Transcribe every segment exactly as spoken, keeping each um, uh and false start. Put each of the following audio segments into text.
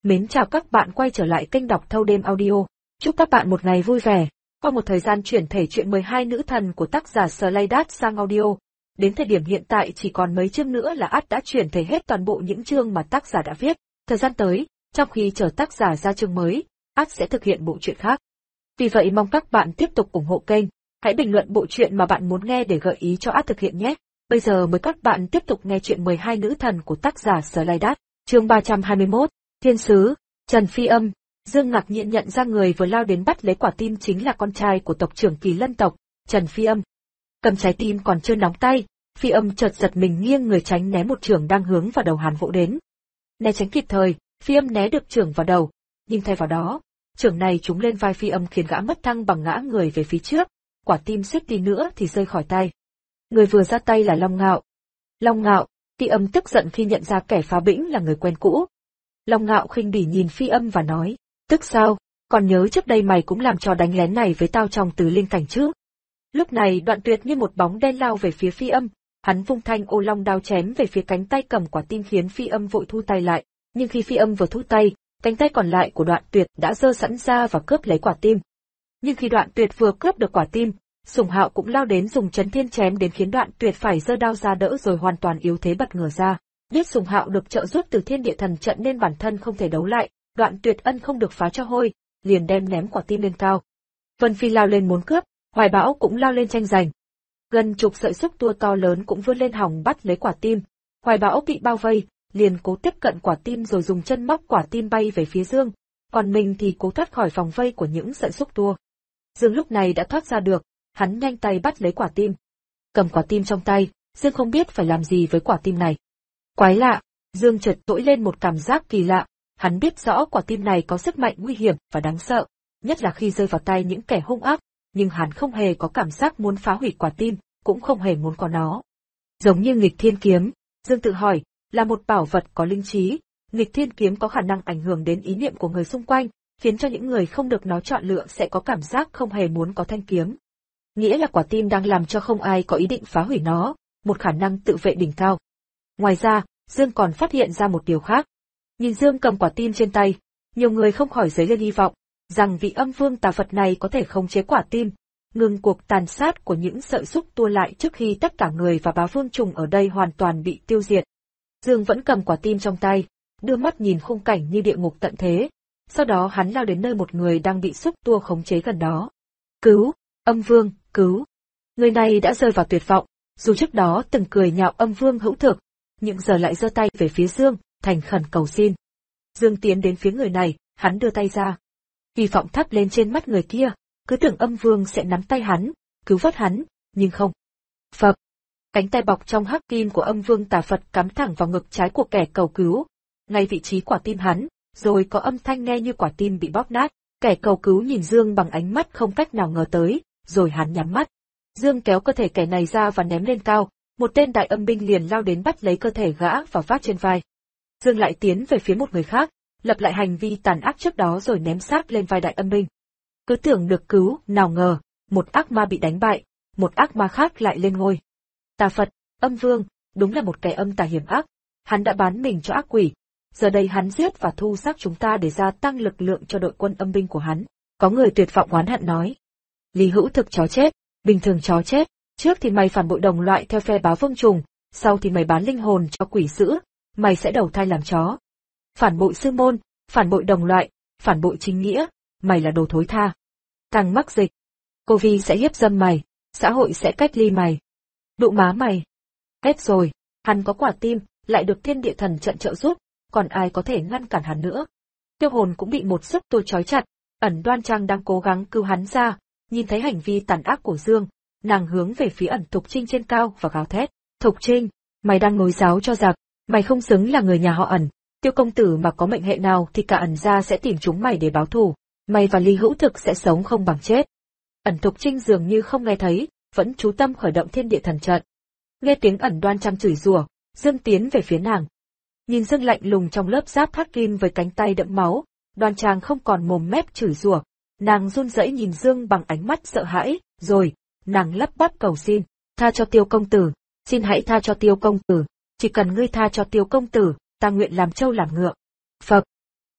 Mến chào các bạn quay trở lại kênh đọc thâu đêm audio. Chúc các bạn một ngày vui vẻ. Qua một thời gian chuyển thể truyện mười hai nữ thần của tác giả Slaydat sang audio, đến thời điểm hiện tại chỉ còn mấy chương nữa là ắt đã chuyển thể hết toàn bộ những chương mà tác giả đã viết. Thời gian tới, trong khi chờ tác giả ra chương mới, ắt sẽ thực hiện bộ truyện khác. Vì vậy mong các bạn tiếp tục ủng hộ kênh, hãy bình luận bộ truyện mà bạn muốn nghe để gợi ý cho ắt thực hiện nhé. Bây giờ mời các bạn tiếp tục nghe truyện mười hai nữ thần của tác giả Slaydat, chương ba trăm hai mươi mốt. Thiên sứ, Trần Phi Âm. Dương ngạc nhiên nhận ra người vừa lao đến bắt lấy quả tim chính là con trai của tộc trưởng Kỳ Lân tộc, Trần Phi Âm. Cầm trái tim còn chưa nóng tay, Phi Âm chợt giật mình nghiêng người tránh né một chưởng đang hướng vào đầu hắn vỗ đến. Né tránh kịp thời, Phi Âm né được chưởng vào đầu, nhưng thay vào đó, chưởng này trúng lên vai Phi Âm khiến gã mất thăng bằng ngã người về phía trước, quả tim suýt tí nữa thì rơi khỏi tay. Người vừa ra tay là Long Ngạo. Long Ngạo, Phi Âm tức giận khi nhận ra kẻ phá bĩnh là người quen cũ. Long Ngạo khinh bỉ nhìn Phi Âm và nói, tức sao, còn nhớ trước đây mày cũng làm trò đánh lén này với tao trong Từ Linh Cảnh chứ? Lúc này Đoạn Tuyệt như một bóng đen lao về phía Phi Âm, hắn vung thanh ô long đao chém về phía cánh tay cầm quả tim khiến Phi Âm vội thu tay lại, nhưng khi Phi Âm vừa thu tay, cánh tay còn lại của Đoạn Tuyệt đã giơ sẵn ra và cướp lấy quả tim. Nhưng khi Đoạn Tuyệt vừa cướp được quả tim, Sùng Hạo cũng lao đến dùng chấn thiên chém đến khiến Đoạn Tuyệt phải giơ đao ra đỡ rồi hoàn toàn yếu thế bật ngửa ra. Biết Sùng Hạo được trợ giúp từ Thiên Địa Thần Trận nên bản thân không thể đấu lại, Đoạn Tuyệt ân không được phá cho hôi, liền đem ném quả tim lên cao. Vân Phi lao lên muốn cướp, Hoài Bão cũng lao lên tranh giành. Gần chục sợi xúc tua to lớn cũng vươn lên hòng bắt lấy quả tim. Hoài Bão bị bao vây, liền cố tiếp cận quả tim rồi dùng chân móc quả tim bay về phía Dương, còn mình thì cố thoát khỏi vòng vây của những sợi xúc tua. Dương lúc này đã thoát ra được, hắn nhanh tay bắt lấy quả tim. Cầm quả tim trong tay, Dương không biết phải làm gì với quả tim này. Quái lạ, Dương chợt trỗi lên một cảm giác kỳ lạ, hắn biết rõ quả tim này có sức mạnh nguy hiểm và đáng sợ, nhất là khi rơi vào tay những kẻ hung ác, nhưng hắn không hề có cảm giác muốn phá hủy quả tim, cũng không hề muốn có nó. Giống như nghịch thiên kiếm, Dương tự hỏi, là một bảo vật có linh trí, nghịch thiên kiếm có khả năng ảnh hưởng đến ý niệm của người xung quanh, khiến cho những người không được nó chọn lựa sẽ có cảm giác không hề muốn có thanh kiếm. Nghĩa là quả tim đang làm cho không ai có ý định phá hủy nó, một khả năng tự vệ đỉnh cao. Ngoài ra, Dương còn phát hiện ra một điều khác. Nhìn Dương cầm quả tim trên tay, nhiều người không khỏi dấy lên hy vọng, rằng vị âm vương tà Phật này có thể khống chế quả tim, ngừng cuộc tàn sát của những sợi xúc tua lại trước khi tất cả người và bá vương trùng ở đây hoàn toàn bị tiêu diệt. Dương vẫn cầm quả tim trong tay, đưa mắt nhìn khung cảnh như địa ngục tận thế, sau đó hắn lao đến nơi một người đang bị xúc tua khống chế gần đó. Cứu, âm vương, cứu. Người này đã rơi vào tuyệt vọng, dù trước đó từng cười nhạo âm vương hữu thực, nhưng giờ lại giơ tay về phía Dương, thành khẩn cầu xin. Dương tiến đến phía người này, hắn đưa tay ra. Hy vọng thắp lên trên mắt người kia, cứ tưởng âm vương sẽ nắm tay hắn, cứu vớt hắn, nhưng không. Phập, cánh tay bọc trong hắc kim của âm vương tà Phật cắm thẳng vào ngực trái của kẻ cầu cứu, ngay vị trí quả tim hắn, rồi có âm thanh nghe như quả tim bị bóp nát. Kẻ cầu cứu nhìn Dương bằng ánh mắt không cách nào ngờ tới, rồi hắn nhắm mắt. Dương kéo cơ thể kẻ này ra và ném lên cao. Một tên đại âm binh liền lao đến bắt lấy cơ thể gã và vác trên vai. Dương lại tiến về phía một người khác, lập lại hành vi tàn ác trước đó rồi ném xác lên vai đại âm binh. Cứ tưởng được cứu, nào ngờ, một ác ma bị đánh bại, một ác ma khác lại lên ngôi. Tà Phật, âm vương, đúng là một kẻ âm tà hiểm ác. Hắn đã bán mình cho ác quỷ. Giờ đây hắn giết và thu xác chúng ta để gia tăng lực lượng cho đội quân âm binh của hắn. Có người tuyệt vọng oán hận nói. Lý Hữu Thực chó chết, bình thường chó chết. Trước thì mày phản bội đồng loại theo phe bá vương trùng, sau thì mày bán linh hồn cho quỷ dữ, mày sẽ đầu thai làm chó. Phản bội sư môn, phản bội đồng loại, phản bội chính nghĩa, mày là đồ thối tha. Thằng mắc dịch, Covid sẽ hiếp dâm mày, xã hội sẽ cách ly mày. Đụ má mày. Hết rồi, hắn có quả tim, lại được Thiên Địa Thần Trận trợ giúp, còn ai có thể ngăn cản hắn nữa. Tiêu Hồn cũng bị một sức tua trói chặt, Ẩn Đoan Trang đang cố gắng cứu hắn ra, nhìn thấy hành vi tàn ác của Dương. Nàng hướng về phía Ẩn Thục Trinh trên cao và gào thét. Thục Trinh, mày đang nối giáo cho giặc, mày không xứng là người nhà họ Ẩn. Tiêu công tử mà có mệnh hệ nào thì cả Ẩn gia sẽ tìm chúng mày để báo thù. Mày và Lý Hữu Thực sẽ sống không bằng chết. Ẩn Thục Trinh dường như không nghe thấy, vẫn chú tâm khởi động Thiên Địa Thần Trận. Nghe tiếng Ẩn Đoan Trang chửi rủa, Dương tiến về phía nàng. Nhìn Dương lạnh lùng trong lớp giáp hắc kim với cánh tay đẫm máu, Đoan Trang không còn mồm mép chửi rủa, nàng run rẩy nhìn Dương bằng ánh mắt sợ hãi, rồi nàng lắp bắp cầu xin, tha cho Tiêu công tử, xin hãy tha cho Tiêu công tử, chỉ cần ngươi tha cho Tiêu công tử, ta nguyện làm trâu làm ngựa. Phật.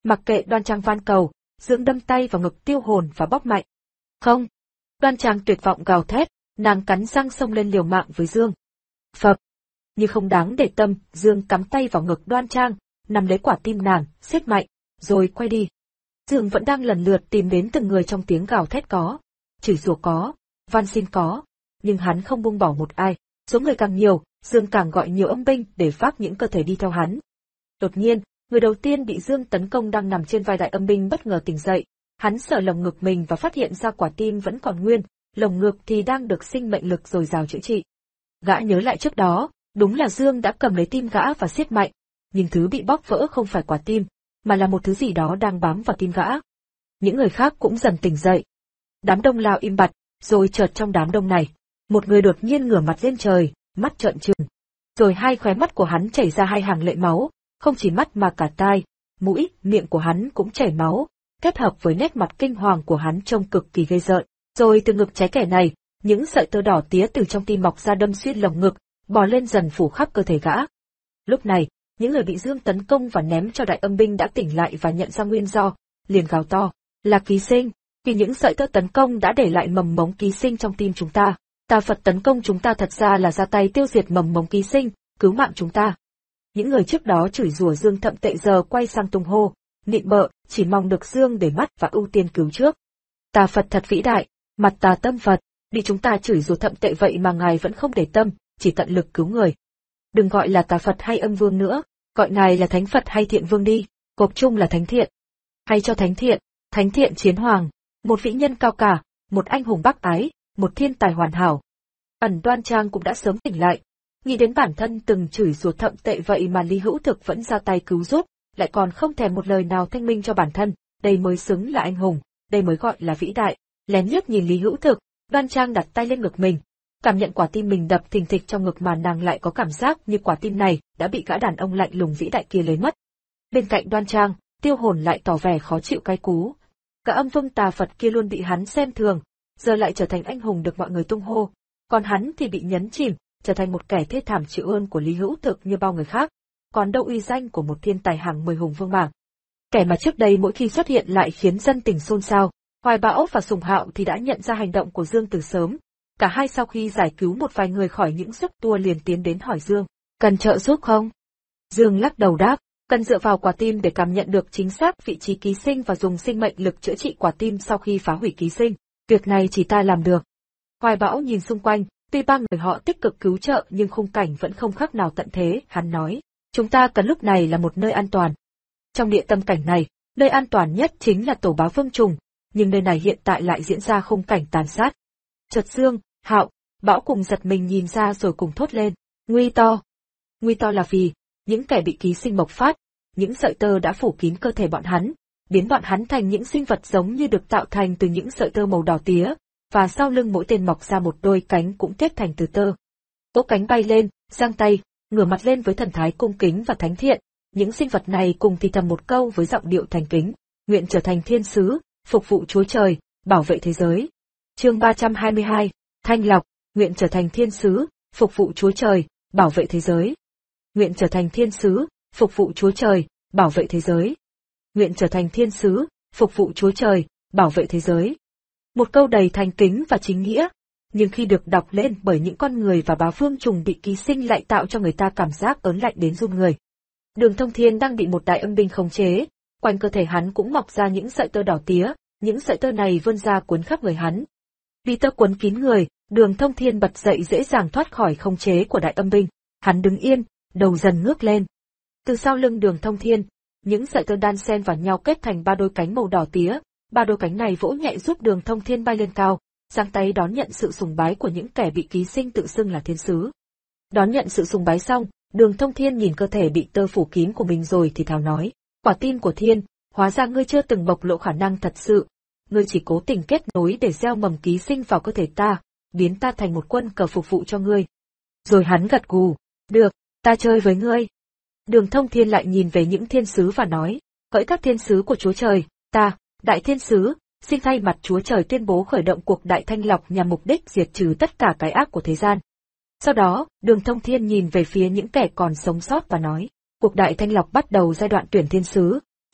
Mặc kệ Đoan Trang van cầu, Dương đâm tay vào ngực Tiêu Hồn và bóp mạnh. Không! Đoan Trang tuyệt vọng gào thét, nàng cắn răng xông lên liều mạng với Dương. Phập! Nhưng không đáng để tâm, Dương cắm tay vào ngực Đoan Trang, nắm lấy quả tim nàng, siết mạnh, rồi quay đi. Dương vẫn đang lần lượt tìm đến từng người trong tiếng gào thét có, chửi rủa có, van xin có, nhưng hắn không buông bỏ một ai. Số người càng nhiều, Dương càng gọi nhiều âm binh để vác những cơ thể đi theo hắn. Đột nhiên, người đầu tiên bị Dương tấn công đang nằm trên vai đại âm binh bất ngờ tỉnh dậy. Hắn sờ lồng ngực mình và phát hiện ra quả tim vẫn còn nguyên, lồng ngực thì đang được sinh mệnh lực dồi dào chữa trị. Gã nhớ lại trước đó, đúng là Dương đã cầm lấy tim gã và siết mạnh, nhưng thứ bị bóp vỡ không phải quả tim, mà là một thứ gì đó đang bám vào tim gã. Những người khác cũng dần tỉnh dậy. Đám đông lao im bặt, rồi chợt trong đám đông này, một người đột nhiên ngửa mặt lên trời, mắt trợn trừng. Rồi hai khóe mắt của hắn chảy ra hai hàng lệ máu, không chỉ mắt mà cả tai, mũi, miệng của hắn cũng chảy máu, kết hợp với nét mặt kinh hoàng của hắn trông cực kỳ ghê rợn. Rồi từ ngực trái kẻ này, những sợi tơ đỏ tía từ trong tim mọc ra đâm xuyên lồng ngực, bò lên dần phủ khắp cơ thể gã. Lúc này, những người bị Dương tấn công và ném cho đại âm binh đã tỉnh lại và nhận ra nguyên do, liền gào to, là ký sinh, vì những sợi tơ tấn công đã để lại mầm mống ký sinh trong tim chúng ta. Tà Phật tấn công chúng ta thật ra là ra tay tiêu diệt mầm mống ký sinh, cứu mạng chúng ta. Những người trước đó chửi rủa Dương thậm tệ giờ quay sang tung hô, nịnh bợ, chỉ mong được Dương để mắt và ưu tiên cứu trước. Tà Phật thật vĩ đại, mặt tà tâm Phật, đi chúng ta chửi rủa thậm tệ vậy mà ngài vẫn không để tâm, chỉ tận lực cứu người. Đừng gọi là Tà Phật hay Âm Vương nữa, gọi ngài là Thánh Phật hay Thiện Vương đi, gộp chung là Thánh Thiện. Hay cho Thánh Thiện, Thánh Thiện Chiến Hoàng, một vĩ nhân cao cả, một anh hùng bác ái, một thiên tài hoàn hảo. Ẩn Đoan Trang cũng đã sớm tỉnh lại, nghĩ đến bản thân từng chửi rủa thậm tệ vậy mà Lý Hữu Thực vẫn ra tay cứu giúp, lại còn không thèm một lời nào thanh minh cho bản thân, đây mới xứng là anh hùng, đây mới gọi là vĩ đại. Lén liếc nhìn Lý Hữu Thực, Đoan Trang đặt tay lên ngực mình, cảm nhận quả tim mình đập thình thịch trong ngực mà nàng lại có cảm giác như quả tim này đã bị gã đàn ông lạnh lùng vĩ đại kia lấy mất. Bên cạnh Đoan Trang, Tiêu Hồn lại tỏ vẻ khó chịu cay cú. Cả Âm Vương Tà Phật kia luôn bị hắn xem thường, giờ lại trở thành anh hùng được mọi người tung hô, còn hắn thì bị nhấn chìm, trở thành một kẻ thê thảm chịu ơn của Lý Hữu Thực như bao người khác, còn đâu uy danh của một thiên tài hàng mười hùng vương bảng. Kẻ mà trước đây mỗi khi xuất hiện lại khiến dân tình xôn xao. Hoài Bão và Sùng Hạo thì đã nhận ra hành động của Dương từ sớm. Cả hai sau khi giải cứu một vài người khỏi những giấc tua liền tiến đến hỏi Dương, cần trợ giúp không? Dương lắc đầu đáp, cần dựa vào quả tim để cảm nhận được chính xác vị trí ký sinh và dùng sinh mệnh lực chữa trị quả tim sau khi phá hủy ký sinh. Việc này chỉ ta làm được. Hoài Bão nhìn xung quanh, tuy ba người họ tích cực cứu trợ nhưng khung cảnh vẫn không khác nào tận thế, hắn nói, chúng ta cần lúc này là một nơi an toàn. Trong địa tâm cảnh này, nơi an toàn nhất chính là tổ báo Vương Trùng, nhưng nơi này hiện tại lại diễn ra khung cảnh tàn sát. Chợt Dương, Hạo, Bão cùng giật mình nhìn ra rồi cùng thốt lên, nguy to. Nguy to là vì, những kẻ bị ký sinh bộc phát, những sợi tơ đã phủ kín cơ thể bọn hắn, biến bọn hắn thành những sinh vật giống như được tạo thành từ những sợi tơ màu đỏ tía, và sau lưng mỗi tên mọc ra một đôi cánh cũng kết thành từ tơ. Vỗ cánh bay lên, giang tay, ngửa mặt lên với thần thái cung kính và thánh thiện, những sinh vật này cùng thì thầm một câu với giọng điệu thành kính, nguyện trở thành thiên sứ, phục vụ Chúa Trời, bảo vệ thế giới. Chương ba trăm hai mươi hai, Thanh Lọc, nguyện trở thành thiên sứ, phục vụ Chúa Trời, bảo vệ thế giới. Nguyện trở thành thiên sứ, phục vụ Chúa Trời, bảo vệ thế giới. Nguyện trở thành thiên sứ, phục vụ Chúa Trời, bảo vệ thế giới. Một câu đầy thành kính và chính nghĩa, nhưng khi được đọc lên bởi những con người và bá Vương Trùng bị ký sinh lại tạo cho người ta cảm giác ớn lạnh đến run người. Đường Thông Thiên đang bị một đại âm binh khống chế, quanh cơ thể hắn cũng mọc ra những sợi tơ đỏ tía, những sợi tơ này vươn ra cuốn khắp người hắn. Vì tơ quấn kín người, Đường Thông Thiên bật dậy dễ dàng thoát khỏi khống chế của đại âm binh, hắn đứng yên, đầu dần ngước lên. Từ sau lưng Đường Thông Thiên, những sợi tơ đan xen vào nhau kết thành ba đôi cánh màu đỏ tía, ba đôi cánh này vỗ nhẹ giúp Đường Thông Thiên bay lên cao, giang tay đón nhận sự sùng bái của những kẻ bị ký sinh tự xưng là thiên sứ. Đón nhận sự sùng bái xong, Đường Thông Thiên nhìn cơ thể bị tơ phủ kín của mình rồi thì thào nói, quả tim của Thiên, hóa ra ngươi chưa từng bộc lộ khả năng thật sự, ngươi chỉ cố tình kết nối để gieo mầm ký sinh vào cơ thể ta, biến ta thành một quân cờ phục vụ cho ngươi. Rồi hắn gật gù, được, ta chơi với ngươi. Đường Thông Thiên lại nhìn về những thiên sứ và nói, hỡi các thiên sứ của Chúa Trời, ta, Đại Thiên Sứ, xin thay mặt Chúa Trời tuyên bố khởi động cuộc đại thanh lọc nhằm mục đích diệt trừ tất cả cái ác của thế gian. Sau đó, Đường Thông Thiên nhìn về phía những kẻ còn sống sót và nói, cuộc đại thanh lọc bắt đầu giai đoạn tuyển thiên sứ,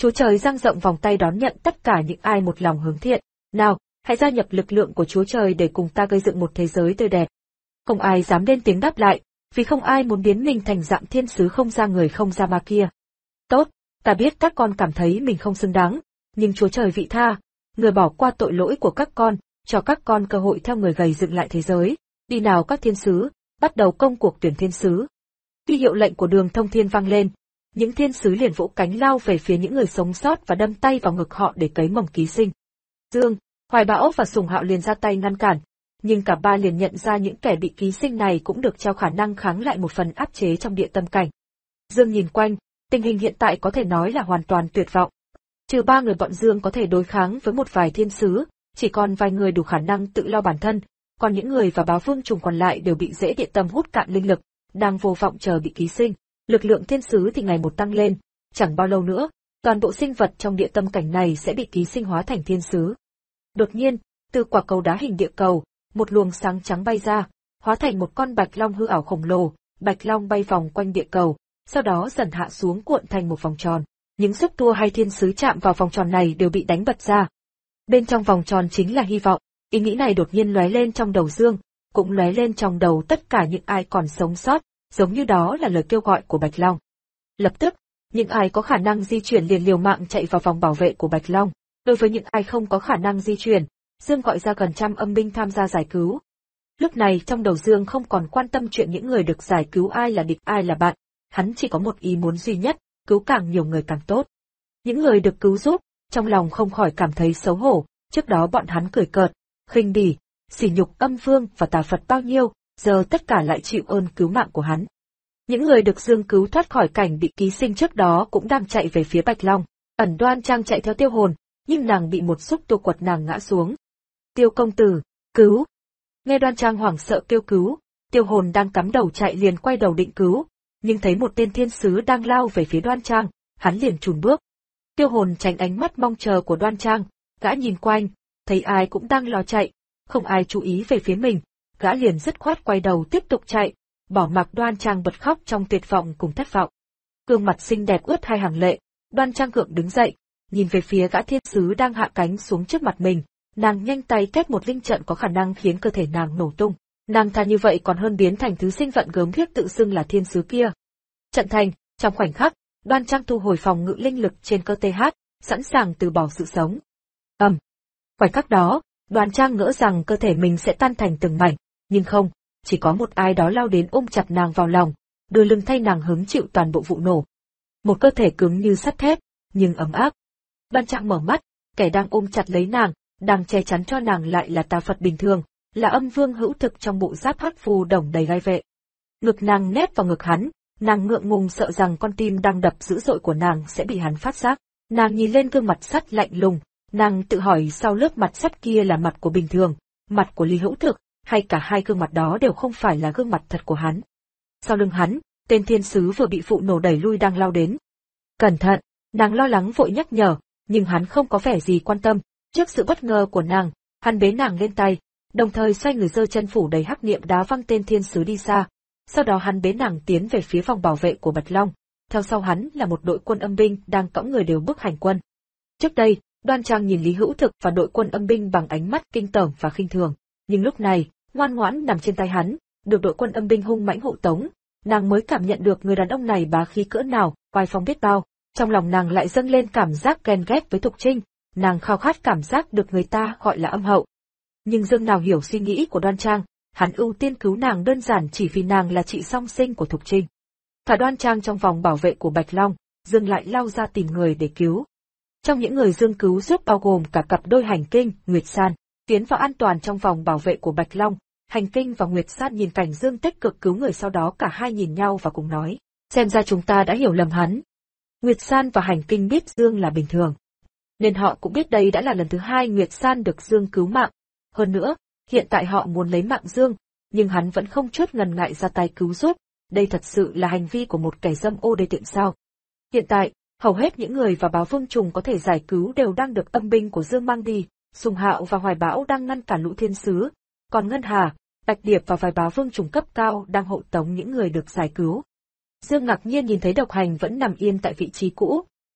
Chúa Trời dang rộng vòng tay đón nhận tất cả những ai một lòng hướng thiện. Nào, hãy gia nhập lực lượng của Chúa Trời để cùng ta gây dựng một thế giới tươi đẹp. Không ai dám lên tiếng đáp lại, vì không ai muốn biến mình thành dạng thiên sứ không ra người không ra ma kia. Tốt, ta biết các con cảm thấy mình không xứng đáng, nhưng Chúa Trời vị tha, người bỏ qua tội lỗi của các con, cho các con cơ hội theo người gầy dựng lại thế giới. Đi nào các thiên sứ, bắt đầu công cuộc tuyển thiên sứ. Khi hiệu lệnh của Đường Thông Thiên vang lên, những thiên sứ liền vỗ cánh lao về phía những người sống sót và đâm tay vào ngực họ để cấy mồng ký sinh. Dương, Hoài Bão và Sùng Hạo liền ra tay ngăn cản, nhưng cả ba liền nhận ra những kẻ bị ký sinh này cũng được trao khả năng kháng lại một phần áp chế trong địa tâm cảnh. Dương nhìn quanh, tình hình hiện tại có thể nói là hoàn toàn tuyệt vọng. Trừ ba người bọn Dương có thể đối kháng với một vài thiên sứ, chỉ còn vài người đủ khả năng tự lo bản thân, còn những người và báo vương trùng còn lại đều bị rễ địa tâm hút cạn linh lực, đang vô vọng chờ bị ký sinh. Lực lượng thiên sứ thì ngày một tăng lên, chẳng bao lâu nữa, toàn bộ sinh vật trong địa tâm cảnh này sẽ bị ký sinh hóa thành thiên sứ. Đột nhiên, từ quả cầu đá hình địa cầu, một luồng sáng trắng bay ra, hóa thành một con bạch long hư ảo khổng lồ, bạch long bay vòng quanh địa cầu, sau đó dần hạ xuống cuộn thành một vòng tròn. Những xúc tua hay thiên sứ chạm vào vòng tròn này đều bị đánh bật ra. Bên trong vòng tròn chính là hy vọng. Ý nghĩ này đột nhiên lóe lên trong đầu Dương, cũng lóe lên trong đầu tất cả những ai còn sống sót, giống như đó là lời kêu gọi của Bạch Long. Lập tức, những ai có khả năng di chuyển liền liều mạng chạy vào vòng bảo vệ của Bạch Long. Đối với những ai không có khả năng di chuyển, Dương gọi ra gần trăm âm binh tham gia giải cứu. Lúc này trong đầu Dương không còn quan tâm chuyện những người được giải cứu ai là địch ai là bạn, hắn chỉ có một ý muốn duy nhất, cứu càng nhiều người càng tốt. Những người được cứu giúp, trong lòng không khỏi cảm thấy xấu hổ, trước đó bọn hắn cười cợt, khinh bỉ, sỉ nhục âm vương và tà Phật bao nhiêu, giờ tất cả lại chịu ơn cứu mạng của hắn. Những người được Dương cứu thoát khỏi cảnh bị ký sinh trước đó cũng đang chạy về phía Bạch Long. Ẩn Đoan Trang chạy theo Tiêu Hồn, nhưng nàng bị một xúc tua quật nàng ngã xuống. Tiêu công tử, cứu! Nghe Đoan Trang hoảng sợ kêu cứu, Tiêu Hồn đang cắm đầu chạy liền quay đầu định cứu, nhưng thấy một tên thiên sứ đang lao về phía Đoan Trang, hắn liền chùn bước. Tiêu Hồn tránh ánh mắt mong chờ của Đoan Trang, gã nhìn quanh, thấy ai cũng đang lo chạy, không ai chú ý về phía mình, gã liền dứt khoát quay đầu tiếp tục chạy, bỏ mặc Đoan Trang bật khóc trong tuyệt vọng cùng thất vọng. Gương mặt xinh đẹp ướt hai hàng lệ, Đoan Trang gượng đứng dậy, nhìn về phía gã thiên sứ đang hạ cánh xuống trước mặt mình, nàng nhanh tay kết một linh trận có khả năng khiến cơ thể nàng nổ tung. Nàng thà như vậy còn hơn biến thành thứ sinh vận gớm ghiếc tự xưng là thiên sứ kia. Trận thành, trong khoảnh khắc, Đoan Trang thu hồi phòng ngự linh lực trên cơ thể hát, sẵn sàng từ bỏ sự sống. Ầm. Um. Khoảnh khắc đó, Đoan Trang ngỡ rằng cơ thể mình sẽ tan thành từng mảnh, nhưng không, chỉ có một ai đó lao đến ôm chặt nàng vào lòng, đưa lưng thay nàng hứng chịu toàn bộ vụ nổ. Một cơ thể cứng như sắt thép, nhưng ấm áp. Đoan Trang mở mắt, kẻ đang ôm chặt lấy nàng, đang che chắn cho nàng lại là tà Phật bình thường, là âm vương hữu thực trong bộ giáp hắc phù đồng đầy gai vệ. Ngực nàng nép vào ngực hắn, nàng ngượng ngùng sợ rằng con tim đang đập dữ dội của nàng sẽ bị hắn phát giác. Nàng nhìn lên gương mặt sắt lạnh lùng, nàng tự hỏi sau lớp mặt sắt kia là mặt của bình thường, mặt của Lý Hữu Thực, hay cả hai gương mặt đó đều không phải là gương mặt thật của hắn. Sau lưng hắn, tên thiên sứ vừa bị vụ nổ đẩy lui đang lao đến. Cẩn thận, nàng lo lắng vội nhắc nhở, nhưng hắn không có vẻ gì quan tâm. Trước sự bất ngờ của nàng, hắn bế nàng lên tay, đồng thời xoay người giơ chân phủ đầy hắc niệm đá văng tên thiên sứ đi xa. Sau đó hắn bế nàng tiến về phía vòng bảo vệ của Bạch Long. Theo sau hắn là một đội quân âm binh đang cõng người đều bước hành quân. Trước đây, Đoan Trang nhìn Lý Hữu Thực và đội quân âm binh bằng ánh mắt kinh tởm và khinh thường, nhưng lúc này, ngoan ngoãn nằm trên tay hắn, được đội quân âm binh hung mãnh hộ tống, nàng mới cảm nhận được người đàn ông này bá khí cỡ nào, oai phong biết bao. Trong lòng nàng lại dâng lên cảm giác ghen ghét với Thục Trinh, nàng khao khát cảm giác được người ta gọi là âm hậu. Nhưng Dương nào hiểu suy nghĩ của Đoan Trang, hắn ưu tiên cứu nàng đơn giản chỉ vì nàng là chị song sinh của Thục Trinh. Thả Đoan Trang trong vòng bảo vệ của Bạch Long, Dương lại lao ra tìm người để cứu. Trong những người Dương cứu giúp bao gồm cả cặp đôi Hành Kinh, Nguyệt San, tiến vào an toàn trong vòng bảo vệ của Bạch Long. Hành Kinh và Nguyệt San nhìn cảnh Dương tích cực cứu người, sau đó cả hai nhìn nhau và cùng nói, xem ra chúng ta đã hiểu lầm hắn. Nguyệt San và Hành Kinh biết Dương là bình thường, nên họ cũng biết đây đã là lần thứ hai Nguyệt San được Dương cứu mạng. Hơn nữa, hiện tại họ muốn lấy mạng Dương, nhưng hắn vẫn không chút ngần ngại ra tay cứu giúp. Đây thật sự là hành vi của một kẻ dâm ô đê tiện sao? Hiện tại, hầu hết những người và báo vương trùng có thể giải cứu đều đang được âm binh của Dương mang đi. Sùng Hạo và Hoài Bão đang ngăn cản lũ thiên sứ, còn Ngân Hà, Bạch Điệp và vài báo vương trùng cấp cao đang hộ tống những người được giải cứu. Dương ngạc nhiên nhìn thấy Độc Hành vẫn nằm yên tại vị trí cũ,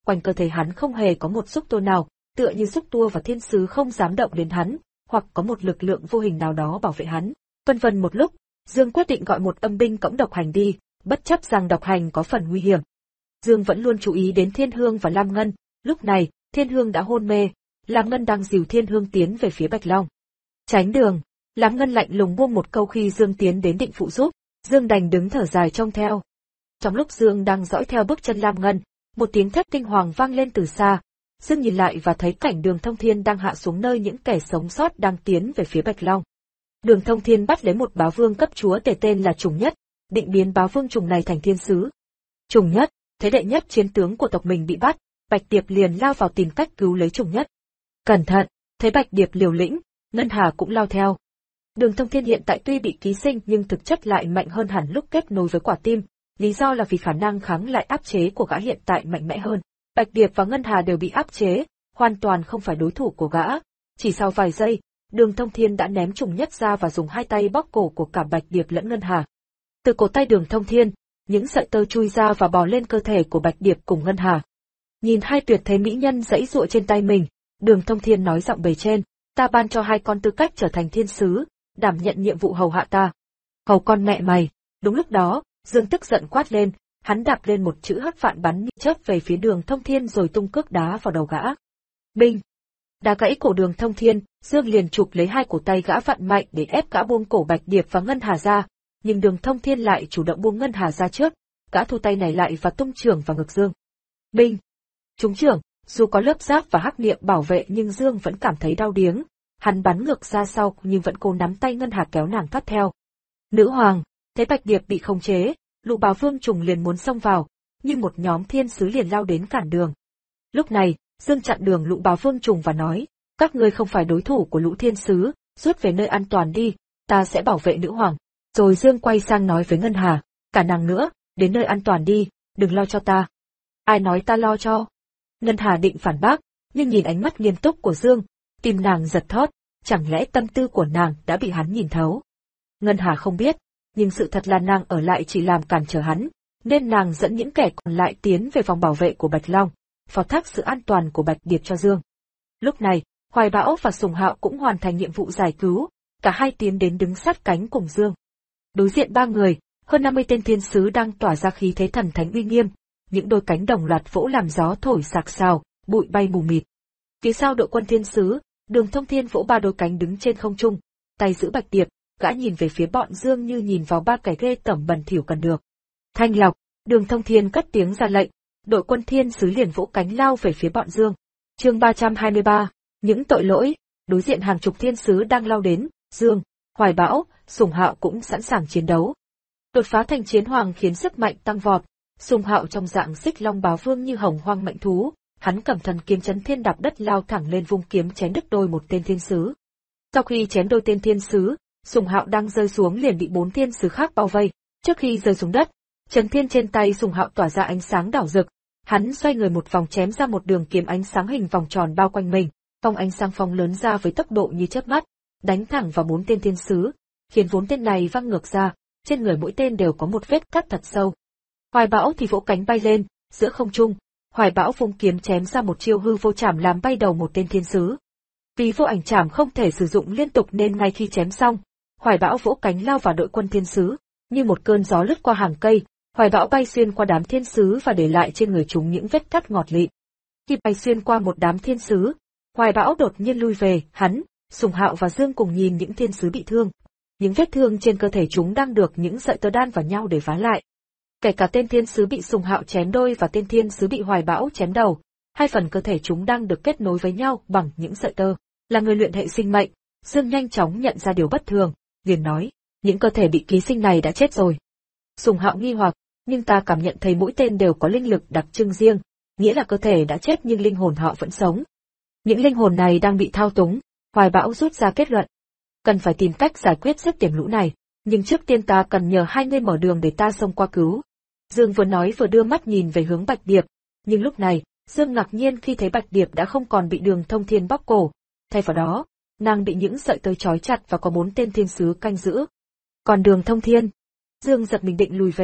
quanh cơ thể hắn không hề có một xúc tua nào, tựa như xúc tua và thiên sứ không dám động đến hắn, hoặc có một lực lượng vô hình nào đó bảo vệ hắn. Vân vân một lúc, Dương quyết định gọi một âm binh cõng độc hành đi, bất chấp rằng độc hành có phần nguy hiểm. Dương vẫn luôn chú ý đến Thiên Hương và Lam Ngân, lúc này, Thiên Hương đã hôn mê, Lam Ngân đang dìu Thiên Hương tiến về phía Bạch Long. Tránh đường, Lam Ngân lạnh lùng buông một câu khi Dương tiến đến định phụ giúp, Dương đành đứng thở dài trông theo. Trong lúc Dương đang dõi theo bước chân Lam Ngân, một tiếng thét kinh hoàng vang lên từ xa. Dương nhìn lại và thấy cảnh Đường Thông Thiên đang hạ xuống nơi những kẻ sống sót đang tiến về phía Bạch Long. Đường Thông Thiên bắt lấy một bá vương cấp chúa tể tên là Trùng Nhất, định biến bá vương trùng này thành thiên sứ. Trùng Nhất, thấy đệ nhất chiến tướng của tộc mình bị bắt, Bạch Điệp liền lao vào tìm cách cứu lấy Trùng Nhất. Cẩn thận, thấy Bạch Điệp liều lĩnh, Ngân Hà cũng lao theo. Đường Thông Thiên hiện tại tuy bị ký sinh nhưng thực chất lại mạnh hơn hẳn lúc kết nối với quả tim, lý do là vì khả năng kháng lại áp chế của gã hiện tại mạnh mẽ hơn. Bạch Điệp và Ngân Hà đều bị áp chế, hoàn toàn không phải đối thủ của gã. Chỉ sau vài giây, Đường Thông Thiên đã ném Trùng Nhất ra và dùng hai tay bóp cổ của cả Bạch Điệp lẫn Ngân Hà. Từ cổ tay Đường Thông Thiên, những sợi tơ chui ra và bò lên cơ thể của Bạch Điệp cùng Ngân Hà. Nhìn hai tuyệt thế mỹ nhân giãy giụa trên tay mình, Đường Thông Thiên nói giọng bề trên, ta ban cho hai con tư cách trở thành thiên sứ, đảm nhận nhiệm vụ hầu hạ ta. Hầu con mẹ mày! Đúng lúc đó, Dương tức giận quát lên, hắn đạp lên một chữ hắc vạn bắn như chớp về phía Đường Thông Thiên rồi tung cước đá vào đầu gã. Binh! Đá gãy cổ Đường Thông Thiên, Dương liền chụp lấy hai cổ tay gã vặn mạnh để ép gã buông cổ Bạch Điệp và Ngân Hà ra, nhưng Đường Thông Thiên lại chủ động buông Ngân Hà ra trước, gã thu tay này lại và tung chưởng vào ngực Dương. Binh! Trúng chưởng, dù có lớp giáp và hắc niệm bảo vệ nhưng Dương vẫn cảm thấy đau điếng, hắn bắn ngược ra sau nhưng vẫn cố nắm tay Ngân Hà kéo nàng thoát theo. Nữ hoàng, thấy Bạch Điệp bị khống chế, Lũ Bá Vương trùng liền muốn xông vào, nhưng một nhóm thiên sứ liền lao đến cản đường. Lúc này, Dương chặn đường Lũ Bá Vương trùng và nói, các ngươi không phải đối thủ của lũ thiên sứ, rút về nơi an toàn đi, ta sẽ bảo vệ nữ hoàng. Rồi Dương quay sang nói với Ngân Hà, cả nàng nữa, đến nơi an toàn đi, đừng lo cho ta. Ai nói ta lo cho? Ngân Hà định phản bác, nhưng nhìn ánh mắt nghiêm túc của Dương, tim nàng giật thót, chẳng lẽ tâm tư của nàng đã bị hắn nhìn thấu? Ngân Hà không biết, nhưng sự thật là nàng ở lại chỉ làm cản trở hắn, nên nàng dẫn những kẻ còn lại tiến về vòng bảo vệ của Bạch Long, phó thác sự an toàn của Bạch Điệp cho Dương. Lúc này, Hoài Bão và Sùng Hạo cũng hoàn thành nhiệm vụ giải cứu, cả hai tiến đến đứng sát cánh cùng Dương. Đối diện ba người, hơn năm mươi tên thiên sứ đang tỏa ra khí thế thần thánh uy nghiêm, những đôi cánh đồng loạt vỗ làm gió thổi sạc sào, bụi bay mù mịt. Phía sau đội quân thiên sứ, Đường Thông Thiên vỗ ba đôi cánh đứng trên không trung, tay giữ Bạch Điệp, gã nhìn về phía bọn Dương như nhìn vào ba kẻ ghê tởm bẩn thỉu cần được. Thanh lọc, Đường Thông Thiên cất tiếng ra lệnh, đội quân thiên sứ liền vỗ cánh lao về phía bọn Dương. Chương ba trăm hai mươi ba, những tội lỗi. Đối diện hàng chục thiên sứ đang lao đến, Dương, Hoài Bão, Sùng Hạo cũng sẵn sàng chiến đấu. Đột phá thành chiến hoàng khiến sức mạnh tăng vọt. Sùng Hạo trong dạng xích long bá vương như hồng hoang mạnh thú, hắn cầm thần kiếm chấn thiên đạp đất lao thẳng lên vung kiếm chém đứt đôi một tên thiên sứ. Sau khi chém đôi tên thiên sứ, Sùng Hạo đang rơi xuống liền bị bốn thiên sứ khác bao vây. Trước khi rơi xuống đất, chấn thiên trên tay Sùng Hạo tỏa ra ánh sáng đỏ rực, hắn xoay người một vòng chém ra một đường kiếm ánh sáng hình vòng tròn bao quanh mình, phong ánh sáng phóng lớn ra với tốc độ như chớp mắt, đánh thẳng vào bốn tên thiên sứ, khiến bốn tên này văng ngược ra, trên người mỗi tên đều có một vết cắt thật sâu. Hoài Bão thì vỗ cánh bay lên, giữa không trung, Hoài Bão vung kiếm chém ra một chiêu hư vô trảm làm bay đầu một tên thiên sứ. Vì vô ảnh trảm không thể sử dụng liên tục nên ngay khi chém xong, Hoài Bão vỗ cánh lao vào đội quân thiên sứ, như một cơn gió lướt qua hàng cây, Hoài Bão bay xuyên qua đám thiên sứ và để lại trên người chúng những vết cắt ngọt lịm. Khi bay xuyên qua một đám thiên sứ, Hoài Bão đột nhiên lui về, hắn, Sùng Hạo và Dương cùng nhìn những thiên sứ bị thương. Những vết thương trên cơ thể chúng đang được những sợi tơ đan vào nhau để vá lại. Kể cả tên thiên sứ bị Sùng Hạo chém đôi và tên thiên sứ bị Hoài Bão chém đầu, hai phần cơ thể chúng đang được kết nối với nhau bằng những sợi tơ. Là người luyện hệ sinh mệnh, Dương nhanh chóng nhận ra điều bất thường, liền nói, những cơ thể bị ký sinh này đã chết rồi. Sùng Hạo nghi hoặc, nhưng ta cảm nhận thấy mỗi tên đều có linh lực đặc trưng riêng, nghĩa là cơ thể đã chết nhưng linh hồn họ vẫn sống. Những linh hồn này đang bị thao túng, Hoài Bão rút ra kết luận. Cần phải tìm cách giải quyết dứt điểm lũ này, nhưng trước tiên ta cần nhờ hai người mở đường để ta xông qua cứu. Dương vừa nói vừa đưa mắt nhìn về hướng Bạch Điệp, nhưng lúc này, Dương ngạc nhiên khi thấy Bạch Điệp đã không còn bị Đường Thông Thiên bóp cổ, thay vào đó, nàng bị những sợi tơ trói chặt và có bốn tên thiên sứ canh giữ. Còn Đường Thông Thiên, Dương giật mình định lùi về,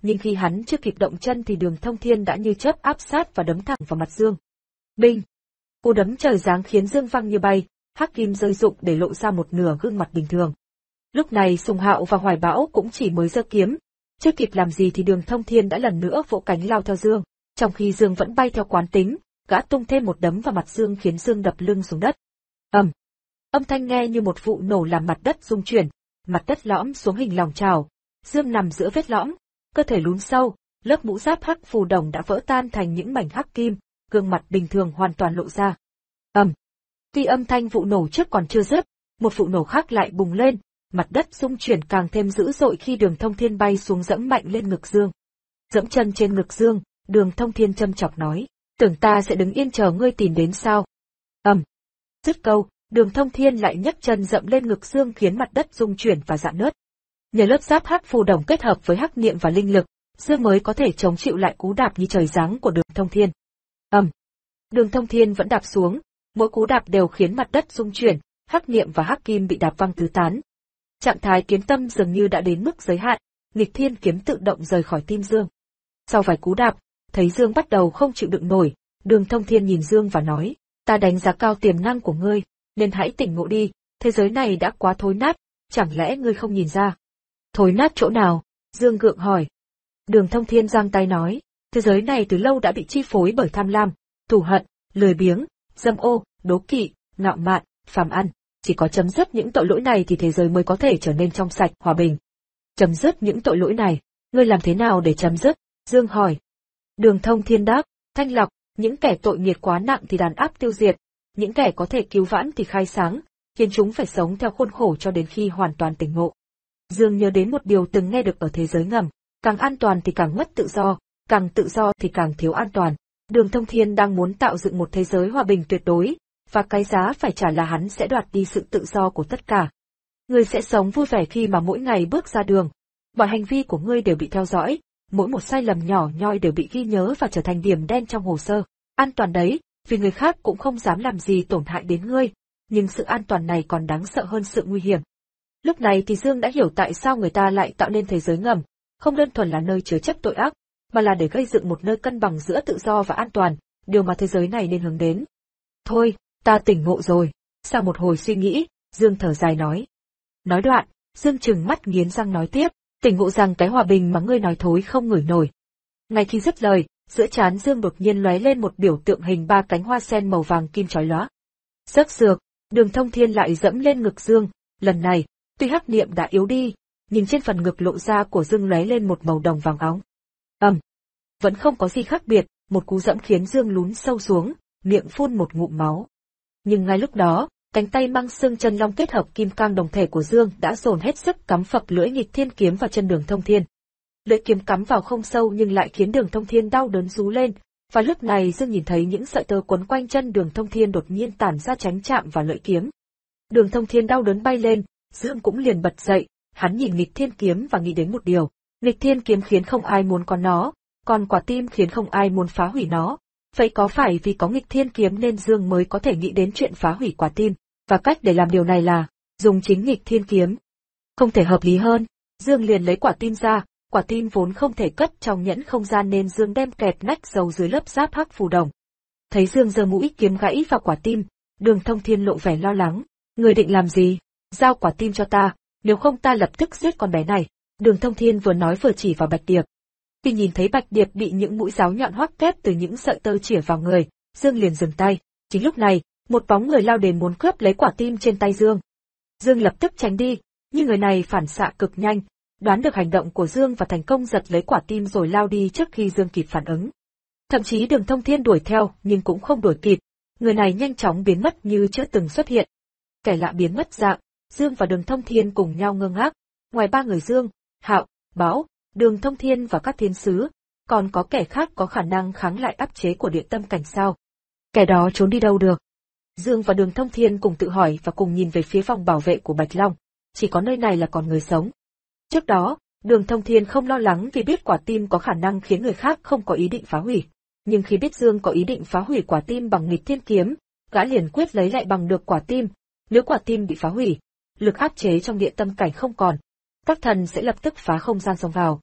nhưng khi hắn chưa kịp động chân thì Đường Thông Thiên đã như chớp áp sát và đấm thẳng vào mặt Dương. Binh! Cú đấm trời giáng khiến Dương văng như bay, hắc kim rơi rụng để lộ ra một nửa gương mặt bình thường. Lúc này Sùng Hạo và Hoài Bão cũng chỉ mới giơ kiếm, chưa kịp làm gì thì Đường Thông Thiên đã lần nữa vỗ cánh lao theo Dương, trong khi Dương vẫn bay theo quán tính, gã tung thêm một đấm vào mặt Dương khiến Dương đập lưng xuống đất. Ầm! Âm thanh nghe như một vụ nổ làm mặt đất rung chuyển, mặt đất lõm xuống hình lòng chảo, Dương nằm giữa vết lõm, cơ thể lún sâu, lớp mũ giáp hắc phù đồng đã vỡ tan thành những mảnh hắc kim, gương mặt bình thường hoàn toàn lộ ra. Ầm! Tuy âm thanh vụ nổ trước còn chưa dứt, một vụ nổ khác lại bùng lên, mặt đất rung chuyển càng thêm dữ dội khi Đường Thông Thiên bay xuống dẫm mạnh lên ngực Dương. Dẫm chân trên ngực Dương, Đường Thông Thiên châm chọc nói, tưởng ta sẽ đứng yên chờ ngươi tìm đến sao? Ầm! Dứt câu, Đường Thông Thiên lại nhấc chân dậm lên ngực Dương khiến mặt đất rung chuyển và rạn nứt. Nhờ lớp giáp hắc phù đồng kết hợp với hắc niệm và linh lực, Dương mới có thể chống chịu lại cú đạp như trời giáng của Đường Thông Thiên. Ầm! Đường Thông Thiên vẫn đạp xuống, mỗi cú đạp đều khiến mặt đất rung chuyển, hắc niệm và hắc kim bị đạp văng tứ tán. Trạng thái kiếm tâm dường như đã đến mức giới hạn, nghịch thiên kiếm tự động rời khỏi tim Dương. Sau vài cú đạp, thấy Dương bắt đầu không chịu đựng nổi, Đường Thông Thiên nhìn Dương và nói, ta đánh giá cao tiềm năng của ngươi, nên hãy tỉnh ngộ đi, thế giới này đã quá thối nát, chẳng lẽ ngươi không nhìn ra? Thối nát chỗ nào? Dương gượng hỏi. Đường Thông Thiên giang tay nói, thế giới này từ lâu đã bị chi phối bởi tham lam, thù hận, lười biếng, dâm ô, đố kỵ, ngạo mạn, phàm ăn. Chỉ có chấm dứt những tội lỗi này thì thế giới mới có thể trở nên trong sạch, hòa bình. Chấm dứt những tội lỗi này, ngươi làm thế nào để chấm dứt? Dương hỏi. Đường Thông Thiên đáp, thanh lọc, những kẻ tội nghiệp quá nặng thì đàn áp tiêu diệt, những kẻ có thể cứu vãn thì khai sáng, khiến chúng phải sống theo khuôn khổ cho đến khi hoàn toàn tỉnh ngộ. Dương nhớ đến một điều từng nghe được ở thế giới ngầm, càng an toàn thì càng mất tự do, càng tự do thì càng thiếu an toàn. Đường Thông Thiên đang muốn tạo dựng một thế giới hòa bình tuyệt đối, và cái giá phải trả là hắn sẽ đoạt đi sự tự do của tất cả. Ngươi sẽ sống vui vẻ khi mà mỗi ngày bước ra đường, mọi hành vi của ngươi đều bị theo dõi, mỗi một sai lầm nhỏ nhoi đều bị ghi nhớ và trở thành điểm đen trong hồ sơ. An toàn đấy, vì người khác cũng không dám làm gì tổn hại đến ngươi, nhưng sự an toàn này còn đáng sợ hơn sự nguy hiểm. Lúc này thì Dương đã hiểu tại sao người ta lại tạo nên thế giới ngầm, không đơn thuần là nơi chứa chấp tội ác, mà là để gây dựng một nơi cân bằng giữa tự do và an toàn, điều mà thế giới này nên hướng đến. Thôi, ta tỉnh ngộ rồi. Sau một hồi suy nghĩ, Dương thở dài nói. Nói đoạn, Dương trừng mắt nghiến răng nói tiếp, tỉnh ngộ rằng cái hòa bình mà ngươi nói thối không ngửi nổi. Ngay khi dứt lời, giữa trán Dương đột nhiên lóe lên một biểu tượng hình ba cánh hoa sen màu vàng kim chói lóa. Giấc dược, Đường Thông Thiên lại dẫm lên ngực Dương, lần này, tuy hắc niệm đã yếu đi, nhưng trên phần ngực lộ ra của Dương lóe lên một màu đồng vàng óng. Ầm, vẫn không có gì khác biệt, một cú dẫm khiến Dương lún sâu xuống, miệng phun một ngụm máu. Nhưng ngay lúc đó, cánh tay mang xương chân long kết hợp kim cang đồng thể của Dương đã dồn hết sức cắm phập lưỡi nghịch thiên kiếm vào chân Đường Thông Thiên. Lưỡi kiếm cắm vào không sâu nhưng lại khiến Đường Thông Thiên đau đớn rú lên, và lúc này Dương nhìn thấy những sợi tơ quấn quanh chân Đường Thông Thiên đột nhiên tản ra tránh chạm vào lưỡi kiếm. Đường Thông Thiên đau đớn bay lên, Dương cũng liền bật dậy, hắn nhìn nghịch thiên kiếm và nghĩ đến một điều, nghịch thiên kiếm khiến không ai muốn có nó, còn quả tim khiến không ai muốn phá hủy nó. Vậy có phải vì có nghịch thiên kiếm nên Dương mới có thể nghĩ đến chuyện phá hủy quả tim, và cách để làm điều này là dùng chính nghịch thiên kiếm? Không thể hợp lý hơn. Dương liền lấy quả tim ra, quả tim vốn không thể cất trong nhẫn không gian nên Dương đem kẹp nách giấu dưới lớp giáp hắc phù đồng. Thấy Dương giơ mũi kiếm gãy vào quả tim, Đường Thông Thiên lộ vẻ lo lắng. Người định làm gì? Giao quả tim cho ta, nếu không ta lập tức giết con bé này. Đường Thông Thiên vừa nói vừa chỉ vào Bạch Điệp. Khi nhìn thấy Bạch Điệp bị những mũi giáo nhọn hoắc kép từ những sợi tơ chĩa vào người, Dương liền dừng tay. Chính lúc này, một bóng người lao đến muốn cướp lấy quả tim trên tay Dương. Dương lập tức tránh đi, nhưng người này phản xạ cực nhanh, đoán được hành động của Dương và thành công giật lấy quả tim rồi lao đi trước khi Dương kịp phản ứng. Thậm chí Đường Thông Thiên đuổi theo nhưng cũng không đuổi kịp, người này nhanh chóng biến mất như chưa từng xuất hiện. Kẻ lạ biến mất dạng, Dương và Đường Thông Thiên cùng nhau ngơ ngác. Ngoài ba người Dương, Hạo, Bão, Đường Thông Thiên và các thiên sứ, còn có kẻ khác có khả năng kháng lại áp chế của địa tâm cảnh sao? Kẻ đó trốn đi đâu được? Dương và Đường Thông Thiên cùng tự hỏi và cùng nhìn về phía vòng bảo vệ của Bạch Long. Chỉ có nơi này là còn người sống. Trước đó, Đường Thông Thiên không lo lắng vì biết quả tim có khả năng khiến người khác không có ý định phá hủy. Nhưng khi biết Dương có ý định phá hủy quả tim bằng nghịch thiên kiếm, gã liền quyết lấy lại bằng được quả tim. Nếu quả tim bị phá hủy, lực áp chế trong địa tâm cảnh không còn, các thần sẽ lập tức phá không gian xông vào.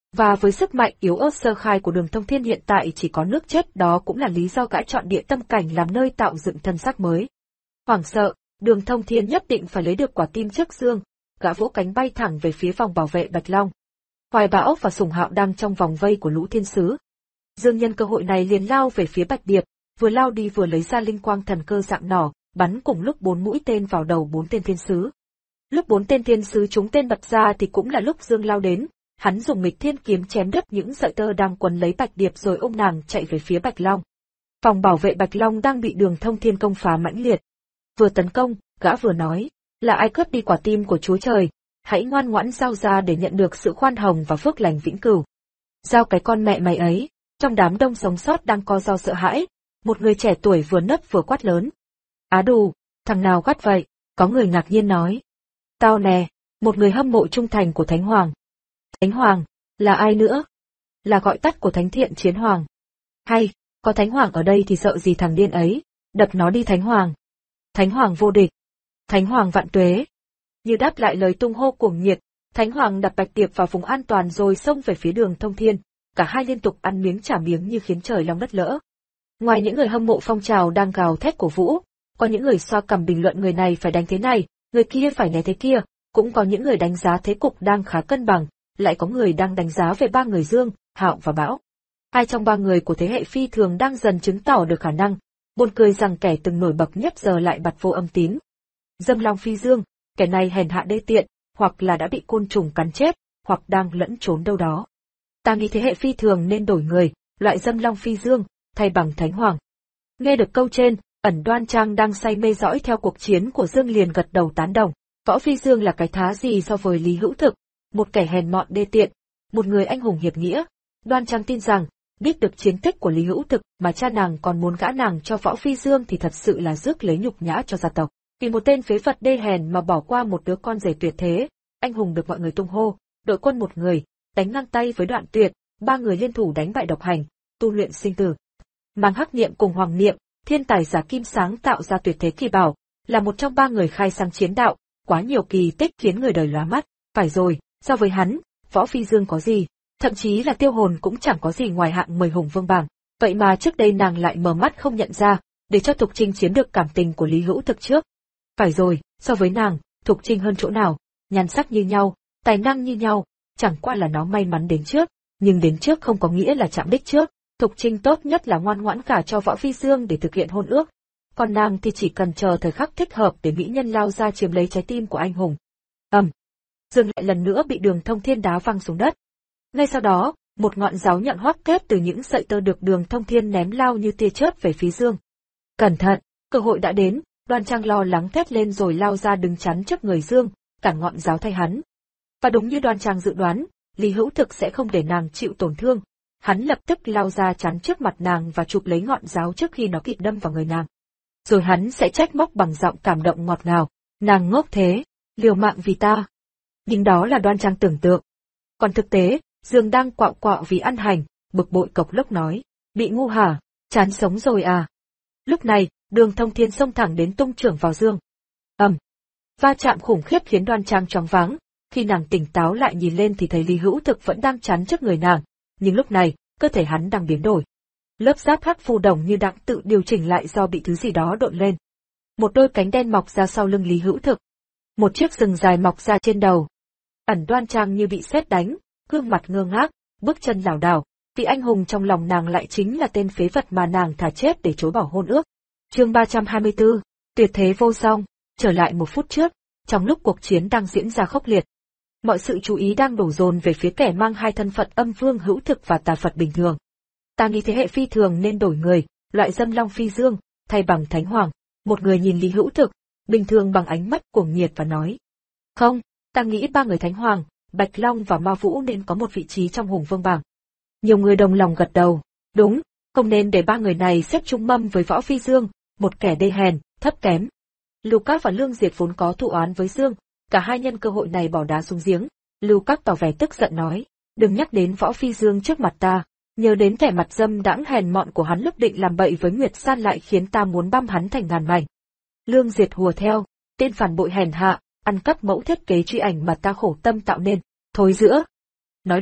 Và với sức mạnh yếu ớt sơ khai của Đường Thông Thiên hiện tại chỉ có nước chết, đó cũng là lý do gã chọn Địa Tâm Cảnh làm nơi tạo dựng thân xác mới. Hoảng sợ, Đường Thông Thiên nhất định phải lấy được quả tim trước Dương, gã vỗ cánh bay thẳng về phía vòng bảo vệ Bạch Long. Hoài Bão và Sùng Hạo đang trong vòng vây của Lũ Thiên Sứ. Dương nhân cơ hội này liền lao về phía Bạch Điệp, vừa lao đi vừa lấy ra linh quang thần cơ dạng nỏ, bắn cùng lúc bốn mũi tên vào đầu bốn tên thiên sứ. Lúc bốn tên thiên sứ trúng tên bật ra thì cũng là lúc Dương lao đến, hắn dùng nghịch thiên kiếm chém đứt những sợi tơ đang quấn lấy Bạch Điệp rồi ôm nàng chạy về phía Bạch Long. Phòng bảo vệ Bạch Long đang bị Đường Thông Thiên công phá mãnh liệt. Vừa tấn công, gã vừa nói, là ai cướp đi quả tim của Chúa Trời, hãy ngoan ngoãn giao ra để nhận được sự khoan hồng và phước lành vĩnh cửu. Giao cái con mẹ mày ấy. Trong đám đông sống sót đang co ro sợ hãi, một người trẻ tuổi vừa nấp vừa quát lớn. Á đù, thằng nào quát vậy? Có người ngạc nhiên nói. Tao nè, một người hâm mộ trung thành của Thánh Hoàng. Thánh Hoàng, là ai nữa? Là gọi tắt của Thánh Thiện Chiến Hoàng. Hay, có Thánh Hoàng ở đây thì sợ gì thằng điên ấy, đập nó đi Thánh Hoàng. Thánh Hoàng vô địch. Thánh Hoàng vạn tuế. Như đáp lại lời tung hô cuồng nhiệt, Thánh Hoàng đặt Bạch Điệp vào vùng an toàn rồi xông về phía Đường Thông Thiên. Cả hai liên tục ăn miếng trả miếng như khiến trời long đất lỡ. Ngoài những người hâm mộ phong trào đang gào thét cổ vũ, có những người xoa cằm bình luận người này phải đánh thế này, người kia phải né thế kia, cũng có những người đánh giá thế cục đang khá cân bằng, lại có người đang đánh giá về ba người Dương, Hạo và Bão. Hai trong ba người của thế hệ phi thường đang dần chứng tỏ được khả năng, buồn cười rằng kẻ từng nổi bật nhất giờ lại bặt vô âm tín. Dâm Long Phi Dương, kẻ này hèn hạ đê tiện, hoặc là đã bị côn trùng cắn chết, hoặc đang lẫn trốn đâu đó. Ta nghĩ thế hệ phi thường nên đổi người, loại Dâm Long Phi Dương, thay bằng Thánh Hoàng. Nghe được câu trên, Ẩn Đoan Trang đang say mê dõi theo cuộc chiến của Dương liền gật đầu tán đồng. Võ Phi Dương là cái thá gì so với Lý Hữu Thực, một kẻ hèn mọn đê tiện, một người anh hùng hiệp nghĩa. Đoan Trang tin rằng, biết được chiến tích của Lý Hữu Thực mà cha nàng còn muốn gã nàng cho Võ Phi Dương thì thật sự là rước lấy nhục nhã cho gia tộc. Vì một tên phế vật đê hèn mà bỏ qua một đứa con rể tuyệt thế, anh hùng được mọi người tung hô, đội quân một người, đánh ngang tay với Đoạn Tuyệt, ba người liên thủ đánh bại Độc Hành, tu luyện sinh tử. Mang Hắc Niệm cùng Hoàng Niệm, thiên tài giả kim sáng tạo ra tuyệt thế kỳ bảo, là một trong ba người khai sang chiến đạo, quá nhiều kỳ tích khiến người đời lóa mắt. Phải rồi, so với hắn, Võ Phi Dương có gì, thậm chí là Tiêu Hồn cũng chẳng có gì ngoài hạng mười hùng vương bảng. Vậy mà trước đây nàng lại mờ mắt không nhận ra, để cho Thục Trinh chiếm được cảm tình của Lý Hữu Thực trước. Phải rồi, so với nàng, Thục Trinh hơn chỗ nào, nhan sắc như nhau, tài năng như nhau, chẳng qua là nó may mắn đến trước, nhưng đến trước không có nghĩa là chạm đích trước. Thục Trinh tốt nhất là ngoan ngoãn gả cho Võ Phi Dương để thực hiện hôn ước, còn nàng thì chỉ cần chờ thời khắc thích hợp để mỹ nhân lao ra chiếm lấy trái tim của anh hùng. Ầm, um, Dương lại lần nữa bị Đường Thông Thiên đá văng xuống đất. Ngay sau đó, một ngọn giáo nhọn hoắt kép từ những sợi tơ được Đường Thông Thiên ném lao như tia chớp về phía Dương. Cẩn thận, cơ hội đã đến. Đoan Trang lo lắng thét lên rồi lao ra đứng chắn trước người Dương, cản ngọn giáo thay hắn. Và đúng như Đoan Trang dự đoán, Lý Hữu Thực sẽ không để nàng chịu tổn thương. Hắn lập tức lao ra chắn trước mặt nàng và chụp lấy ngọn giáo trước khi nó kịp đâm vào người nàng. Rồi hắn sẽ trách móc bằng giọng cảm động ngọt ngào, nàng ngốc thế, liều mạng vì ta. Nhưng đó là Đoan Trang tưởng tượng. Còn thực tế, Dương đang quạo quạo vì ăn hành, bực bội cộc lốc nói, bị ngu hả, chán sống rồi à. Lúc này, Đường Thông Thiên xông thẳng đến tung chưởng vào Dương. Ầm, um, va chạm khủng khiếp khiến Đoan Trang choáng váng. Khi nàng tỉnh táo lại nhìn lên thì thấy Lý Hữu Thực vẫn đang chắn trước người nàng, nhưng lúc này, cơ thể hắn đang biến đổi. Lớp giáp hắc phù đồng như đang tự điều chỉnh lại do bị thứ gì đó độn lên. Một đôi cánh đen mọc ra sau lưng Lý Hữu Thực. Một chiếc sừng dài mọc ra trên đầu. Ẩn Đoan Trang như bị sét đánh, gương mặt ngơ ngác, bước chân lảo đảo, vì anh hùng trong lòng nàng lại chính là tên phế vật mà nàng thà chết để chối bỏ hôn ước. Chương ba trăm hai mươi tư, tuyệt thế vô song. Trở lại một phút trước, trong lúc cuộc chiến đang diễn ra khốc liệt, mọi sự chú ý đang đổ dồn về phía kẻ mang hai thân phận Âm Vương Hữu Thực và Tà Phật bình thường. Ta nghĩ thế hệ phi thường nên đổi người, loại Dâm Long Phi Dương, thay bằng Thánh Hoàng. Một người nhìn Lý Hữu Thực, bình thường bằng ánh mắt cuồng nhiệt và nói. Không, ta nghĩ ba người Thánh Hoàng, Bạch Long và Ma Vũ nên có một vị trí trong hùng vương bảng. Nhiều người đồng lòng gật đầu. Đúng, không nên để ba người này xếp chung mâm với Võ Phi Dương, một kẻ đê hèn, thấp kém. Lưu Các và Lương Diệt vốn có thù oán với Dương, cả hai nhân cơ hội này bỏ đá xuống giếng. Lưu Các tỏ vẻ tức giận nói, đừng nhắc đến Võ Phi Dương trước mặt ta, nhớ đến vẻ mặt dâm đãng hèn mọn của hắn lúc định làm bậy với Nguyệt San lại khiến ta muốn băm hắn thành ngàn mảnh. Lương Diệt hùa theo, tên phản bội hèn hạ, ăn cắp mẫu thiết kế truy ảnh mà ta khổ tâm tạo nên, thối giữa. Nói đoạn,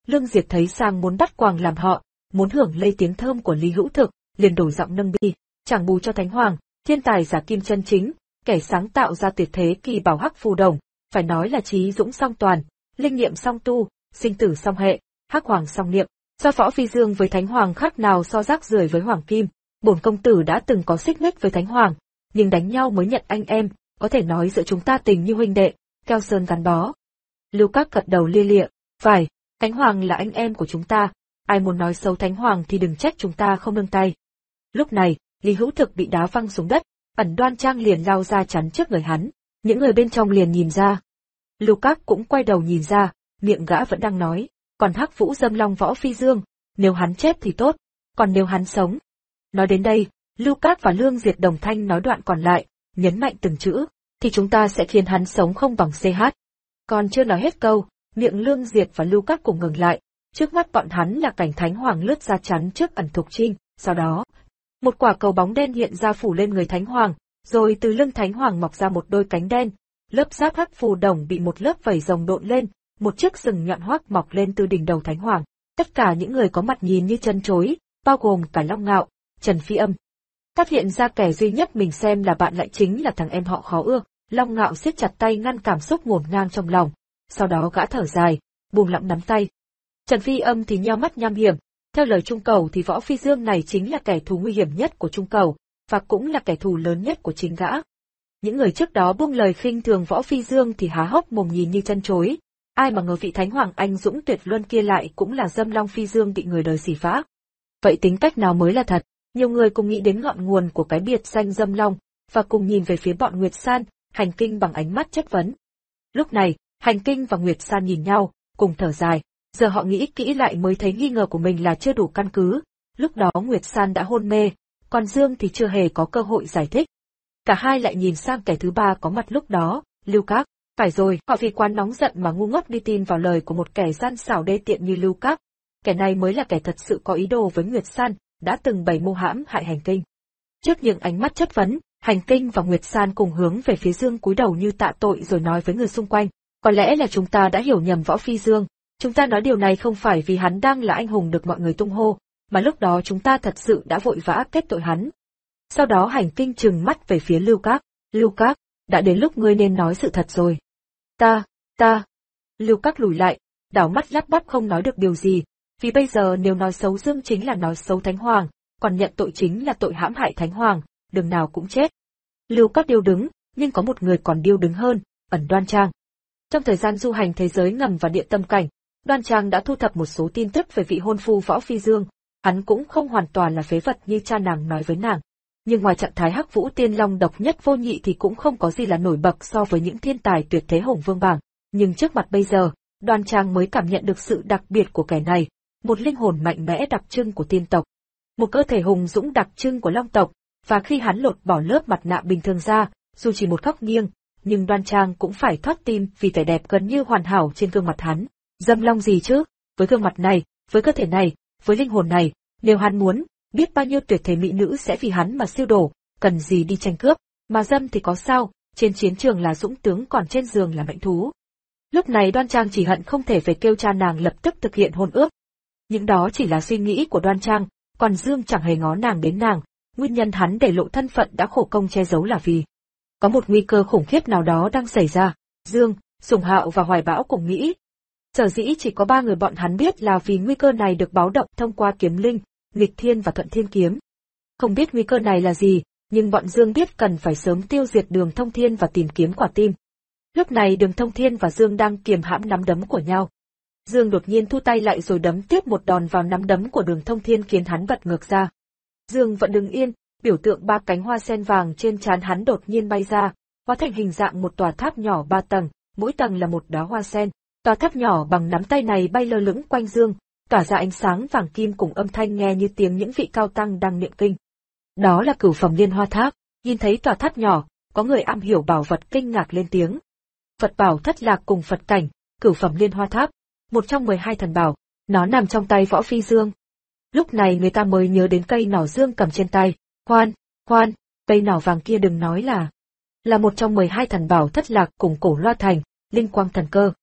Lương Diệp thấy sang muốn bắt quàng làm họ, muốn hưởng lây tiếng thơm của Lý Hữu Thực, liền đổi giọng nâng bi, chẳng bù cho Thánh Hoàng, thiên tài giả kim chân chính, kẻ sáng tạo ra tuyệt thế kỳ bảo hắc phù đồng, phải nói là trí dũng song toàn, linh nghiệm song tu, sinh tử song hệ, hắc hoàng song niệm. Do Võ Phi Dương với Thánh Hoàng khác nào so rác rưởi với Hoàng Kim, bổn công tử đã từng có xích mích với Thánh Hoàng, nhưng đánh nhau mới nhận anh em, có thể nói giữa chúng ta tình như huynh đệ, keo sơn gắn bó. Lưu Các gật đầu lia lịa, phải, Thánh Hoàng là anh em của chúng ta, ai muốn nói xấu Thánh Hoàng thì đừng trách chúng ta không nương tay. Lúc này, Lý Hữu Thực bị đá văng xuống đất, Ẩn Đoan Trang liền lao ra chắn trước người hắn, những người bên trong liền nhìn ra. Lưu Các cũng quay đầu nhìn ra, miệng gã vẫn đang nói, còn Hắc Vũ dâm long Võ Phi Dương, nếu hắn chết thì tốt, còn nếu hắn sống. Nói đến đây, Lưu Các và Lương Diệp đồng thanh nói đoạn còn lại, nhấn mạnh từng chữ, thì chúng ta sẽ khiến hắn sống không bằng xê hát. Còn chưa nói hết câu, miệng Lương Diệp và Lưu Các cùng ngừng lại, trước mắt bọn hắn là cảnh Thánh Hoàng lướt ra chắn trước Ẩn Thục Trinh, sau đó, một quả cầu bóng đen hiện ra phủ lên người Thánh Hoàng, rồi từ lưng Thánh Hoàng mọc ra một đôi cánh đen, lớp giáp hắc phù đồng bị một lớp vảy rồng độn lên, một chiếc sừng nhọn hoắc mọc lên từ đỉnh đầu Thánh Hoàng. Tất cả những người có mặt nhìn như chân chối, bao gồm cả Long Ngạo, Trần Phi Âm. Phát hiện ra kẻ duy nhất mình xem là bạn lại chính là thằng em họ khó ưa, Long Ngạo siết chặt tay ngăn cảm xúc ngổn ngang trong lòng, sau đó gã thở dài, buông lỏng nắm tay. Trần Phi Âm thì nheo mắt nham hiểm, theo lời Trung Cầu thì Võ Phi Dương này chính là kẻ thù nguy hiểm nhất của Trung Cầu, và cũng là kẻ thù lớn nhất của chính gã. Những người trước đó buông lời khinh thường Võ Phi Dương thì há hốc mồm nhìn như chân chối, ai mà ngờ vị Thánh Hoàng anh dũng tuyệt luân kia lại cũng là dâm long Phi Dương bị người đời xỉ vả. Vậy tính cách nào mới là thật? Nhiều người cùng nghĩ đến ngọn nguồn của cái biệt danh dâm long, và cùng nhìn về phía bọn Nguyệt San, Hành Kinh bằng ánh mắt chất vấn. Lúc này, Hành Kinh và Nguyệt San nhìn nhau, cùng thở dài, giờ họ nghĩ kỹ lại mới thấy nghi ngờ của mình là chưa đủ căn cứ. Lúc đó Nguyệt San đã hôn mê, còn Dương thì chưa hề có cơ hội giải thích. Cả hai lại nhìn sang kẻ thứ ba có mặt lúc đó, Lưu Các. Phải rồi, họ vì quá nóng giận mà ngu ngốc đi tin vào lời của một kẻ gian xảo đê tiện như Lưu Các. Kẻ này mới là kẻ thật sự có ý đồ với Nguyệt San, đã từng bày mưu hãm hại Hành Kinh. Trước những ánh mắt chất vấn, Hành Kinh và Nguyệt San cùng hướng về phía Dương cúi đầu như tạ tội rồi nói với người xung quanh, có lẽ là chúng ta đã hiểu nhầm Võ Phi Dương, chúng ta nói điều này không phải vì hắn đang là anh hùng được mọi người tung hô, mà lúc đó chúng ta thật sự đã vội vã kết tội hắn. Sau đó Hành Kinh trừng mắt về phía Lưu Các, Lưu Các, đã đến lúc ngươi nên nói sự thật rồi. Ta, ta. Lưu Các lùi lại, đảo mắt lắp bắp không nói được điều gì, vì bây giờ nếu nói xấu Dương chính là nói xấu Thánh Hoàng, còn nhận tội chính là tội hãm hại Thánh Hoàng, đường nào cũng chết. Lưu Các điêu đứng, nhưng có một người còn điêu đứng hơn, Ẩn Đoan Trang. Trong thời gian du hành thế giới ngầm và địa tâm cảnh, Đoan Trang đã thu thập một số tin tức về vị hôn phu Võ Phi Dương, hắn cũng không hoàn toàn là phế vật như cha nàng nói với nàng. Nhưng ngoài trạng thái Hắc Vũ Tiên Long độc nhất vô nhị thì cũng không có gì là nổi bật so với những thiên tài tuyệt thế Hồng Vương bảng. Nhưng trước mặt bây giờ, Đoan Trang mới cảm nhận được sự đặc biệt của kẻ này, một linh hồn mạnh mẽ đặc trưng của tiên tộc, một cơ thể hùng dũng đặc trưng của Long tộc, và khi hắn lột bỏ lớp mặt nạ bình thường ra, dù chỉ một góc nghiêng, nhưng Đoan Trang cũng phải thoát tim vì vẻ đẹp gần như hoàn hảo trên gương mặt hắn. Dâm long gì chứ? Với gương mặt này, với cơ thể này, với linh hồn này, nếu hắn muốn, biết bao nhiêu tuyệt thế mỹ nữ sẽ vì hắn mà siêu đổ, cần gì đi tranh cướp, mà dâm thì có sao, trên chiến trường là dũng tướng còn trên giường là mãnh thú. Lúc này Đoan Trang chỉ hận không thể về kêu cha nàng lập tức thực hiện hôn ước. Nhưng đó chỉ là suy nghĩ của Đoan Trang, còn Dương chẳng hề ngó nàng đến nàng, nguyên nhân hắn để lộ thân phận đã khổ công che giấu là vì có một nguy cơ khủng khiếp nào đó đang xảy ra. Dương, Sùng Hạo và Hoài Bão cùng nghĩ. Sở dĩ chỉ có ba người bọn hắn biết là vì nguy cơ này được báo động thông qua kiếm linh, nghịch thiên và thuận thiên kiếm. Không biết nguy cơ này là gì, nhưng bọn Dương biết cần phải sớm tiêu diệt Đường Thông Thiên và tìm kiếm quả tim. Lúc này Đường Thông Thiên và Dương đang kiềm hãm nắm đấm của nhau. Dương đột nhiên thu tay lại rồi đấm tiếp một đòn vào nắm đấm của Đường Thông Thiên khiến hắn bật ngược ra. Dương vẫn đứng yên, biểu tượng ba cánh hoa sen vàng trên trán hắn đột nhiên bay ra, hóa thành hình dạng một tòa tháp nhỏ ba tầng, mỗi tầng là một đóa hoa sen. Tòa tháp nhỏ bằng nắm tay này bay lơ lửng quanh Dương, tỏa ra ánh sáng vàng kim cùng âm thanh nghe như tiếng những vị cao tăng đang niệm kinh. Đó là Cửu Phẩm Liên Hoa Tháp. Nhìn thấy tòa tháp nhỏ, có người am hiểu bảo vật kinh ngạc lên tiếng. Phật bảo Thất Lạc cùng Phật cảnh, Cửu Phẩm Liên Hoa Tháp, một trong mười hai thần bảo, nó nằm trong tay Võ Phi Dương. Lúc này người ta mới nhớ đến cây nỏ Dương cầm trên tay. Khoan, khoan, cây nỏ vàng kia đừng nói là là một trong mười hai thần bảo Thất Lạc cùng Cổ Loa Thành, Linh Quang Thần Cơ.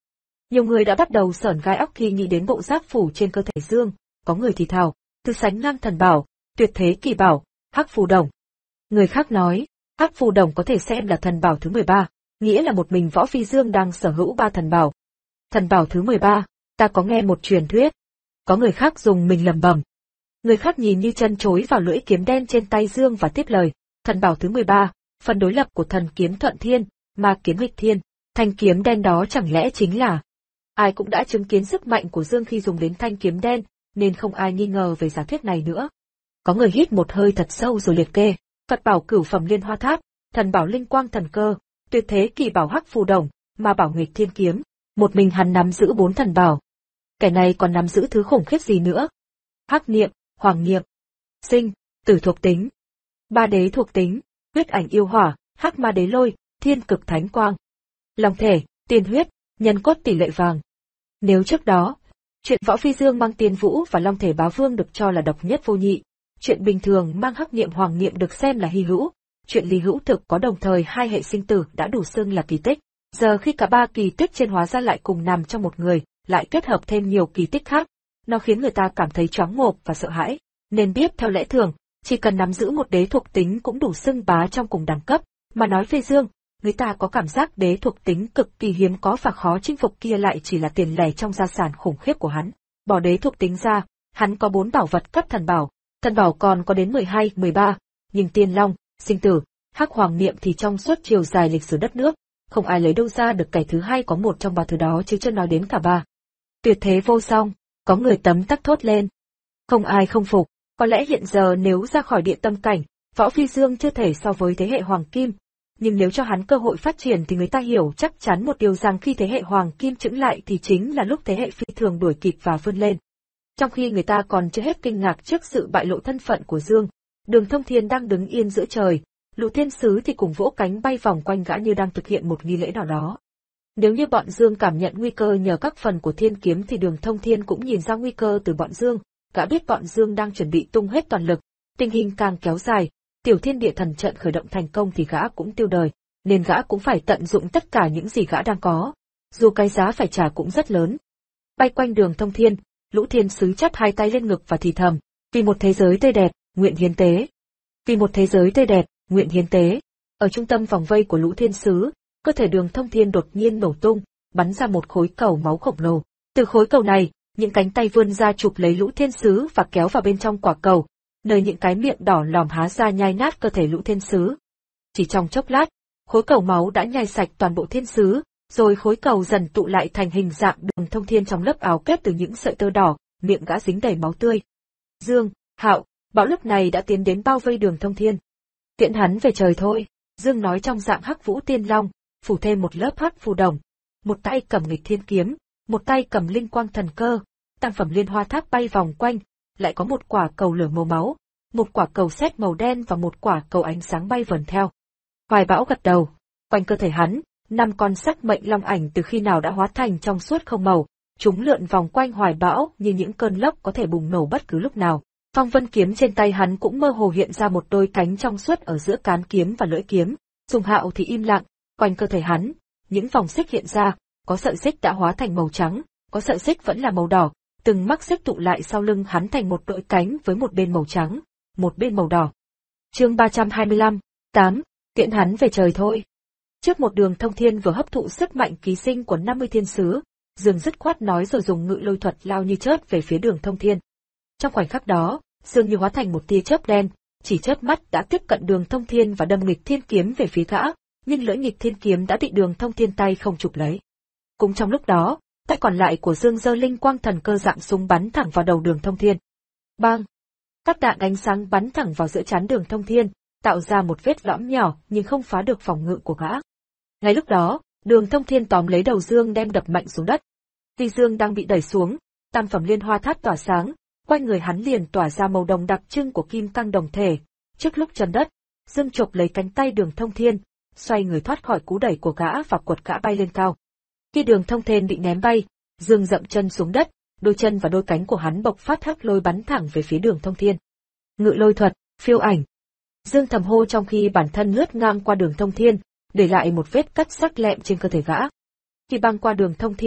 Nhiều người đã bắt đầu sởn gai óc khi nghĩ đến bộ giáp phủ trên cơ thể Dương, có người thì thào, Tứ Sánh Ngang Thần Bảo, Tuyệt Thế Kỳ Bảo, Hắc Phù Đồng. Người khác nói, Hắc Phù Đồng có thể xem là thần bảo thứ mười ba, nghĩa là một mình Võ Phi Dương đang sở hữu ba thần bảo. Thần bảo thứ mười ba, ta có nghe một truyền thuyết. Có người khác dùng mình lẩm bẩm. Người khác nhìn như chân chối vào lưỡi kiếm đen trên tay Dương và tiếp lời, thần bảo thứ mười ba, phần đối lập của thần kiếm Thuận Thiên, ma kiếm Nghịch Thiên, thanh kiếm đen đó chẳng lẽ chính là... Ai cũng đã chứng kiến sức mạnh của Dương khi dùng đến thanh kiếm đen, nên không ai nghi ngờ về giả thuyết này nữa. Có người hít một hơi thật sâu rồi liệt kê, Phật bảo Cửu Phẩm Liên Hoa Tháp, thần bảo Linh Quang Thần Cơ, Tuyệt Thế Kỳ Bảo Hắc Phù Đồng, ma bảo Nghịch Thiên Kiếm, một mình hắn nắm giữ bốn thần bảo. Kẻ này còn nắm giữ thứ khủng khiếp gì nữa? Hắc Niệm, Hoàng Niệm, Sinh, Tử thuộc tính, Ba Đế thuộc tính, Huyết Ảnh Yêu Hỏa, Hắc Ma Đế Lôi, Thiên Cực Thánh Quang, Long Thể, Tiên Huyết, Nhân Cốt Tỷ Lệ Vàng. Nếu trước đó, chuyện Võ Phi Dương mang Tiên Vũ và Long Thể Bá Vương được cho là độc nhất vô nhị, chuyện bình thường mang Hắc Niệm Hoàng Niệm được xem là hy hữu, chuyện lý hữu thực có đồng thời hai hệ sinh tử đã đủ xưng là kỳ tích. Giờ khi cả ba kỳ tích trên hóa ra lại cùng nằm trong một người, lại kết hợp thêm nhiều kỳ tích khác, nó khiến người ta cảm thấy choáng ngợp và sợ hãi. Nên biết theo lẽ thường, chỉ cần nắm giữ một đế thuộc tính cũng đủ xưng bá trong cùng đẳng cấp, mà nói Phi Dương, người ta có cảm giác đế thuộc tính cực kỳ hiếm có và khó chinh phục kia lại chỉ là tiền lẻ trong gia sản khủng khiếp của hắn. Bỏ đế thuộc tính ra, hắn có bốn bảo vật cấp thần bảo, thần bảo còn có đến mười hai, mười ba, nhưng Tiên Long, Sinh Tử, Hắc Hoàng Niệm thì trong suốt chiều dài lịch sử đất nước, không ai lấy đâu ra được kẻ thứ hai có một trong ba thứ đó chứ chưa nói đến cả ba. Tuyệt thế vô song, có người tấm tắc thốt lên. Không ai không phục, có lẽ hiện giờ nếu ra khỏi địa tâm cảnh, Võ Phi Dương chưa thể so với thế hệ Hoàng Kim, nhưng nếu cho hắn cơ hội phát triển thì người ta hiểu chắc chắn một điều rằng khi thế hệ Hoàng Kim chững lại thì chính là lúc thế hệ Phi Thường đuổi kịp và vươn lên. Trong khi người ta còn chưa hết kinh ngạc trước sự bại lộ thân phận của Dương, Đường Thông Thiên đang đứng yên giữa trời, Lũ Thiên Sứ thì cùng vỗ cánh bay vòng quanh gã như đang thực hiện một nghi lễ nào đó. Nếu như bọn Dương cảm nhận nguy cơ nhờ các phần của Thiên Kiếm thì Đường Thông Thiên cũng nhìn ra nguy cơ từ bọn Dương, gã biết bọn Dương đang chuẩn bị tung hết toàn lực, tình hình càng kéo dài, Tiểu Thiên Địa Thần trận khởi động thành công thì gã cũng tiêu đời, nên gã cũng phải tận dụng tất cả những gì gã đang có, dù cái giá phải trả cũng rất lớn. Bay quanh Đường Thông Thiên, Lũ Thiên Sứ chắp hai tay lên ngực và thì thầm, vì một thế giới tươi đẹp, nguyện hiến tế. Vì một thế giới tươi đẹp, nguyện hiến tế. Ở trung tâm vòng vây của Lũ Thiên Sứ, cơ thể Đường Thông Thiên đột nhiên nổ tung, bắn ra một khối cầu máu khổng lồ. Từ khối cầu này, những cánh tay vươn ra chụp lấy Lũ Thiên Sứ và kéo vào bên trong quả cầu, nơi những cái miệng đỏ lòm há ra nhai nát cơ thể Lũ Thiên Sứ. Chỉ trong chốc lát, khối cầu máu đã nhai sạch toàn bộ Thiên Sứ, rồi khối cầu dần tụ lại thành hình dạng Đường Thông Thiên trong lớp áo kép từ những sợi tơ đỏ, miệng gã dính đầy máu tươi. Dương, Hạo, Bảo lúc này đã tiến đến bao vây Đường Thông Thiên. Tiễn hắn về trời thôi, Dương nói trong dạng Hắc Vũ Tiên Long, phủ thêm một lớp hắc phù đồng. Một tay cầm Nghịch Thiên Kiếm, một tay cầm Linh Quang Thần Cơ, tam phẩm Liên Hoa Tháp bay vòng quanh, lại có một quả cầu lửa màu máu, một quả cầu sét màu đen và một quả cầu ánh sáng bay vần theo. Hoài Bão gật đầu, quanh cơ thể hắn, năm con sắc mệnh long ảnh từ khi nào đã hóa thành trong suốt không màu, chúng lượn vòng quanh Hoài Bão như những cơn lốc có thể bùng nổ bất cứ lúc nào. Phong vân kiếm trên tay hắn cũng mơ hồ hiện ra một đôi cánh trong suốt ở giữa cán kiếm và lưỡi kiếm. Dùng Hạo thì im lặng, quanh cơ thể hắn, những vòng xích hiện ra, có sợi xích đã hóa thành màu trắng, có sợi xích vẫn là màu đỏ, từng mắc xích tụ lại sau lưng hắn thành một đội cánh với một bên màu trắng, một bên màu đỏ. Chương ba trăm hai mươi lăm, tám, tiễn hắn về trời thôi. Trước một Đường Thông Thiên vừa hấp thụ sức mạnh ký sinh của năm mươi thiên sứ, Dương dứt khoát nói rồi dùng ngự lôi thuật lao như chớp về phía Đường Thông Thiên. Trong khoảnh khắc đó, Dương như hóa thành một tia chớp đen, chỉ chớp mắt đã tiếp cận Đường Thông Thiên và đâm Nghịch Thiên Kiếm về phía gã, nhưng lưỡi Nghịch Thiên Kiếm đã bị Đường Thông Thiên tay không chụp lấy. Cũng trong lúc đó, tay còn lại của Dương giơ Linh Quang Thần Cơ dạng súng bắn thẳng vào đầu Đường Thông Thiên. Bang! Các đạn ánh sáng bắn thẳng vào giữa trán Đường Thông Thiên, tạo ra một vết lõm nhỏ nhưng không phá được phòng ngự của gã. Ngay lúc đó, Đường Thông Thiên tóm lấy đầu Dương đem đập mạnh xuống đất. Vì Dương đang bị đẩy xuống, tam phẩm Liên Hoa Tháp tỏa sáng, quanh người hắn liền tỏa ra màu đồng đặc trưng của kim cang đồng thể. Trước lúc chân đất, Dương chộp lấy cánh tay Đường Thông Thiên, xoay người thoát khỏi cú đẩy của gã và quật gã bay lên cao. Khi Đường Thông Thiên bị ném bay, Dương dậm chân xuống đất, đôi chân và đôi cánh của hắn bộc phát hắc lôi bắn thẳng về phía Đường Thông Thiên. Ngự lôi thuật, phiêu ảnh. Dương thầm hô trong khi bản thân lướt ngang qua Đường Thông Thiên, để lại một vết cắt sắc lẹm trên cơ thể gã. Khi băng qua Đường Thông Thiên,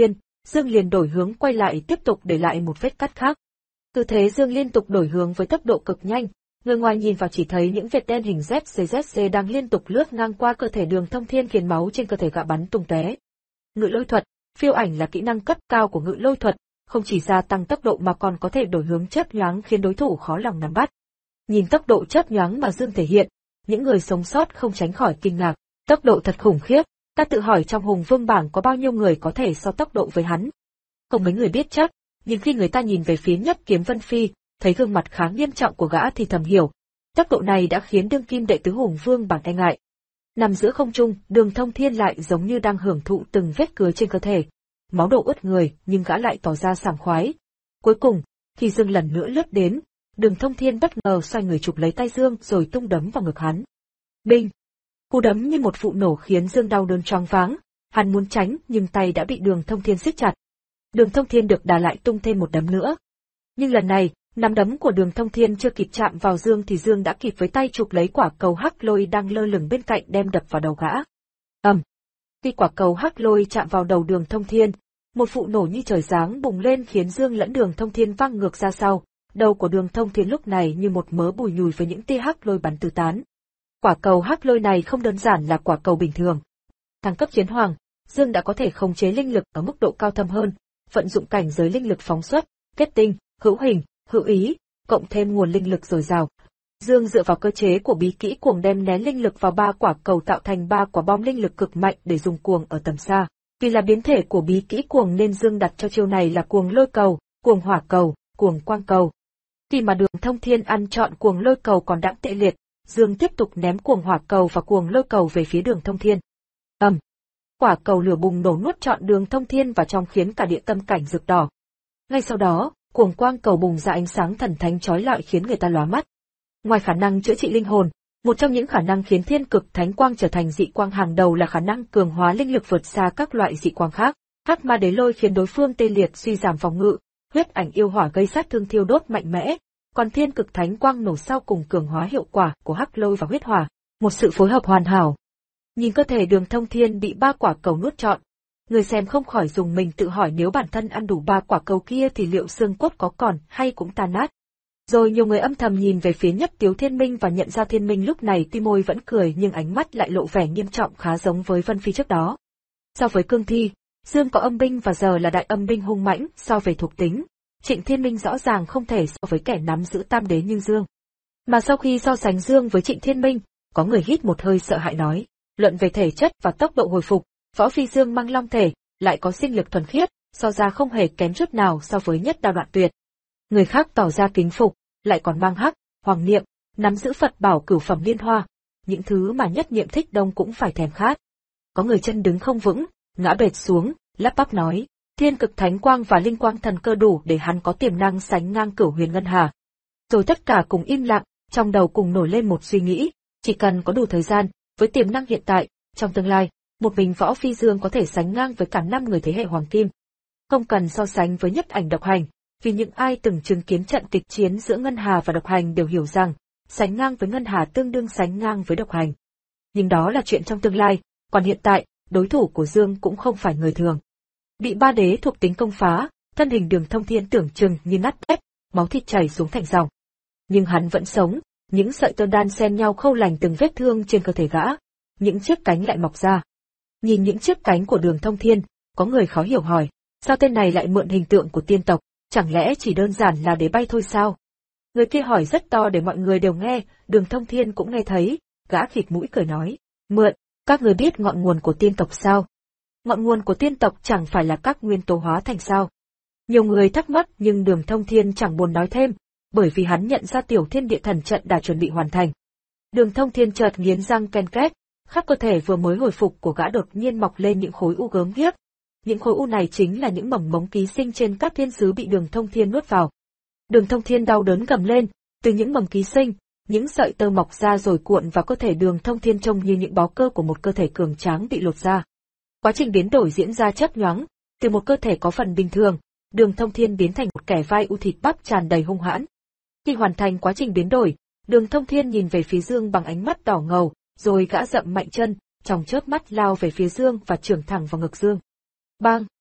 Dương liền đổi hướng quay lại tiếp tục để lại một vết cắt khác. Cứ thế Dương liên tục đổi hướng với tốc độ cực nhanh, người ngoài nhìn vào chỉ thấy những vệt đen hình Z Z Z Z đang liên tục lướt ngang qua cơ thể Đường Thông Thiên khiến máu trên cơ thể gã bắn tung tóe. Ngự lôi thuật, phiêu ảnh là kỹ năng cấp cao của ngự lôi thuật, không chỉ gia tăng tốc độ mà còn có thể đổi hướng chớp nhoáng khiến đối thủ khó lòng nắm bắt. Nhìn tốc độ chớp nhoáng mà Dương thể hiện, những người sống sót không tránh khỏi kinh ngạc, tốc độ thật khủng khiếp, ta tự hỏi trong Hùng Vương bảng có bao nhiêu người có thể so tốc độ với hắn. Không mấy người biết chắc, nhưng khi người ta nhìn về phía Nhất Kiếm Vân Phi, thấy gương mặt khá nghiêm trọng của gã thì thầm hiểu, tốc độ này đã khiến đương kim đệ tứ Hùng Vương bảng e ngại. Nằm giữa không trung, Đường Thông Thiên lại giống như đang hưởng thụ từng vết cứa trên cơ thể. Máu đổ ướt người, nhưng gã lại tỏ ra sảng khoái. Cuối cùng, khi Dương lần nữa lướt đến, Đường Thông Thiên bất ngờ xoay người chụp lấy tay Dương rồi tung đấm vào ngực hắn. Binh! Cú đấm như một vụ nổ khiến Dương đau đớn choáng váng, hắn muốn tránh nhưng tay đã bị Đường Thông Thiên siết chặt. Đường Thông Thiên được đà lại tung thêm một đấm nữa. Nhưng lần này, nắm đấm của Đường Thông Thiên chưa kịp chạm vào Dương thì Dương đã kịp với tay chụp lấy quả cầu hắc lôi đang lơ lửng bên cạnh đem đập vào đầu gã. Ầm! Um. Khi quả cầu hắc lôi chạm vào đầu Đường Thông Thiên, một vụ nổ như trời giáng bùng lên khiến Dương lẫn Đường Thông Thiên văng ngược ra sau. Đầu của Đường Thông Thiên lúc này như một mớ bùi nhùi với những tia hắc lôi bắn tứ tán. Quả cầu hắc lôi này không đơn giản là quả cầu bình thường. Thăng cấp chiến hoàng, Dương đã có thể khống chế linh lực ở mức độ cao thâm hơn, vận dụng cảnh giới linh lực phóng xuất, kết tinh, hữu hình, hữu ý, cộng thêm nguồn linh lực dồi dào. Dương dựa vào cơ chế của bí kỹ cuồng đem nén linh lực vào ba quả cầu tạo thành ba quả bom linh lực cực mạnh để dùng cuồng ở tầm xa. Vì là biến thể của bí kỹ cuồng nên Dương đặt cho chiêu này là cuồng lôi cầu, cuồng hỏa cầu, cuồng quang cầu. Khi mà Đường Thông Thiên ăn trọn cuồng lôi cầu còn đãng tệ liệt, Dương tiếp tục ném cuồng hỏa cầu và cuồng lôi cầu về phía Đường Thông Thiên. Ầm! Um. Quả cầu lửa bùng nổ nuốt trọn Đường Thông Thiên vào trong khiến cả địa tâm cảnh rực đỏ. Ngay sau đó, cuồng quang cầu bùng ra ánh sáng thần thánh chói lọi khiến người ta lóa mắt. Ngoài khả năng chữa trị linh hồn, một trong những khả năng khiến thiên cực thánh quang trở thành dị quang hàng đầu là khả năng cường hóa linh lực vượt xa các loại dị quang khác. Hắc ma đế lôi khiến đối phương tê liệt suy giảm phòng ngự, huyết ảnh yêu hỏa gây sát thương thiêu đốt mạnh mẽ, còn thiên cực thánh quang nổ sau cùng cường hóa hiệu quả của hắc lôi và huyết hỏa, một sự phối hợp hoàn hảo. Nhìn cơ thể Đường Thông Thiên bị ba quả cầu nuốt trọn, người xem không khỏi dùng mình tự hỏi nếu bản thân ăn đủ ba quả cầu kia thì liệu xương cốt có còn hay cũng tan nát. Rồi nhiều người âm thầm nhìn về phía Nhất Tiếu Thiên Minh và nhận ra Thiên Minh lúc này tuy môi vẫn cười nhưng ánh mắt lại lộ vẻ nghiêm trọng khá giống với Vân Phi trước đó. So với cương thi, Dương có âm binh và giờ là đại âm binh hung mãnh, so về thuộc tính, Trịnh Thiên Minh rõ ràng không thể so với kẻ nắm giữ tam đế như Dương. Mà sau khi so sánh Dương với Trịnh Thiên Minh, có người hít một hơi sợ hãi nói, luận về thể chất và tốc độ hồi phục, Võ Phi Dương mang long thể, lại có sinh lực thuần khiết, so ra không hề kém chút nào so với Nhất Đao Đoạn Tuyệt. Người khác tỏ ra kính phục, lại còn mang hắc, hoàng niệm, nắm giữ Phật bảo cửu phẩm liên hoa, những thứ mà Nhất Niệm Thích Đông cũng phải thèm khát. Có người chân đứng không vững, ngã bệt xuống, lắp bắp nói, thiên cực thánh quang và linh quang thần cơ đủ để hắn có tiềm năng sánh ngang Cửu Huyền Ngân Hà. Rồi tất cả cùng im lặng, trong đầu cùng nổi lên một suy nghĩ, chỉ cần có đủ thời gian, với tiềm năng hiện tại, trong tương lai, một mình Võ Phi Dương có thể sánh ngang với cả năm người thế hệ hoàng kim. Không cần so sánh với Nhất Ảnh Độc Hành, vì những ai từng chứng kiến trận kịch chiến giữa Ngân Hà và Độc Hành đều hiểu rằng, sánh ngang với Ngân Hà tương đương sánh ngang với Độc Hành. Nhưng đó là chuyện trong tương lai, còn hiện tại, đối thủ của Dương cũng không phải người thường. Bị ba đế thuộc tính công phá, thân hình Đường Thông Thiên tưởng chừng như nát bét, máu thịt chảy xuống thành dòng. Nhưng hắn vẫn sống, những sợi tơ đan xen nhau khâu lành từng vết thương trên cơ thể gã, những chiếc cánh lại mọc ra. Nhìn những chiếc cánh của Đường Thông Thiên, có người khó hiểu hỏi, sao tên này lại mượn hình tượng của tiên tộc, chẳng lẽ chỉ đơn giản là để bay thôi sao? Người kia hỏi rất to để mọi người đều nghe, Đường Thông Thiên cũng nghe thấy, gã khịt mũi cười nói, mượn, các người biết ngọn nguồn của tiên tộc sao? Ngọn nguồn của tiên tộc chẳng phải là các nguyên tố hóa thành sao? Nhiều người thắc mắc nhưng Đường Thông Thiên chẳng buồn nói thêm, bởi vì hắn nhận ra tiểu thiên địa thần trận đã chuẩn bị hoàn thành. Đường Thông Thiên chợt nghiến răng ken két, khắp cơ thể vừa mới hồi phục của gã đột nhiên mọc lên những khối u gớm ghiếc. Những khối u này chính là những mầm mống ký sinh trên các thiên sứ bị Đường Thông Thiên nuốt vào. Đường Thông Thiên đau đớn gầm lên, từ những mầm ký sinh, những sợi tơ mọc ra rồi cuộn vào cơ thể Đường Thông Thiên trông như những bó cơ của một cơ thể cường tráng bị lột ra. Quá trình biến đổi diễn ra chớp nhoáng, từ một cơ thể có phần bình thường, Đường Thông Thiên biến thành một kẻ vai u thịt bắp tràn đầy hung hãn. Khi hoàn thành quá trình biến đổi, Đường Thông Thiên nhìn về phía Dương bằng ánh mắt đỏ ngầu, rồi gã dậm mạnh chân, trong chớp mắt lao về phía Dương và chưởng thẳng vào ngực Dương. Bang!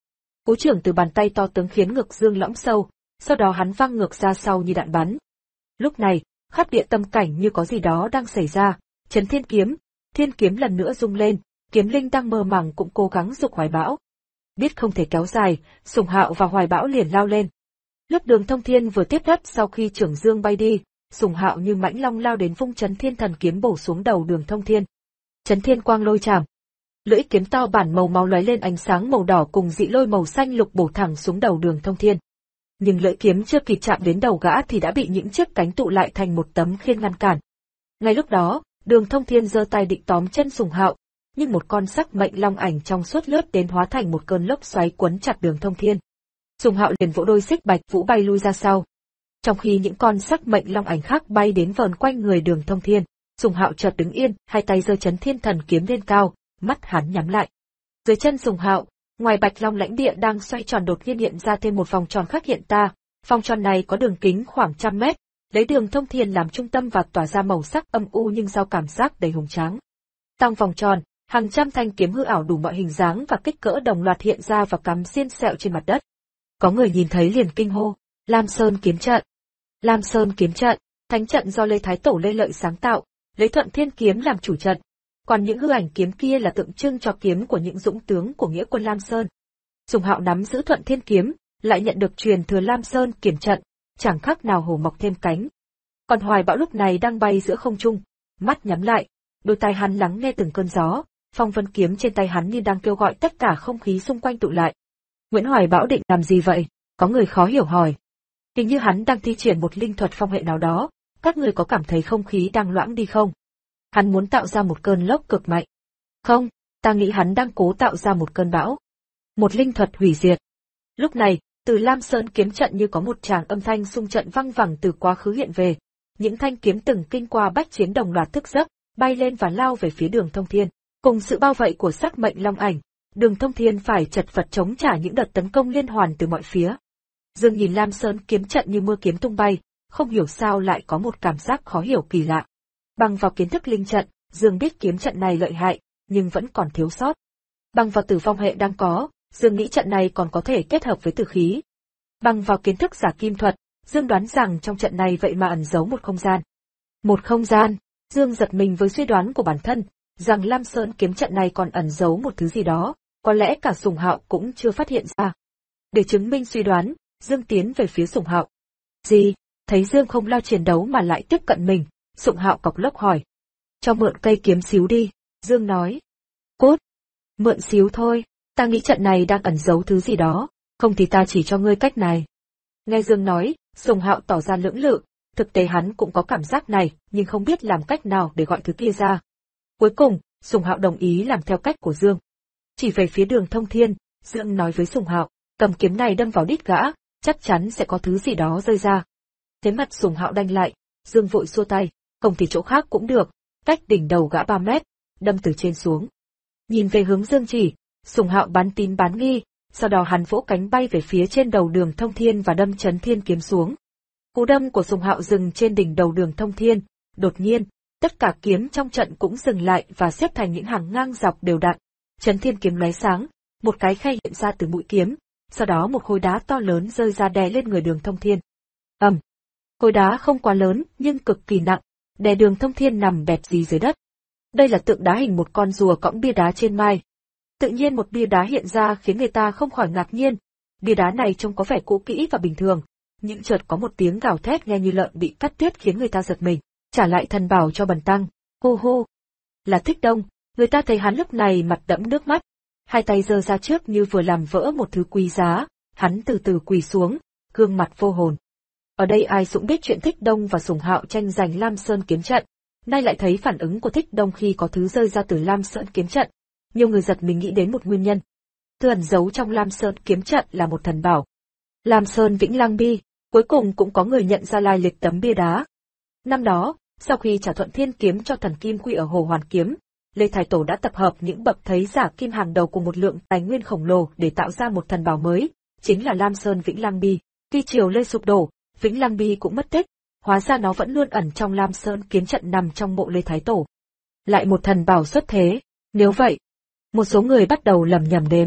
Cú trưởng từ bàn tay to tướng khiến ngực Dương lõm sâu, sau đó hắn văng ngược ra sau như đạn bắn. Lúc này, khắp địa tâm cảnh như có gì đó đang xảy ra, Chấn Thiên kiếm, thiên kiếm lần nữa rung lên, kiếm linh đang mơ màng cũng cố gắng giục Hoài Bão. Biết không thể kéo dài, Sùng Hạo và Hoài Bão liền lao lên. Lúc Đường Thông Thiên vừa tiếp đất sau khi trưởng Dương bay đi, Sùng Hạo như mãnh long lao đến vung Chấn Thiên thần kiếm bổ xuống đầu Đường Thông Thiên. Chấn Thiên quang lôi chảm. Lưỡi kiếm to bản màu máu lóe lên ánh sáng màu đỏ cùng dị lôi màu xanh lục bổ thẳng xuống đầu Đường Thông Thiên. Nhưng lưỡi kiếm chưa kịp chạm đến đầu gã thì đã bị những chiếc cánh tụ lại thành một tấm khiên ngăn cản. Ngay lúc đó, Đường Thông Thiên giơ tay định tóm chân Sùng Hạo, nhưng một con sắc mệnh long ảnh trong suốt lướt đến hóa thành một cơn lốc xoáy quấn chặt Đường Thông Thiên. Sùng Hạo liền vỗ đôi xích bạch vũ bay lui ra sau. Trong khi những con sắc mệnh long ảnh khác bay đến vờn quanh người Đường Thông Thiên, Sùng Hạo chợt đứng yên, hai tay giơ Chấn Thiên thần kiếm lên cao, mắt hắn nhắm lại. Dưới chân Sùng Hạo, ngoài Bạch Long lãnh địa đang xoay tròn đột nhiên hiện ra thêm một vòng tròn khác hiện ta. Vòng tròn này có đường kính khoảng trăm mét, lấy Đường Thông Thiên làm trung tâm và tỏa ra màu sắc âm u nhưng giao cảm giác đầy hùng tráng. Trong vòng tròn, hàng trăm thanh kiếm hư ảo đủ mọi hình dáng và kích cỡ đồng loạt hiện ra và cắm xiên sẹo trên mặt đất. Có người nhìn thấy liền kinh hô, Lam Sơn kiếm trận. Lam Sơn kiếm trận, thánh trận do Lê Thái Tổ Lê Lợi sáng tạo, lấy Thuận Thiên kiếm làm chủ trận. Còn những hư ảnh kiếm kia là tượng trưng cho kiếm của những dũng tướng của nghĩa quân Lam Sơn. Sùng Hạo nắm giữ Thuận Thiên kiếm, lại nhận được truyền thừa Lam Sơn kiếm trận, chẳng khác nào hổ mọc thêm cánh. Còn Hoài Bão lúc này đang bay giữa không trung, mắt nhắm lại, đôi tai hắn lắng nghe từng cơn gió, phong vân kiếm trên tay hắn như đang kêu gọi tất cả không khí xung quanh tụ lại. Nguyễn Hoài Bão định làm gì vậy? Có người khó hiểu hỏi. Hình như hắn đang thi triển một linh thuật phong hệ nào đó, các người có cảm thấy không khí đang loãng đi không? Hắn muốn tạo ra một cơn lốc cực mạnh. Không, ta nghĩ hắn đang cố tạo ra một cơn bão. Một linh thuật hủy diệt. Lúc này, từ Lam Sơn kiếm trận như có một tràng âm thanh xung trận văng vẳng từ quá khứ hiện về. Những thanh kiếm từng kinh qua bách chiến đồng loạt thức giấc, bay lên và lao về phía Đường Thông Thiên. Cùng sự bao vây của sắc mệnh long ảnh, Đường Thông Thiên phải chật vật chống trả những đợt tấn công liên hoàn từ mọi phía. Dương nhìn Lam Sơn kiếm trận như mưa kiếm tung bay, không hiểu sao lại có một cảm giác khó hiểu kỳ lạ. Bằng vào kiến thức linh trận, Dương biết kiếm trận này lợi hại, nhưng vẫn còn thiếu sót. Bằng vào tử vong hệ đang có, Dương nghĩ trận này còn có thể kết hợp với tử khí. Bằng vào kiến thức giả kim thuật, Dương đoán rằng trong trận này vậy mà ẩn giấu một không gian. Một không gian, Dương giật mình với suy đoán của bản thân, rằng Lam Sơn kiếm trận này còn ẩn giấu một thứ gì đó, có lẽ cả Sùng Hạo cũng chưa phát hiện ra. Để chứng minh suy đoán, Dương tiến về phía Sùng Hạo. Gì? Thấy Dương không lao chiến đấu mà lại tiếp cận mình, Sùng Hạo cọc lốc hỏi. Cho mượn cây kiếm xíu đi, Dương nói. Cốt. Mượn xíu thôi, ta nghĩ trận này đang ẩn giấu thứ gì đó, không thì ta chỉ cho ngươi cách này. Nghe Dương nói, Sùng Hạo tỏ ra lưỡng lự, thực tế hắn cũng có cảm giác này, nhưng không biết làm cách nào để gọi thứ kia ra. Cuối cùng, Sùng Hạo đồng ý làm theo cách của Dương. Chỉ về phía Đường Thông Thiên, Dương nói với Sùng Hạo, cầm kiếm này đâm vào đít gã, chắc chắn sẽ có thứ gì đó rơi ra. Thế mặt Sùng Hạo đanh lại, Dương vội xua tay, không thì chỗ khác cũng được, cách đỉnh đầu gã ba mét, đâm từ trên xuống. Nhìn về hướng Dương chỉ, Sùng Hạo bán tín bán nghi, sau đó hắn vỗ cánh bay về phía trên đầu Đường Thông Thiên và đâm Chấn Thiên kiếm xuống. Cú đâm của Sùng Hạo dừng trên đỉnh đầu Đường Thông Thiên, đột nhiên, tất cả kiếm trong trận cũng dừng lại và xếp thành những hàng ngang dọc đều đặn. Chấn Thiên kiếm lóe sáng, một cái khay hiện ra từ mũi kiếm, sau đó một khối đá to lớn rơi ra đè lên người Đường Thông Thiên. Ầm. Khối đá không quá lớn nhưng cực kỳ nặng, đè Đường Thông Thiên nằm bẹp dí dưới đất. Đây là tượng đá hình một con rùa cõng bia đá trên mai. Tự nhiên một bia đá hiện ra khiến người ta không khỏi ngạc nhiên. Bia đá này trông có vẻ cũ kỹ và bình thường, nhưng chợt có một tiếng gào thét nghe như lợn bị cắt tiết khiến người ta giật mình. Trả lại thần bảo cho Bần tăng. Hô hô. Là Thích Đông, người ta thấy hắn lúc này mặt đẫm nước mắt. Hai tay giơ ra trước như vừa làm vỡ một thứ quý giá, hắn từ từ quỳ xuống, gương mặt vô hồn. Ở đây ai cũng biết chuyện Thích Đông và Sùng Hạo tranh giành Lam Sơn kiếm trận, nay lại thấy phản ứng của Thích Đông khi có thứ rơi ra từ Lam Sơn kiếm trận. Nhiều người giật mình nghĩ đến một nguyên nhân. Thứ ẩn giấu trong Lam Sơn kiếm trận là một thần bảo. Lam Sơn Vĩnh Lăng Bi, cuối cùng cũng có người nhận ra lai lịch tấm bia đá. Năm đó, sau khi trả Thuận Thiên kiếm cho thần Kim Quy ở Hồ Hoàn Kiếm, Lê Thái Tổ đã tập hợp những bậc thấy giả kim hàng đầu cùng một lượng tài nguyên khổng lồ để tạo ra một thần bảo mới, chính là Lam Sơn Vĩnh Lăng Bi. Khi triều Lê sụp đổ, Vĩnh Lăng Bi cũng mất tích, hóa ra nó vẫn luôn ẩn trong Lam Sơn kiếm trận nằm trong mộ Lê Thái Tổ. Lại một thần bảo xuất thế, nếu vậy, một số người bắt đầu lầm nhầm đếm,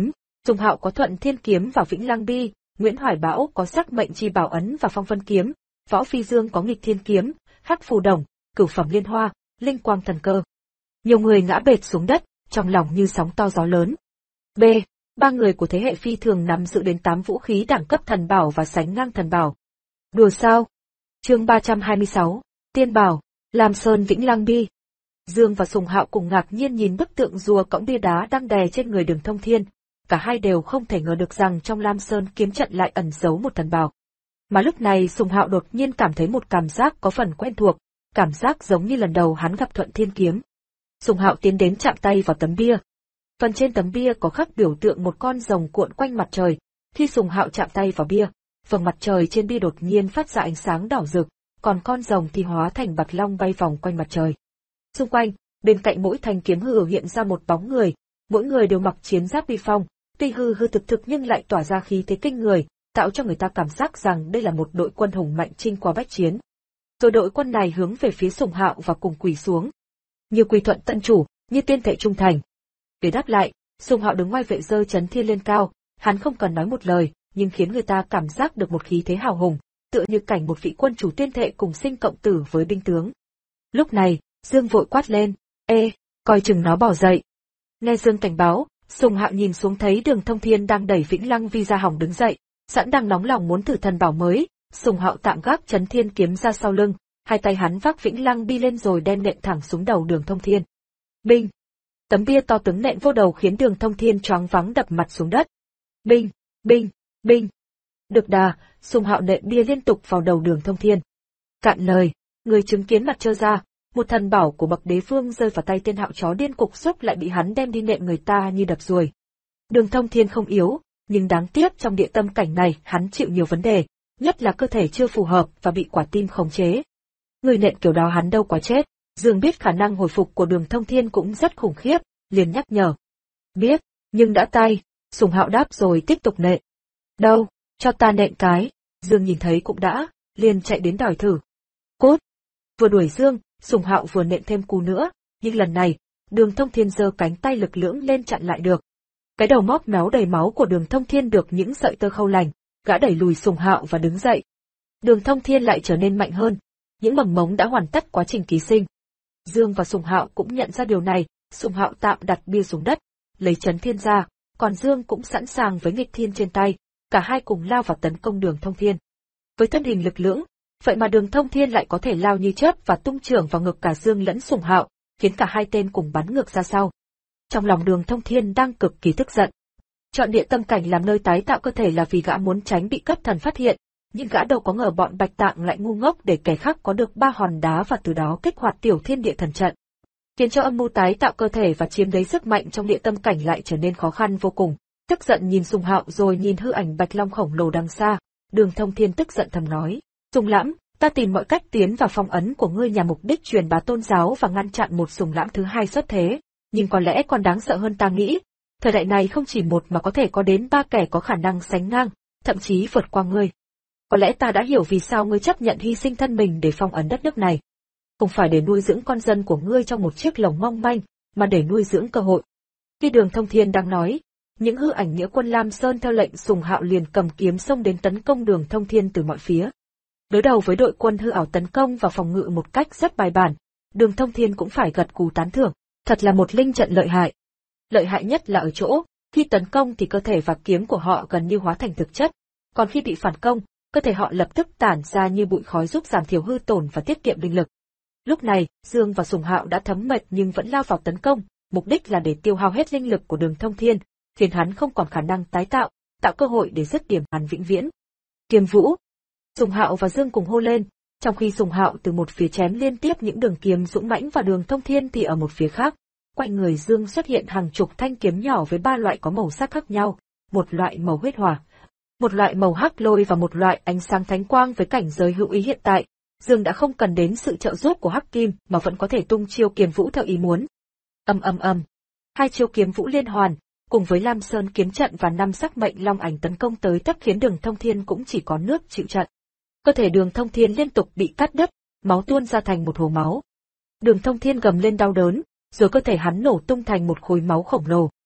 Sùng Hạo có Thuận Thiên kiếm và Vĩnh Lăng Bi, Nguyễn Hoài Bão có Sắc Mệnh Chi Bảo Ấn và Phong Vân kiếm, Võ Phi Dương có Nghịch Thiên kiếm, Hắc Phù Đồng, Cửu Phẩm Liên Hoa, Linh Quang Thần Cơ. Nhiều người ngã bệt xuống đất, trong lòng như sóng to gió lớn. B. Ba người của thế hệ phi thường nắm giữ đến tám vũ khí đẳng cấp thần bảo và sánh ngang thần bảo. Đùa sao? Chương ba trăm hai mươi sáu, Tiên Bảo, Lam Sơn Vĩnh Lăng Bi. Dương và Sùng Hạo cùng ngạc nhiên nhìn bức tượng rùa cõng bia đá đang đè trên người Đường Thông Thiên, cả hai đều không thể ngờ được rằng trong Lam Sơn kiếm trận lại ẩn giấu một thần bảo. Mà lúc này Sùng Hạo đột nhiên cảm thấy một cảm giác có phần quen thuộc, cảm giác giống như lần đầu hắn gặp Thuận Thiên kiếm. Sùng Hạo tiến đến chạm tay vào tấm bia. Phần trên tấm bia có khắc biểu tượng một con rồng cuộn quanh mặt trời. Khi Sùng Hạo chạm tay vào bia, vầng mặt trời trên bia đột nhiên phát ra ánh sáng đỏ rực, còn con rồng thì hóa thành bạch long bay vòng quanh mặt trời. Xung quanh, bên cạnh mỗi thanh kiếm hư hiện ra một bóng người, mỗi người đều mặc chiến giáp uy phong, tuy hư hư thực thực nhưng lại tỏa ra khí thế kinh người, tạo cho người ta cảm giác rằng đây là một đội quân hùng mạnh chinh qua bách chiến. Rồi đội quân này hướng về phía Sùng Hạo và cùng quỳ xuống. Như quy thuận tận chủ, như tiên thệ trung thành. Để đáp lại, Sùng Hạo đứng ngoài vệ giơ chấn thiên lên cao, hắn không cần nói một lời, nhưng khiến người ta cảm giác được một khí thế hào hùng, tựa như cảnh một vị quân chủ tiên thệ cùng sinh cộng tử với binh tướng. Lúc này, Dương vội quát lên, ê, coi chừng nó bỏ dậy. Nghe Dương cảnh báo, Sùng Hạo nhìn xuống thấy Đường Thông Thiên đang đẩy Vĩnh Lăng Vi ra hỏng đứng dậy, sẵn đang nóng lòng muốn thử thần bảo mới. Sùng Hạo tạm gác chấn thiên kiếm ra sau lưng, hai tay hắn vác Vĩnh Lăng Bi lên rồi đem nện thẳng xuống đầu Đường Thông Thiên. Binh! Tấm bia to tướng nện vô đầu khiến Đường Thông Thiên choáng váng đập mặt xuống đất. Binh! Binh! Binh! Được đà, Sùng Hạo nện bia liên tục vào đầu Đường Thông Thiên. Cạn lời, người chứng kiến mặt trơ ra, một thần bảo của bậc đế vương rơi vào tay tên Hạo chó điên cục xúc lại bị hắn đem đi nện người ta như đập ruồi. Đường Thông Thiên không yếu, nhưng đáng tiếc trong địa tâm cảnh này hắn chịu nhiều vấn đề, nhất là cơ thể chưa phù hợp và bị quả tim khống chế. Người nện kiểu đó hắn đâu quá chết. Dương biết khả năng hồi phục của Đường Thông Thiên cũng rất khủng khiếp, liền nhắc nhở. Biết, nhưng đã tay, Sùng Hạo đáp rồi tiếp tục nện. Đâu, cho ta nện cái. Dương nhìn thấy cũng đã, liền chạy đến đòi thử. Cút! Vừa đuổi Dương, Sùng Hạo vừa nện thêm cú nữa, nhưng lần này, Đường Thông Thiên giơ cánh tay lực lưỡng lên chặn lại được. Cái đầu móc méo đầy máu của Đường Thông Thiên được những sợi tơ khâu lành, gã đẩy lùi Sùng Hạo và đứng dậy. Đường Thông Thiên lại trở nên mạnh hơn, những mầm mống đã hoàn tất quá trình ký sinh. Dương và Sùng Hạo cũng nhận ra điều này, Sùng Hạo tạm đặt bia xuống đất, lấy chấn thiên ra, còn Dương cũng sẵn sàng với nghịch thiên trên tay, cả hai cùng lao vào tấn công Đường Thông Thiên. Với thân hình lực lưỡng, vậy mà Đường Thông Thiên lại có thể lao như chớp và tung chưởng vào ngực cả Dương lẫn Sùng Hạo, khiến cả hai tên cùng bắn ngược ra sau. Trong lòng Đường Thông Thiên đang cực kỳ tức giận. Chọn địa tâm cảnh làm nơi tái tạo cơ thể là vì gã muốn tránh bị cấp thần phát hiện, nhưng gã đâu có ngờ bọn Bạch Tạng lại ngu ngốc để kẻ khác có được ba hòn đá và từ đó kích hoạt tiểu thiên địa thần trận, khiến cho âm mưu tái tạo cơ thể và chiếm lấy sức mạnh trong địa tâm cảnh lại trở nên khó khăn vô cùng. Tức giận nhìn Sùng Hạo rồi nhìn hư ảnh Bạch Long khổng lồ đằng xa, Đường Thông Thiên tức giận thầm nói: Sùng Lãm, ta tìm mọi cách tiến vào phong ấn của ngươi nhằm mục đích truyền bá tôn giáo và ngăn chặn một Sùng Lãm thứ hai xuất thế, nhưng có lẽ còn đáng sợ hơn ta nghĩ. Thời đại này không chỉ một mà có thể có đến ba kẻ có khả năng sánh ngang, thậm chí vượt qua ngươi. Có lẽ ta đã hiểu vì sao ngươi chấp nhận hy sinh thân mình để phong ấn đất nước này. Không phải để nuôi dưỡng con dân của ngươi trong một chiếc lồng mong manh, mà để nuôi dưỡng cơ hội. Khi Đường Thông Thiên đang nói, những hư ảnh nghĩa quân Lam Sơn theo lệnh Sùng Hạo liền cầm kiếm xông đến tấn công Đường Thông Thiên từ mọi phía. Đối đầu với đội quân hư ảo tấn công và phòng ngự một cách rất bài bản, Đường Thông Thiên cũng phải gật cù tán thưởng, thật là một linh trận lợi hại. Lợi hại nhất là ở chỗ, khi tấn công thì cơ thể và kiếm của họ gần như hóa thành thực chất, còn khi bị phản công, cơ thể họ lập tức tản ra như bụi khói giúp giảm thiểu hư tổn và tiết kiệm linh lực. Lúc này, Dương và Sùng Hạo đã thấm mệt nhưng vẫn lao vào tấn công, mục đích là để tiêu hao hết linh lực của Đường Thông Thiên, khiến hắn không còn khả năng tái tạo, tạo cơ hội để dứt điểm hắn vĩnh viễn. Kiếm Vũ. Sùng Hạo và Dương cùng hô lên, trong khi Sùng Hạo từ một phía chém liên tiếp những đường kiếm dũng mãnh và Đường Thông Thiên thì ở một phía khác, quanh người Dương xuất hiện hàng chục thanh kiếm nhỏ với ba loại có màu sắc khác nhau, một loại màu huyết hỏa, một loại màu hắc lôi và một loại ánh sáng thánh quang. Với cảnh giới hữu ý hiện tại, Dương đã không cần đến sự trợ giúp của Hắc Kim mà vẫn có thể tung chiêu kiếm vũ theo ý muốn. Ầm ầm ầm, hai chiêu kiếm vũ liên hoàn, cùng với Lam Sơn kiếm trận và năm sắc mệnh long ảnh tấn công tới tấp khiến Đường Thông Thiên cũng chỉ có nước chịu trận. Cơ thể Đường Thông Thiên liên tục bị cắt đứt, máu tuôn ra thành một hồ máu. Đường Thông Thiên gầm lên đau đớn, rồi cơ thể hắn nổ tung thành một khối máu khổng lồ.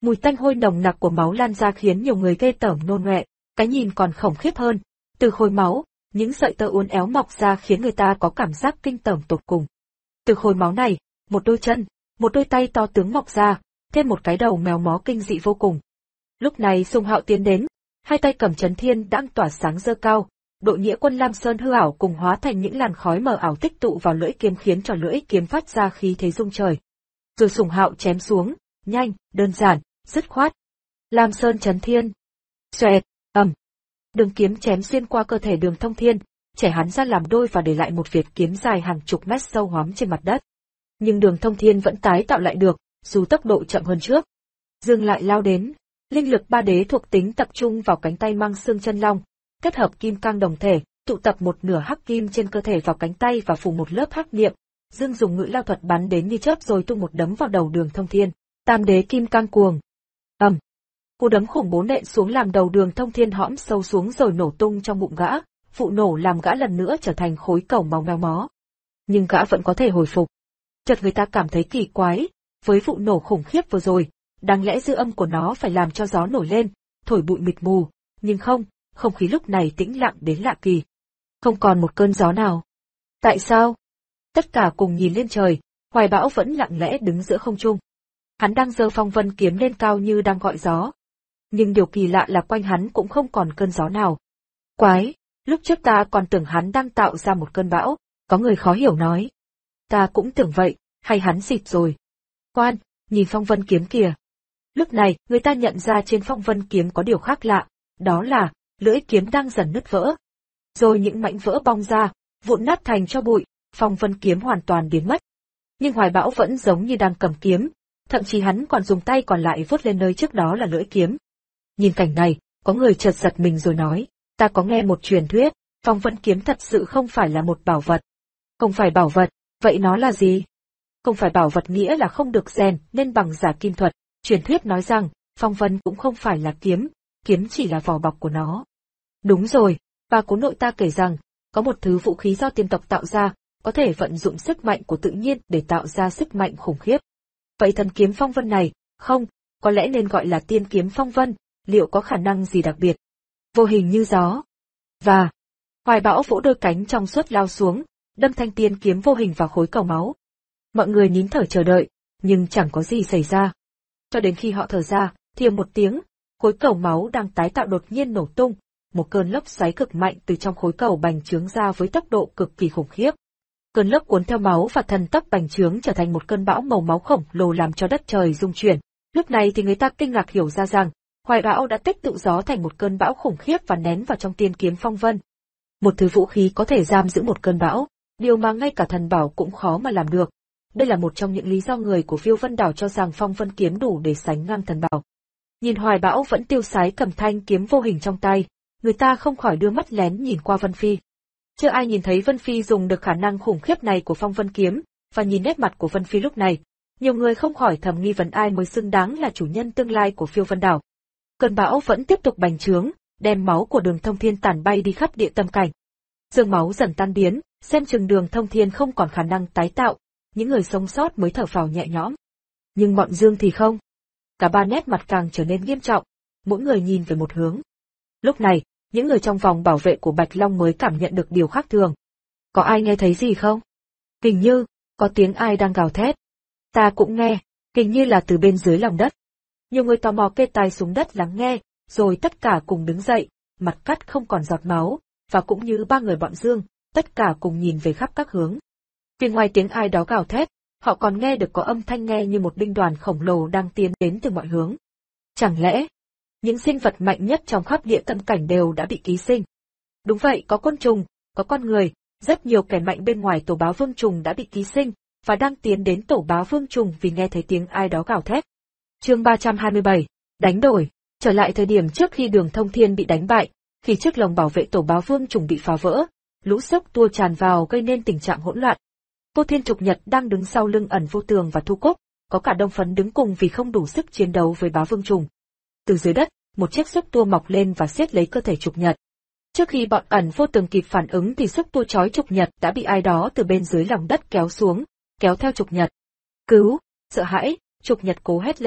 Mùi tanh hôi nồng nặc của máu lan ra khiến nhiều người ghê tởm nôn ọe, cái nhìn còn khủng khiếp hơn. Từ khối máu, những sợi tơ uốn éo mọc ra khiến người ta có cảm giác kinh tởm tột cùng. Từ khối máu này, một đôi chân, một đôi tay to tướng mọc ra, thêm một cái đầu mèo mó kinh dị vô cùng. Lúc này Sùng Hạo tiến đến, hai tay cầm chấn thiên đang tỏa sáng dơ cao, đội nghĩa quân Lam Sơn hư ảo cùng hóa thành những làn khói mờ ảo tích tụ vào lưỡi kiếm khiến cho lưỡi kiếm phát ra khí thế rung trời. Rồi Sùng Hạo chém xuống, nhanh, đơn giản, dứt khoát. Lam Sơn chấn thiên. Xoẹt, ầm. Đường kiếm chém xuyên qua cơ thể Đường Thông Thiên, chẻ hắn ra làm đôi và để lại một việt kiếm dài hàng chục mét sâu hoắm trên mặt đất. Nhưng Đường Thông Thiên vẫn tái tạo lại được, dù tốc độ chậm hơn trước. Dương lại lao đến, linh lực ba đế thuộc tính tập trung vào cánh tay mang xương chân long, kết hợp kim cang đồng thể, tụ tập một nửa hắc kim trên cơ thể vào cánh tay và phủ một lớp hắc niệm. Dương dùng ngự lao thuật bắn đến như chớp rồi tung một đấm vào đầu Đường Thông Thiên. Tam đế kim cang cuồng. Ầm. Cú đấm khủng bố nện xuống làm đầu Đường Thông Thiên hõm sâu xuống rồi nổ tung trong bụng gã, vụ nổ làm gã lần nữa trở thành khối cẩu máu meo mó. Nhưng gã vẫn có thể hồi phục. Chợt người ta cảm thấy kỳ quái, với vụ nổ khủng khiếp vừa rồi, đáng lẽ dư âm của nó phải làm cho gió nổi lên, thổi bụi mịt mù, nhưng không, không khí lúc này tĩnh lặng đến lạ kỳ. Không còn một cơn gió nào. Tại sao? Tất cả cùng nhìn lên trời, Hoài Bão vẫn lặng lẽ đứng giữa không trung. Hắn đang giơ phong vân kiếm lên cao như đang gọi gió. Nhưng điều kỳ lạ là quanh hắn cũng không còn cơn gió nào. Quái, lúc trước ta còn tưởng hắn đang tạo ra một cơn bão, có người khó hiểu nói. Ta cũng tưởng vậy, hay hắn xịt rồi. Quan, nhìn phong vân kiếm kìa. Lúc này, người ta nhận ra trên phong vân kiếm có điều khác lạ, đó là, lưỡi kiếm đang dần nứt vỡ. Rồi những mảnh vỡ bong ra, vụn nát thành cho bụi, phong vân kiếm hoàn toàn biến mất. Nhưng Hoài Bão vẫn giống như đang cầm kiếm, thậm chí hắn còn dùng tay còn lại vuốt lên nơi trước đó là lưỡi kiếm. Nhìn cảnh này, có người chợt giật mình rồi nói, ta có nghe một truyền thuyết, phong vân kiếm thật sự không phải là một bảo vật. Không phải bảo vật, vậy nó là gì? Không phải bảo vật nghĩa là không được rèn nên bằng giả kim thuật, truyền thuyết nói rằng, phong vân cũng không phải là kiếm, kiếm chỉ là vỏ bọc của nó. Đúng rồi, bà cố nội ta kể rằng, có một thứ vũ khí do tiên tộc tạo ra, có thể vận dụng sức mạnh của tự nhiên để tạo ra sức mạnh khủng khiếp. Vậy thần kiếm phong vân này, không, có lẽ nên gọi là tiên kiếm phong vân, liệu có khả năng gì đặc biệt? Vô hình như gió. Và, Hoài Bão vỗ đôi cánh trong suốt lao xuống, đâm thanh tiên kiếm vô hình vào khối cầu máu. Mọi người nín thở chờ đợi, nhưng chẳng có gì xảy ra. Cho đến khi họ thở ra, thì một tiếng, khối cầu máu đang tái tạo đột nhiên nổ tung, một cơn lốc xoáy cực mạnh từ trong khối cầu bành trướng ra với tốc độ cực kỳ khủng khiếp. Cơn lốc cuốn theo máu và thần tốc bành trướng trở thành một cơn bão màu máu khổng lồ làm cho đất trời rung chuyển. Lúc này thì người ta kinh ngạc hiểu ra rằng, Hoài Bão đã tích tụ gió thành một cơn bão khủng khiếp và nén vào trong tiên kiếm phong vân. Một thứ vũ khí có thể giam giữ một cơn bão, điều mà ngay cả thần bảo cũng khó mà làm được. Đây là một trong những lý do người của Phiêu Vân Đảo cho rằng phong vân kiếm đủ để sánh ngang thần bảo. Nhìn Hoài Bão vẫn tiêu sái cầm thanh kiếm vô hình trong tay, người ta không khỏi đưa mắt lén nhìn qua Vân Phi. Chưa ai nhìn thấy Vân Phi dùng được khả năng khủng khiếp này của phong vân kiếm, và nhìn nét mặt của Vân Phi lúc này, nhiều người không khỏi thầm nghi vấn ai mới xứng đáng là chủ nhân tương lai của Phiêu Vân Đảo. Cơn bão vẫn tiếp tục bành trướng, đem máu của Đường Thông Thiên tản bay đi khắp địa tâm cảnh. Dương máu dần tan biến, xem chừng Đường Thông Thiên không còn khả năng tái tạo, những người sống sót mới thở phào nhẹ nhõm. Nhưng bọn Dương thì không. Cả ba nét mặt càng trở nên nghiêm trọng, mỗi người nhìn về một hướng. Lúc này, những người trong vòng bảo vệ của Bạch Long mới cảm nhận được điều khác thường. Có ai nghe thấy gì không? Hình như, có tiếng ai đang gào thét. Ta cũng nghe, hình như là từ bên dưới lòng đất. Nhiều người tò mò kê tai xuống đất lắng nghe, rồi tất cả cùng đứng dậy, mặt cắt không còn giọt máu, và cũng như ba người bọn Dương, tất cả cùng nhìn về khắp các hướng. Vì ngoài tiếng ai đó gào thét, họ còn nghe được có âm thanh nghe như một binh đoàn khổng lồ đang tiến đến từ mọi hướng. Chẳng lẽ, những sinh vật mạnh nhất trong khắp địa tâm cảnh đều đã bị ký sinh? Đúng vậy, có côn trùng, có con người, rất nhiều kẻ mạnh bên ngoài tổ báo vương trùng đã bị ký sinh, và đang tiến đến tổ báo vương trùng vì nghe thấy tiếng ai đó gào thét. Chương ba trăm hai mươi bảy, đánh đổi, trở lại thời điểm trước khi Đường Thông Thiên bị đánh bại, khi chiếc lồng bảo vệ tổ báo vương trùng bị phá vỡ, lũ xúc tua tràn vào gây nên tình trạng hỗn loạn. Vô Thiên Trục Nhật đang đứng sau lưng Ẩn Vô Tường và Thu Cúc, có cả Đông Phấn đứng cùng vì không đủ sức chiến đấu với bá vương trùng. Từ dưới đất, một chiếc xúc tua mọc lên và siết lấy cơ thể Trục Nhật. Trước khi bọn Ẩn Vô Tường kịp phản ứng thì xúc tua trói Trục Nhật đã bị ai đó từ bên dưới lòng đất kéo xuống, kéo theo Trục Nhật. Cứu! Sợ hãi, Trục Nhật cố hét lên,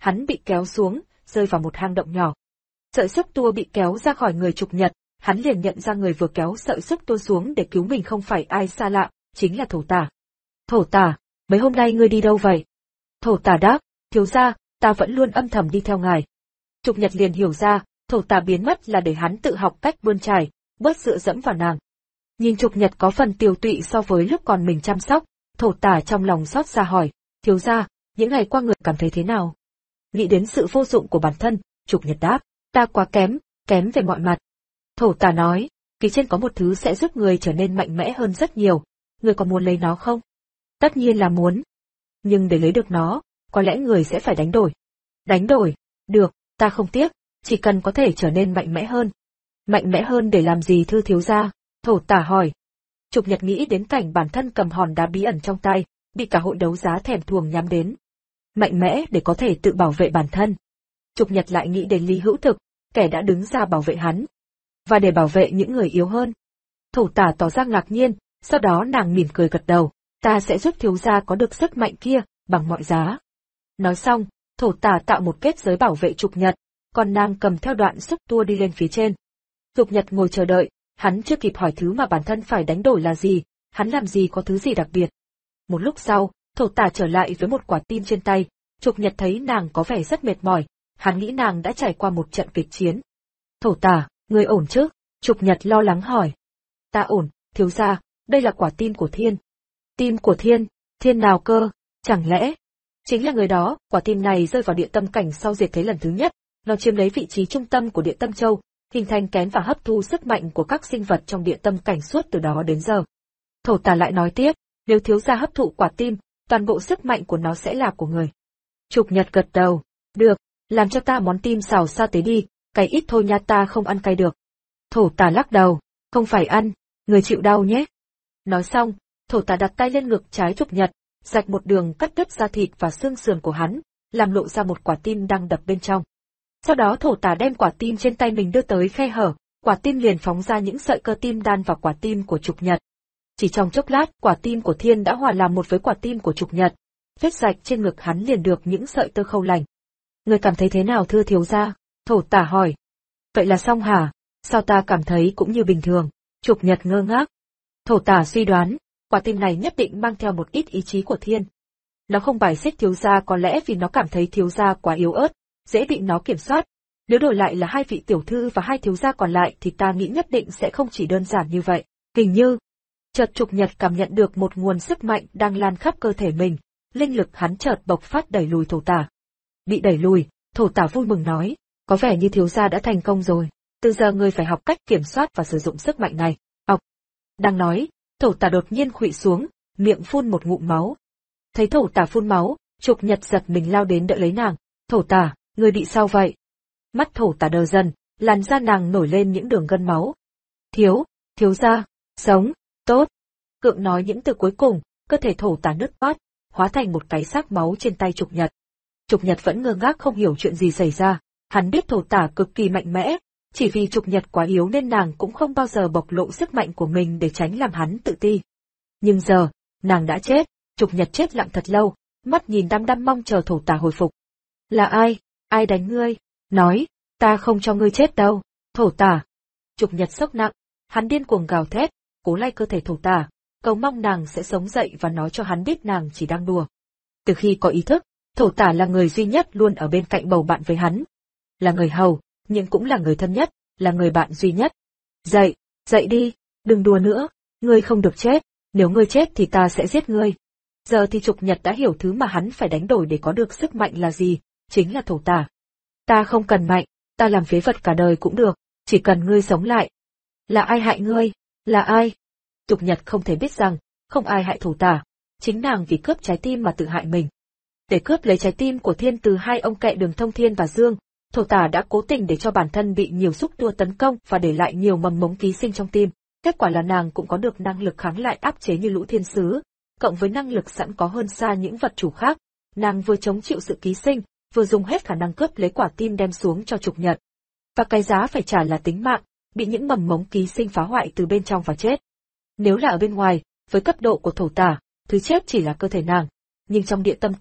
hắn bị kéo xuống, rơi vào một hang động nhỏ. Sợi xúc tua bị kéo ra khỏi người Trục Nhật, hắn liền nhận ra người vừa kéo sợi xúc tua xuống để cứu mình không phải ai xa lạ, chính là Thổ Tả. Thổ Tả, mấy hôm nay ngươi đi đâu vậy? Thổ Tả đáp, thiếu gia, ta vẫn luôn âm thầm đi theo ngài. Trục Nhật liền hiểu ra, Thổ Tả biến mất là để hắn tự học cách bươn chải, bớt dựa dẫm vào nàng. Nhìn Trục Nhật có phần tiều tụy so với lúc còn mình chăm sóc, Thổ Tả trong lòng xót xa hỏi, thiếu gia, những ngày qua người cảm thấy thế nào? Nghĩ đến sự vô dụng của bản thân, Trục Nhật đáp, ta quá kém, kém về mọi mặt. Thổ Tả nói, kỳ trên có một thứ sẽ giúp người trở nên mạnh mẽ hơn rất nhiều, người có muốn lấy nó không? Tất nhiên là muốn. Nhưng để lấy được nó, có lẽ người sẽ phải đánh đổi. Đánh đổi? Được, ta không tiếc, chỉ cần có thể trở nên mạnh mẽ hơn. Mạnh mẽ hơn để làm gì thưa thiếu gia? Thổ Tả hỏi. Trục Nhật nghĩ đến cảnh bản thân cầm hòn đá bí ẩn trong tay, bị cả hội đấu giá thèm thuồng nhắm đến. Mạnh mẽ để có thể tự bảo vệ bản thân. Trục Nhật lại nghĩ đến Lý Hữu Thực, kẻ đã đứng ra bảo vệ hắn. Và để bảo vệ những người yếu hơn. Thổ Tả tỏ ra ngạc nhiên, sau đó nàng mỉm cười gật đầu, ta sẽ giúp thiếu gia có được sức mạnh kia, bằng mọi giá. Nói xong, Thổ Tả tạo một kết giới bảo vệ Trục Nhật, còn nàng cầm theo đoạn xúc tua đi lên phía trên. Trục Nhật ngồi chờ đợi, hắn chưa kịp hỏi thứ mà bản thân phải đánh đổi là gì, hắn làm gì có thứ gì đặc biệt. Một lúc sau, Thổ Tả trở lại với một quả tim trên tay, Trục Nhật thấy nàng có vẻ rất mệt mỏi, hắn nghĩ nàng đã trải qua một trận kịch chiến. Thổ Tả, ngươi ổn chứ? Trục Nhật lo lắng hỏi. Ta ổn, thiếu gia, đây là quả tim của Thiên. Tim của Thiên? Thiên nào cơ? Chẳng lẽ? Chính là người đó, quả tim này rơi vào địa tâm cảnh sau diệt thế lần thứ nhất, nó chiếm lấy vị trí trung tâm của địa tâm châu, hình thành kén và hấp thu sức mạnh của các sinh vật trong địa tâm cảnh suốt từ đó đến giờ. Thổ Tả lại nói tiếp, nếu thiếu gia hấp thụ quả tim, toàn bộ sức mạnh của nó sẽ là của người. Trục Nhật gật đầu, được, làm cho ta món tim xào sa tế đi, cay ít thôi nha, ta không ăn cay được. Thổ Tả lắc đầu, không phải ăn, người chịu đau nhé. Nói xong, Thổ Tả đặt tay lên ngực trái Trục Nhật, rạch một đường cắt đứt da thịt và xương sườn của hắn, làm lộ ra một quả tim đang đập bên trong. Sau đó Thổ Tả đem quả tim trên tay mình đưa tới khe hở, quả tim liền phóng ra những sợi cơ tim đan vào quả tim của Trục Nhật. Chỉ trong chốc lát, quả tim của Thiên đã hòa làm một với quả tim của Trục Nhật. Vết rạch trên ngực hắn liền được những sợi tơ khâu lành. Người cảm thấy thế nào thưa thiếu gia? Thổ Tả hỏi. Vậy là xong hả? Sao ta cảm thấy cũng như bình thường? Trục Nhật ngơ ngác. Thổ Tả suy đoán, quả tim này nhất định mang theo một ít ý chí của Thiên. Nó không bài xích thiếu gia có lẽ vì nó cảm thấy thiếu gia quá yếu ớt, dễ bị nó kiểm soát. Nếu đổi lại là hai vị tiểu thư và hai thiếu gia còn lại thì ta nghĩ nhất định sẽ không chỉ đơn giản như vậy. Hình như, chợt Trục Nhật cảm nhận được một nguồn sức mạnh đang lan khắp cơ thể mình, linh lực hắn chợt bộc phát đẩy lùi Thổ Tả. Bị đẩy lùi, Thổ Tả vui mừng nói, có vẻ như thiếu gia đã thành công rồi, từ giờ ngươi phải học cách kiểm soát và sử dụng sức mạnh này. Học. Đang nói, Thổ Tả đột nhiên khuỵu xuống, miệng phun một ngụm máu. Thấy Thổ Tả phun máu, Trục Nhật giật mình lao đến đỡ lấy nàng. Thổ Tả, ngươi bị sao vậy? Mắt Thổ Tả đờ dần, làn da nàng nổi lên những đường gân máu. Thiếu, thiếu gia, sống, tốt. Cượng nói những từ cuối cùng, cơ thể Thổ Tả nứt toát, hóa thành một cái xác máu trên tay Trục Nhật. Trục Nhật vẫn ngơ ngác không hiểu chuyện gì xảy ra, hắn biết Thổ Tả cực kỳ mạnh mẽ, chỉ vì Trục Nhật quá yếu nên nàng cũng không bao giờ bộc lộ sức mạnh của mình để tránh làm hắn tự ti. Nhưng giờ, nàng đã chết, Trục Nhật chết lặng thật lâu, mắt nhìn đăm đăm mong chờ Thổ Tả hồi phục. Là ai? Ai đánh ngươi? Nói, ta không cho ngươi chết đâu. Thổ Tả. Trục Nhật sốc nặng, hắn điên cuồng gào thét, cố lay cơ thể Thổ Tả, cầu mong nàng sẽ sống dậy và nói cho hắn biết nàng chỉ đang đùa. Từ khi có ý thức, Thổ Tả là người duy nhất luôn ở bên cạnh bầu bạn với hắn. Là người hầu, nhưng cũng là người thân nhất, là người bạn duy nhất. Dậy, dậy đi, đừng đùa nữa, ngươi không được chết, nếu ngươi chết thì ta sẽ giết ngươi. Giờ thì Trục Nhật đã hiểu thứ mà hắn phải đánh đổi để có được sức mạnh là gì, chính là Thổ Tả. Ta không cần mạnh, ta làm phế vật cả đời cũng được, chỉ cần ngươi sống lại. Là ai hại ngươi? Là ai? Trục Nhật không thể biết rằng, không ai hại Thổ Tả, chính nàng vì cướp trái tim mà tự hại mình. Để cướp lấy trái tim của Thiên từ hai ông kẹ Đường Thông Thiên và Dương, Thổ Tả đã cố tình để cho bản thân bị nhiều xúc tua tấn công và để lại nhiều mầm mống ký sinh trong tim. Kết quả là nàng cũng có được năng lực kháng lại áp chế như lũ thiên sứ, cộng với năng lực sẵn có hơn xa những vật chủ khác. Nàng vừa chống chịu sự ký sinh, vừa dùng hết khả năng cướp lấy quả tim đem xuống cho Trục Nhật. Và cái giá phải trả là tính mạng, bị những mầm mống ký sinh phá hoại từ bên trong và chết. Nếu là ở bên ngoài, với cấp độ của Thổ Tả, thứ chết chỉ là cơ thể nàng. Nhưng trong địa tâm cảnh,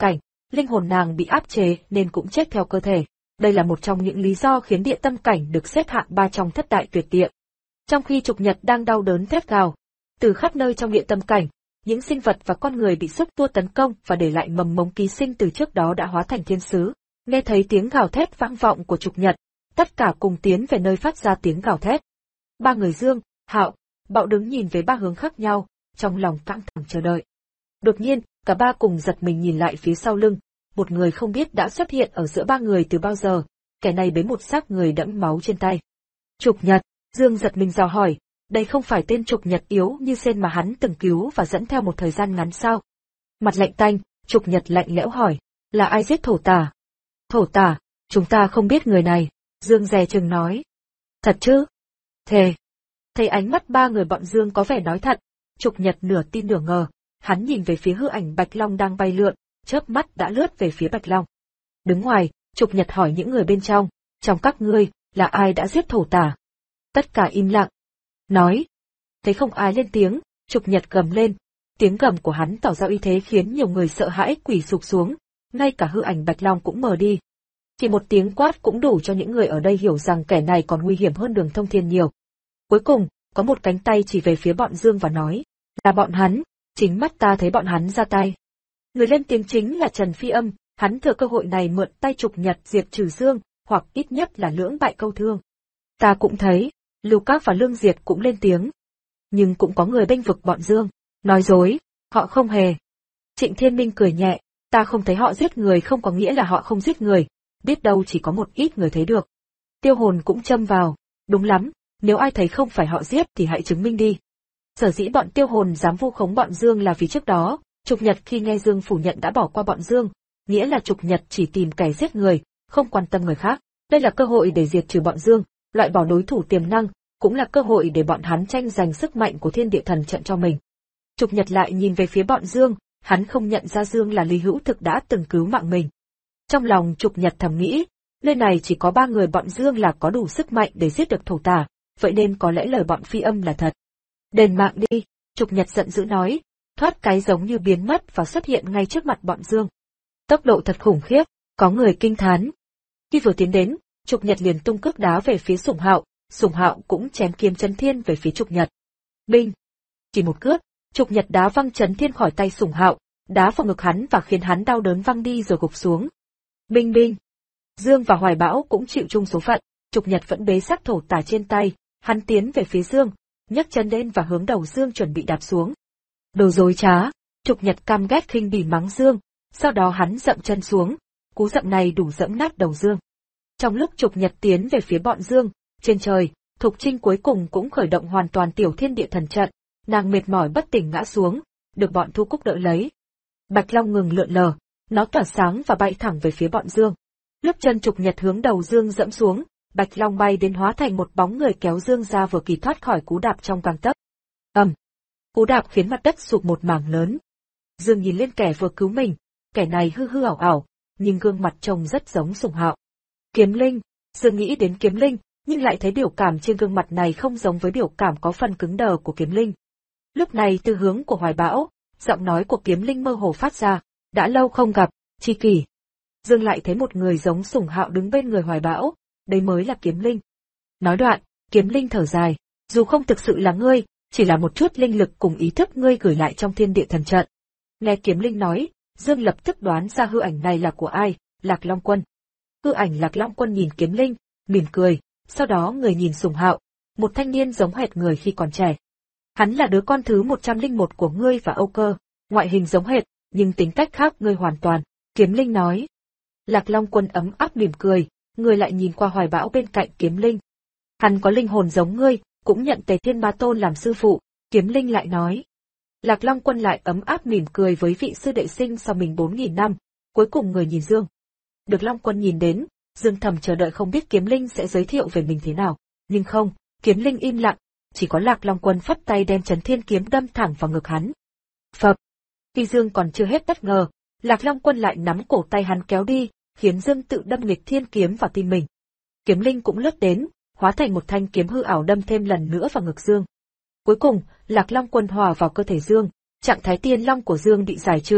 linh hồn nàng bị áp chế nên cũng chết theo cơ thể. Đây là một trong những lý do khiến địa tâm cảnh được xếp hạng ba trong thất đại tuyệt địa. Trong khi Trục Nhật đang đau đớn thét gào, từ khắp nơi trong địa tâm cảnh, những sinh vật và con người bị xúc tua tấn công và để lại mầm mống ký sinh từ trước đó đã hóa thành thiên sứ. Nghe thấy tiếng gào thét vang vọng của Trục Nhật, tất cả cùng tiến về nơi phát ra tiếng gào thét. Ba người Dương, Hạo, Bạo đứng nhìn về ba hướng khác nhau, trong lòng căng thẳng chờ đợi. Đột nhiên, cả ba cùng giật mình nhìn lại phía sau lưng, một người không biết đã xuất hiện ở giữa ba người từ bao giờ, kẻ này bế một xác người đẫm máu trên tay. Trục Nhật, Dương giật mình dò hỏi, đây không phải tên Trục Nhật yếu như sen mà hắn từng cứu và dẫn theo một thời gian ngắn sao? Mặt lạnh tanh, Trục Nhật lạnh lẽo hỏi, là ai giết thổ tả? Thổ tả, chúng ta không biết người này, Dương dè chừng nói. Thật chứ? Thề. Thấy ánh mắt ba người bọn Dương có vẻ nói thật, Trục Nhật nửa tin nửa ngờ, hắn nhìn về phía hư ảnh Bạch Long đang bay lượn, chớp mắt đã lướt về phía Bạch Long. Đứng ngoài, Trục Nhật hỏi những người bên trong, trong các ngươi, là ai đã giết thổ tả? Tất cả im lặng. Nói. Thấy không ai lên tiếng, Trục Nhật gầm lên, tiếng gầm của hắn tỏ ra uy thế khiến nhiều người sợ hãi quỳ sụp xuống, ngay cả hư ảnh Bạch Long cũng mờ đi. Chỉ một tiếng quát cũng đủ cho những người ở đây hiểu rằng kẻ này còn nguy hiểm hơn Đường Thông Thiên nhiều. Cuối cùng, có một cánh tay chỉ về phía bọn Dương và nói, là bọn hắn, chính mắt ta thấy bọn hắn ra tay. Người lên tiếng chính là Trần Phi Âm, hắn thừa cơ hội này mượn tay Trục Nhật diệt trừ Dương, hoặc ít nhất là lưỡng bại câu thương. Ta cũng thấy, Lưu Các và Lương Diệt cũng lên tiếng. Nhưng cũng có người bênh vực bọn Dương, nói dối, họ không hề. Trịnh Thiên Minh cười nhẹ, ta không thấy họ giết người không có nghĩa là họ không giết người, biết đâu chỉ có một ít người thấy được. Tiêu Hồn cũng châm vào, đúng lắm, nếu ai thấy không phải họ giết thì hãy chứng minh đi. Sở dĩ bọn Tiêu Hồn dám vu khống bọn Dương là vì trước đó, Trục Nhật khi nghe Dương phủ nhận đã bỏ qua bọn Dương, nghĩa là Trục Nhật chỉ tìm kẻ giết người, không quan tâm người khác. Đây là cơ hội để diệt trừ bọn Dương, loại bỏ đối thủ tiềm năng, cũng là cơ hội để bọn hắn tranh giành sức mạnh của Thiên Địa Thần Trận cho mình. Trục Nhật lại nhìn về phía bọn Dương, hắn không nhận ra Dương là Lý Hữu Thực đã từng cứu mạng mình. Trong lòng Trục Nhật thầm nghĩ, nơi này chỉ có ba người bọn Dương là có đủ sức mạnh để giết được thổ tả, vậy nên có lẽ lời bọn Phi Âm là thật. Đền mạng đi, Trục Nhật giận dữ nói, thoát cái giống như biến mất và xuất hiện ngay trước mặt bọn Dương. Tốc độ thật khủng khiếp, có người kinh thán. Khi vừa tiến đến, Trục Nhật liền tung cước đá về phía Sùng Hạo, Sùng Hạo cũng chém kiếm Chấn Thiên về phía Trục Nhật. Binh! Chỉ một cước, Trục Nhật đá văng Chấn Thiên khỏi tay Sùng Hạo, đá vào ngực hắn và khiến hắn đau đớn văng đi rồi gục xuống. Binh binh! Dương và Hoài Bão cũng chịu chung số phận, Trục Nhật vẫn bế xác thổ tả trên tay, hắn tiến về phía Dương, nhấc chân lên và hướng đầu Dương chuẩn bị đạp xuống. Đồ dối trá! Trục Nhật căm ghét khinh bỉ mắng Dương, sau đó hắn dậm chân xuống, cú dậm này đủ dẫm nát đầu Dương. Trong lúc Trục Nhật tiến về phía bọn Dương, trên trời, Thục Trinh cuối cùng cũng khởi động hoàn toàn Tiểu Thiên Địa Thần Trận, nàng mệt mỏi bất tỉnh ngã xuống, được bọn Thu Cúc đỡ lấy. Bạch Long ngừng lượn lờ, nó tỏa sáng và bay thẳng về phía bọn Dương. Lúc chân Trục Nhật hướng đầu Dương dẫm xuống, Bạch Long bay đến hóa thành một bóng người kéo Dương ra vừa kịp thoát khỏi cú đạp trong gang tấc. Ầm! Cú đạp khiến mặt đất sụp một mảng lớn. Dương nhìn lên kẻ vừa cứu mình, kẻ này hư hư ảo ảo, nhưng gương mặt trông rất giống Sùng Hạo. Kiếm Linh! Dương nghĩ đến Kiếm Linh, nhưng lại thấy biểu cảm trên gương mặt này không giống với biểu cảm có phần cứng đờ của Kiếm Linh. Lúc này từ hướng của Hoài Bão, giọng nói của Kiếm Linh mơ hồ phát ra, đã lâu không gặp, Chi Kỷ. Dương lại thấy một người giống Sùng Hạo đứng bên người Hoài Bão, đây mới là Kiếm Linh. Nói đoạn, Kiếm Linh thở dài, dù không thực sự là ngươi, chỉ là một chút linh lực cùng ý thức ngươi gửi lại trong Thiên Địa Thần Trận. Nghe Kiếm Linh nói, Dương lập tức đoán ra hư ảnh này là của ai, Lạc Long Quân. Hư ảnh Lạc Long Quân nhìn Kiếm Linh, mỉm cười, sau đó người nhìn Sùng Hạo, một thanh niên giống hệt người khi còn trẻ. Hắn là đứa con thứ một trăm lẻ một của ngươi và Âu Cơ, ngoại hình giống hệt, nhưng tính cách khác ngươi hoàn toàn, Kiếm Linh nói. Lạc Long Quân ấm áp mỉm cười, người lại nhìn qua Hoài Bão bên cạnh Kiếm Linh. Hắn có linh hồn giống ngươi, cũng nhận Tề Thiên Ba Tôn làm sư phụ, Kiếm Linh lại nói. Lạc Long Quân lại ấm áp mỉm cười với vị sư đệ sinh sau mình bốn nghìn năm, cuối cùng người nhìn Dương. Được Long Quân nhìn đến, Dương thầm chờ đợi không biết Kiếm Linh sẽ giới thiệu về mình thế nào, nhưng không, Kiếm Linh im lặng, chỉ có Lạc Long Quân phất tay đem Chấn Thiên kiếm đâm thẳng vào ngực hắn. Phập! Khi Dương còn chưa hết bất ngờ, Lạc Long Quân lại nắm cổ tay hắn kéo đi, khiến Dương tự đâm nghịch thiên kiếm vào tim mình. Kiếm Linh cũng lướt đến, hóa thành một thanh kiếm hư ảo đâm thêm lần nữa vào ngực Dương. Cuối cùng, Lạc Long Quân hòa vào cơ thể Dương, trạng thái tiên long của Dương bị giải trừ,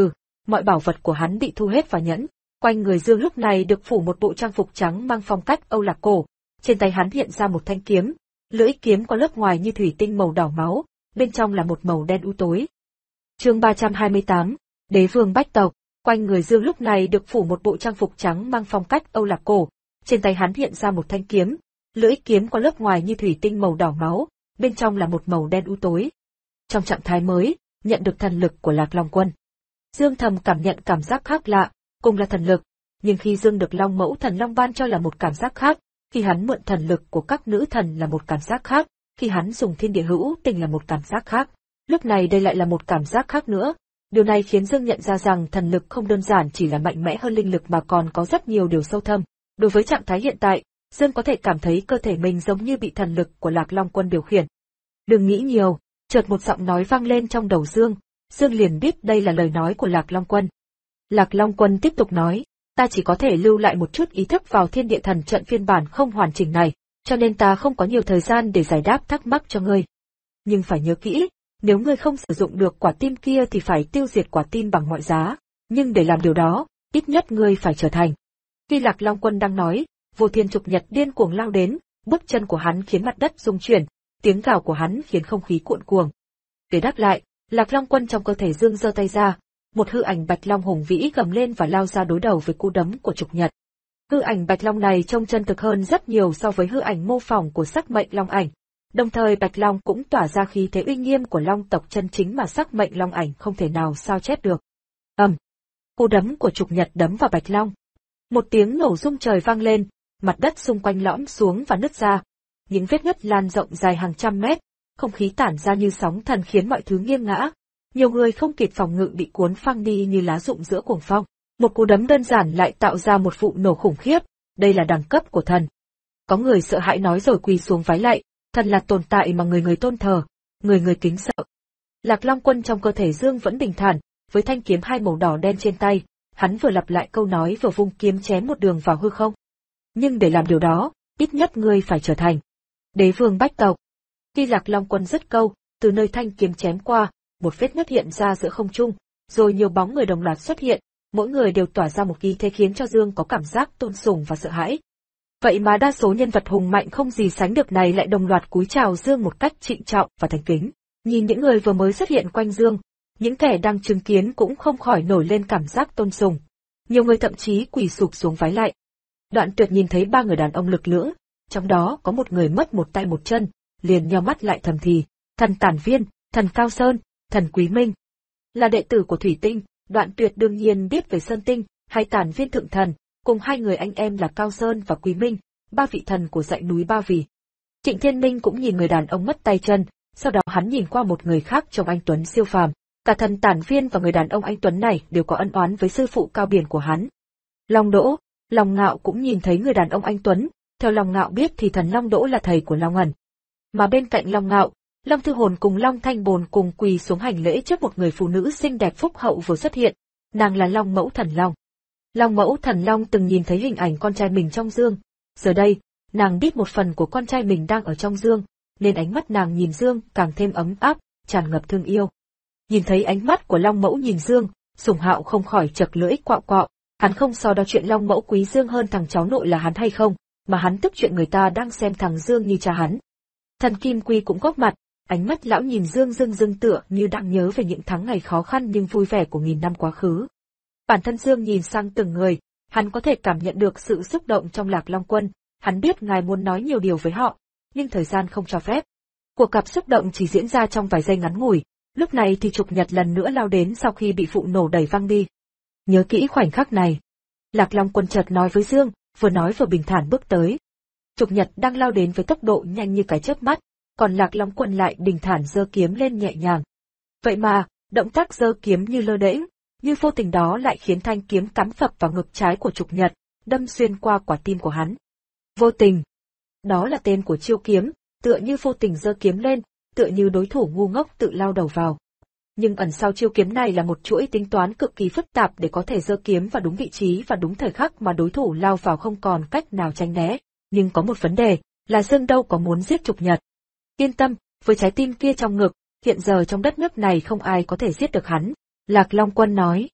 Mọi bảo vật của hắn bị thu hết vào nhẫn. Quanh người Dương lúc này được phủ một bộ trang phục trắng mang phong cách Âu Lạc cổ. Trên tay hắn hiện ra một thanh kiếm, lưỡi kiếm có lớp ngoài như thủy tinh màu đỏ máu, bên trong là một màu đen u tối. Chương ba trăm hai mươi tám, Đế vương bách tộc. Quanh người Dương lúc này được phủ một bộ trang phục trắng mang phong cách Âu Lạc cổ. Trên tay hắn hiện ra một thanh kiếm, lưỡi kiếm có lớp ngoài như thủy tinh màu đỏ máu, bên trong là một màu đen u tối. Trong trạng thái mới, nhận được thần lực của Lạc Long Quân. Dương thầm cảm nhận cảm giác khác lạ, cùng là thần lực, nhưng khi Dương được Long Mẫu Thần Long ban cho là một cảm giác khác, khi hắn mượn thần lực của các nữ thần là một cảm giác khác, khi hắn dùng thiên địa hữu tình là một cảm giác khác. Lúc này đây lại là một cảm giác khác nữa. Điều này khiến Dương nhận ra rằng thần lực không đơn giản chỉ là mạnh mẽ hơn linh lực mà còn có rất nhiều điều sâu thâm. Đối với trạng thái hiện tại, Dương có thể cảm thấy cơ thể mình giống như bị thần lực của Lạc Long Quân điều khiển. Đừng nghĩ nhiều, chợt một giọng nói vang lên trong đầu Dương, Dương liền biết đây là lời nói của Lạc Long Quân. Lạc Long Quân tiếp tục nói, ta chỉ có thể lưu lại một chút ý thức vào thiên địa thần trận phiên bản không hoàn chỉnh này, cho nên ta không có nhiều thời gian để giải đáp thắc mắc cho ngươi. Nhưng phải nhớ kỹ, nếu ngươi không sử dụng được quả tim kia thì phải tiêu diệt quả tim bằng mọi giá, nhưng để làm điều đó, ít nhất ngươi phải trở thành. Khi Lạc Long Quân đang nói, Vô Thiên Trục Nhật điên cuồng lao đến, bước chân của hắn khiến mặt đất rung chuyển, tiếng gào của hắn khiến không khí cuộn cuồng. Để đáp lại, Lạc Long Quân trong cơ thể Dương giơ tay ra, một hư ảnh Bạch Long hùng vĩ gầm lên và lao ra đối đầu với cú đấm của Trục Nhật. Hư ảnh Bạch Long này trông chân thực hơn rất nhiều so với hư ảnh mô phỏng của sắc mệnh Long ảnh. Đồng thời Bạch Long cũng tỏa ra khí thế uy nghiêm của Long tộc chân chính mà sắc mệnh Long ảnh không thể nào sao chép được. Ầm, cú đấm của Trục Nhật đấm vào Bạch Long. Một tiếng nổ rung trời vang lên, mặt đất xung quanh lõm xuống và nứt ra. Những vết nứt lan rộng dài hàng trăm mét, không khí tản ra như sóng thần khiến mọi thứ nghiêng ngã. Nhiều người không kịp phòng ngự bị cuốn phăng đi như lá rụng giữa cuồng phong. Một cú đấm đơn giản lại tạo ra một vụ nổ khủng khiếp, đây là đẳng cấp của thần. Có người sợ hãi nói rồi quỳ xuống vái lạy, thần là tồn tại mà người người tôn thờ, người người kính sợ. Lạc Long Quân trong cơ thể Dương vẫn bình thản, với thanh kiếm hai màu đỏ đen trên tay, hắn vừa lặp lại câu nói vừa vung kiếm chém một đường vào hư không. Nhưng để làm điều đó, ít nhất ngươi phải trở thành Đế vương bách tộc. Khi Lạc Long Quân dứt câu, từ nơi thanh kiếm chém qua, một vết nứt hiện ra giữa không trung, rồi nhiều bóng người đồng loạt xuất hiện, mỗi người đều tỏa ra một khí thế khiến cho Dương có cảm giác tôn sùng và sợ hãi. Vậy mà đa số nhân vật hùng mạnh không gì sánh được này lại đồng loạt cúi chào Dương một cách trịnh trọng và thành kính. Nhìn những người vừa mới xuất hiện quanh Dương, những kẻ đang chứng kiến cũng không khỏi nổi lên cảm giác tôn sùng. Nhiều người thậm chí quỳ sụp xuống vái lạy. Đoạn Tuyệt nhìn thấy ba người đàn ông lực lưỡng, trong đó có một người mất một tay một chân, liền nheo mắt lại thầm thì, thần Tản Viên, thần Cao Sơn, thần Quý Minh. Là đệ tử của Thủy Tinh, Đoạn Tuyệt đương nhiên biết về Sơn Tinh, hay Tản Viên thượng thần, cùng hai người anh em là Cao Sơn và Quý Minh, ba vị thần của dãy núi Ba Vì. Trịnh Thiên Minh cũng nhìn người đàn ông mất tay chân, sau đó hắn nhìn qua một người khác trông anh tuấn siêu phàm. Cả thần Tản Viên và người đàn ông anh tuấn này đều có ân oán với sư phụ Cao Biển của hắn. Long Đỗ, Long Ngạo cũng nhìn thấy người đàn ông anh tuấn, theo Long Ngạo biết thì thần Long Đỗ là thầy của Long Ẩn. Mà bên cạnh Long Ngạo, Long Thư Hồn cùng Long Thanh Bồn cùng quỳ xuống hành lễ trước một người phụ nữ xinh đẹp phúc hậu vừa xuất hiện, nàng là Long Mẫu Thần Long. Long Mẫu Thần Long từng nhìn thấy hình ảnh con trai mình trong Dương, giờ đây, nàng biết một phần của con trai mình đang ở trong Dương, nên ánh mắt nàng nhìn Dương càng thêm ấm áp, tràn ngập thương yêu. Nhìn thấy ánh mắt của Long Mẫu nhìn Dương, Sùng Hạo không khỏi chật lưỡi quạo quạo, hắn không so đo chuyện Long Mẫu quý Dương hơn thằng cháu nội là hắn hay không, mà hắn tức chuyện người ta đang xem thằng Dương như cha hắn. Thần Kim Quy cũng góp mặt, ánh mắt lão nhìn Dương dưng dưng tựa như đang nhớ về những tháng ngày khó khăn nhưng vui vẻ của nghìn năm quá khứ. Bản thân Dương nhìn sang từng người, hắn có thể cảm nhận được sự xúc động trong Lạc Long Quân, hắn biết ngài muốn nói nhiều điều với họ, nhưng thời gian không cho phép. Cuộc gặp xúc động chỉ diễn ra trong vài giây ngắn ngủi, lúc này thì Trục Nhật lần nữa lao đến sau khi bị vụ nổ đẩy văng đi. Nhớ kỹ khoảnh khắc này. Lạc Long Quân chợt nói với Dương, vừa nói vừa bình thản bước tới. Trục Nhật đang lao đến với tốc độ nhanh như cái chớp mắt, còn Lạc Long Quân lại bình thản giơ kiếm lên nhẹ nhàng. Vậy mà, động tác giơ kiếm như lơ đễnh, như vô tình đó lại khiến thanh kiếm cắm phập vào ngực trái của Trục Nhật, đâm xuyên qua quả tim của hắn. Vô tình. Đó là tên của chiêu kiếm, tựa như vô tình giơ kiếm lên, tựa như đối thủ ngu ngốc tự lao đầu vào. Nhưng ẩn sau chiêu kiếm này là một chuỗi tính toán cực kỳ phức tạp để có thể giơ kiếm vào đúng vị trí và đúng thời khắc mà đối thủ lao vào không còn cách nào tránh né. Nhưng có một vấn đề, là Dương đâu có muốn giết Trục Nhật. Yên tâm, với trái tim kia trong ngực, hiện giờ trong đất nước này không ai có thể giết được hắn. Lạc Long Quân nói.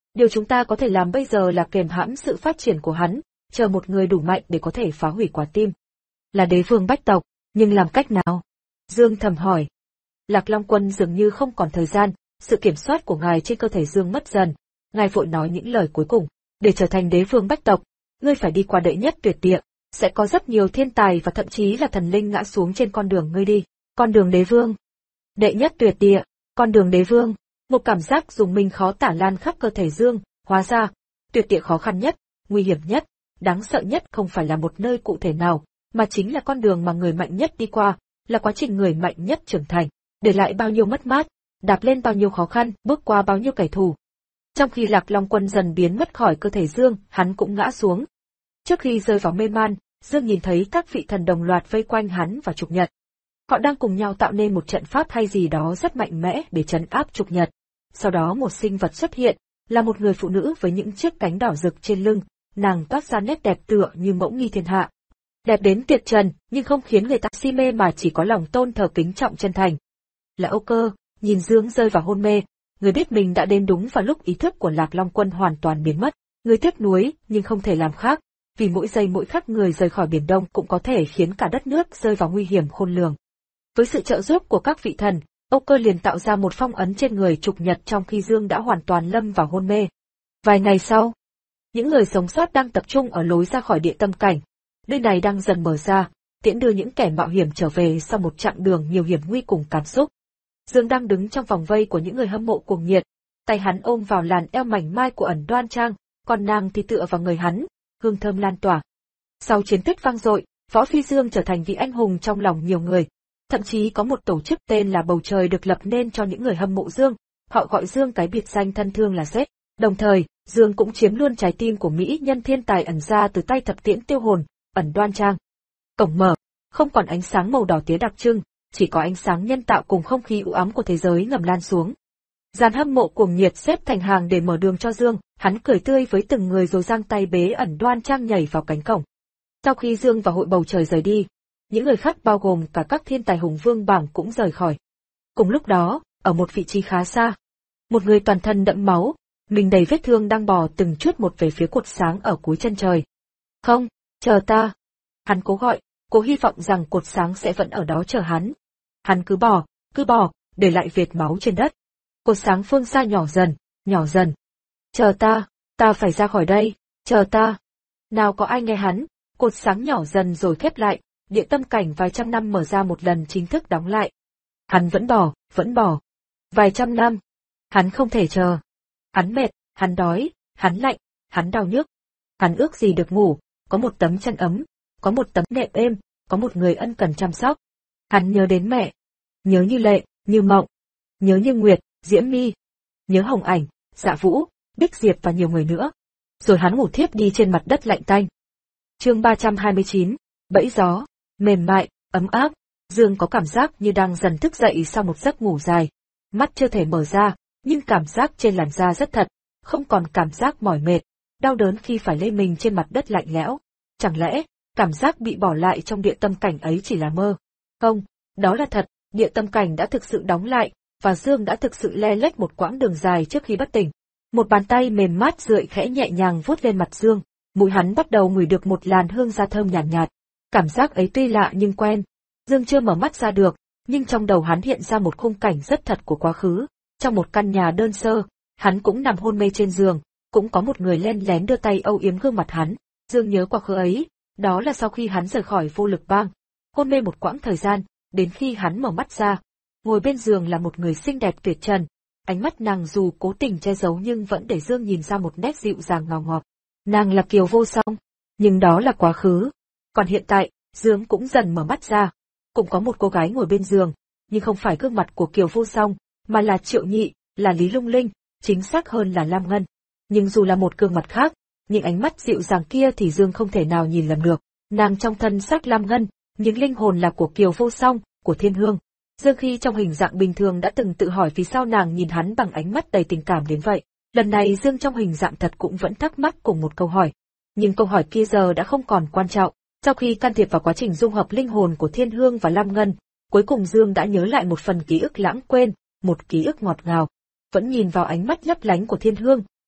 Điều chúng ta có thể làm bây giờ là kềm hãm sự phát triển của hắn, chờ một người đủ mạnh để có thể phá hủy quả tim. Là đế vương bách tộc, nhưng làm cách nào? Dương thầm hỏi. Lạc Long Quân dường như không còn thời gian, sự kiểm soát của ngài trên cơ thể Dương mất dần. Ngài vội nói những lời cuối cùng. Để trở thành đế vương bách tộc, ngươi phải đi qua đệ nhất tuyệt địa, sẽ có rất nhiều thiên tài và thậm chí là thần linh ngã xuống trên con đường ngươi đi. Con đường đế vương. Đệ nhất tuyệt địa, con đường đế vương. Một cảm giác dùng mình khó tả lan khắp cơ thể Dương, hóa ra, tuyệt địa khó khăn nhất, nguy hiểm nhất, đáng sợ nhất không phải là một nơi cụ thể nào, mà chính là con đường mà người mạnh nhất đi qua, là quá trình người mạnh nhất trưởng thành, để lại bao nhiêu mất mát, đạp lên bao nhiêu khó khăn, bước qua bao nhiêu kẻ thù. Trong khi Lạc Long Quân dần biến mất khỏi cơ thể Dương, hắn cũng ngã xuống. Trước khi rơi vào mê man, Dương nhìn thấy các vị thần đồng loạt vây quanh hắn và Trục Nhật. Họ đang cùng nhau tạo nên một trận pháp hay gì đó rất mạnh mẽ để trấn áp Trục Nhật. Sau đó một sinh vật xuất hiện, là một người phụ nữ với những chiếc cánh đỏ rực trên lưng, nàng toát ra nét đẹp tựa như mẫu nghi thiên hạ. Đẹp đến tuyệt trần, nhưng không khiến người ta si mê mà chỉ có lòng tôn thờ kính trọng chân thành. Là Âu Cơ, nhìn Dương rơi vào hôn mê, người biết mình đã đến đúng vào lúc ý thức của Lạc Long Quân hoàn toàn biến mất. Người tiếc nuối, nhưng không thể làm khác, vì mỗi giây mỗi khắc người rời khỏi Biển Đông cũng có thể khiến cả đất nước rơi vào nguy hiểm khôn lường. Với sự trợ giúp của các vị thần, Âu Cơ liền tạo ra một phong ấn trên người Trục Nhật trong khi Dương đã hoàn toàn lâm vào hôn mê. Vài ngày sau, những người sống sót đang tập trung ở lối ra khỏi địa tâm cảnh. Nơi này đang dần mở ra, tiễn đưa những kẻ mạo hiểm trở về sau một chặng đường nhiều hiểm nguy cùng cảm xúc. Dương đang đứng trong vòng vây của những người hâm mộ cuồng nhiệt, tay hắn ôm vào làn eo mảnh mai của Ẩn Đoan Trang, còn nàng thì tựa vào người hắn, hương thơm lan tỏa. Sau chiến tích vang dội, Võ Phi Dương trở thành vị anh hùng trong lòng nhiều người. Thậm chí có một tổ chức tên là Bầu Trời được lập nên cho những người hâm mộ Dương, họ gọi Dương cái biệt danh thân thương là Z. Đồng thời, Dương cũng chiếm luôn trái tim của mỹ nhân thiên tài ẩn ra từ tay thập tiễn tiêu hồn, Ẩn Đoan Trang. Cổng mở, không còn ánh sáng màu đỏ tía đặc trưng, chỉ có ánh sáng nhân tạo cùng không khí u ám của thế giới ngầm lan xuống. Dàn hâm mộ cuồng nhiệt xếp thành hàng để mở đường cho Dương, hắn cười tươi với từng người rồi giang tay bế Ẩn Đoan Trang nhảy vào cánh cổng. Sau khi Dương và hội Bầu Trời rời đi, những người khác bao gồm cả các thiên tài hùng vương bảng cũng rời khỏi. Cùng lúc đó, ở một vị trí khá xa, một người toàn thân đẫm máu, mình đầy vết thương đang bò từng chút một về phía cột sáng ở cuối chân trời. Không, chờ ta. Hắn cố gọi, cố hy vọng rằng cột sáng sẽ vẫn ở đó chờ hắn. Hắn cứ bò, cứ bò, để lại vệt máu trên đất. Cột sáng phương xa nhỏ dần, nhỏ dần. Chờ ta, ta phải ra khỏi đây, chờ ta. Nào có ai nghe hắn, cột sáng nhỏ dần rồi khép lại, địa tâm cảnh vài trăm năm mở ra một lần chính thức đóng lại. Hắn vẫn bò, vẫn bò. Vài trăm năm. Hắn không thể chờ. Hắn mệt, hắn đói, hắn lạnh, hắn đau nhức. Hắn ước gì được ngủ, có một tấm chăn ấm, có một tấm nệm êm, có một người ân cần chăm sóc. Hắn nhớ đến mẹ. Nhớ như Lệ, như Mộng. Nhớ như Nguyệt, Diễm My. Nhớ Hồng Ảnh, Dạ Vũ, Bích Diệp và nhiều người nữa. Rồi hắn ngủ thiếp đi trên mặt đất lạnh tanh. Chương ba trăm hai mươi chín, bẫy gió, mềm mại, ấm áp. Dương có cảm giác như đang dần thức dậy sau một giấc ngủ dài. Mắt chưa thể mở ra, nhưng cảm giác trên làn da rất thật, không còn cảm giác mỏi mệt, đau đớn khi phải lê mình trên mặt đất lạnh lẽo. Chẳng lẽ, cảm giác bị bỏ lại trong địa tâm cảnh ấy chỉ là mơ? Không, đó là thật, địa tâm cảnh đã thực sự đóng lại, và Dương đã thực sự le lết một quãng đường dài trước khi bất tỉnh. Một bàn tay mềm mát rượi khẽ nhẹ nhàng vuốt lên mặt Dương, mũi hắn bắt đầu ngửi được một làn hương da thơm nhàn nhạt, nhạt. Cảm giác ấy tuy lạ nhưng quen. Dương chưa mở mắt ra được, nhưng trong đầu hắn hiện ra một khung cảnh rất thật của quá khứ. Trong một căn nhà đơn sơ, hắn cũng nằm hôn mê trên giường, cũng có một người len lén đưa tay âu yếm gương mặt hắn. Dương nhớ quá khứ ấy, đó là sau khi hắn rời khỏi Vô Lực Bang, hôn mê một quãng thời gian, đến khi hắn mở mắt ra, ngồi bên giường là một người xinh đẹp tuyệt trần. Ánh mắt nàng dù cố tình che giấu nhưng vẫn để Dương nhìn ra một nét dịu dàng ngào ngọt. Nàng là Kiều Vô Song, nhưng đó là quá khứ. Còn hiện tại, Dương cũng dần mở mắt ra. Cũng có một cô gái ngồi bên giường, nhưng không phải gương mặt của Kiều Vô Song, mà là Triệu Nhị, là Lý Lung Linh, chính xác hơn là Lam Ngân. Nhưng dù là một gương mặt khác, nhưng ánh mắt dịu dàng kia thì Dương không thể nào nhìn lầm được. Nàng trong thân xác Lam Ngân, nhưng linh hồn là của Kiều Vô Song, của Thiên Hương. Dương khi trong hình dạng bình thường đã từng tự hỏi vì sao nàng nhìn hắn bằng ánh mắt đầy tình cảm đến vậy. Lần này Dương trong hình dạng thật cũng vẫn thắc mắc cùng một câu hỏi. Nhưng câu hỏi kia giờ đã không còn quan trọng. Sau khi can thiệp vào quá trình dung hợp linh hồn của Thiên Hương và Lam Ngân, cuối cùng Dương đã nhớ lại một phần ký ức lãng quên, một ký ức ngọt ngào. Vẫn nhìn vào ánh mắt lấp lánh của Thiên Hương,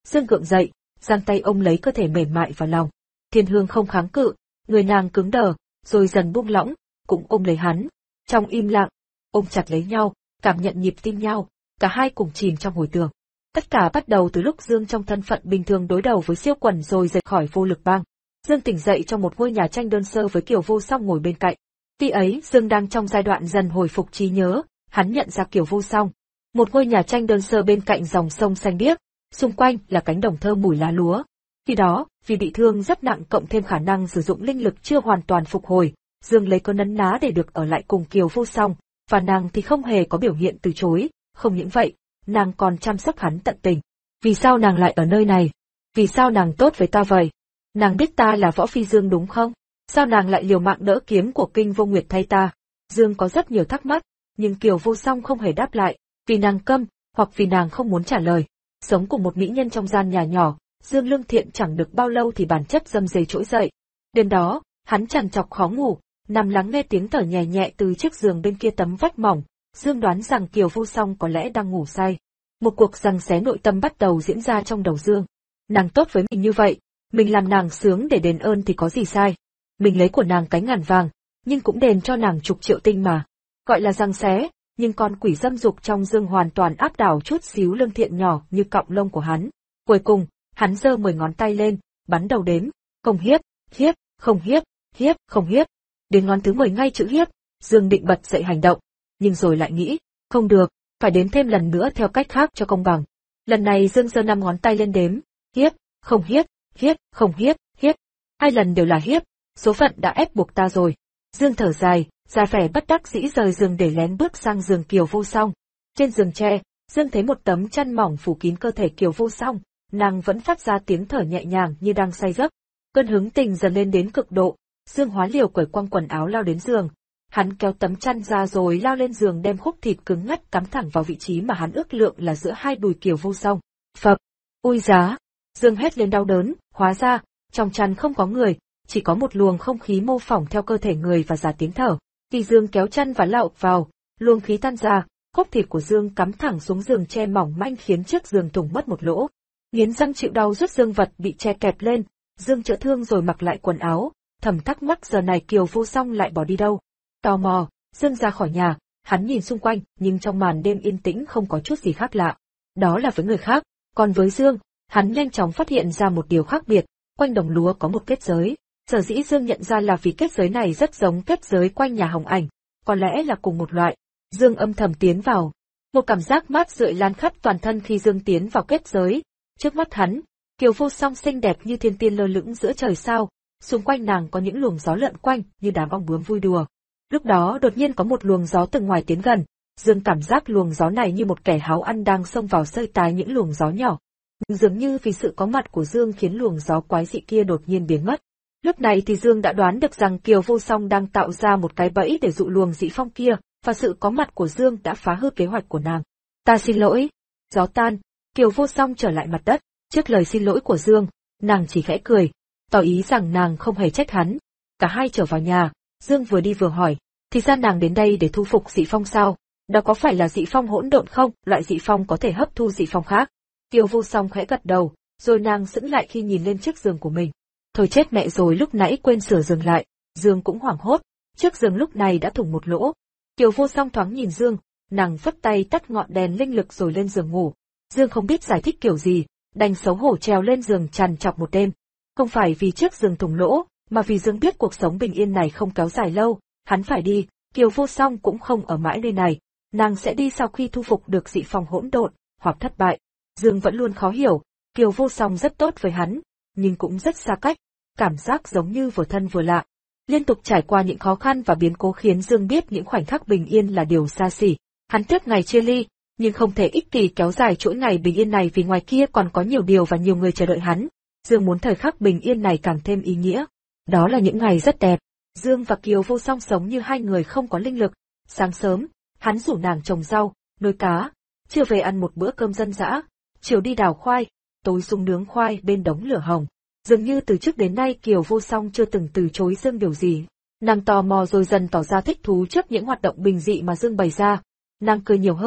Dương gượng dậy, giang tay ôm lấy cơ thể mềm mại vào lòng. Thiên Hương không kháng cự, người nàng cứng đờ, rồi dần buông lỏng, cũng ôm lấy hắn. Trong im lặng, ôm chặt lấy nhau, cảm nhận nhịp tim nhau, cả hai cùng chìm trong hồi tưởng. Tất cả bắt đầu từ lúc Dương trong thân phận bình thường đối đầu với Siêu Quần rồi rời khỏi Vô Lực Bang. Dương tỉnh dậy trong một ngôi nhà tranh đơn sơ với Kiều Vô Song ngồi bên cạnh. Khi ấy Dương đang trong giai đoạn dần hồi phục trí nhớ, hắn nhận ra Kiều Vô Song. Một ngôi nhà tranh đơn sơ bên cạnh dòng sông xanh biếc, xung quanh là cánh đồng thơm mùi lá lúa. Khi đó, vì bị thương rất nặng cộng thêm khả năng sử dụng linh lực chưa hoàn toàn phục hồi, Dương lấy cớ nấn ná để được ở lại cùng Kiều Vô Song, và nàng thì không hề có biểu hiện từ chối, không những vậy, nàng còn chăm sóc hắn tận tình. Vì sao nàng lại ở nơi này? Vì sao nàng tốt với ta vậy? Nàng biết ta là Võ Phi Dương đúng không? Sao nàng lại liều mạng đỡ kiếm của Kinh Vô Nguyệt thay ta? Dương có rất nhiều thắc mắc, nhưng Kiều Vô Song không hề đáp lại, vì nàng câm, hoặc vì nàng không muốn trả lời. Sống cùng một mỹ nhân trong gian nhà nhỏ, Dương Lương Thiện chẳng được bao lâu thì bản chất dâm dề trỗi dậy. Đêm đó, hắn trằn trọc khó ngủ, nằm lắng nghe tiếng thở nhẹ nhẹ từ chiếc giường bên kia tấm vách mỏng. Dương đoán rằng Kiều Vô Song có lẽ đang ngủ say. Một cuộc giằng xé nội tâm bắt đầu diễn ra trong đầu Dương. Nàng tốt với mình như vậy, mình làm nàng sướng để đền ơn thì có gì sai. Mình lấy của nàng cái ngàn vàng, nhưng cũng đền cho nàng chục triệu tinh mà. Gọi là giằng xé, nhưng con quỷ dâm dục trong Dương hoàn toàn áp đảo chút xíu Lương Thiện nhỏ như cọng lông của hắn. Cuối cùng, hắn giơ mười ngón tay lên, bắn đầu đếm, không hiếp, hiếp, không hiếp, hiếp, không hiếp. Đến ngón thứ mười ngay chữ hiếp, Dương định bật dậy hành động, nhưng rồi lại nghĩ, không được, phải đếm thêm lần nữa theo cách khác cho công bằng. Lần này Dương giơ năm ngón tay lên đếm, hiếp, không hiếp, hiếp, không hiếp, hiếp. Hai lần đều là hiếp, số phận đã ép buộc ta rồi. Dương thở dài, ra vẻ bất đắc dĩ rời giường để lén bước sang giường Kiều Vô Song. Trên giường tre, Dương thấy một tấm chăn mỏng phủ kín cơ thể Kiều Vô Song, nàng vẫn phát ra tiếng thở nhẹ nhàng như đang say giấc. Cơn hứng tình dần lên đến cực độ, Dương hóa liều cởi quăng quần áo lao đến giường. Hắn kéo tấm chăn ra rồi lao lên giường đem khúc thịt cứng ngắt cắm thẳng vào vị trí mà hắn ước lượng là giữa hai đùi Kiều Vô Song. Phập, ôi giá! Dương hét lên đau đớn, hóa ra, trong chăn không có người, chỉ có một luồng không khí mô phỏng theo cơ thể người và giả tiếng thở. Khi Dương kéo chăn và lạo vào, luồng khí tan ra, khúc thịt của Dương cắm thẳng xuống giường tre mỏng manh khiến chiếc giường thủng mất một lỗ. Nghiến răng chịu đau rút Dương vật bị che kẹp lên, Dương chữa thương rồi mặc lại quần áo, thầm thắc mắc giờ này Kiều Vô Song lại bỏ đi đâu. Tò mò, Dương ra khỏi nhà, hắn nhìn xung quanh, nhưng trong màn đêm yên tĩnh không có chút gì khác lạ. Đó là với người khác, còn với Dương, hắn nhanh chóng phát hiện ra một điều khác biệt, quanh đồng lúa có một kết giới. Sở dĩ Dương nhận ra là vì kết giới này rất giống kết giới quanh nhà Hồng Ảnh, có lẽ là cùng một loại. Dương âm thầm tiến vào. Một cảm giác mát rượi lan khắp toàn thân khi Dương tiến vào kết giới. Trước mắt hắn, Kiều Vô Song xinh đẹp như thiên tiên lơ lửng giữa trời sao, xung quanh nàng có những luồng gió lượn quanh như đám ong bướm vui đùa. Lúc đó đột nhiên có một luồng gió từ ngoài tiến gần, Dương cảm giác luồng gió này như một kẻ háo ăn đang xông vào xơi tái những luồng gió nhỏ. Nhưng dường như vì sự có mặt của Dương khiến luồng gió quái dị kia đột nhiên biến mất. Lúc này thì Dương đã đoán được rằng Kiều Vô Song đang tạo ra một cái bẫy để dụ luồng dị phong kia, và sự có mặt của Dương đã phá hư kế hoạch của nàng. Ta xin lỗi. Gió tan, Kiều Vô Song trở lại mặt đất. Trước lời xin lỗi của Dương, nàng chỉ khẽ cười, tỏ ý rằng nàng không hề trách hắn. Cả hai trở vào nhà, Dương vừa đi vừa hỏi, thì ra nàng đến đây để thu phục dị phong sao? Đó có phải là dị phong hỗn độn không? Loại dị phong có thể hấp thu dị phong khác. Kiều Vô Song khẽ gật đầu, rồi nàng sững lại khi nhìn lên chiếc giường của mình. Thôi chết mẹ rồi, lúc nãy quên sửa giường lại. Dương cũng hoảng hốt, chiếc giường lúc này đã thủng một lỗ. Kiều Vô Song thoáng nhìn Dương, nàng phất tay tắt ngọn đèn linh lực rồi lên giường ngủ. Dương không biết giải thích kiểu gì, đành xấu hổ trèo lên giường trằn trọc một đêm. Không phải vì chiếc giường thủng lỗ, mà vì Dương biết cuộc sống bình yên này không kéo dài lâu, hắn phải đi. Kiều Vô Song cũng không ở mãi nơi này, nàng sẽ đi sau khi thu phục được dị phong hỗn độn, hoặc thất bại. Dương vẫn luôn khó hiểu, Kiều Vô Song rất tốt với hắn, nhưng cũng rất xa cách, cảm giác giống như vừa thân vừa lạ. Liên tục trải qua những khó khăn và biến cố khiến Dương biết những khoảnh khắc bình yên là điều xa xỉ. Hắn tiếc ngày chia ly, nhưng không thể ích kỷ kéo dài chuỗi ngày bình yên này vì ngoài kia còn có nhiều điều và nhiều người chờ đợi hắn. Dương muốn thời khắc bình yên này càng thêm ý nghĩa. Đó là những ngày rất đẹp. Dương và Kiều Vô Song sống như hai người không có linh lực. Sáng sớm, hắn rủ nàng trồng rau, nuôi cá, trưa về ăn một bữa cơm dân dã, chiều đi đào khoai, tối sung nướng khoai bên đống lửa hồng. Dường như từ trước đến nay Kiều Vô Song chưa từng từ chối Dương điều gì. Nàng tò mò rồi dần tỏ ra thích thú trước những hoạt động bình dị mà Dương bày ra. Nàng cười nhiều hơn,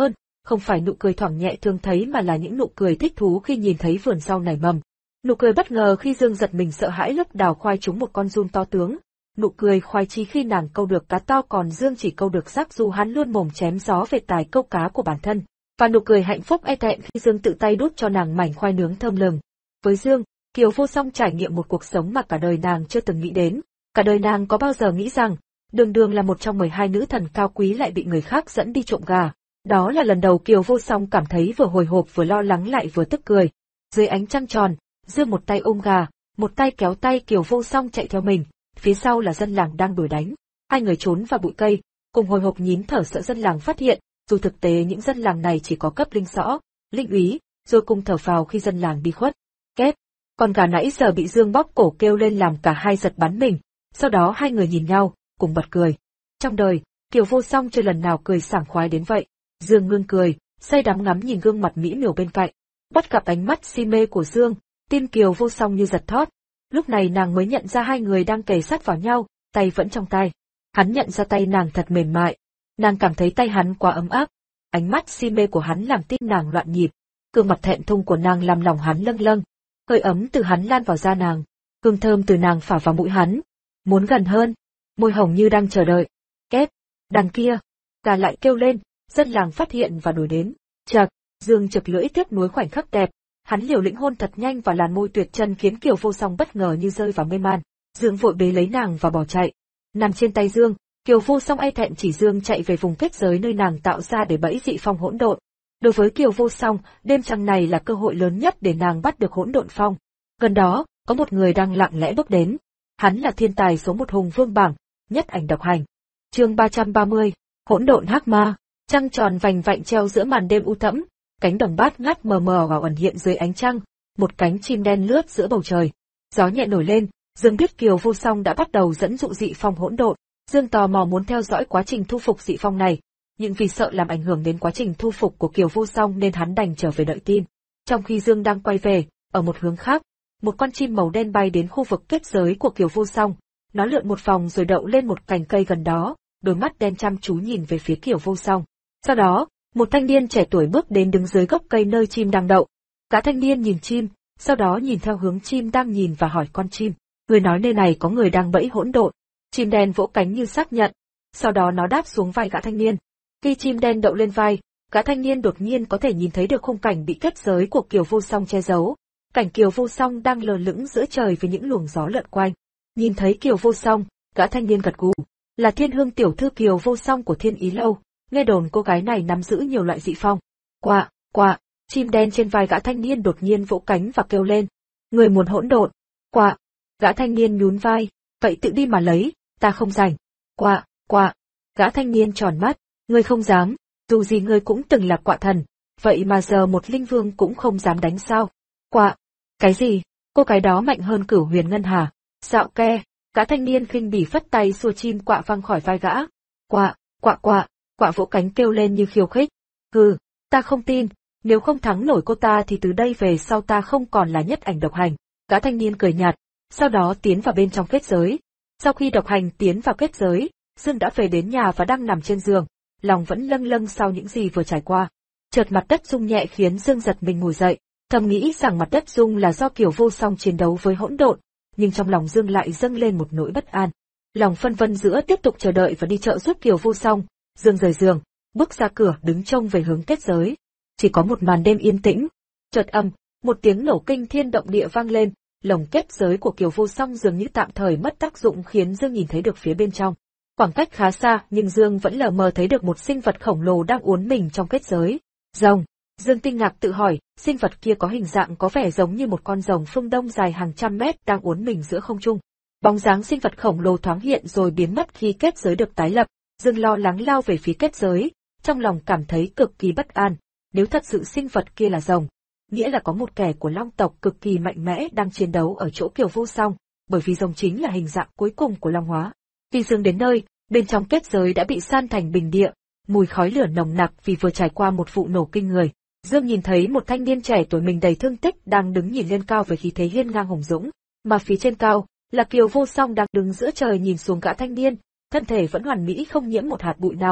không phải nụ cười thoảng nhẹ thường thấy mà là những nụ cười thích thú khi nhìn thấy vườn rau nảy mầm. Nụ cười bất ngờ khi Dương giật mình sợ hãi lúc đào khoai trúng một con giun to tướng. Nụ cười khoái chí khi nàng câu được cá to còn Dương chỉ câu được xác dù hắn luôn mồm chém gió về tài câu cá của bản thân. Và nụ cười hạnh phúc e thẹn khi Dương tự tay đút cho nàng mảnh khoai nướng thơm lừng. Với Dương, Kiều Vô Song trải nghiệm một cuộc sống mà cả đời nàng chưa từng nghĩ đến. Cả đời nàng có bao giờ nghĩ rằng, đường đường là một trong mười hai nữ thần cao quý lại bị người khác dẫn đi trộm gà. Đó là lần đầu Kiều Vô Song cảm thấy vừa hồi hộp vừa lo lắng lại vừa tức cười. Dưới ánh trăng tròn, Dương một tay ôm gà, một tay kéo tay Kiều Vô Song chạy theo mình, phía sau là dân làng đang đuổi đánh. Hai người trốn vào bụi cây, cùng hồi hộp nhín thở sợ dân làng phát hiện, dù thực tế những dân làng này chỉ có cấp linh sõ, linh úy, rồi cùng thở phào khi dân làng đi khuất. Két, con gà nãy giờ bị Dương bóp cổ kêu lên làm cả hai giật bắn mình, sau đó hai người nhìn nhau, cùng bật cười. Trong đời, Kiều Vô Song chưa lần nào cười sảng khoái đến vậy. Dương ngưng cười, say đắm ngắm nhìn gương mặt mỹ miều bên cạnh. Bắt gặp ánh mắt si mê của Dương, tim Kiều Vô Song như giật thót. Lúc này nàng mới nhận ra hai người đang kề sát vào nhau, tay vẫn trong tay. Hắn nhận ra tay nàng thật mềm mại. Nàng cảm thấy tay hắn quá ấm áp. Ánh mắt si mê của hắn làm tim nàng loạn nhịp. Gương mặt thẹn thùng của nàng làm lòng hắn lâng lâng. Hơi ấm từ hắn lan vào da nàng. Hương thơm từ nàng phả vào mũi hắn. Muốn gần hơn. Môi hồng như đang chờ đợi. Két, đằng kia. Gà lại kêu lên, dân làng phát hiện và đuổi đến. Chật, Dương chực lưỡi tiếc nuối khoảnh khắc đẹp. Hắn liều lĩnh hôn thật nhanh vào làn môi tuyệt chân khiến Kiều Vô Song bất ngờ như rơi vào mê man. Dương vội bế lấy nàng và bỏ chạy. Nằm trên tay Dương, Kiều Vô Song e thẹn chỉ Dương chạy về vùng kết giới nơi nàng tạo ra để bẫy dị phong hỗn độn. Đối với Kiều Vô Song, đêm trăng này là cơ hội lớn nhất để nàng bắt được hỗn độn phong. Gần đó, có một người đang lặng lẽ bước đến. Hắn là thiên tài số một hùng vương bảng, Nhất Ảnh Độc Hành. Chương ba trăm ba mươi, Hỗn độn hắc ma. Trăng tròn vành vạnh treo giữa màn đêm u thẫm, cánh đồng bát ngát mờ mờ vào ẩn hiện dưới ánh trăng, một cánh chim đen lướt giữa bầu trời. Gió nhẹ nổi lên, Dương biết Kiều Vô Song đã bắt đầu dẫn dụ dị phong hỗn độn. Dương tò mò muốn theo dõi quá trình thu phục dị phong này, nhưng vì sợ làm ảnh hưởng đến quá trình thu phục của Kiều Vô Song nên hắn đành trở về đợi tin. Trong khi Dương đang quay về, ở một hướng khác, một con chim màu đen bay đến khu vực kết giới của Kiều Vô Song. Nó lượn một vòng rồi đậu lên một cành cây gần đó, đôi mắt đen chăm chú nhìn về phía Kiều Vô Song. Sau đó, một thanh niên trẻ tuổi bước đến đứng dưới gốc cây nơi chim đang đậu. Cả thanh niên nhìn chim, sau đó nhìn theo hướng chim đang nhìn và hỏi con chim. Người nói nơi này có người đang bẫy hỗn độn. Chim đen vỗ cánh như xác nhận. Sau đó nó đáp xuống vai gã thanh niên. Khi chim đen đậu lên vai, gã thanh niên đột nhiên có thể nhìn thấy được khung cảnh bị kết giới của Kiều Vô Song che giấu. Cảnh Kiều Vô Song đang lơ lửng giữa trời với những luồng gió lượn quanh. Nhìn thấy Kiều Vô Song, gã thanh niên gật gù. Là Thiên Hương tiểu thư Kiều Vô Song của Thiên Ý Lâu. Nghe đồn cô gái này nắm giữ nhiều loại dị phong. Quạ, quạ, chim đen trên vai gã thanh niên đột nhiên vỗ cánh và kêu lên. Người muốn hỗn độn. Quạ, gã thanh niên nhún vai. Vậy tự đi mà lấy, ta không rảnh. Quạ, quạ, gã thanh niên tròn mắt. Ngươi không dám, dù gì ngươi cũng từng là quạ thần. Vậy mà giờ một linh vương cũng không dám đánh sao. Quạ, cái gì, cô gái đó mạnh hơn Cửu Huyền Ngân Hà. Dạo ke, gã thanh niên khinh bỉ phất tay xua chim quạ văng khỏi vai gã. Quạ, quạ quạ. Quạ vỗ cánh kêu lên như khiêu khích. Hừ, ta không tin, nếu không thắng nổi cô ta thì từ đây về sau ta không còn là Nhất Ảnh Độc Hành. Gã thanh niên cười nhạt, sau đó tiến vào bên trong kết giới. Sau khi Độc Hành tiến vào kết giới, Dương đã về đến nhà và đang nằm trên giường, lòng vẫn lâng lâng sau những gì vừa trải qua. Chợt mặt đất rung nhẹ khiến Dương giật mình ngồi dậy, thầm nghĩ rằng mặt đất rung là do Kiều Vô Song chiến đấu với hỗn độn, nhưng trong lòng Dương lại dâng lên một nỗi bất an. Lòng phân vân giữa tiếp tục chờ đợi và đi trợ giúp Kiều Vô Song. Dương rời giường, bước ra cửa đứng trông về hướng kết giới. Chỉ có một màn đêm yên tĩnh. Chợt ầm, một tiếng nổ kinh thiên động địa vang lên, lồng kết giới của Kiều Vô Song dường như tạm thời mất tác dụng khiến Dương nhìn thấy được phía bên trong. Khoảng cách khá xa nhưng Dương vẫn lờ mờ thấy được một sinh vật khổng lồ đang uốn mình trong kết giới. Rồng. Dương kinh ngạc tự hỏi, sinh vật kia có hình dạng có vẻ giống như một con rồng phương Đông dài hàng trăm mét đang uốn mình giữa không trung. Bóng dáng sinh vật khổng lồ thoáng hiện rồi biến mất khi kết giới được tái lập. Dương lo lắng lao về phía kết giới, trong lòng cảm thấy cực kỳ bất an. Nếu thật sự sinh vật kia là rồng, nghĩa là có một kẻ của Long tộc cực kỳ mạnh mẽ đang chiến đấu ở chỗ Kiều Vô Song, bởi vì rồng chính là hình dạng cuối cùng của Long hóa. Khi Dương đến nơi, bên trong kết giới đã bị san thành bình địa, mùi khói lửa nồng nặc vì vừa trải qua một vụ nổ kinh người. Dương nhìn thấy một thanh niên trẻ tuổi mình đầy thương tích đang đứng nhìn lên cao với khí thế hiên ngang hùng dũng, mà phía trên cao là Kiều Vô Song đang đứng giữa trời nhìn xuống gã thanh niên, thân thể vẫn hoàn mỹ không nhiễm một hạt bụi nào,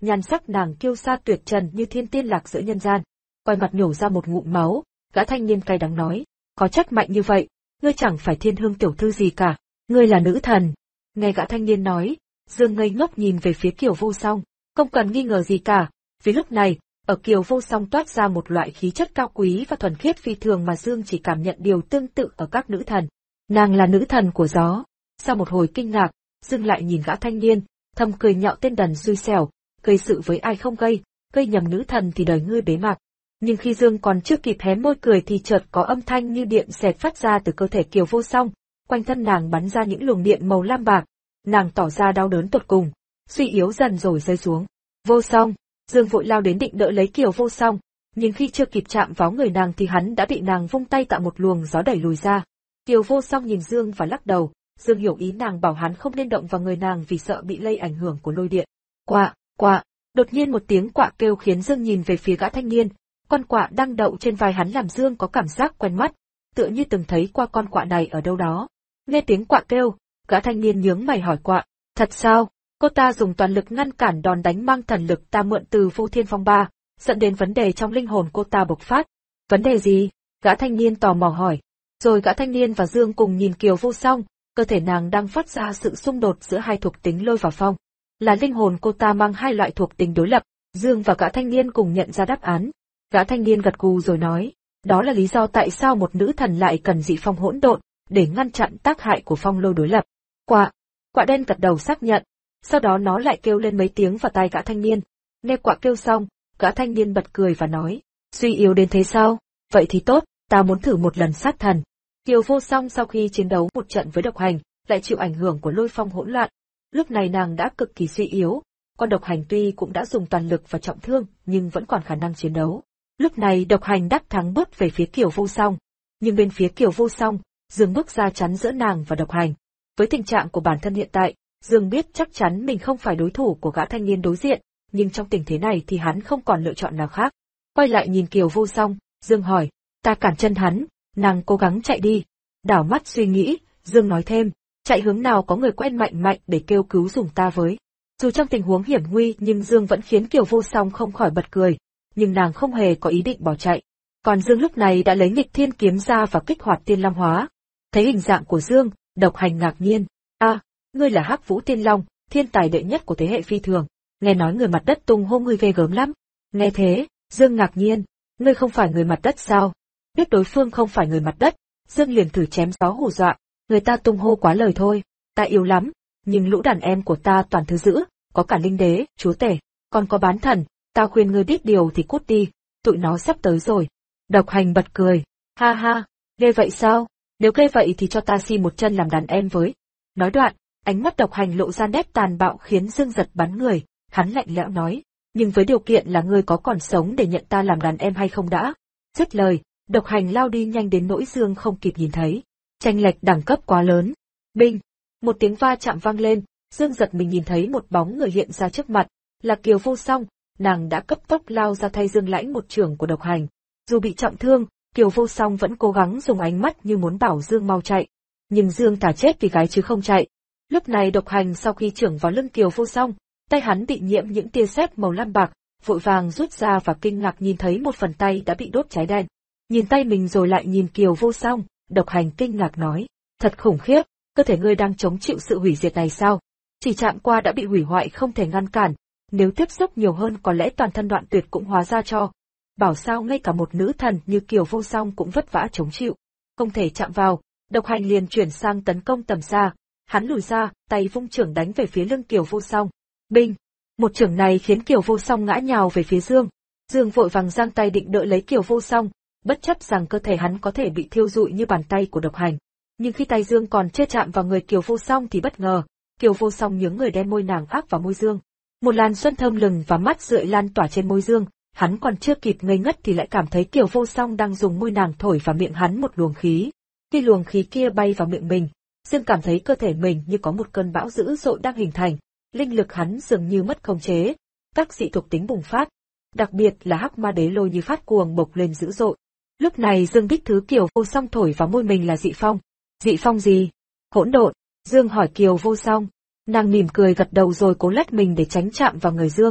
nhan sắc nàng kiêu sa tuyệt trần như thiên tiên lạc giữa nhân gian. Quay mặt nhổ ra một ngụm máu, gã thanh niên cay đắng nói, có trách mạnh như vậy, ngươi chẳng phải Thiên Hương tiểu thư gì cả, ngươi là nữ thần. Nghe gã thanh niên nói, Dương ngây ngốc nhìn về phía Kiều Vô Song, không cần nghi ngờ gì cả, vì lúc này, ở Kiều Vô Song toát ra một loại khí chất cao quý và thuần khiết phi thường mà Dương chỉ cảm nhận điều tương tự ở các nữ thần. Nàng là nữ thần của gió. Sau một hồi kinh ngạc, Dương lại nhìn gã thanh niên, thầm cười nhạo tên đần xui xẻo, gây sự với ai không gây, gây nhầm nữ thần thì đời ngươi bế mạc. Nhưng khi Dương còn chưa kịp hé môi cười thì chợt có âm thanh như điện xẹt phát ra từ cơ thể Kiều Vô Song, quanh thân nàng bắn ra những luồng điện màu lam bạc, nàng tỏ ra đau đớn tột cùng, suy yếu dần rồi rơi xuống. Vô Song, Dương vội lao đến định đỡ lấy Kiều Vô Song, nhưng khi chưa kịp chạm vào người nàng thì hắn đã bị nàng vung tay tạo một luồng gió đẩy lùi ra. Kiều Vô Song nhìn Dương và lắc đầu, Dương hiểu ý nàng bảo hắn không nên động vào người nàng vì sợ bị lây ảnh hưởng của lôi điện. Quạ, quạ, đột nhiên một tiếng quạ kêu khiến Dương nhìn về phía gã thanh niên, con quạ đang đậu trên vai hắn làm Dương có cảm giác quen mắt, tựa như từng thấy qua con quạ này ở đâu đó. Nghe tiếng quạ kêu, gã thanh niên nhướng mày hỏi quạ, thật sao? Cô ta dùng toàn lực ngăn cản đòn đánh mang thần lực ta mượn từ Vô Thiên Phong Ba, dẫn đến vấn đề trong linh hồn cô ta bộc phát. Vấn đề gì? Gã thanh niên tò mò hỏi. Rồi gã thanh niên và Dương cùng nhìn Kiều Vô Song, cơ thể nàng đang phát ra sự xung đột giữa hai thuộc tính lôi và phong. Là linh hồn cô ta mang hai loại thuộc tính đối lập, Dương và gã thanh niên cùng nhận ra đáp án. Gã thanh niên gật gù rồi nói, đó là lý do tại sao một nữ thần lại cần dị phong hỗn độn, để ngăn chặn tác hại của phong lôi đối lập. Quạ, quạ đen gật đầu xác nhận. Sau đó nó lại kêu lên mấy tiếng vào tai gã thanh niên. Nghe quạ kêu xong, gã thanh niên bật cười và nói, suy yếu đến thế sao? Vậy thì tốt, ta muốn thử một lần sát thần. Kiều Vô Song sau khi chiến đấu một trận với độc hành, lại chịu ảnh hưởng của lôi phong hỗn loạn. Lúc này nàng đã cực kỳ suy yếu, con độc hành tuy cũng đã dùng toàn lực và trọng thương, nhưng vẫn còn khả năng chiến đấu. Lúc này độc hành đắc thắng bước về phía Kiều Vô Song, nhưng bên phía Kiều Vô Song, Dương bước ra chắn giữa nàng và độc hành. Với tình trạng của bản thân hiện tại, Dương biết chắc chắn mình không phải đối thủ của gã thanh niên đối diện, nhưng trong tình thế này thì hắn không còn lựa chọn nào khác. Quay lại nhìn Kiều Vô Song, Dương hỏi, ta cản chân hắn, nàng cố gắng chạy đi. Đảo mắt suy nghĩ, Dương nói thêm, chạy hướng nào có người quen mạnh mạnh để kêu cứu dùng ta với. Dù trong tình huống hiểm nguy nhưng Dương vẫn khiến Kiều Vô Song không khỏi bật cười, nhưng nàng không hề có ý định bỏ chạy. Còn Dương lúc này đã lấy nghịch thiên kiếm ra và kích hoạt tiên long hóa. Thấy hình dạng của Dương, độc hành ngạc nhiên, a, à, ngươi là Hắc Vũ Tiên Long, thiên tài đệ nhất của thế hệ phi thường, nghe nói người mặt đất tung hô ngươi ghê gớm lắm. Nghe thế, Dương ngạc nhiên, ngươi không phải người mặt đất sao? Biết đối phương không phải người mặt đất, Dương liền thử chém gió hù dọa, người ta tung hô quá lời thôi, ta yêu lắm, nhưng lũ đàn em của ta toàn thứ dữ, có cả linh đế, chúa tể, còn có bán thần, ta khuyên ngươi biết điều thì cút đi, tụi nó sắp tới rồi. Độc hành bật cười, ha ha, ghê vậy sao? Nếu ghê vậy thì cho ta xin một chân làm đàn em với. Nói đoạn, ánh mắt độc hành lộ ra nét tàn bạo khiến Dương giật bắn người, hắn lạnh lẽo nói, nhưng với điều kiện là ngươi có còn sống để nhận ta làm đàn em hay không đã. Dứt lời, độc hành lao đi nhanh đến nỗi Dương không kịp nhìn thấy. Chênh lệch đẳng cấp quá lớn. Binh! Một tiếng va chạm vang lên, Dương giật mình nhìn thấy một bóng người hiện ra trước mặt, là Kiều Vô Song, nàng đã cấp tốc lao ra thay Dương lãnh một chưởng của độc hành. Dù bị trọng thương, Kiều Vô Song vẫn cố gắng dùng ánh mắt như muốn bảo Dương mau chạy. Nhưng Dương thà chết vì gái chứ không chạy. Lúc này độc hành sau khi chưởng vào lưng Kiều Vô Song, tay hắn bị nhiễm những tia sét màu lam bạc, vội vàng rút ra và kinh ngạc nhìn thấy một phần tay đã bị đốt cháy đen. Nhìn tay mình rồi lại nhìn Kiều Vô Song, độc hành kinh ngạc nói, thật khủng khiếp, cơ thể ngươi đang chống chịu sự hủy diệt này sao? Chỉ chạm qua đã bị hủy hoại không thể ngăn cản, nếu tiếp xúc nhiều hơn có lẽ toàn thân đoạn tuyệt cũng hóa ra cho. Bảo sao ngay cả một nữ thần như Kiều Vô Song cũng vất vả chống chịu. Không thể chạm vào, độc hành liền chuyển sang tấn công tầm xa. Hắn lùi ra, tay vung chưởng đánh về phía lưng Kiều Vô Song. Binh! Một chưởng này khiến Kiều Vô Song ngã nhào về phía Dương. Dương vội vàng giang tay định đỡ lấy Kiều Vô Song, bất chấp rằng cơ thể hắn có thể bị thiêu rụi như bàn tay của độc hành. Nhưng khi tay Dương còn chưa chạm vào người Kiều Vô Song thì bất ngờ, Kiều Vô Song nhướng người đem môi nàng áp vào môi Dương. Một làn xuân thơm lừng và mát rượi lan tỏa trên môi Dương, hắn còn chưa kịp ngây ngất thì lại cảm thấy Kiều Vô Song đang dùng môi nàng thổi vào miệng hắn một luồng khí. Khi luồng khí kia bay vào miệng mình, Dương cảm thấy cơ thể mình như có một cơn bão dữ dội đang hình thành, linh lực hắn dường như mất khống chế, các dị thuộc tính bùng phát, đặc biệt là hắc ma đế lôi như phát cuồng bộc lên dữ dội. Lúc này Dương biết thứ Kiều Vô Song thổi vào môi mình là dị phong. Dị phong gì? Hỗn độn. Dương hỏi Kiều Vô Song. Nàng mỉm cười gật đầu rồi cố lách mình để tránh chạm vào người Dương.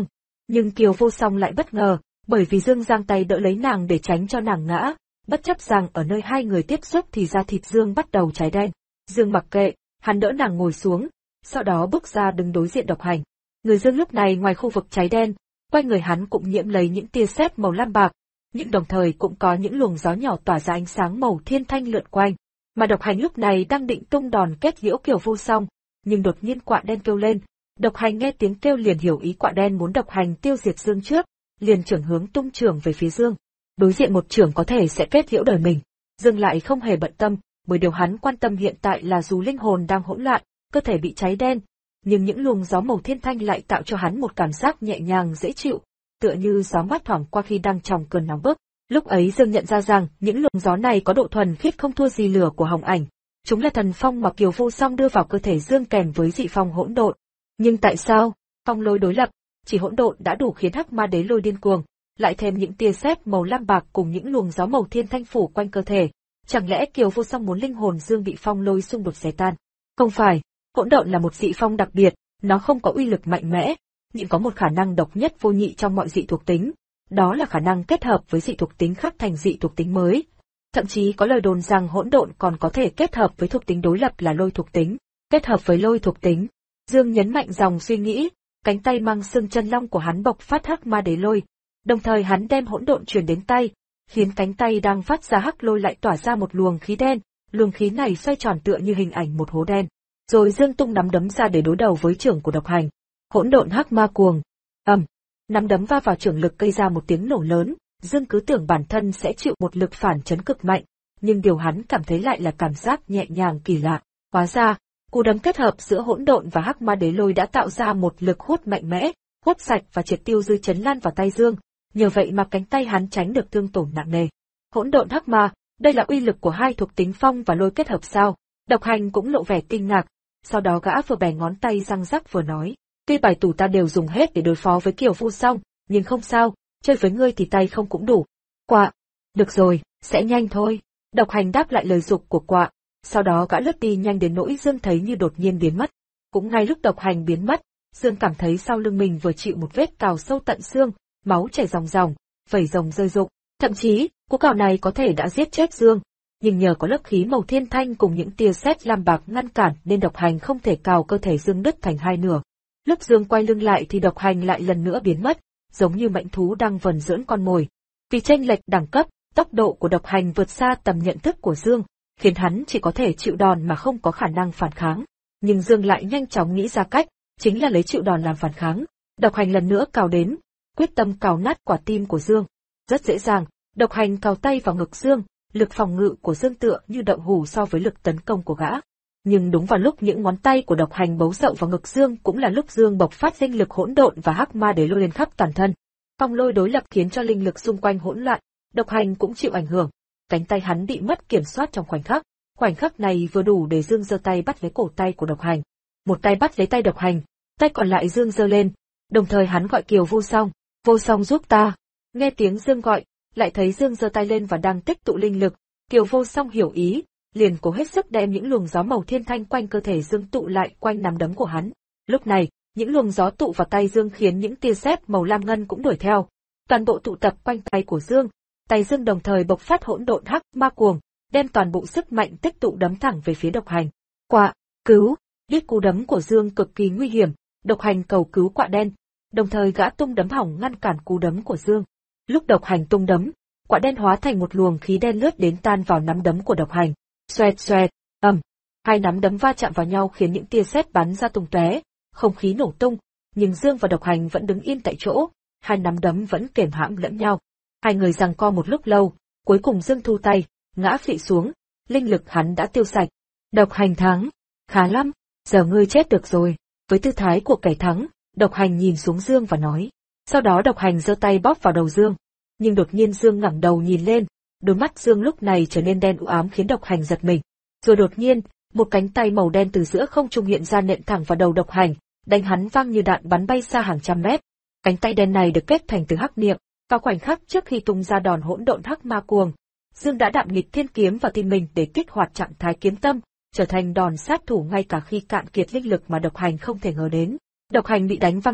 Nhưng Kiều Vô Song lại bất ngờ, bởi vì Dương giang tay đỡ lấy nàng để tránh cho nàng ngã, bất chấp rằng ở nơi hai người tiếp xúc thì da thịt Dương bắt đầu cháy đen. Dương mặc kệ, hắn đỡ nàng ngồi xuống, sau đó bước ra đứng đối diện Độc Hành. Người Dương lúc này ngoài khu vực cháy đen, quanh người hắn cũng nhiễm lấy những tia sét màu lam bạc, nhưng đồng thời cũng có những luồng gió nhỏ tỏa ra ánh sáng màu thiên thanh lượn quanh. Mà Độc Hành lúc này đang định tung đòn kết liễu Kiều Vô Song, nhưng đột nhiên quạ đen kêu lên. Độc Hành nghe tiếng kêu liền hiểu ý quạ đen muốn Độc Hành tiêu diệt Dương trước, liền trưởng hướng tung trưởng về phía Dương. Đối diện một trưởng có thể sẽ kết liễu đời mình. Dương lại không hề bận tâm, bởi điều hắn quan tâm hiện tại là dù linh hồn đang hỗn loạn, cơ thể bị cháy đen, nhưng những luồng gió màu thiên thanh lại tạo cho hắn một cảm giác nhẹ nhàng dễ chịu, tựa như gió mát thoảng qua khi đang trong cơn nóng bức. Lúc ấy Dương nhận ra rằng những luồng gió này có độ thuần khiết không thua gì lửa của Hồng Ảnh. Chúng là thần phong mà Kiều Vô Song đưa vào cơ thể Dương kèm với dị phong hỗn độn. Nhưng tại sao, phong lôi đối lập, chỉ hỗn độn đã đủ khiến Hắc Ma Đế Lôi điên cuồng, lại thêm những tia sét màu lam bạc cùng những luồng gió màu thiên thanh phủ quanh cơ thể, chẳng lẽ Kiều Vô Song muốn linh hồn Dương bị phong lôi xung đột xé tan? Không phải, hỗn độn là một dị phong đặc biệt, nó không có uy lực mạnh mẽ, nhưng có một khả năng độc nhất vô nhị trong mọi dị thuộc tính, đó là khả năng kết hợp với dị thuộc tính khác thành dị thuộc tính mới. Thậm chí có lời đồn rằng hỗn độn còn có thể kết hợp với thuộc tính đối lập là lôi thuộc tính, kết hợp với lôi thuộc tính. Dương nhấn mạnh dòng suy nghĩ, cánh tay mang xương chân long của hắn bộc phát Hắc Ma Đế Lôi, đồng thời hắn đem hỗn độn truyền đến tay, khiến cánh tay đang phát ra hắc lôi lại tỏa ra một luồng khí đen, luồng khí này xoay tròn tựa như hình ảnh một hố đen. Rồi Dương tung nắm đấm ra để đối đầu với trưởng của Độc Hành. Hỗn độn hắc ma cuồng. Ầm, nắm đấm va vào trưởng lực gây ra một tiếng nổ lớn, Dương cứ tưởng bản thân sẽ chịu một lực phản chấn cực mạnh, nhưng điều hắn cảm thấy lại là cảm giác nhẹ nhàng kỳ lạ. Hóa ra, cú đấm kết hợp giữa hỗn độn và Hắc Ma Đế Lôi đã tạo ra một lực hút mạnh mẽ, hút sạch và triệt tiêu dư chấn lan vào tay Dương, nhờ vậy mà cánh tay hắn tránh được thương tổn nặng nề. Hỗn độn hắc ma, đây là uy lực của hai thuộc tính phong và lôi kết hợp sao? Độc Hành cũng lộ vẻ kinh ngạc, sau đó gã vừa bẻ ngón tay răng rắc vừa nói, tuy bài tủ ta đều dùng hết để đối phó với Kiều Vô Song, nhưng không sao, chơi với ngươi thì tay không cũng đủ. Quạ, được rồi, sẽ nhanh thôi. Độc Hành đáp lại lời dục của quạ, sau đó gã lướt đi nhanh đến nỗi Dương thấy như đột nhiên biến mất. Cũng ngay lúc Độc Hành biến mất, Dương cảm thấy sau lưng mình vừa chịu một vết cào sâu tận xương, máu chảy ròng ròng, vẩy rồng rơi rụng. Thậm chí, cú cào này có thể đã giết chết Dương, nhưng nhờ có lớp khí màu thiên thanh cùng những tia sét lam bạc ngăn cản nên Độc Hành không thể cào cơ thể Dương đứt thành hai nửa. Lúc Dương quay lưng lại thì Độc Hành lại lần nữa biến mất, giống như mãnh thú đang vờn dưỡng con mồi. Vì chênh lệch đẳng cấp, tốc độ của Độc Hành vượt xa tầm nhận thức của Dương, khiến hắn chỉ có thể chịu đòn mà không có khả năng phản kháng. Nhưng Dương lại nhanh chóng nghĩ ra cách, chính là lấy chịu đòn làm phản kháng. Độc Hành lần nữa cào đến, quyết tâm cào nát quả tim của Dương. Rất dễ dàng, Độc Hành cào tay vào ngực Dương, lực phòng ngự của Dương tựa như đậu hủ so với lực tấn công của gã. Nhưng đúng vào lúc những ngón tay của Độc Hành bấu rậu vào ngực Dương cũng là lúc Dương bộc phát linh lực hỗn độn và Hắc Ma Đế Lôi lên khắp toàn thân. Phong lôi đối lập khiến cho linh lực xung quanh hỗn loạn, Độc Hành cũng chịu ảnh hưởng. Cánh tay hắn bị mất kiểm soát trong khoảnh khắc. Khoảnh khắc này vừa đủ để Dương giơ tay bắt lấy cổ tay của Độc Hành. Một tay bắt lấy tay Độc Hành, tay còn lại Dương giơ lên, đồng thời hắn gọi Kiều Vô Song, "Vô Song giúp ta." Nghe tiếng Dương gọi, lại thấy Dương giơ tay lên và đang tích tụ linh lực, Kiều Vô Song hiểu ý, liền cố hết sức đem những luồng gió màu thiên thanh quanh cơ thể Dương tụ lại quanh nắm đấm của hắn. Lúc này, những luồng gió tụ vào tay Dương khiến những tia sét màu lam ngân cũng đuổi theo, toàn bộ tụ tập quanh tay của Dương. Tay Dương đồng thời bộc phát hỗn độn hắc ma cuồng, đem toàn bộ sức mạnh tích tụ đấm thẳng về phía Độc Hành. "Quạ, cứu!" Biết cú đấm của Dương cực kỳ nguy hiểm, Độc Hành cầu cứu quạ đen, đồng thời gã tung đấm hỏng ngăn cản cú đấm của Dương. Lúc Độc Hành tung đấm, quạ đen hóa thành một luồng khí đen lướt đến tan vào nắm đấm của Độc Hành. Xoẹt xoẹt, ầm, hai nắm đấm va chạm vào nhau khiến những tia sét bắn ra tung tóe, không khí nổ tung, nhưng Dương và Độc Hành vẫn đứng yên tại chỗ, hai nắm đấm vẫn kềm hãm lẫn nhau. Hai người giằng co một lúc lâu, cuối cùng Dương thu tay, ngã phị xuống, linh lực hắn đã tiêu sạch. Độc Hành thắng, khá lắm, giờ ngươi chết được rồi. Với tư thái của kẻ thắng, Độc Hành nhìn xuống Dương và nói. Sau đó Độc Hành giơ tay bóp vào đầu Dương. Nhưng đột nhiên Dương ngẩng đầu nhìn lên, đôi mắt Dương lúc này trở nên đen u ám khiến Độc Hành giật mình. Rồi đột nhiên, một cánh tay màu đen từ giữa không trung hiện ra nện thẳng vào đầu Độc Hành, đánh hắn văng như đạn bắn bay xa hàng trăm mét. Cánh tay đen này được kết thành từ hắc niệm, vào khoảnh khắc trước khi tung ra đòn hỗn độn hắc ma cuồng, Dương đã đạm nghịch thiên kiếm vào tim mình để kích hoạt trạng thái kiếm tâm, trở thành đòn sát thủ ngay cả khi cạn kiệt linh lực mà Độc Hành không thể ngờ đến. Độc Hành bị đánh văng đi,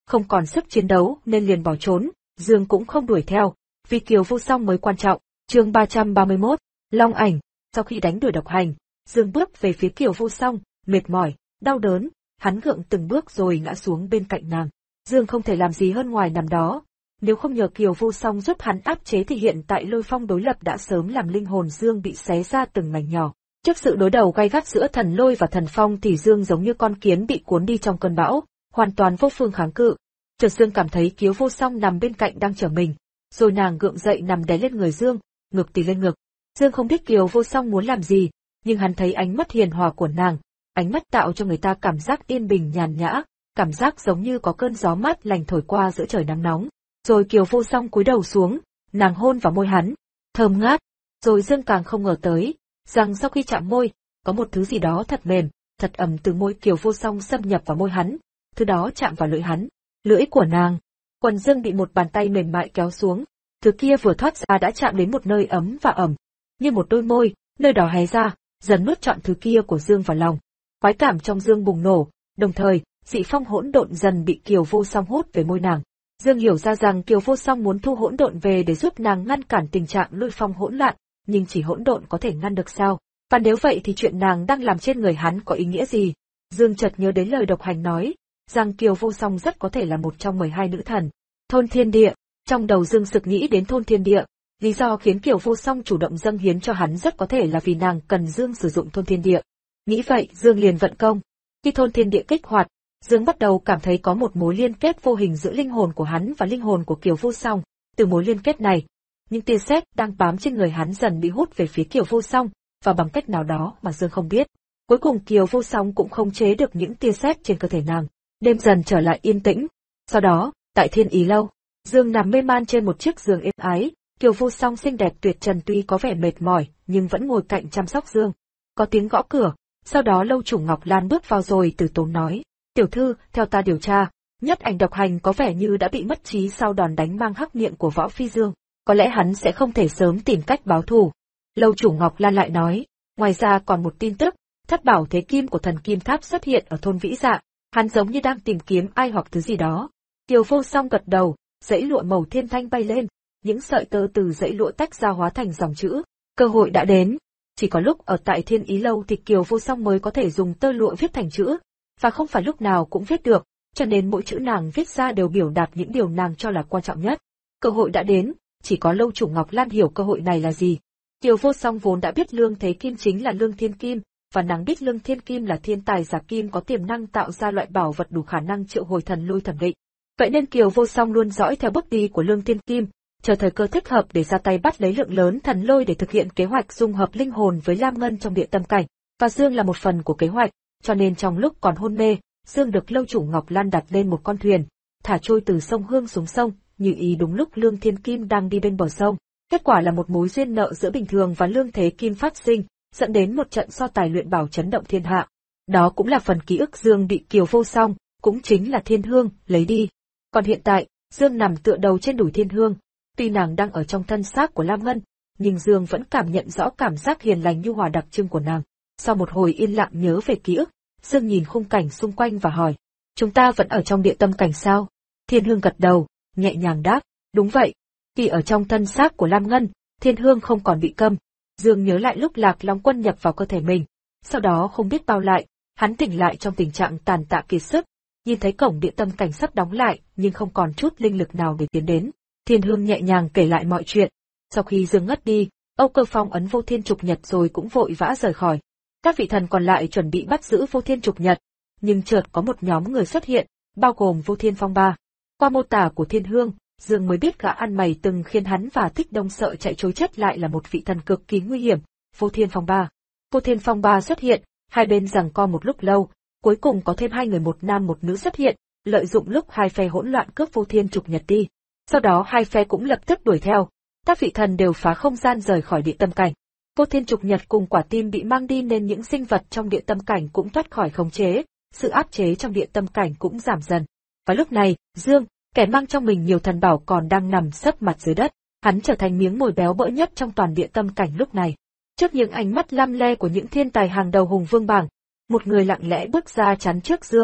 không còn sức chiến đấu nên liền bỏ trốn, Dương cũng không đuổi theo, vì Kiều Vô Song mới quan trọng. Chương ba trăm ba mươi mốt, Long ảnh. Sau khi đánh đuổi độc hành, Dương bước về phía Kiều Vô Song, mệt mỏi, đau đớn, hắn gượng từng bước rồi ngã xuống bên cạnh nàng. Dương không thể làm gì hơn ngoài nằm đó. Nếu không nhờ Kiều Vô Song giúp hắn áp chế thì hiện tại lôi phong đối lập đã sớm làm linh hồn Dương bị xé ra từng mảnh nhỏ. Trước sự đối đầu gay gắt giữa thần lôi và thần phong thì Dương giống như con kiến bị cuốn đi trong cơn bão, hoàn toàn vô phương kháng cự. Chợt Dương cảm thấy Kiều Vô Song nằm bên cạnh đang chở mình, rồi nàng gượng dậy nằm đè lên người Dương, ngực tì lên ngực. Dương không biết Kiều Vô Song muốn làm gì, nhưng hắn thấy ánh mắt hiền hòa của nàng, ánh mắt tạo cho người ta cảm giác yên bình nhàn nhã, cảm giác giống như có cơn gió mát lành thổi qua giữa trời nắng nóng. Rồi Kiều Vô Song cúi đầu xuống, nàng hôn vào môi hắn, thơm ngát. Rồi Dương càng không ngờ tới, rằng sau khi chạm môi, có một thứ gì đó thật mềm, thật ẩm từ môi Kiều Vô Song xâm nhập vào môi hắn, thứ đó chạm vào lưỡi hắn, lưỡi của nàng. Quần Dương bị một bàn tay mềm mại kéo xuống, thứ kia vừa thoát ra đã chạm đến một nơi ấm và ẩm, như một đôi môi, nơi đó hé ra, dần nuốt trọn thứ kia của Dương vào lòng. Khoái cảm trong Dương bùng nổ, đồng thời, dị phong hỗn độn dần bị Kiều Vô Song hút về môi nàng. Dương hiểu ra rằng Kiều Vô Song muốn thu hỗn độn về để giúp nàng ngăn cản tình trạng lôi phong hỗn loạn, nhưng chỉ hỗn độn có thể ngăn được sao? Và nếu vậy thì chuyện nàng đang làm trên người hắn có ý nghĩa gì? Dương chợt nhớ đến lời độc hành nói, rằng Kiều Vô Song rất có thể là một trong mười hai nữ thần. Thôn Thiên Địa, trong đầu Dương sực nghĩ đến Thôn Thiên Địa, lý do khiến Kiều Vô Song chủ động dâng hiến cho hắn rất có thể là vì nàng cần Dương sử dụng Thôn Thiên Địa. Nghĩ vậy, Dương liền vận công. Khi Thôn Thiên Địa kích hoạt, Dương bắt đầu cảm thấy có một mối liên kết vô hình giữa linh hồn của hắn và linh hồn của Kiều Vô Song. Từ mối liên kết này, những tia sét đang bám trên người hắn dần bị hút về phía Kiều Vô Song, và bằng cách nào đó mà Dương không biết, cuối cùng Kiều Vô Song cũng không chế được những tia sét trên cơ thể nàng. Đêm dần trở lại yên tĩnh. Sau đó, tại Thiên Ý lâu, Dương nằm mê man trên một chiếc giường êm ái. Kiều Vô Song xinh đẹp tuyệt trần tuy có vẻ mệt mỏi, nhưng vẫn ngồi cạnh chăm sóc Dương. Có tiếng gõ cửa, sau đó Lâu Chủ Ngọc Lan bước vào rồi từ tốn nói: "Tiểu thư, theo ta điều tra, Nhất Ảnh độc hành có vẻ như đã bị mất trí sau đòn đánh mang hắc miệng của Võ Phi Dương. Có lẽ hắn sẽ không thể sớm tìm cách báo thù." Lâu Chủ Ngọc Lan lại nói: "Ngoài ra còn một tin tức, thất bảo thế kim của thần kim tháp xuất hiện ở thôn Vĩ Dạ, hắn giống như đang tìm kiếm ai hoặc thứ gì đó." Kiều Vô Song gật đầu, dãy lụa màu thiên thanh bay lên, những sợi tơ từ dãy lụa tách ra hóa thành dòng chữ. Cơ hội đã đến. Chỉ có lúc ở tại Thiên Ý lâu thì Kiều Vô Song mới có thể dùng tơ lụa viết thành chữ, và không phải lúc nào cũng viết được, cho nên mỗi chữ nàng viết ra đều biểu đạt những điều nàng cho là quan trọng nhất. Cơ hội đã đến, chỉ có Lâu Chủ Ngọc Lan hiểu cơ hội này là gì. Kiều Vô Song vốn đã biết Lương Thế Kim chính là Lương Thiên Kim, và nàng biết Lương Thiên Kim là thiên tài giả kim có tiềm năng tạo ra loại bảo vật đủ khả năng triệu hồi thần lôi thẩm định. Vậy nên Kiều Vô Song luôn dõi theo bước đi của Lương Thiên Kim, chờ thời cơ thích hợp để ra tay bắt lấy lượng lớn thần lôi để thực hiện kế hoạch dung hợp linh hồn với Lam Ngân trong địa tâm cảnh. Và Dương là một phần của kế hoạch, cho nên trong lúc còn hôn mê, Dương được Lâu Chủ Ngọc Lan đặt lên một con thuyền, thả trôi từ sông Hương xuống sông, như ý đúng lúc Lương Thiên Kim đang đi bên bờ sông. Kết quả là một mối duyên nợ giữa Bình Thường và Lương Thế Kim phát sinh, dẫn đến một trận so tài luyện bảo chấn động thiên hạ. Đó cũng là phần ký ức Dương bị Kiều Vô Song, cũng chính là Thiên Hương, lấy đi. Còn hiện tại, Dương nằm tựa đầu trên đùi Thiên Hương. Tuy nàng đang ở trong thân xác của Lam Ngân, nhưng Dương vẫn cảm nhận rõ cảm giác hiền lành nhu hòa đặc trưng của nàng. Sau một hồi yên lặng nhớ về ký ức, Dương nhìn khung cảnh xung quanh và hỏi: "Chúng ta vẫn ở trong địa tâm cảnh sao?" Thiên Hương gật đầu, nhẹ nhàng đáp: "Đúng vậy." Khi ở trong thân xác của Lam Ngân, Thiên Hương không còn bị câm. Dương nhớ lại lúc Lạc Long Quân nhập vào cơ thể mình. Sau đó không biết bao lại, hắn tỉnh lại trong tình trạng tàn tạ kiệt sức. Nhìn thấy cổng địa tâm cảnh sắp đóng lại, nhưng không còn chút linh lực nào để tiến đến. Thiên Hương nhẹ nhàng kể lại mọi chuyện. Sau khi Dương ngất đi, Âu Cơ Phong ấn Vô Thiên Trục Nhật rồi cũng vội vã rời khỏi. Các vị thần còn lại chuẩn bị bắt giữ Vô Thiên Trục Nhật, nhưng chợt có một nhóm người xuất hiện, bao gồm Vô Thiên Phong Ba. Qua mô tả của Thiên Hương, Dương mới biết gã ăn mày từng khiến hắn và Thích Đông sợ chạy trối chết lại là một vị thần cực kỳ nguy hiểm, Vô Thiên Phong Ba. Vô Thiên Phong Ba xuất hiện, hai bên giằng co một lúc lâu, cuối cùng có thêm hai người một nam một nữ xuất hiện, lợi dụng lúc hai phe hỗn loạn cướp Vô Thiên Trục Nhật đi. Sau đó hai phe cũng lập tức đuổi theo, các vị thần đều phá không gian rời khỏi địa tâm cảnh. Vô Thiên Trục Nhật cùng quả tim bị mang đi nên những sinh vật trong địa tâm cảnh cũng thoát khỏi khống chế, sự áp chế trong địa tâm cảnh cũng giảm dần. Và lúc này, Dương, kẻ mang trong mình nhiều thần bảo còn đang nằm sấp mặt dưới đất, hắn trở thành miếng mồi béo bỡ nhất trong toàn địa tâm cảnh lúc này. Trước những ánh mắt lăm le của những thiên tài hàng đầu hùng vương bảng, một người lặng lẽ bước ra chắn trước Dương.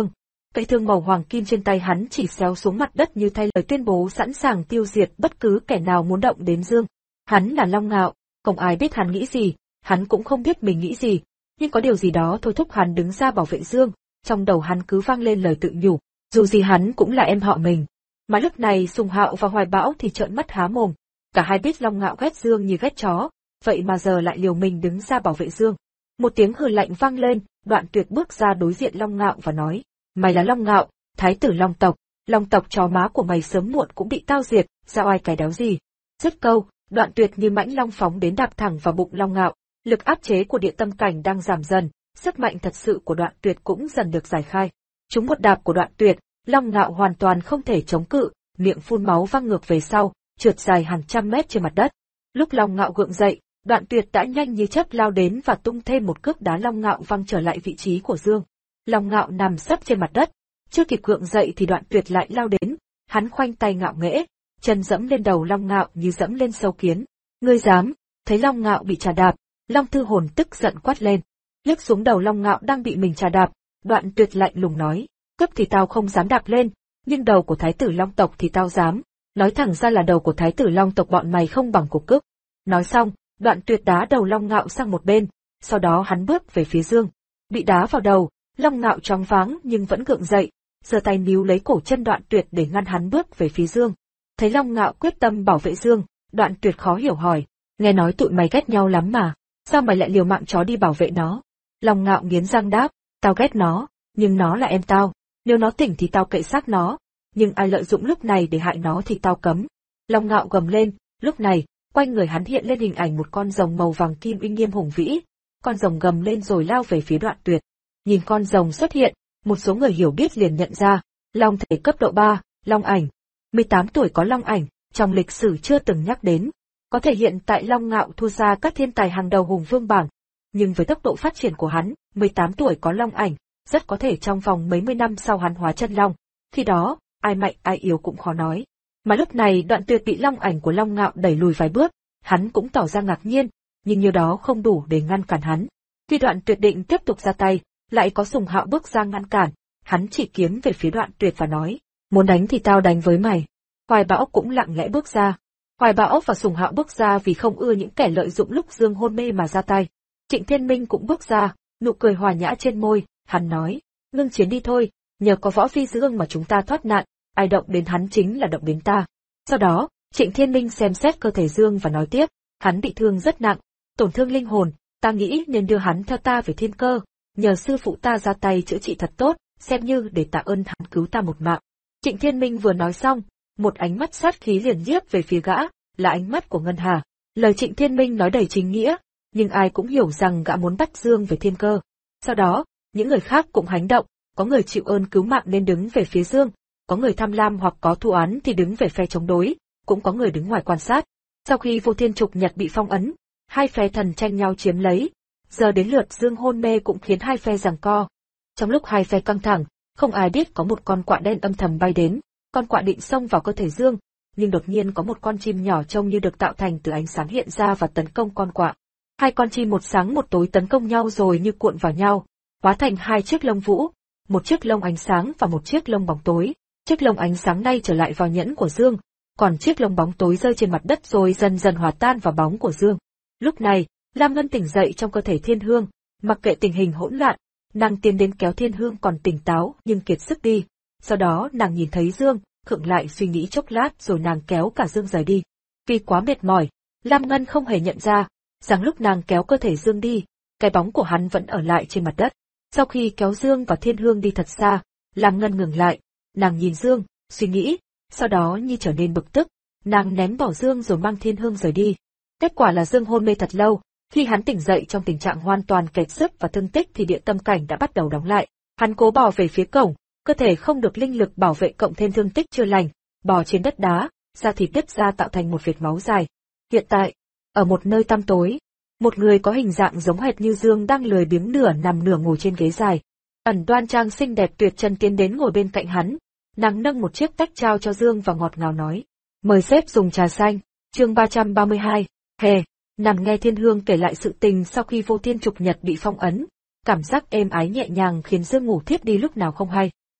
Cây thương màu hoàng kim trên tay hắn chỉ xéo xuống mặt đất như thay lời tuyên bố sẵn sàng tiêu diệt bất cứ kẻ nào muốn động đến Dương. Hắn là Long Ngạo, không ai biết hắn nghĩ gì, hắn cũng không biết mình nghĩ gì, nhưng có điều gì đó thôi thúc hắn đứng ra bảo vệ Dương, trong đầu hắn cứ vang lên lời tự nhủ, dù gì hắn cũng là em họ mình. Mà lúc này Sùng Hạo và Hoài Bão thì trợn mắt há mồm, cả hai biết Long Ngạo ghét Dương như ghét chó, vậy mà giờ lại liều mình đứng ra bảo vệ Dương. Một tiếng hừ lạnh vang lên, Đoạn Tuyệt bước ra đối diện Long Ngạo và nói, mày là Long Ngạo, thái tử Long tộc, Long tộc chó má của mày sớm muộn cũng bị tao diệt, sao ai cái đéo gì. Dứt câu, Đoạn Tuyệt như mãnh long phóng đến đạp thẳng vào bụng Long Ngạo, lực áp chế của địa tâm cảnh đang giảm dần, sức mạnh thật sự của Đoạn Tuyệt cũng dần được giải khai. Trúng một đạp của Đoạn Tuyệt, Long Ngạo hoàn toàn không thể chống cự, miệng phun máu văng ngược về sau, trượt dài hàng trăm mét trên mặt đất. Lúc Long Ngạo gượng dậy, Đoạn Tuyệt đã nhanh như chớp lao đến và tung thêm một cước đá Long Ngạo văng trở lại vị trí của Dương. Long Ngạo nằm sấp trên mặt đất, chưa kịp gượng dậy thì Đoạn Tuyệt lại lao đến, hắn khoanh tay ngạo nghễ, chân dẫm lên đầu Long Ngạo như dẫm lên sâu kiến. Ngươi dám? Thấy Long Ngạo bị trà đạp, Long Thư Hồn tức giận quát lên. Liếc xuống đầu Long Ngạo đang bị mình trà đạp, Đoạn Tuyệt lạnh lùng nói, cướp thì tao không dám đạp lên, nhưng đầu của thái tử Long tộc thì tao dám. Nói thẳng ra là đầu của thái tử Long tộc bọn mày không bằng cục cướp. Nói xong, Đoạn Tuyệt đá đầu Long Ngạo sang một bên, sau đó hắn bước về phía Dương. Bị đá vào đầu, Long Ngạo choáng váng nhưng vẫn gượng dậy, giơ tay níu lấy cổ chân Đoạn Tuyệt để ngăn hắn bước về phía Dương. Thấy Long Ngạo quyết tâm bảo vệ Dương, Đoạn Tuyệt khó hiểu hỏi, nghe nói tụi mày ghét nhau lắm mà, sao mày lại liều mạng chó đi bảo vệ nó? Long Ngạo nghiến răng đáp, tao ghét nó, nhưng nó là em tao, nếu nó tỉnh thì tao kệ xác nó, nhưng ai lợi dụng lúc này để hại nó thì tao cấm. Long Ngạo gầm lên, lúc này, quanh người hắn hiện lên hình ảnh một con rồng màu vàng kim uy nghiêm hùng vĩ, con rồng gầm lên rồi lao về phía Đoạn Tuyệt. Nhìn con rồng xuất hiện, một số người hiểu biết liền nhận ra, Long thể cấp độ ba, Long ảnh. mười tám tuổi có Long ảnh, trong lịch sử chưa từng nhắc đến. Có thể hiện tại Long Ngạo thua xa các thiên tài hàng đầu hùng vương bảng, nhưng với tốc độ phát triển của hắn, mười tám tuổi có Long ảnh, rất có thể trong vòng mấy mươi năm sau hắn hóa chân Long. Khi đó, ai mạnh ai yếu cũng khó nói. Mà lúc này Đoạn Tuyệt bị Long ảnh của Long Ngạo đẩy lùi vài bước, hắn cũng tỏ ra ngạc nhiên, nhưng nhiều đó không đủ để ngăn cản hắn. Khi Đoạn Tuyệt định tiếp tục ra tay, lại có Sùng Hạo bước ra ngăn cản, hắn chỉ kiếm về phía Đoạn Tuyệt và nói, muốn đánh thì tao đánh với mày. Hoài Bão cũng lặng lẽ bước ra. Hoài Bão và Sùng Hạo bước ra vì không ưa những kẻ lợi dụng lúc Dương hôn mê mà ra tay. Trịnh Thiên Minh cũng bước ra, nụ cười hòa nhã trên môi, hắn nói, ngưng chiến đi thôi, nhờ có Võ Phi Dương mà chúng ta thoát nạn, ai động đến hắn chính là động đến ta. Sau đó, Trịnh Thiên Minh xem xét cơ thể Dương và nói tiếp, hắn bị thương rất nặng, tổn thương linh hồn, ta nghĩ nên đưa hắn theo ta về Thiên Cơ, nhờ sư phụ ta ra tay chữa trị thật tốt, xem như để tạ ơn hắn cứu ta một mạng. Trịnh Thiên Minh vừa nói xong, một ánh mắt sát khí liền nhiếp về phía gã, là ánh mắt của Ngân Hà. Lời Trịnh Thiên Minh nói đầy chính nghĩa, nhưng ai cũng hiểu rằng gã muốn bắt Dương về Thiên Cơ. Sau đó, những người khác cũng hành động, có người chịu ơn cứu mạng nên đứng về phía Dương, có người tham lam hoặc có thù oán thì đứng về phe chống đối, cũng có người đứng ngoài quan sát. Sau khi Vô Thiên Trục Nhật bị phong ấn, hai phe thần tranh nhau chiếm lấy, giờ đến lượt Dương hôn mê cũng khiến hai phe giằng co. Trong lúc hai phe căng thẳng, không ai biết có một con quạ đen âm thầm bay đến, con quạ định xông vào cơ thể Dương, nhưng đột nhiên có một con chim nhỏ trông như được tạo thành từ ánh sáng hiện ra và tấn công con quạ. Hai con chim một sáng một tối tấn công nhau rồi như cuộn vào nhau, hóa thành hai chiếc lông vũ, một chiếc lông ánh sáng và một chiếc lông bóng tối. Chiếc lông ánh sáng nay trở lại vào nhẫn của Dương, còn chiếc lông bóng tối rơi trên mặt đất rồi dần dần hòa tan vào bóng của Dương. Lúc này, Lam Ngân tỉnh dậy trong cơ thể Thiên Hương, mặc kệ tình hình hỗn loạn, nàng tiến đến kéo Thiên Hương còn tỉnh táo nhưng kiệt sức đi. Sau đó nàng nhìn thấy Dương, khựng lại suy nghĩ chốc lát rồi nàng kéo cả Dương rời đi. Vì quá mệt mỏi, Lam Ngân không hề nhận ra rằng lúc nàng kéo cơ thể Dương đi, cái bóng của hắn vẫn ở lại trên mặt đất. Sau khi kéo Dương và Thiên Hương đi thật xa, Lam Ngân ngừng lại, nàng nhìn Dương, suy nghĩ, sau đó như trở nên bực tức, nàng ném bỏ Dương rồi mang Thiên Hương rời đi. Kết quả là Dương hôn mê thật lâu, khi hắn tỉnh dậy trong tình trạng hoàn toàn kiệt sức và thương tích thì địa tâm cảnh đã bắt đầu đóng lại. Hắn cố bò về phía cổng, cơ thể không được linh lực bảo vệ cộng thêm thương tích chưa lành, bò trên đất đá, da thịt đứt ra tạo thành một vệt máu dài. Hiện tại, ở một nơi tăm tối, một người có hình dạng giống hệt như Dương đang lười biếng nửa nằm nửa ngồi trên ghế dài. Ẩn Đoan Trang xinh đẹp tuyệt trần tiến đến ngồi bên cạnh hắn, nàng nâng một chiếc tách trao cho Dương và ngọt ngào nói, mời sếp dùng trà xanh. Chương ba trăm ba mươi hai, hè. Nằm nghe Thiên Hương kể lại sự tình sau khi Vô Thiên Trục Nhật bị phong ấn, cảm giác êm ái nhẹ nhàng khiến Dương ngủ thiếp đi lúc nào không hay.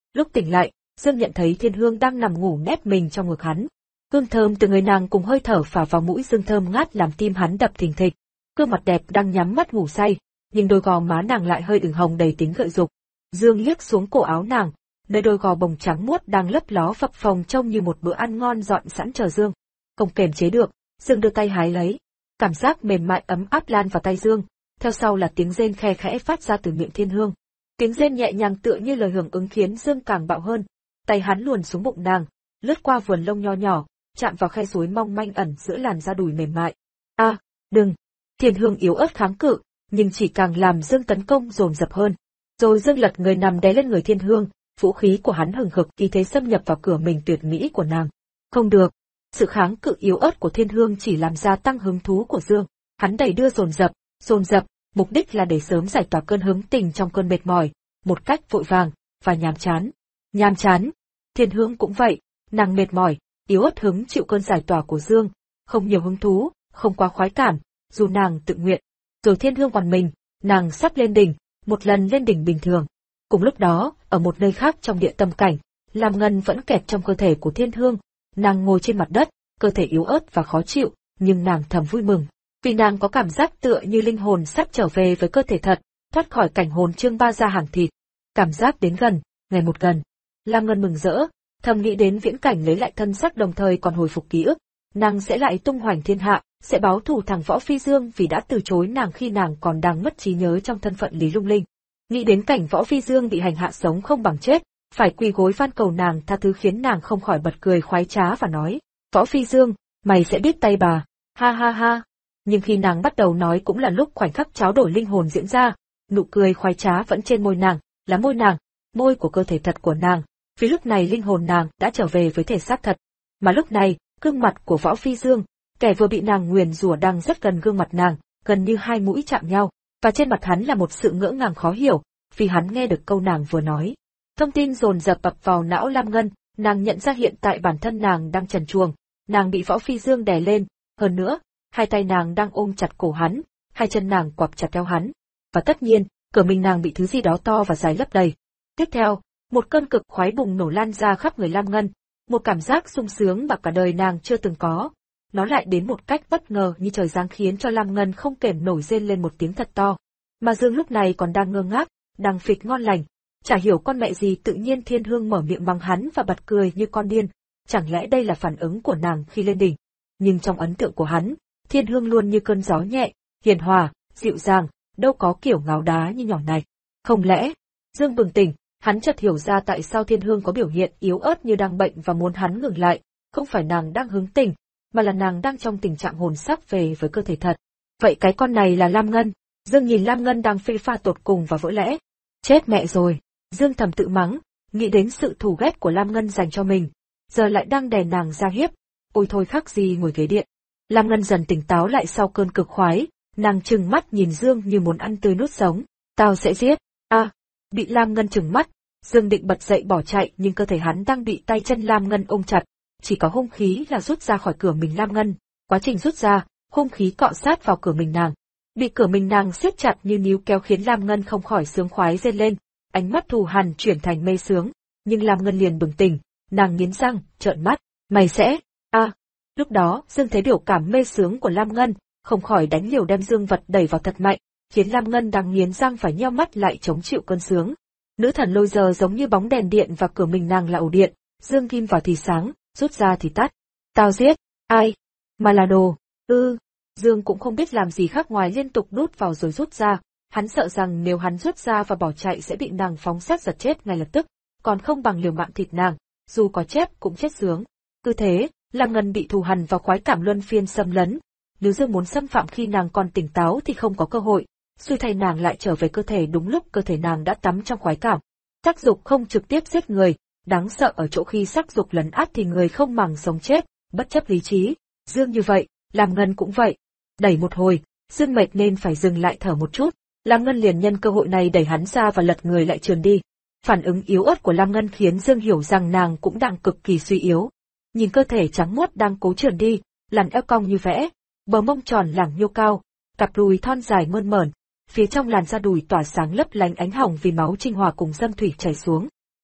Lúc tỉnh lại, Dương nhận thấy Thiên Hương đang nằm ngủ nép mình trong ngực hắn. Hương thơm từ người nàng cùng hơi thở phả vào mũi Dương thơm ngát làm tim hắn đập thình thịch. Gương mặt đẹp đang nhắm mắt ngủ say, nhưng đôi gò má nàng lại hơi ửng hồng đầy tính gợi dục. Dương liếc xuống cổ áo nàng, nơi đôi gò bồng trắng muốt đang lấp ló phập phồng trông như một bữa ăn ngon dọn sẵn chờ Dương. Không kềm chế được, Dương đưa tay hái lấy. Cảm giác mềm mại ấm áp lan vào tay Dương, theo sau là tiếng rên khe khẽ phát ra từ miệng Thiên Hương. Tiếng rên nhẹ nhàng tựa như lời hưởng ứng khiến Dương càng bạo hơn. Tay hắn luồn xuống bụng nàng, lướt qua vườn lông nho nhỏ, chạm vào khe suối mong manh ẩn giữa làn da đùi mềm mại. A, à, đừng! Thiên Hương yếu ớt kháng cự, nhưng chỉ càng làm Dương tấn công dồn dập hơn. Rồi Dương lật người nằm đè lên người Thiên Hương, vũ khí của hắn hừng hực, ý thế xâm nhập vào cửa mình tuyệt mỹ của nàng. Không được! Sự kháng cự yếu ớt của Thiên Hương chỉ làm gia tăng hứng thú của Dương. Hắn đẩy đưa dồn dập, dồn dập, mục đích là để sớm giải tỏa cơn hứng tình trong cơn mệt mỏi, một cách vội vàng và nhàm chán. Nhàm chán. Thiên Hương cũng vậy, nàng mệt mỏi, yếu ớt hứng chịu cơn giải tỏa của Dương, không nhiều hứng thú, không quá khoái cảm, dù nàng tự nguyện. Rồi Thiên Hương hoàn mình, nàng sắp lên đỉnh, một lần lên đỉnh bình thường. Cùng lúc đó, ở một nơi khác trong địa tâm cảnh, Lam Ngân vẫn kẹt trong cơ thể của Thiên Hương, nàng ngồi trên mặt đất, cơ thể yếu ớt và khó chịu, nhưng nàng thầm vui mừng, vì nàng có cảm giác tựa như linh hồn sắp trở về với cơ thể thật, thoát khỏi cảnh hồn chương ba ra hàng thịt. Cảm giác đến gần, ngày một gần. Lam Ngân mừng rỡ, thầm nghĩ đến viễn cảnh lấy lại thân xác đồng thời còn hồi phục ký ức, nàng sẽ lại tung hoành thiên hạ, sẽ báo thù thằng Võ Phi Dương vì đã từ chối nàng khi nàng còn đang mất trí nhớ trong thân phận Lý Lung Linh. Nghĩ đến cảnh Võ Phi Dương bị hành hạ sống không bằng chết, phải quỳ gối van cầu nàng tha thứ khiến nàng không khỏi bật cười khoái trá và nói, Võ Phi Dương, mày sẽ biết tay bà, ha ha ha. Nhưng khi nàng bắt đầu nói cũng là lúc khoảnh khắc tráo đổi linh hồn diễn ra, nụ cười khoái trá vẫn trên môi nàng, là môi nàng, môi của cơ thể thật của nàng, vì lúc này linh hồn nàng đã trở về với thể xác thật. Mà lúc này, gương mặt của Võ Phi Dương, kẻ vừa bị nàng nguyền rủa đang rất gần gương mặt nàng, gần như hai mũi chạm nhau, và trên mặt hắn là một sự ngỡ ngàng khó hiểu, vì hắn nghe được câu nàng vừa nói. Thông tin dồn dập ập vào não Lam Ngân, nàng nhận ra hiện tại bản thân nàng đang trần truồng, nàng bị Võ Phi Dương đè lên, hơn nữa, hai tay nàng đang ôm chặt cổ hắn, hai chân nàng quặp chặt eo hắn, và tất nhiên, cửa mình nàng bị thứ gì đó to và dài lấp đầy. Tiếp theo, một cơn cực khoái bùng nổ lan ra khắp người Lam Ngân, một cảm giác sung sướng mà cả đời nàng chưa từng có. Nó lại đến một cách bất ngờ như trời giáng khiến cho Lam Ngân không kềm nổi rên lên một tiếng thật to. Mà Dương lúc này còn đang ngơ ngác, đang phịch ngon lành, chả hiểu con mẹ gì tự nhiên Thiên Hương mở miệng mắng hắn và bật cười như con điên, chẳng lẽ đây là phản ứng của nàng khi lên đỉnh. Nhưng trong ấn tượng của hắn, Thiên Hương luôn như cơn gió nhẹ, hiền hòa, dịu dàng, đâu có kiểu ngáo đá như nhỏ này. Không lẽ, Dương bừng tỉnh, hắn chợt hiểu ra tại sao Thiên Hương có biểu hiện yếu ớt như đang bệnh và muốn hắn ngừng lại, không phải nàng đang hứng tỉnh, mà là nàng đang trong tình trạng hồn xác về với cơ thể thật. Vậy cái con này là Lam Ngân. Dương nhìn Lam Ngân đang phê pha tột cùng và vỡ lẽ. Chết mẹ rồi, Dương thầm tự mắng, nghĩ đến sự thù ghét của Lam Ngân dành cho mình, giờ lại đang đè nàng ra hiếp. Ôi thôi khác gì ngồi ghế điện. Lam Ngân dần tỉnh táo lại sau cơn cực khoái, nàng trừng mắt nhìn Dương như muốn ăn tươi nuốt sống. Tao sẽ giết. A, à, bị Lam Ngân trừng mắt, Dương định bật dậy bỏ chạy nhưng cơ thể hắn đang bị tay chân Lam Ngân ôm chặt, chỉ có hung khí là rút ra khỏi cửa mình Lam Ngân. Quá trình rút ra, hung khí cọ sát vào cửa mình nàng, bị cửa mình nàng siết chặt như níu kéo khiến Lam Ngân không khỏi sướng khoái rên lên, ánh mắt thù hằn chuyển thành mê sướng. Nhưng Lam Ngân liền bừng tỉnh, nàng nghiến răng, trợn mắt, mày sẽ, a. À. Lúc đó, Dương thấy biểu cảm mê sướng của Lam Ngân, không khỏi đánh liều đem Dương vật đẩy vào thật mạnh, khiến Lam Ngân đang nghiến răng phải nheo mắt lại chống chịu cơn sướng. Nữ thần lôi giờ giống như bóng đèn điện và cửa mình nàng là ổ điện, Dương ghim vào thì sáng, rút ra thì tắt. Tao giết, ai? Mà là đồ, ư. Ừ. Dương cũng không biết làm gì khác ngoài liên tục đút vào rồi rút ra, hắn sợ rằng nếu hắn rút ra và bỏ chạy sẽ bị nàng phóng sát giật chết ngay lập tức, còn không bằng liều mạng thịt nàng, dù có chết cũng chết sướng. Cứ thế, Lam Ngân bị thù hằn và khoái cảm luân phiên xâm lấn. Nếu Dương muốn xâm phạm khi nàng còn tỉnh táo thì không có cơ hội, xui thay nàng lại trở về cơ thể đúng lúc cơ thể nàng đã tắm trong khoái cảm. Sắc dục không trực tiếp giết người, đáng sợ ở chỗ khi sắc dục lấn át thì người không màng sống chết, bất chấp lý trí. Dương như vậy, Lam Ngân cũng vậy. Đẩy một hồi, Dương mệt nên phải dừng lại thở một chút, Lam Ngân liền nhân cơ hội này đẩy hắn ra và lật người lại trườn đi. Phản ứng yếu ớt của Lam Ngân khiến Dương hiểu rằng nàng cũng đang cực kỳ suy yếu. Nhìn cơ thể trắng muốt đang cố trườn đi, làn eo cong như vẽ, bờ mông tròn lẳng nhô cao, cặp đùi thon dài mơn mởn, phía trong làn da đùi tỏa sáng lấp lánh ánh hồng vì máu trinh hòa cùng dâm thủy chảy xuống.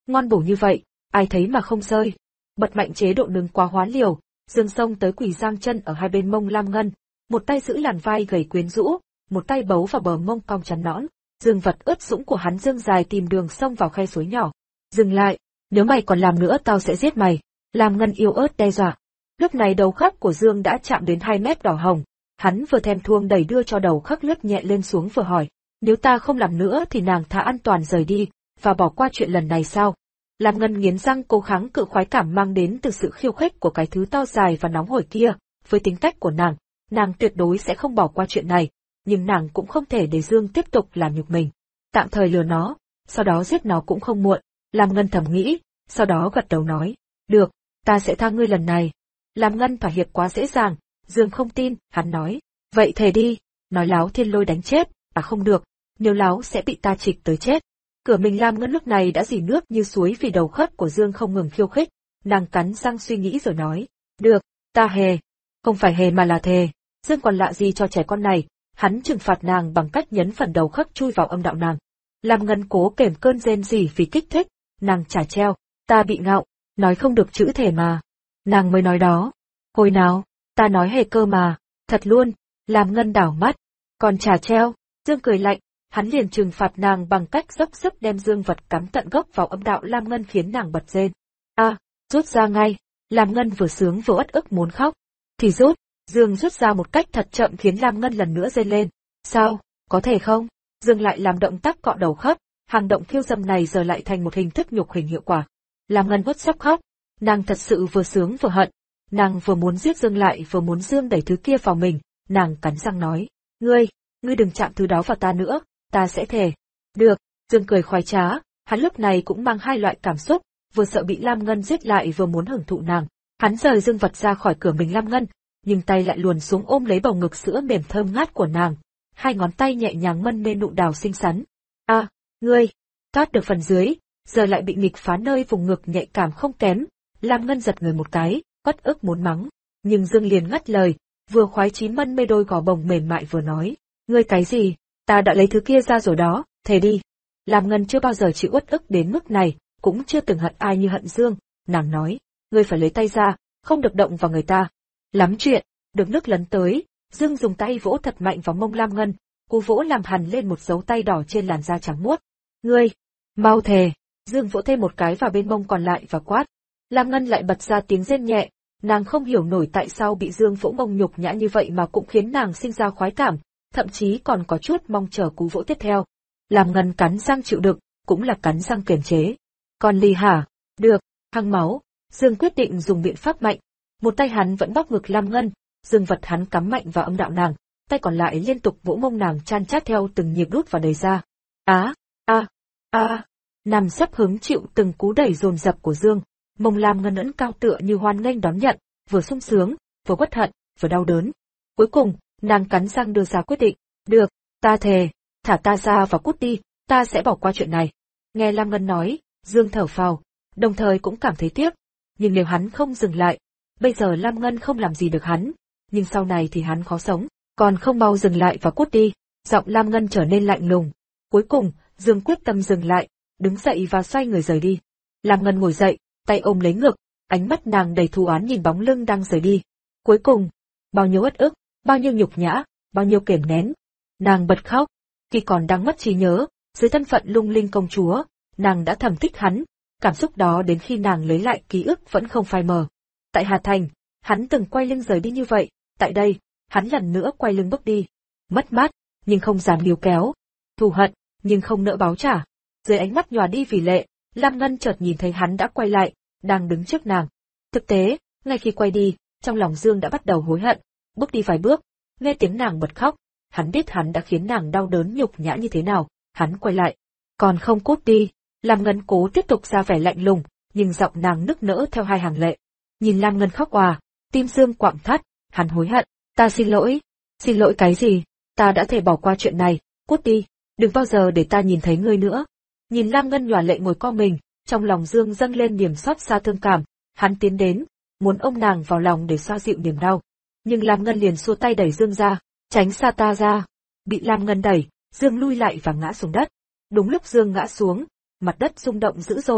ngon bổ như vậy, ai thấy mà không rơi. Bật mạnh chế độ nướng quá hóa liều, Dương xông tới quỳ giang chân ở hai bên mông Lam Ngân, một tay giữ làn vai gầy quyến rũ, một tay bấu vào bờ mông cong chắn nõn. Dương vật ướt sũng của hắn dương dài tìm đường xông vào khe suối nhỏ. Dừng lại, nếu mày còn làm nữa tao sẽ giết mày. Lam Ngân yếu ớt đe dọa. Lúc này đầu khớp của Dương đã chạm đến hai mép đỏ hồng, hắn vừa thèm thuông đẩy đưa cho đầu khớp lướt nhẹ lên xuống vừa hỏi, nếu ta không làm nữa thì nàng thả an toàn rời đi, và bỏ qua chuyện lần này sao? Lam Ngân nghiến răng cố kháng cự khoái cảm mang đến từ sự khiêu khích của cái thứ to dài và nóng hổi kia, với tính cách của nàng, nàng tuyệt đối sẽ không bỏ qua chuyện này, nhưng nàng cũng không thể để Dương tiếp tục làm nhục mình. Tạm thời lừa nó, sau đó giết nó cũng không muộn, Lam Ngân thầm nghĩ, sau đó gật đầu nói, được, ta sẽ tha ngươi lần này. Lam Ngân thỏa hiệp quá dễ dàng, Dương không tin, hắn nói, vậy thề đi, nói láo thiên lôi đánh chết, à không được, nếu láo sẽ bị ta trịch tới chết. Cửa mình Lam Ngân lúc này đã dì nước như suối vì đầu khớp của Dương không ngừng khiêu khích, nàng cắn răng suy nghĩ rồi nói, được, ta hề, không phải hề mà là thề. Dương còn lạ gì cho trẻ con này, hắn trừng phạt nàng bằng cách nhấn phần đầu khớp chui vào âm đạo nàng. Lam Ngân cố kềm cơn rên rỉ vì kích thích, nàng trả treo, ta bị ngạo, nói không được chữ thề mà. Nàng mới nói đó. Hồi nào, ta nói hề cơ mà, thật luôn. Lam Ngân đảo mắt, còn trả treo. Dương cười lạnh, hắn liền trừng phạt nàng bằng cách dốc sức đem dương vật cắm tận gốc vào âm đạo Lam Ngân khiến nàng bật rên. A, à, rút ra ngay. Lam Ngân vừa sướng vừa uất ức muốn khóc. Thì rút, Dương rút ra một cách thật chậm khiến Lam Ngân lần nữa rên lên. Sao, có thể không? Dương lại làm động tác cọ đầu khớp, hành động khiêu dâm này giờ lại thành một hình thức nhục hình hiệu quả. Lam Ngân uất sắp khóc, nàng thật sự vừa sướng vừa hận, nàng vừa muốn giết Dương lại vừa muốn Dương đẩy thứ kia vào mình, nàng cắn răng nói, ngươi, ngươi đừng chạm thứ đó vào ta nữa, ta sẽ thề. Được, Dương cười khoái trá, hắn lúc này cũng mang hai loại cảm xúc, vừa sợ bị Lam Ngân giết lại vừa muốn hưởng thụ nàng. Hắn rời Dương vật ra khỏi cửa mình Lam Ngân, nhưng tay lại luồn xuống ôm lấy bầu ngực sữa mềm thơm ngát của nàng, hai ngón tay nhẹ nhàng mân mê nụ đào xinh xắn. A, à, ngươi, thoát được phần dưới, giờ lại bị nghịch phá nơi vùng ngực nhạy cảm không kém. Lam Ngân giật người một cái, uất ức muốn mắng, nhưng Dương liền ngắt lời, vừa khoái chí mân mê đôi gò bồng mềm mại vừa nói, ngươi cái gì, ta đã lấy thứ kia ra rồi đó, thề đi. Lam Ngân chưa bao giờ chịu uất ức đến mức này, cũng chưa từng hận ai như hận Dương, nàng nói, ngươi phải lấy tay ra, không được động vào người ta. Lắm chuyện, được nước lấn tới, Dương dùng tay vỗ thật mạnh vào mông Lam Ngân, cú vỗ làm hằn lên một dấu tay đỏ trên làn da trắng muốt. Ngươi, mau thề. Dương vỗ thêm một cái vào bên mông còn lại và quát. Lam Ngân lại bật ra tiếng rên nhẹ, nàng không hiểu nổi tại sao bị Dương vỗ mông nhục nhã như vậy mà cũng khiến nàng sinh ra khoái cảm, thậm chí còn có chút mong chờ cú vỗ tiếp theo. Lam Ngân cắn răng chịu đựng, cũng là cắn răng kiềm chế. Còn Ly hả? Được, hăng máu. Dương quyết định dùng biện pháp mạnh. Một tay hắn vẫn bóp ngực Lam Ngân, dương vật hắn cắm mạnh vào âm đạo nàng, tay còn lại liên tục vỗ mông nàng chan chát theo từng nhịp đút vào đầy ra. Á, a, a, nằm sấp hứng chịu từng cú đẩy dồn dập của Dương, mông Lam Ngân ưỡn cao tựa như hoan nghênh đón nhận, vừa sung sướng, vừa uất hận, vừa đau đớn. Cuối cùng, nàng cắn răng đưa ra quyết định, được, ta thề, thả ta ra và cút đi, ta sẽ bỏ qua chuyện này. Nghe Lam Ngân nói, Dương thở phào, đồng thời cũng cảm thấy tiếc, nhưng nếu hắn không dừng lại, bây giờ Lam Ngân không làm gì được hắn, nhưng sau này thì hắn khó sống, còn không mau dừng lại và cút đi. Giọng Lam Ngân trở nên lạnh lùng. Cuối cùng, Dương quyết tâm dừng lại, đứng dậy và xoay người rời đi. Lam Ngân ngồi dậy, tay ôm lấy ngực, ánh mắt nàng đầy thù oán nhìn bóng lưng đang rời đi. Cuối cùng, bao nhiêu uất ức, bao nhiêu nhục nhã, bao nhiêu kềm nén. Nàng bật khóc, khi còn đang mất trí nhớ, dưới thân phận lung linh công chúa, nàng đã thầm thích hắn, cảm xúc đó đến khi nàng lấy lại ký ức vẫn không phai mờ. Tại Hà Thành, hắn từng quay lưng rời đi như vậy, tại đây, hắn lần nữa quay lưng bước đi. Mất mát, nhưng không dám níu kéo. Thù hận, nhưng không nỡ báo trả. Dưới ánh mắt nhòa đi vì lệ, Lam Ngân chợt nhìn thấy hắn đã quay lại, đang đứng trước nàng. Thực tế, ngay khi quay đi, trong lòng Dương đã bắt đầu hối hận, bước đi vài bước, nghe tiếng nàng bật khóc, hắn biết hắn đã khiến nàng đau đớn nhục nhã như thế nào, hắn quay lại. Còn không cút đi, Lam Ngân cố tiếp tục ra vẻ lạnh lùng, nhưng giọng nàng nức nở theo hai hàng lệ. Nhìn Lam Ngân khóc òa, tim Dương quặn thắt, hắn hối hận, ta xin lỗi. Xin lỗi cái gì? Ta đã thể bỏ qua chuyện này, cút đi, đừng bao giờ để ta nhìn thấy ngươi nữa. Nhìn Lam Ngân nhòa lệ ngồi co mình, trong lòng Dương dâng lên niềm xót xa thương cảm, hắn tiến đến, muốn ôm nàng vào lòng để xoa dịu niềm đau. Nhưng Lam Ngân liền xua tay đẩy Dương ra, tránh xa ta ra. Bị Lam Ngân đẩy, Dương lui lại và ngã xuống đất. Đúng lúc Dương ngã xuống, mặt đất rung động dữ dội,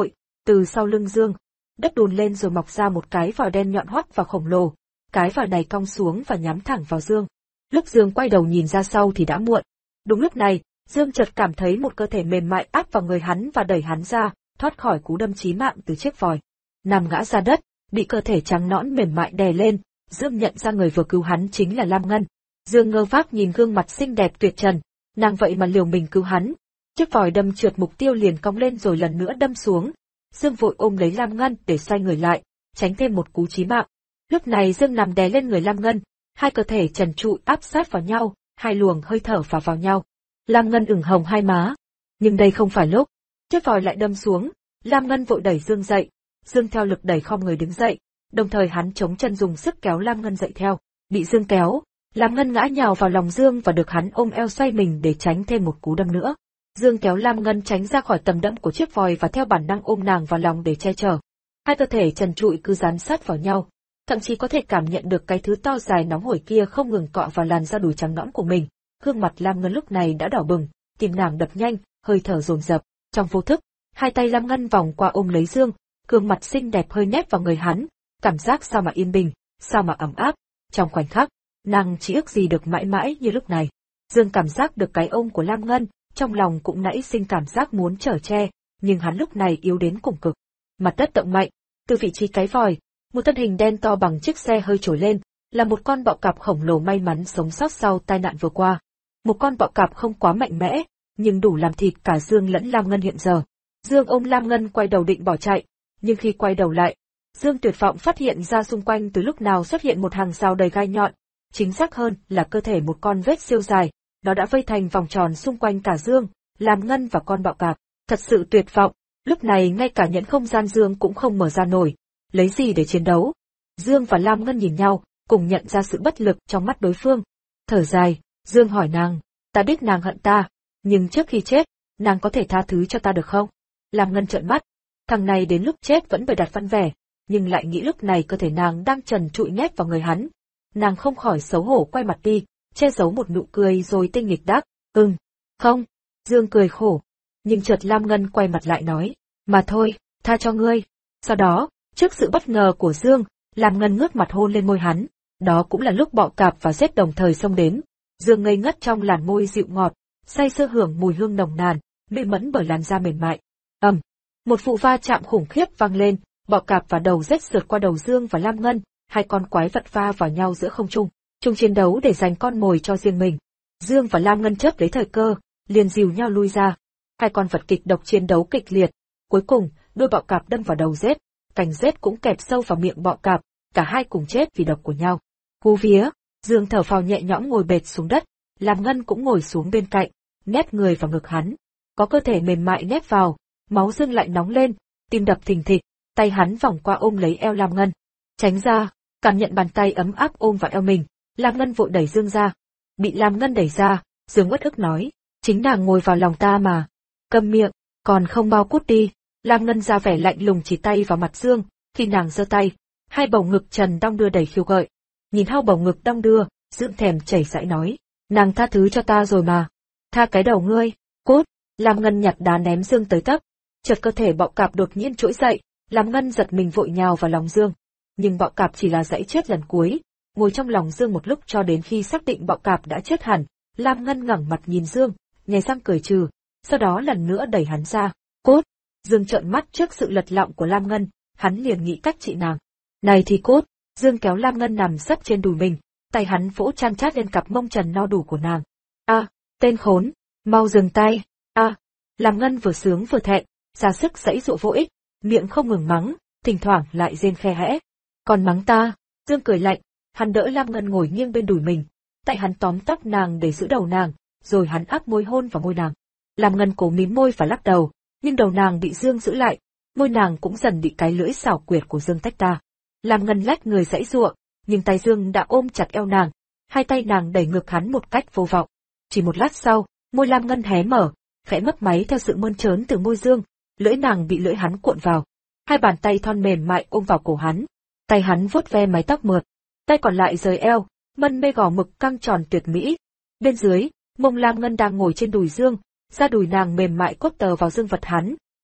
Từ sau lưng Dương, đất đùn lên rồi mọc ra một cái vòi đen nhọn hoắt và khổng lồ, cái vòi này cong xuống và nhắm thẳng vào Dương. Lúc Dương quay đầu nhìn ra sau thì đã muộn. Đúng lúc này, Dương chợt cảm thấy một cơ thể mềm mại áp vào người hắn và đẩy hắn ra, thoát khỏi cú đâm chí mạng từ chiếc vòi. Nằm ngã ra đất, bị cơ thể trắng nõn mềm mại đè lên, Dương nhận ra người vừa cứu hắn chính là Lam Ngân. Dương ngơ ngác nhìn gương mặt xinh đẹp tuyệt trần, nàng vậy mà liều mình cứu hắn. Chiếc vòi đâm trượt mục tiêu liền cong lên rồi lần nữa đâm xuống. Dương vội ôm lấy Lam Ngân để xoay người lại, tránh thêm một cú chí mạng. Lúc này Dương nằm đè lên người Lam Ngân, hai cơ thể trần trụi áp sát vào nhau, hai luồng hơi thở phả vào nhau. Lam Ngân ửng hồng hai má. Nhưng đây không phải lúc. Chiếc vòi lại đâm xuống, Lam Ngân vội đẩy Dương dậy. Dương theo lực đẩy khom người đứng dậy, đồng thời hắn chống chân dùng sức kéo Lam Ngân dậy theo. Bị Dương kéo, Lam Ngân ngã nhào vào lòng Dương và được hắn ôm eo xoay mình để tránh thêm một cú đâm nữa. Dương kéo Lam Ngân tránh ra khỏi tầm đâm của chiếc vòi và theo bản năng ôm nàng vào lòng để che chở. Hai cơ thể trần trụi cứ dán sát vào nhau, thậm chí có thể cảm nhận được cái thứ to dài nóng hổi kia không ngừng cọ vào làn da đùi trắng nõn của mình. Gương mặt Lam Ngân lúc này đã đỏ bừng, tim nàng đập nhanh, hơi thở dồn dập. Trong vô thức, hai tay Lam Ngân vòng qua ôm lấy Dương, gương mặt xinh đẹp hơi nép vào người hắn, cảm giác sao mà yên bình, sao mà ấm áp. Trong khoảnh khắc, nàng chỉ ước gì được mãi mãi như lúc này. Dương cảm giác được cái ôm của Lam Ngân, trong lòng cũng nảy sinh cảm giác muốn chở che, nhưng hắn lúc này yếu đến cùng cực. Mặt đất động mạnh, từ vị trí cái vòi, một thân hình đen to bằng chiếc xe hơi trồi lên, là một con bọ cạp khổng lồ may mắn sống sót sau tai nạn vừa qua. Một con bọ cạp không quá mạnh mẽ, nhưng đủ làm thịt cả Dương lẫn Lam Ngân hiện giờ. Dương ôm Lam Ngân quay đầu định bỏ chạy, nhưng khi quay đầu lại, Dương tuyệt vọng phát hiện ra xung quanh từ lúc nào xuất hiện một hàng rào đầy gai nhọn, chính xác hơn là cơ thể một con vết siêu dài, nó đã vây thành vòng tròn xung quanh cả Dương, Lam Ngân và con bọ cạp. Thật sự tuyệt vọng, lúc này ngay cả nhẫn không gian Dương cũng không mở ra nổi, lấy gì để chiến đấu. Dương và Lam Ngân nhìn nhau, cùng nhận ra sự bất lực trong mắt đối phương. Thở dài, Dương hỏi nàng, ta biết nàng hận ta, nhưng trước khi chết, nàng có thể tha thứ cho ta được không? Lam Ngân trợn mắt, thằng này đến lúc chết vẫn bày đặt văn vẻ, nhưng lại nghĩ lúc này cơ thể nàng đang trần trụi nhét vào người hắn. Nàng không khỏi xấu hổ quay mặt đi, che giấu một nụ cười rồi tinh nghịch đáp, ừm, không. Dương cười khổ, nhưng chợt Lam Ngân quay mặt lại nói, mà thôi, tha cho ngươi. Sau đó, trước sự bất ngờ của Dương, Lam Ngân ngước mặt hôn lên môi hắn, đó cũng là lúc bọ cạp và rết đồng thời xông đến. Dương ngây ngất trong làn môi dịu ngọt, say sưa hưởng mùi hương nồng nàn, mê mẫn bởi làn da mềm mại. Ầm, một vụ va chạm khủng khiếp vang lên, bọ cạp và đầu rết sượt qua đầu Dương và Lam Ngân, hai con quái vật va vào nhau giữa không trung, chung chiến đấu để giành con mồi cho riêng mình. Dương và Lam Ngân chớp lấy thời cơ, liền dìu nhau lui ra. Hai con vật kịch độc chiến đấu kịch liệt, cuối cùng, đuôi bọ cạp đâm vào đầu rết, cành rết cũng kẹp sâu vào miệng bọ cạp, cả hai cùng chết vì độc của nhau. Hú vía, Dương thở phào nhẹ nhõm ngồi bệt xuống đất, Lam Ngân cũng ngồi xuống bên cạnh, nép người vào ngực hắn. Có cơ thể mềm mại nép vào, máu Dương lại nóng lên, tim đập thình thịch, tay hắn vòng qua ôm lấy eo Lam Ngân. Tránh ra, cảm nhận bàn tay ấm áp ôm vào eo mình, Lam Ngân vội đẩy Dương ra. Bị Lam Ngân đẩy ra, Dương uất ức nói, chính nàng ngồi vào lòng ta mà. Câm miệng, còn không bao cút đi. Lam Ngân ra vẻ lạnh lùng chỉ tay vào mặt Dương, khi nàng giơ tay, hai bầu ngực trần đong đưa đầy khiêu gợi. Nhìn hai bầu ngực đong đưa, Dương thèm chảy dãi nói, nàng tha thứ cho ta rồi mà. Tha cái đầu ngươi, cút. Lam Ngân nhặt đá ném Dương tới tấp. Chợt cơ thể bọ cạp đột nhiên trỗi dậy, Lam Ngân giật mình vội nhào vào lòng Dương. Nhưng bọ cạp chỉ là dãy chết lần cuối, ngồi trong lòng Dương một lúc cho đến khi xác định bọ cạp đã chết hẳn. Lam Ngân ngẩng mặt nhìn Dương, nhếch răng cười trừ, sau đó lần nữa đẩy hắn ra. Cút. Dương trợn mắt trước sự lật lọng của Lam Ngân, hắn liền nghĩ cách trị nàng. Này thì cút. Dương kéo Lam Ngân nằm sấp trên đùi mình, tay hắn vỗ chan chát lên cặp mông trần no đủ của nàng. A, à, tên khốn, mau dừng tay. A, à. Lam Ngân vừa sướng vừa thẹn, ra sức giãy giụa vô ích, miệng không ngừng mắng, thỉnh thoảng lại rên khe khẽ. Còn mắng ta? Dương cười lạnh, hắn đỡ Lam Ngân ngồi nghiêng bên đùi mình, tay hắn tóm tóc nàng để giữ đầu nàng, rồi hắn áp môi hôn vào môi nàng. Lam Ngân cố mím môi và lắc đầu, nhưng đầu nàng bị Dương giữ lại, môi nàng cũng dần bị cái lưỡi xảo quyệt của Dương tách ra. Lam Ngân lách người giãy giụa, nhưng tay Dương đã ôm chặt eo nàng, hai tay nàng đẩy ngược hắn một cách vô vọng. Chỉ một lát sau, môi Lam Ngân hé mở, khẽ mấp máy theo sự mơn trớn từ môi Dương, lưỡi nàng bị lưỡi hắn cuộn vào. Hai bàn tay thon mềm mại ôm vào cổ hắn, tay hắn vuốt ve mái tóc mượt, tay còn lại rời eo, mân mê gò mực căng tròn tuyệt mỹ. Bên dưới, mông Lam Ngân đang ngồi trên đùi Dương, da đùi nàng mềm mại cốt tờ vào dương vật hắn,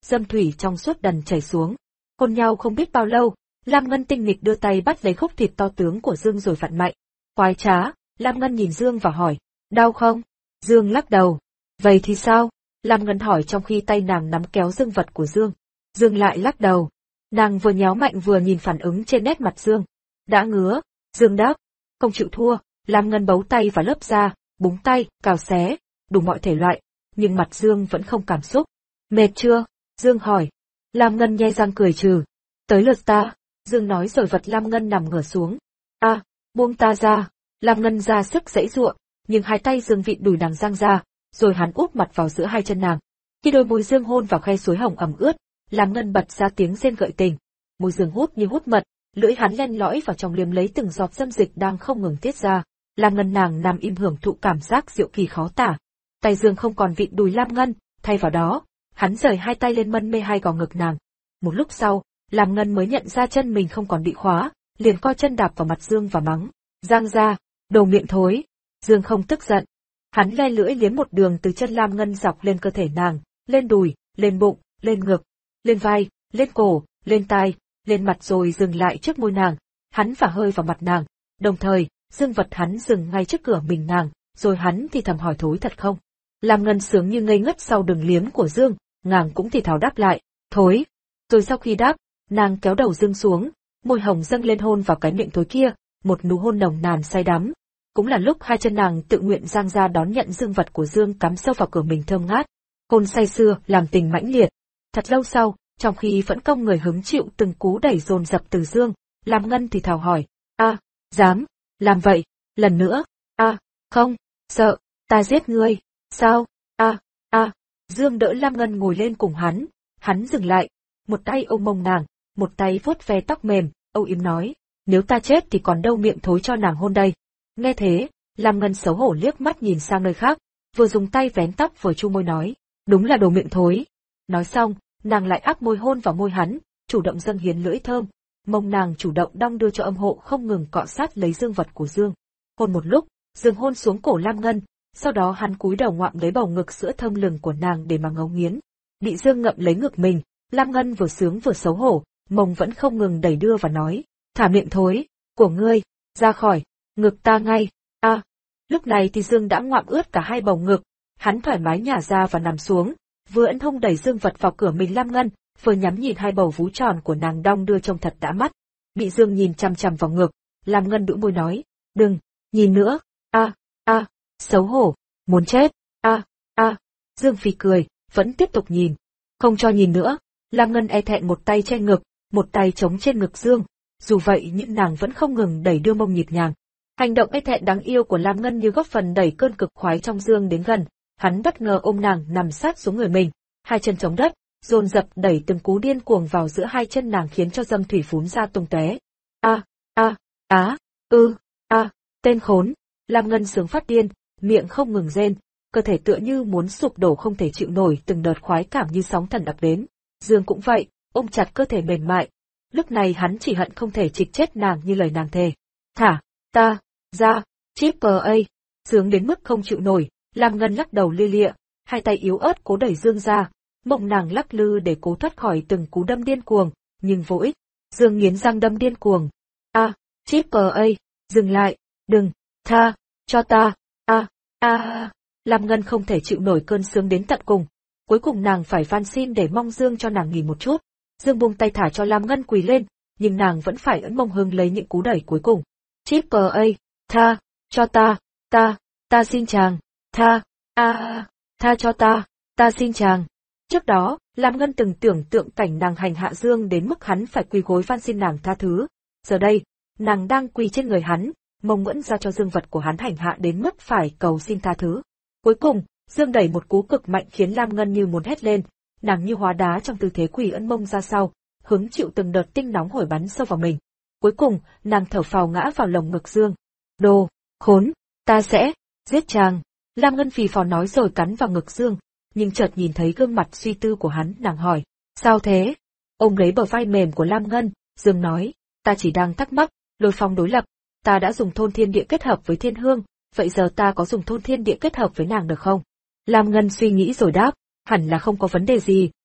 dâm thủy trong suốt đần chảy xuống. Hôn nhau không biết bao lâu, Lam Ngân tinh nghịch đưa tay bắt lấy khúc thịt to tướng của Dương rồi vặn mạnh. Khoái trá, Lam Ngân nhìn Dương và hỏi, đau không? Dương lắc đầu. Vậy thì sao? Lam Ngân hỏi trong khi tay nàng nắm kéo dương vật của Dương. Dương lại lắc đầu. Nàng vừa nhéo mạnh vừa nhìn phản ứng trên nét mặt Dương. Đã ngứa. Dương đáp. Không chịu thua. Lam Ngân bấu tay vào lớp da, búng tay, cào xé, đủ mọi thể loại. Nhưng mặt Dương vẫn không cảm xúc. Mệt chưa? Dương hỏi. Lam Ngân nhe răng cười trừ. Tới lượt ta. Dương nói rồi vật Lam Ngân nằm ngửa xuống. A, à, buông ta ra. Lam Ngân ra sức giãy giụa, nhưng hai tay Dương vịn đùi nàng giang ra, rồi hắn úp mặt vào giữa hai chân nàng. Khi đôi môi Dương hôn vào khe suối hồng ẩm ướt, Lam Ngân bật ra tiếng rên gợi tình. Môi Dương hút như hút mật, lưỡi hắn len lỏi vào trong liếm lấy từng giọt dâm dịch đang không ngừng tiết ra. Lam Ngân nàng nằm im hưởng thụ cảm giác diệu kỳ khó tả. Tay Dương không còn vịn đùi Lam Ngân, thay vào đó, hắn rời hai tay lên mân mê hai gò ngực nàng. Một lúc sau, Lam Ngân mới nhận ra chân mình không còn bị khóa, liền co chân đạp vào mặt Dương và mắng. Giang ra, đồ miệng thối. Dương không tức giận. Hắn le lưỡi liếm một đường từ chân Lam Ngân dọc lên cơ thể nàng, lên đùi, lên bụng, lên ngực, lên vai, lên cổ, lên tai, lên mặt rồi dừng lại trước môi nàng. Hắn phả hơi vào mặt nàng, đồng thời, dương vật hắn dừng ngay trước cửa mình nàng, rồi hắn thì thầm hỏi thối thật không. Lam Ngân sướng như ngây ngất sau đường liếm của Dương, nàng cũng thì thào đáp lại, thối. Rồi sau khi đáp, nàng kéo đầu Dương xuống, môi hồng dâng lên hôn vào cái miệng thối kia, một nụ hôn nồng nàn say đắm. Cũng là lúc hai chân nàng tự nguyện giang ra đón nhận dương vật của Dương cắm sâu vào cửa mình thơm ngát. Hôn say sưa, làm tình mãnh liệt. Thật lâu sau, trong khi vẫn công người hứng chịu từng cú đẩy dồn dập từ Dương, Lam Ngân thì thào hỏi, a, dám, làm vậy, lần nữa, a, không, sợ, ta giết ngươi, sao, a, a, Dương đỡ Lam Ngân ngồi lên cùng hắn, hắn dừng lại, một tay ôm mông nàng, một tay vuốt ve tóc mềm, âu yếm nói, nếu ta chết thì còn đâu miệng thối cho nàng hôn đây. Nghe thế, Lam Ngân xấu hổ liếc mắt nhìn sang nơi khác, vừa dùng tay vén tóc vừa chu môi nói, đúng là đồ miệng thối. Nói xong, nàng lại áp môi hôn vào môi hắn, chủ động dâng hiến lưỡi thơm, mông nàng chủ động đong đưa cho âm hộ không ngừng cọ sát lấy dương vật của Dương. Hôn một lúc, Dương hôn xuống cổ Lam Ngân, sau đó hắn cúi đầu ngoạm lấy bầu ngực sữa thơm lừng của nàng để mà ngấu nghiến. Bị Dương ngậm lấy ngực mình, Lam Ngân vừa sướng vừa xấu hổ, mông vẫn không ngừng đẩy đưa và nói, thả miệng thối của ngươi ra khỏi ngực ta ngay. A, à, lúc này thì Dương đã ngoạm ướt cả hai bầu ngực, hắn thoải mái nhả ra và nằm xuống, vừa ấn hông đẩy Dương vật vào cửa mình Lam Ngân, vừa nhắm nhìn hai bầu vú tròn của nàng đong đưa trông thật đã mắt. Bị Dương nhìn chằm chằm vào ngực, Lam Ngân đũa môi nói, đừng, nhìn nữa, a, a, xấu hổ, muốn chết, a, a. Dương phì cười, vẫn tiếp tục nhìn, không cho nhìn nữa. Lam Ngân e thẹn một tay che ngực, một tay chống trên ngực Dương, dù vậy nhưng nàng vẫn không ngừng đẩy đưa mông nhịp nhàng. Hành động e thẹn đáng yêu của Lam Ngân như góp phần đẩy cơn cực khoái trong Dương đến gần, hắn bất ngờ ôm nàng nằm sát xuống người mình, hai chân chống đất, dồn dập đẩy từng cú điên cuồng vào giữa hai chân nàng khiến cho dâm thủy phún ra tung tóe. A, a, á, ư, a, tên khốn. Lam Ngân sướng phát điên, miệng không ngừng rên, cơ thể tựa như muốn sụp đổ không thể chịu nổi, từng đợt khoái cảm như sóng thần ập đến. Dương cũng vậy, ôm chặt cơ thể mềm mại. Lúc này hắn chỉ hận không thể trịch chết nàng như lời nàng thề. Thả ta ra, triple A. Sướng đến mức không chịu nổi, Lam Ngân lắc đầu lia lịa, hai tay yếu ớt cố đẩy Dương ra, mông nàng lắc lư để cố thoát khỏi từng cú đâm điên cuồng, nhưng vô ích. Dương nghiến răng đâm điên cuồng. A, triple A, dừng lại, đừng, tha, cho ta, a, a. Lam Ngân không thể chịu nổi cơn sướng đến tận cùng. Cuối cùng nàng phải van xin để mong Dương cho nàng nghỉ một chút. Dương buông tay thả cho Lam Ngân quỳ lên, nhưng nàng vẫn phải ấn mông hưng lấy những cú đẩy cuối cùng. Triple A, tha, cho ta, ta, ta xin chàng, tha, a, a, tha cho ta, ta xin chàng. Trước đó, Lam Ngân từng tưởng tượng cảnh nàng hành hạ Dương đến mức hắn phải quỳ gối van xin nàng tha thứ. Giờ đây, nàng đang quỳ trên người hắn, mông ngưỡng ra cho dương vật của hắn hành hạ đến mức phải cầu xin tha thứ. Cuối cùng, Dương đẩy một cú cực mạnh khiến Lam Ngân như muốn hét lên, nàng như hóa đá trong tư thế quỳ ấn mông ra sau, hứng chịu từng đợt tinh nóng hổi bắn sâu vào mình. Cuối cùng, nàng thở phào ngã vào lồng ngực Dương. Đồ, khốn, ta sẽ giết chàng. Lam Ngân phì phò nói rồi cắn vào ngực Dương, nhưng chợt nhìn thấy gương mặt suy tư của hắn, nàng hỏi, sao thế? Ôm lấy bờ vai mềm của Lam Ngân, Dương nói, ta chỉ đang thắc mắc, lôi phong đối lập, ta đã dùng thôn thiên địa kết hợp với thiên hương, vậy giờ ta có dùng thôn thiên địa kết hợp với nàng được không? Lam Ngân suy nghĩ rồi đáp, hẳn là không có vấn đề gì,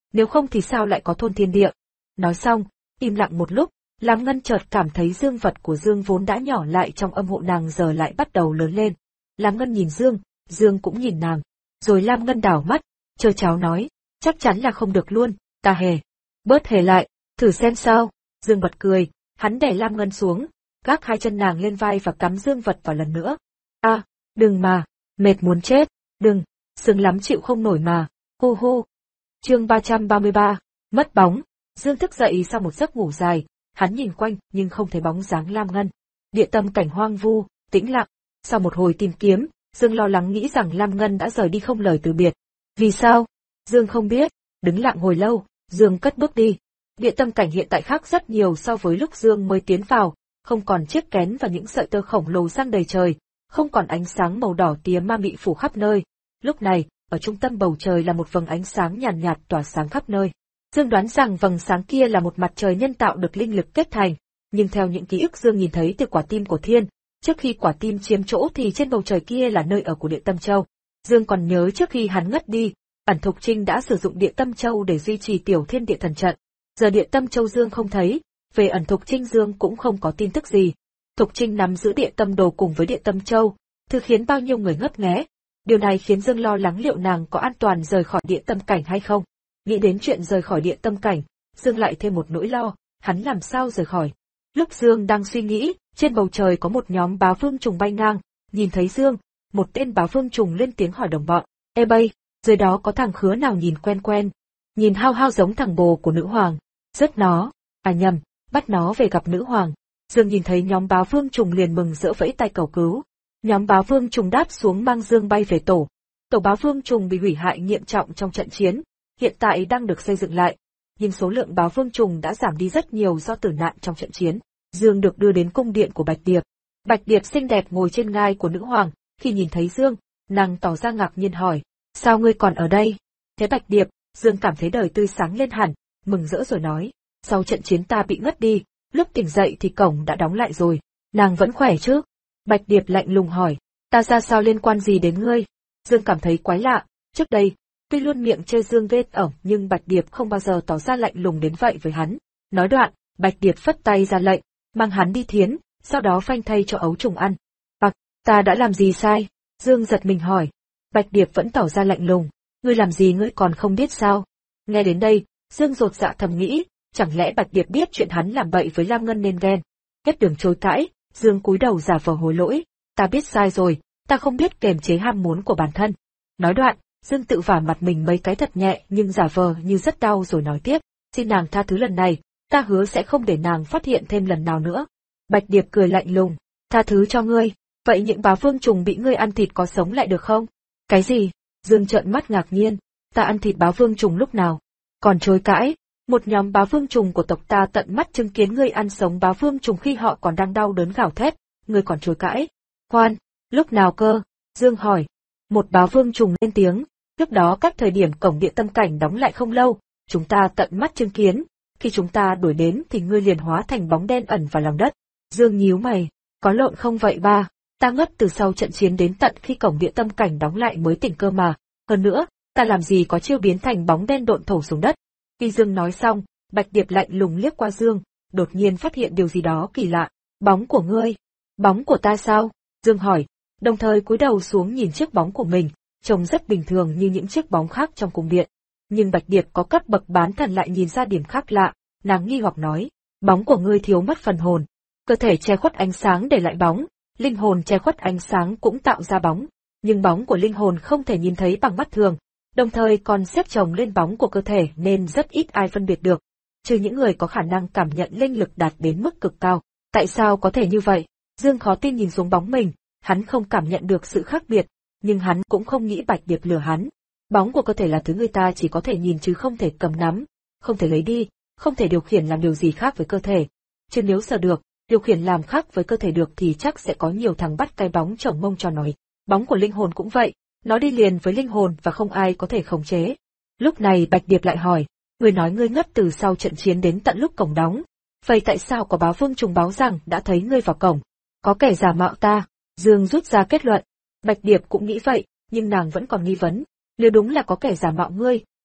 nếu không thì sao lại có thôn thiên địa. Nói xong, im lặng một lúc, Lam Ngân chợt cảm thấy dương vật của Dương vốn đã nhỏ lại trong âm hộ nàng giờ lại bắt đầu lớn lên. Lam Ngân nhìn Dương, Dương cũng nhìn nàng. Rồi Lam Ngân đảo mắt, trơ tráo nói, chắc chắn là không được luôn, ta hề. Bớt hề lại, thử xem sao. Dương bật cười, hắn đẩy Lam Ngân xuống, gác hai chân nàng lên vai và cắm dương vật vào lần nữa. A, à, đừng mà, mệt muốn chết, đừng, sướng lắm chịu không nổi mà, hô hô. Chương ba trăm ba mươi ba, mất bóng. Dương thức dậy sau một giấc ngủ dài, hắn nhìn quanh nhưng không thấy bóng dáng Lam Ngân. Địa tâm cảnh hoang vu, tĩnh lặng. Sau một hồi tìm kiếm, Dương lo lắng nghĩ rằng Lam Ngân đã rời đi không lời từ biệt. Vì sao? Dương không biết. Đứng lặng hồi lâu, Dương cất bước đi. Địa tâm cảnh hiện tại khác rất nhiều so với lúc Dương mới tiến vào, không còn chiếc kén và những sợi tơ khổng lồ giăng đầy trời, không còn ánh sáng màu đỏ tía ma mị phủ khắp nơi. Lúc này, ở trung tâm bầu trời là một vầng ánh sáng nhàn nhạt, nhạt tỏa sáng khắp nơi. Dương đoán rằng vầng sáng kia là một mặt trời nhân tạo được linh lực kết thành, nhưng theo những ký ức Dương nhìn thấy từ quả tim của Thiên, trước khi quả tim chiếm chỗ thì trên bầu trời kia là nơi ở của Địa Tâm Châu. Dương còn nhớ trước khi hắn ngất đi, Ẩn Thục Trinh đã sử dụng Địa Tâm Châu để duy trì Tiểu Thiên Địa Thần Trận. Giờ Địa Tâm Châu Dương không thấy, về Ẩn Thục Trinh Dương cũng không có tin tức gì. Thục Trinh nắm giữ Địa Tâm Đồ cùng với Địa Tâm Châu, thứ khiến bao nhiêu người ngấp nghé. Điều này khiến Dương lo lắng liệu nàng có an toàn rời khỏi Địa Tâm Cảnh hay không. Nghĩ đến chuyện rời khỏi Địa Tâm Cảnh, Dương lại thêm một nỗi lo, hắn làm sao rời khỏi. Lúc Dương đang suy nghĩ, trên bầu trời có một nhóm báo vương trùng bay ngang, nhìn thấy Dương, một tên báo vương trùng lên tiếng hỏi đồng bọn, ê bay, dưới đó có thằng khứa nào nhìn quen quen, nhìn hao hao giống thằng bồ của nữ hoàng, giết nó, à nhầm, bắt nó về gặp nữ hoàng. Dương nhìn thấy nhóm báo vương trùng liền mừng rỡ vẫy tay cầu cứu. Nhóm báo vương trùng đáp xuống mang Dương bay về tổ. Tổ báo vương trùng bị hủy hại nghiêm trọng trong trận chiến, hiện tại đang được xây dựng lại, nhưng số lượng báo vương trùng đã giảm đi rất nhiều do tử nạn trong trận chiến. Dương được đưa đến cung điện của Bạch Điệp. Bạch Điệp xinh đẹp ngồi trên ngai của nữ hoàng, khi nhìn thấy Dương, nàng tỏ ra ngạc nhiên hỏi, sao ngươi còn ở đây? Thế Bạch Điệp, Dương cảm thấy đời tươi sáng lên hẳn, mừng rỡ rồi nói, sau trận chiến ta bị ngất đi, lúc tỉnh dậy thì cổng đã đóng lại rồi, nàng vẫn khỏe chứ? Bạch Điệp lạnh lùng hỏi, ta ra sao liên quan gì đến ngươi? Dương cảm thấy quái lạ, trước đây, tuy luôn miệng chê Dương ghê ẩm nhưng Bạch Điệp không bao giờ tỏ ra lạnh lùng đến vậy với hắn. Nói đoạn, Bạch Điệp phất tay ra lệnh, mang hắn đi thiến, sau đó phanh thay cho ấu trùng ăn. Bạch, ta đã làm gì sai? Dương giật mình hỏi. Bạch Điệp vẫn tỏ ra lạnh lùng, ngươi làm gì ngươi còn không biết sao? Nghe đến đây, Dương rột dạ thầm nghĩ, chẳng lẽ Bạch Điệp biết chuyện hắn làm bậy với Lam Ngân nên ghen? Hết đường chối cãi, Dương cúi đầu giả vờ hối lỗi, ta biết sai rồi, ta không biết kiềm chế ham muốn của bản thân. Nói đoạn, Dương tự vả mặt mình mấy cái thật nhẹ nhưng giả vờ như rất đau rồi nói tiếp, xin nàng tha thứ lần này, ta hứa sẽ không để nàng phát hiện thêm lần nào nữa. Bạch Điệp cười lạnh lùng, tha thứ cho ngươi, vậy những báo vương trùng bị ngươi ăn thịt có sống lại được không? Cái gì? Dương trợn mắt ngạc nhiên, ta ăn thịt báo vương trùng lúc nào? Còn chối cãi, một nhóm báo vương trùng của tộc ta tận mắt chứng kiến ngươi ăn sống báo vương trùng khi họ còn đang đau đớn gào thét, ngươi còn chối cãi? Khoan, lúc nào cơ? Dương hỏi. Một báo vương trùng lên tiếng, lúc đó cách thời điểm cổng Địa Tâm Cảnh đóng lại không lâu, chúng ta tận mắt chứng kiến, khi chúng ta đuổi đến thì ngươi liền hóa thành bóng đen ẩn vào lòng đất. Dương nhíu mày, có lộn không vậy ba, ta ngất từ sau trận chiến đến tận khi cổng Địa Tâm Cảnh đóng lại mới tỉnh cơ mà, hơn nữa, ta làm gì có chiêu biến thành bóng đen độn thổ xuống đất. Khi Dương nói xong, Bạch Điệp lạnh lùng liếc qua Dương, đột nhiên phát hiện điều gì đó kỳ lạ, bóng của ngươi, bóng của ta sao? Dương hỏi, đồng thời cúi đầu xuống nhìn chiếc bóng của mình, trông rất bình thường như những chiếc bóng khác trong cung điện. Nhưng Bạch Điệp có cấp bậc bán thần lại nhìn ra điểm khác lạ, nàng nghi hoặc nói, bóng của ngươi thiếu mất phần hồn, cơ thể che khuất ánh sáng để lại bóng, linh hồn che khuất ánh sáng cũng tạo ra bóng, nhưng bóng của linh hồn không thể nhìn thấy bằng mắt thường, đồng thời còn xếp chồng lên bóng của cơ thể nên rất ít ai phân biệt được, trừ những người có khả năng cảm nhận linh lực đạt đến mức cực cao. Tại sao có thể như vậy? Dương khó tin nhìn xuống bóng mình, hắn không cảm nhận được sự khác biệt, nhưng hắn cũng không nghĩ Bạch Điệp lừa hắn. Bóng của cơ thể là thứ người ta chỉ có thể nhìn chứ không thể cầm nắm, không thể lấy đi, không thể điều khiển làm điều gì khác với cơ thể. Chứ nếu sờ được, điều khiển làm khác với cơ thể được thì chắc sẽ có nhiều thằng bắt cái bóng chồng mông cho nói. Bóng của linh hồn cũng vậy, nó đi liền với linh hồn và không ai có thể khống chế. Lúc này Bạch Điệp lại hỏi, người nói ngươi ngất từ sau trận chiến đến tận lúc cổng đóng. Vậy tại sao có báo vương trùng báo rằng đã thấy ngươi vào cổng? Có kẻ giả mạo ta. Dương rút ra kết luận. Bạch Điệp cũng nghĩ vậy, nhưng nàng vẫn còn nghi vấn. Nếu đúng là có kẻ giả mạo ngươi,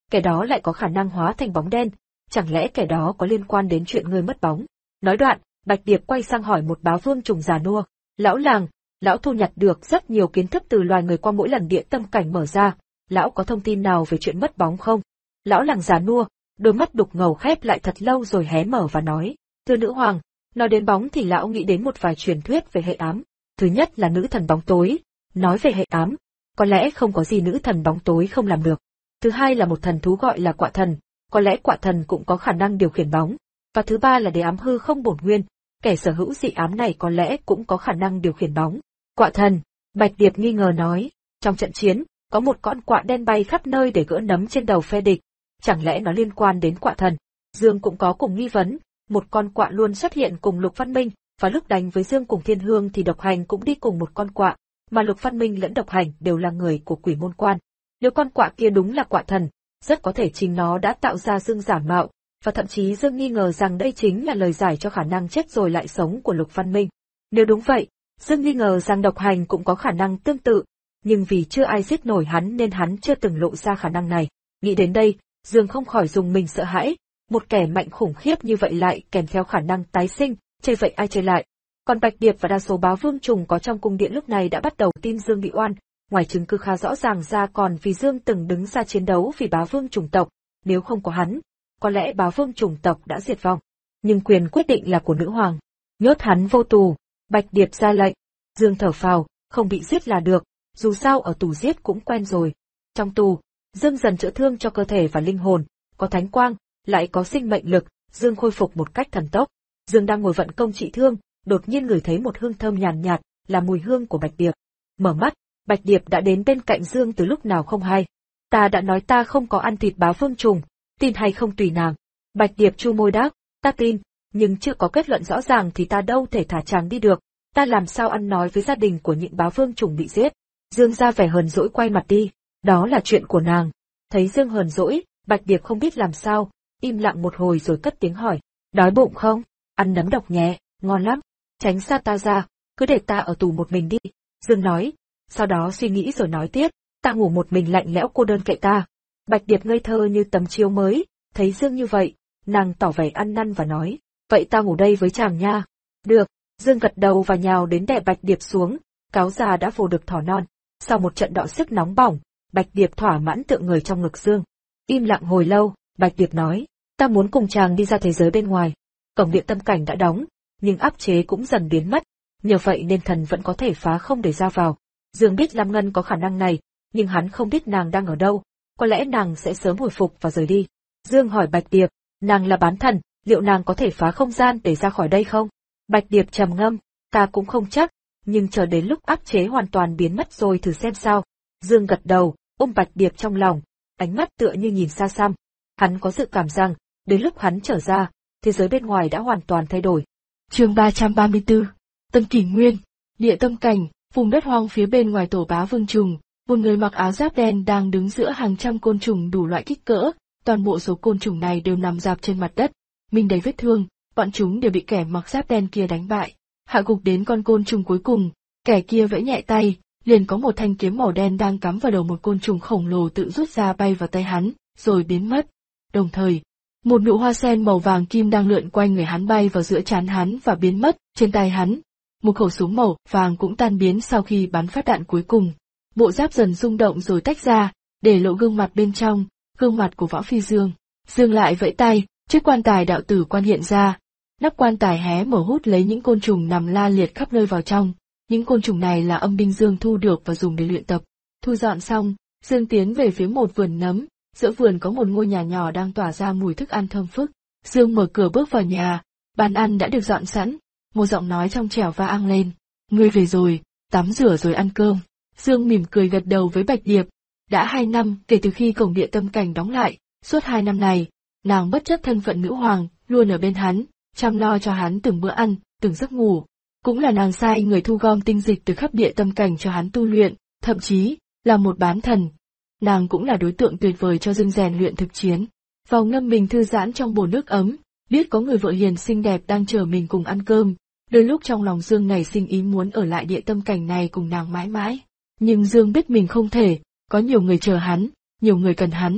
kẻ đó lại có khả năng hóa thành bóng đen, chẳng lẽ kẻ đó có liên quan đến chuyện ngươi mất bóng? Nói đoạn, Bạch Điệp quay sang hỏi một bá vương trùng già nua, lão làng, lão thu nhặt được rất nhiều kiến thức từ loài người qua mỗi lần địa tâm cảnh mở ra, lão có thông tin nào về chuyện mất bóng không? Lão làng già nua, đôi mắt đục ngầu khép lại thật lâu rồi hé mở và nói, thưa nữ hoàng, nói đến bóng thì lão nghĩ đến một vài truyền thuyết về hệ ám. Thứ nhất là nữ thần bóng tối, nói về hệ ám, có lẽ không có gì nữ thần bóng tối không làm được. Thứ hai là một thần thú gọi là quạ thần, có lẽ quạ thần cũng có khả năng điều khiển bóng. Và thứ ba là đế ám hư không bổn nguyên, kẻ sở hữu dị ám này có lẽ cũng có khả năng điều khiển bóng. Quạ thần, Bạch Điệp nghi ngờ nói, trong trận chiến, có một con quạ đen bay khắp nơi để gỡ nấm trên đầu phe địch, chẳng lẽ nó liên quan đến quạ thần? Dương cũng có cùng nghi vấn, một con quạ luôn xuất hiện cùng Lục Văn Minh, và lúc đánh với Dương cùng Thiên Hương thì Độc Hành cũng đi cùng một con quạ, mà Lục Văn Minh lẫn Độc Hành đều là người của Quỷ Môn Quan. Nếu con quạ kia đúng là quạ thần, rất có thể chính nó đã tạo ra Dương giả mạo, và thậm chí Dương nghi ngờ rằng đây chính là lời giải cho khả năng chết rồi lại sống của Lục Văn Minh. Nếu đúng vậy, Dương nghi ngờ rằng Độc Hành cũng có khả năng tương tự, nhưng vì chưa ai giết nổi hắn nên hắn chưa từng lộ ra khả năng này. Nghĩ đến đây, Dương không khỏi dùng mình sợ hãi, một kẻ mạnh khủng khiếp như vậy lại kèm theo khả năng tái sinh, chơi vậy ai chơi lại. Còn Bạch Điệp và đa số bá vương trùng có trong cung điện lúc này đã bắt đầu tin Dương bị oan, ngoài chứng cứ khá rõ ràng ra còn vì Dương từng đứng ra chiến đấu vì bá vương chủng tộc, nếu không có hắn, có lẽ bá vương chủng tộc đã diệt vong. Nhưng quyền quyết định là của nữ hoàng, nhốt hắn vô tù. Bạch Điệp ra lệnh. Dương thở phào, không bị giết là được, dù sao ở tù giết cũng quen rồi. Trong tù, Dương dần chữa thương cho cơ thể và linh hồn, có thánh quang, lại có sinh mệnh lực, Dương khôi phục một cách thần tốc. Dương đang ngồi vận công trị thương, đột nhiên ngửi thấy một hương thơm nhàn nhạt, là mùi hương của Bạch Điệp. Mở mắt, Bạch Điệp đã đến bên cạnh Dương từ lúc nào không hay. Ta đã nói ta không có ăn thịt bá vương trùng, tin hay không tùy nàng. Bạch Điệp chu môi đáp, ta tin, nhưng chưa có kết luận rõ ràng thì ta đâu thể thả chàng đi được, ta làm sao ăn nói với gia đình của nhịn bá vương trùng bị giết. Dương ra vẻ hờn dỗi quay mặt đi, đó là chuyện của nàng. Thấy Dương hờn dỗi, Bạch Điệp không biết làm sao, im lặng một hồi rồi cất tiếng hỏi, đói bụng không? Ăn nấm độc nhé, ngon lắm, tránh xa ta ra, cứ để ta ở tù một mình đi. Dương nói, sau đó suy nghĩ rồi nói tiếp, ta ngủ một mình lạnh lẽo cô đơn kệ ta. Bạch Điệp ngây thơ như tấm chiếu mới, thấy Dương như vậy, nàng tỏ vẻ ăn năn và nói, vậy ta ngủ đây với chàng nha. Được, Dương gật đầu và nhào đến đè Bạch Điệp xuống, cáo già đã vô được thỏ non. Sau một trận đọ sức nóng bỏng, Bạch Điệp thỏa mãn tựa người trong ngực Dương. Im lặng hồi lâu, Bạch Điệp nói, ta muốn cùng chàng đi ra thế giới bên ngoài. Cổng địa tâm cảnh đã đóng, nhưng áp chế cũng dần biến mất, nhờ vậy nên thần vẫn có thể phá không để ra vào. Dương biết Lam Ngân có khả năng này, nhưng hắn không biết nàng đang ở đâu, có lẽ nàng sẽ sớm hồi phục và rời đi. Dương hỏi Bạch Điệp, nàng là bán thần, liệu nàng có thể phá không gian để ra khỏi đây không? Bạch Điệp trầm ngâm, ta cũng không chắc, nhưng chờ đến lúc áp chế hoàn toàn biến mất rồi thử xem sao. Dương gật đầu, ôm Bạch Điệp trong lòng, ánh mắt tựa như nhìn xa xăm. Hắn có dự cảm rằng, đến lúc hắn trở ra, thế giới bên ngoài đã hoàn toàn thay đổi. Chương ba trăm ba mươi tư, Tân Kỷ Nguyên, địa tâm cảnh, vùng đất hoang phía bên ngoài tổ bá vương trùng, một người mặc áo giáp đen đang đứng giữa hàng trăm côn trùng đủ loại kích cỡ, toàn bộ số côn trùng này đều nằm rạp trên mặt đất, mình đầy vết thương, bọn chúng đều bị kẻ mặc giáp đen kia đánh bại. Hạ gục đến con côn trùng cuối cùng, kẻ kia vẫy nhẹ tay, liền có một thanh kiếm màu đen đang cắm vào đầu một côn trùng khổng lồ tự rút ra bay vào tay hắn, rồi biến mất. Đồng thời, một nụ hoa sen màu vàng kim đang lượn quanh người hắn bay vào giữa trán hắn và biến mất trên tay hắn. Một khẩu súng màu vàng cũng tan biến sau khi bắn phát đạn cuối cùng. Bộ giáp dần rung động rồi tách ra, để lộ gương mặt bên trong, gương mặt của Võ Phi Dương. Dương lại vẫy tay, chiếc quan tài đạo tử quan hiện ra. Nắp quan tài hé mở hút lấy những côn trùng nằm la liệt khắp nơi vào trong. Những côn trùng này là âm binh Dương thu được và dùng để luyện tập. Thu dọn xong, Dương tiến về phía một vườn nấm, giữa vườn có một ngôi nhà nhỏ đang tỏa ra mùi thức ăn thơm phức. Dương mở cửa bước vào nhà, bàn ăn đã được dọn sẵn, một giọng nói trong trẻo vang lên, ngươi về rồi, tắm rửa rồi ăn cơm. Dương mỉm cười gật đầu với Bạch Điệp. Đã hai năm kể từ khi cổng địa tâm cảnh đóng lại, suốt hai năm này, nàng bất chấp thân phận nữ hoàng, luôn ở bên hắn, chăm lo cho hắn từng bữa ăn, từng giấc ngủ. Cũng là nàng sai người thu gom tinh dịch từ khắp địa tâm cảnh cho hắn tu luyện, thậm chí là một bán thần. Nàng cũng là đối tượng tuyệt vời cho Dương rèn luyện thực chiến. Vào ngâm mình thư giãn trong bồn nước ấm, biết có người vợ hiền xinh đẹp đang chờ mình cùng ăn cơm. Đôi lúc trong lòng Dương nảy sinh ý muốn ở lại địa tâm cảnh này cùng nàng mãi mãi. Nhưng Dương biết mình không thể, có nhiều người chờ hắn, nhiều người cần hắn.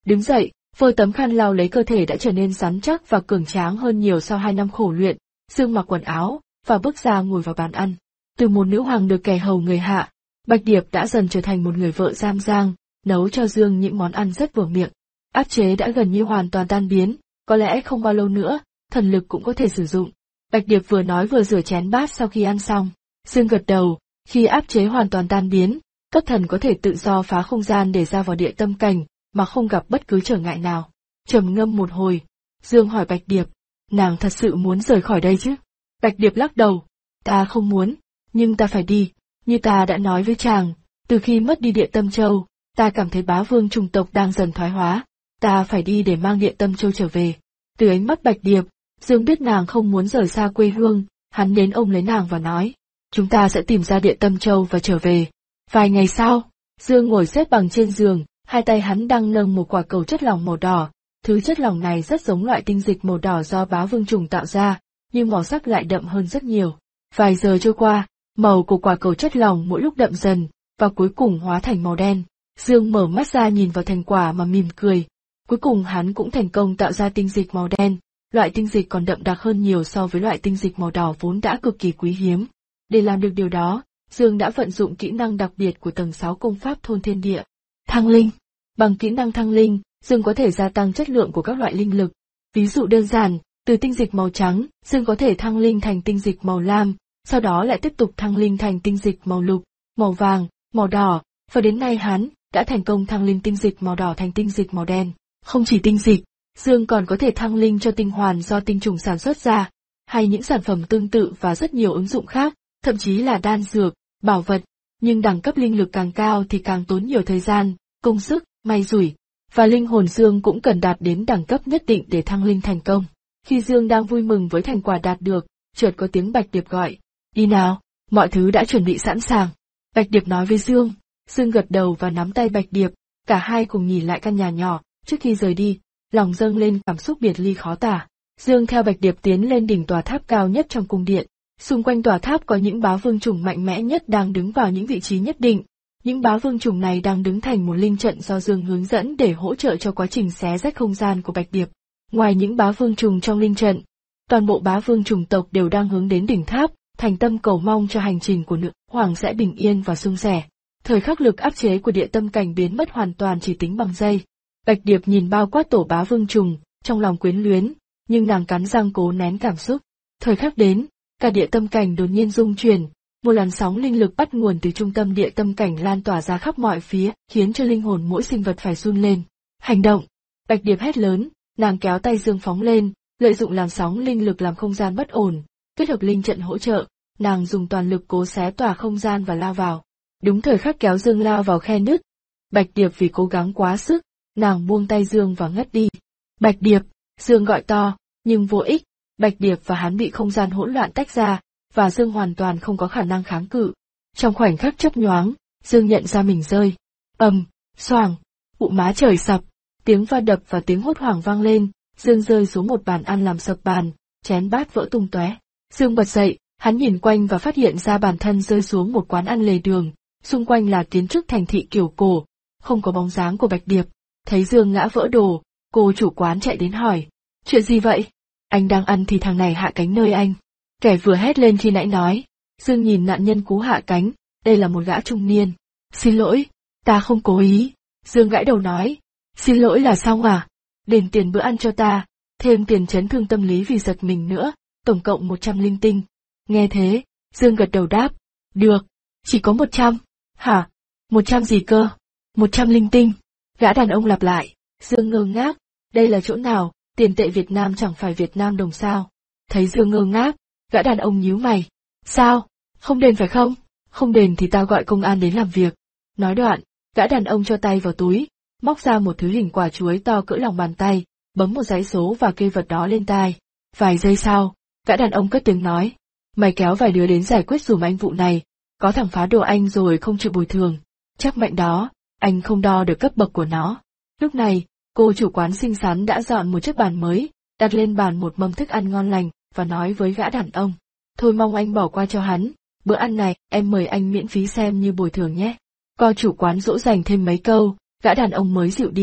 Đứng dậy, vơ tấm khăn lau lấy cơ thể đã trở nên rắn chắc và cường tráng hơn nhiều sau hai năm khổ luyện. Dương mặc quần áo và bước ra ngồi vào bàn ăn. Từ một nữ hoàng được kẻ hầu người hạ, Bạch Điệp đã dần trở thành một người vợ giam giang, nấu cho Dương những món ăn rất vừa miệng. Áp chế đã gần như hoàn toàn tan biến, có lẽ không bao lâu nữa, thần lực cũng có thể sử dụng. Bạch Điệp vừa nói vừa rửa chén bát sau khi ăn xong. Dương gật đầu, khi áp chế hoàn toàn tan biến, cấp thần có thể tự do phá không gian để ra vào địa tâm cảnh, mà không gặp bất cứ trở ngại nào. Trầm ngâm một hồi, Dương hỏi Bạch Điệp, nàng thật sự muốn rời khỏi đây chứ? Bạch Điệp lắc đầu, ta không muốn, nhưng ta phải đi, như ta đã nói với chàng, từ khi mất đi địa tâm châu, ta cảm thấy bá vương chủng tộc đang dần thoái hóa, ta phải đi để mang địa tâm châu trở về. Từ ánh mắt Bạch Điệp, Dương biết nàng không muốn rời xa quê hương, hắn đến ôm lấy nàng và nói, chúng ta sẽ tìm ra địa tâm châu và trở về. Vài ngày sau, Dương ngồi xếp bằng trên giường, hai tay hắn đang nâng một quả cầu chất lỏng màu đỏ, thứ chất lỏng này rất giống loại tinh dịch màu đỏ do bá vương trùng tạo ra, nhưng màu sắc lại đậm hơn rất nhiều. Vài giờ trôi qua, màu của quả cầu chất lỏng mỗi lúc đậm dần, và cuối cùng hóa thành màu đen. Dương mở mắt ra nhìn vào thành quả mà mỉm cười. Cuối cùng hắn cũng thành công tạo ra tinh dịch màu đen, loại tinh dịch còn đậm đặc hơn nhiều so với loại tinh dịch màu đỏ vốn đã cực kỳ quý hiếm. Để làm được điều đó, Dương đã vận dụng kỹ năng đặc biệt của tầng sáu công pháp thôn thiên địa. Thăng linh. Bằng kỹ năng thăng linh, Dương có thể gia tăng chất lượng của các loại linh lực. Ví dụ đơn giản, từ tinh dịch màu trắng, Dương có thể thăng linh thành tinh dịch màu lam, sau đó lại tiếp tục thăng linh thành tinh dịch màu lục, màu vàng, màu đỏ, và đến nay hắn đã thành công thăng linh tinh dịch màu đỏ thành tinh dịch màu đen. Không chỉ tinh dịch, Dương còn có thể thăng linh cho tinh hoàn do tinh trùng sản xuất ra, hay những sản phẩm tương tự và rất nhiều ứng dụng khác, thậm chí là đan dược, bảo vật, nhưng đẳng cấp linh lực càng cao thì càng tốn nhiều thời gian, công sức, may rủi, và linh hồn Dương cũng cần đạt đến đẳng cấp nhất định để thăng linh thành công. Khi Dương đang vui mừng với thành quả đạt được, chợt có tiếng Bạch Điệp gọi, đi nào, mọi thứ đã chuẩn bị sẵn sàng. Bạch Điệp nói với Dương, Dương gật đầu và nắm tay Bạch Điệp, cả hai cùng nhìn lại căn nhà nhỏ, trước khi rời đi, lòng dâng lên cảm xúc biệt ly khó tả. Dương theo Bạch Điệp tiến lên đỉnh tòa tháp cao nhất trong cung điện. Xung quanh tòa tháp có những bá vương trùng mạnh mẽ nhất đang đứng vào những vị trí nhất định. Những bá vương trùng này đang đứng thành một linh trận do Dương hướng dẫn để hỗ trợ cho quá trình xé rách không gian của Bạch Điệp. Ngoài những bá vương trùng trong linh trận, toàn bộ bá vương trùng tộc đều đang hướng đến đỉnh tháp, thành tâm cầu mong cho hành trình của nữ hoàng sẽ bình yên và suôn sẻ. Thời khắc lực áp chế của địa tâm cảnh biến mất hoàn toàn chỉ tính bằng giây. Bạch Điệp nhìn bao quát tổ bá vương trùng, trong lòng quyến luyến, nhưng nàng cắn răng cố nén cảm xúc. Thời khắc đến, cả địa tâm cảnh đột nhiên rung chuyển, một làn sóng linh lực bắt nguồn từ trung tâm địa tâm cảnh lan tỏa ra khắp mọi phía, khiến cho linh hồn mỗi sinh vật phải run lên. Hành động! Bạch Điệp hét lớn, nàng kéo tay Dương phóng lên, lợi dụng làn sóng linh lực làm không gian bất ổn, kết hợp linh trận hỗ trợ, nàng dùng toàn lực cố xé tỏa không gian và lao vào. Đúng thời khắc kéo Dương lao vào khe nứt, Bạch Điệp vì cố gắng quá sức, nàng buông tay Dương và ngất đi. Bạch Điệp! Dương gọi to, nhưng vô ích. Bạch Điệp và hắn bị không gian hỗn loạn tách ra, và Dương hoàn toàn không có khả năng kháng cự. Trong khoảnh khắc chớp nhoáng, Dương nhận ra mình rơi. Ầm, xoàng, bụ má trời sập, tiếng va đập và tiếng hốt hoảng vang lên, Dương rơi xuống một bàn ăn làm sập bàn, chén bát vỡ tung tóe. Dương bật dậy, hắn nhìn quanh và phát hiện ra bản thân rơi xuống một quán ăn lề đường, xung quanh là kiến trúc thành thị kiểu cổ, không có bóng dáng của Bạch Điệp. Thấy Dương ngã vỡ đồ, cô chủ quán chạy đến hỏi, chuyện gì vậy? Anh đang ăn thì thằng này hạ cánh nơi anh. Kẻ vừa hét lên khi nãy nói. Dương nhìn nạn nhân cú hạ cánh, đây là một gã trung niên. Xin lỗi, ta không cố ý. Dương gãi đầu nói. Xin lỗi là xong à? Đền tiền bữa ăn cho ta, thêm tiền chấn thương tâm lý vì giật mình nữa, tổng cộng một trăm linh tinh. Nghe thế, Dương gật đầu đáp. Được, chỉ có một trăm. Hả? Một trăm gì cơ? Một trăm linh tinh. Gã đàn ông lặp lại. Dương ngơ ngác. Đây là chỗ nào? Tiền tệ Việt Nam chẳng phải Việt Nam đồng sao? Thấy Dương ngơ ngác, gã đàn ông nhíu mày. Sao? Không đền phải không? Không đền thì tao gọi công an đến làm việc. Nói đoạn, gã đàn ông cho tay vào túi, móc ra một thứ hình quả chuối to cỡ lòng bàn tay, bấm một dãy số và kê vật đó lên tai. Vài giây sau, gã đàn ông cất tiếng nói. Mày kéo vài đứa đến giải quyết dùm anh vụ này, có thằng phá đồ anh rồi không chịu bồi thường. Chắc mạnh đó, anh không đo được cấp bậc của nó. Lúc này, cô chủ quán xinh xắn đã dọn một chiếc bàn mới, đặt lên bàn một mâm thức ăn ngon lành, và nói với gã đàn ông. Thôi mong anh bỏ qua cho hắn, bữa ăn này em mời anh miễn phí xem như bồi thường nhé. Co chủ quán dỗ dành thêm mấy câu, gã đàn ông mới dịu đi.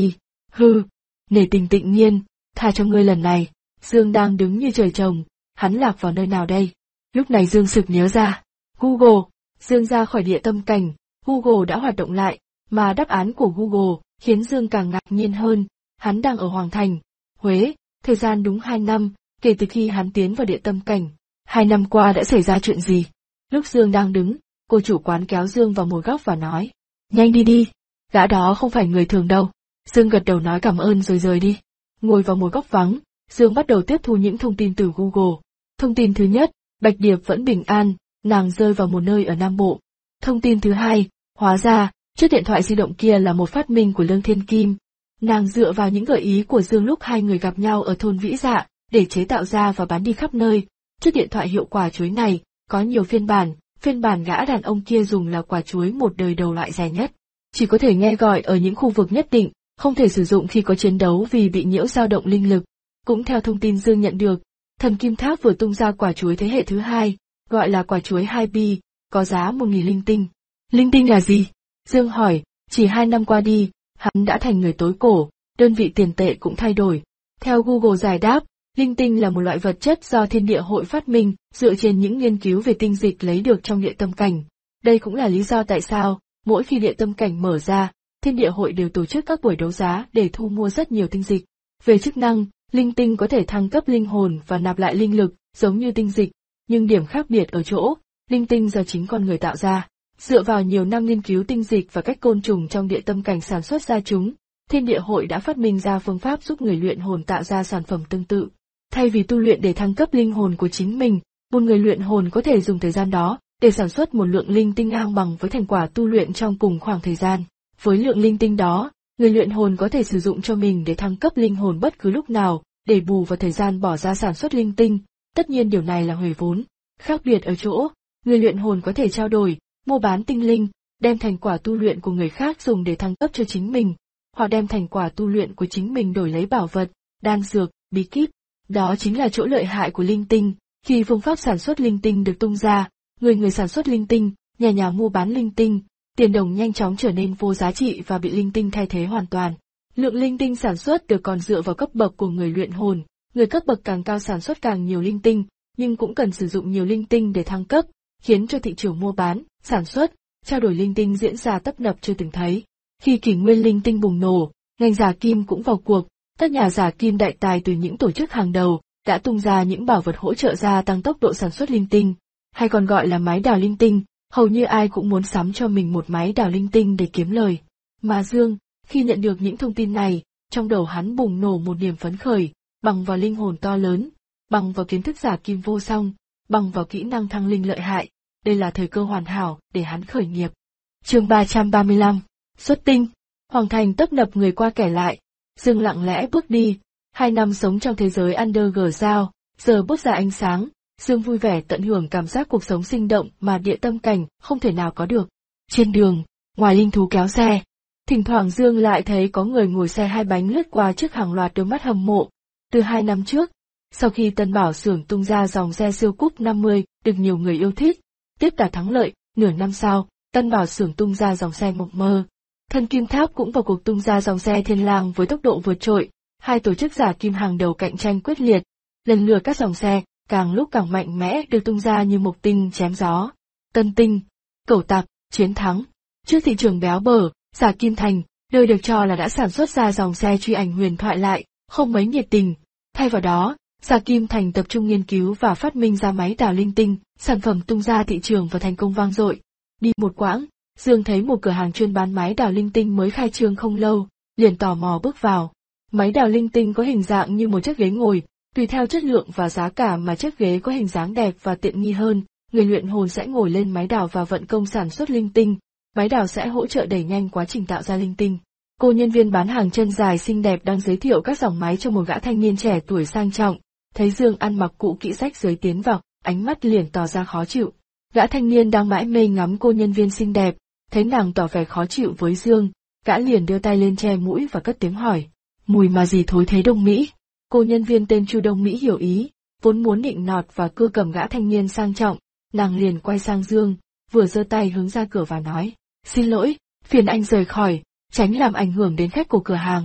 Hừ, nể tình Tịnh Nhiên, tha cho ngươi lần này. Dương đang đứng như trời trồng, hắn lạc vào nơi nào đây? Lúc này Dương sực nhớ ra. Google. Dương ra khỏi địa tâm cảnh, Google đã hoạt động lại, mà đáp án của Google khiến Dương càng ngạc nhiên hơn. Hắn đang ở Hoàng Thành, Huế, thời gian đúng hai năm, kể từ khi hắn tiến vào địa tâm cảnh. Hai năm qua đã xảy ra chuyện gì? Lúc Dương đang đứng, cô chủ quán kéo Dương vào một góc và nói. Nhanh đi đi, gã đó không phải người thường đâu. Dương gật đầu nói cảm ơn rồi rời đi. Ngồi vào một góc vắng, Dương bắt đầu tiếp thu những thông tin từ Google. Thông tin thứ nhất, Bạch Điệp vẫn bình an, nàng rơi vào một nơi ở Nam Bộ. Thông tin thứ hai, hóa ra, chiếc điện thoại di động kia là một phát minh của Lương Thiên Kim. Nàng dựa vào những gợi ý của Dương lúc hai người gặp nhau ở thôn Vĩ Dạ, để chế tạo ra và bán đi khắp nơi. Chiếc điện thoại hiệu quả chuối này, có nhiều phiên bản, phiên bản gã đàn ông kia dùng là quả chuối một đời đầu loại rẻ nhất. Chỉ có thể nghe gọi ở những khu vực nhất định, không thể sử dụng khi có chiến đấu vì bị nhiễu dao động linh lực. Cũng theo thông tin Dương nhận được, Thần Kim Tháp vừa tung ra quả chuối thế hệ thứ hai, gọi là quả chuối hai B, có giá một nghìn linh tinh. Linh tinh là gì? Dương hỏi, chỉ hai năm qua đi, hắn đã thành người tối cổ, đơn vị tiền tệ cũng thay đổi. Theo Google giải đáp, linh tinh là một loại vật chất do thiên địa hội phát minh, dựa trên những nghiên cứu về tinh dịch lấy được trong địa tâm cảnh. Đây cũng là lý do tại sao, mỗi khi địa tâm cảnh mở ra, thiên địa hội đều tổ chức các buổi đấu giá để thu mua rất nhiều tinh dịch. Về chức năng, linh tinh có thể thăng cấp linh hồn và nạp lại linh lực, giống như tinh dịch, nhưng điểm khác biệt ở chỗ, linh tinh do chính con người tạo ra. Dựa vào nhiều năm nghiên cứu tinh dịch và cách côn trùng trong địa tâm cảnh sản xuất ra chúng, thiên địa hội đã phát minh ra phương pháp giúp người luyện hồn tạo ra sản phẩm tương tự. Thay vì tu luyện để thăng cấp linh hồn của chính mình, một người luyện hồn có thể dùng thời gian đó để sản xuất một lượng linh tinh ngang bằng với thành quả tu luyện trong cùng khoảng thời gian. Với lượng linh tinh đó, người luyện hồn có thể sử dụng cho mình để thăng cấp linh hồn bất cứ lúc nào, để bù vào thời gian bỏ ra sản xuất linh tinh. Tất nhiên điều này là huề vốn. Khác biệt ở chỗ, người luyện hồn có thể trao đổi, mua bán tinh linh, đem thành quả tu luyện của người khác dùng để thăng cấp cho chính mình, hoặc đem thành quả tu luyện của chính mình đổi lấy bảo vật, đan dược, bí kíp. Đó chính là chỗ lợi hại của linh tinh. Khi phương pháp sản xuất linh tinh được tung ra, người người sản xuất linh tinh, nhà nhà mua bán linh tinh, tiền đồng nhanh chóng trở nên vô giá trị và bị linh tinh thay thế hoàn toàn. Lượng linh tinh sản xuất được còn dựa vào cấp bậc của người luyện hồn, người cấp bậc càng cao sản xuất càng nhiều linh tinh, nhưng cũng cần sử dụng nhiều linh tinh để thăng cấp, khiến cho thị trường mua bán, sản xuất, trao đổi linh tinh diễn ra tấp nập chưa từng thấy. Khi kỷ nguyên linh tinh bùng nổ, ngành giả kim cũng vào cuộc, các nhà giả kim đại tài từ những tổ chức hàng đầu đã tung ra những bảo vật hỗ trợ gia tăng tốc độ sản xuất linh tinh, hay còn gọi là máy đào linh tinh. Hầu như ai cũng muốn sắm cho mình một máy đào linh tinh để kiếm lời. Mà Dương, khi nhận được những thông tin này, trong đầu hắn bùng nổ một niềm phấn khởi, bằng vào linh hồn to lớn, bằng vào kiến thức giả kim vô song, bằng vào kỹ năng thăng linh lợi hại, đây là thời cơ hoàn hảo để hắn khởi nghiệp. Chương ba trăm ba mươi lăm, xuất tinh. Hoàng Thành tấp nập người qua kẻ lại, Dương lặng lẽ bước đi. Hai năm sống trong thế giới underground, giờ bước ra ánh sáng. Dương vui vẻ tận hưởng cảm giác cuộc sống sinh động mà địa tâm cảnh không thể nào có được. Trên đường, ngoài linh thú kéo xe, thỉnh thoảng Dương lại thấy có người ngồi xe hai bánh lướt qua trước hàng loạt đôi mắt hâm mộ. Từ hai năm trước, sau khi Tân Bảo xưởng tung ra dòng xe siêu cúp năm mươi được nhiều người yêu thích, tiếp đạt thắng lợi, nửa năm sau, Tân Bảo xưởng tung ra dòng xe mộng mơ. Thần Kim Tháp cũng vào cuộc tung ra dòng xe Thiên Lang với tốc độ vượt trội, hai tổ chức giả kim hàng đầu cạnh tranh quyết liệt. Lần lượt các dòng xe càng lúc càng mạnh mẽ được tung ra như mộc tinh chém gió, tân tinh, cẩu tạp, chiến thắng. Trước thị trường béo bở, giả kim thành, nơi được cho là đã sản xuất ra dòng xe truy ảnh huyền thoại lại, không mấy nhiệt tình. Thay vào đó, giả kim thành tập trung nghiên cứu và phát minh ra máy đào linh tinh, sản phẩm tung ra thị trường và thành công vang dội. Đi một quãng, Dương thấy một cửa hàng chuyên bán máy đào linh tinh mới khai trương không lâu, liền tò mò bước vào. Máy đào linh tinh có hình dạng như một chiếc ghế ngồi. Tùy theo chất lượng và giá cả mà chiếc ghế có hình dáng đẹp và tiện nghi hơn, người luyện hồn sẽ ngồi lên máy đào và vận công sản xuất linh tinh. Máy đào sẽ hỗ trợ đẩy nhanh quá trình tạo ra linh tinh. Cô nhân viên bán hàng chân dài xinh đẹp đang giới thiệu các dòng máy cho một gã thanh niên trẻ tuổi sang trọng. Thấy Dương ăn mặc cũ kỹ rách rưới tiến vào, ánh mắt liền tỏ ra khó chịu. Gã thanh niên đang mãi mê ngắm cô nhân viên xinh đẹp, thấy nàng tỏ vẻ khó chịu với Dương, gã liền đưa tay lên che mũi và cất tiếng hỏi, mùi mà gì thối thế Đông Mỹ? Cô nhân viên tên Chu Đông Mỹ hiểu ý, vốn muốn nịnh nọt và cưa cầm gã thanh niên sang trọng, nàng liền quay sang Dương, vừa giơ tay hướng ra cửa và nói, xin lỗi, phiền anh rời khỏi, tránh làm ảnh hưởng đến khách của cửa hàng.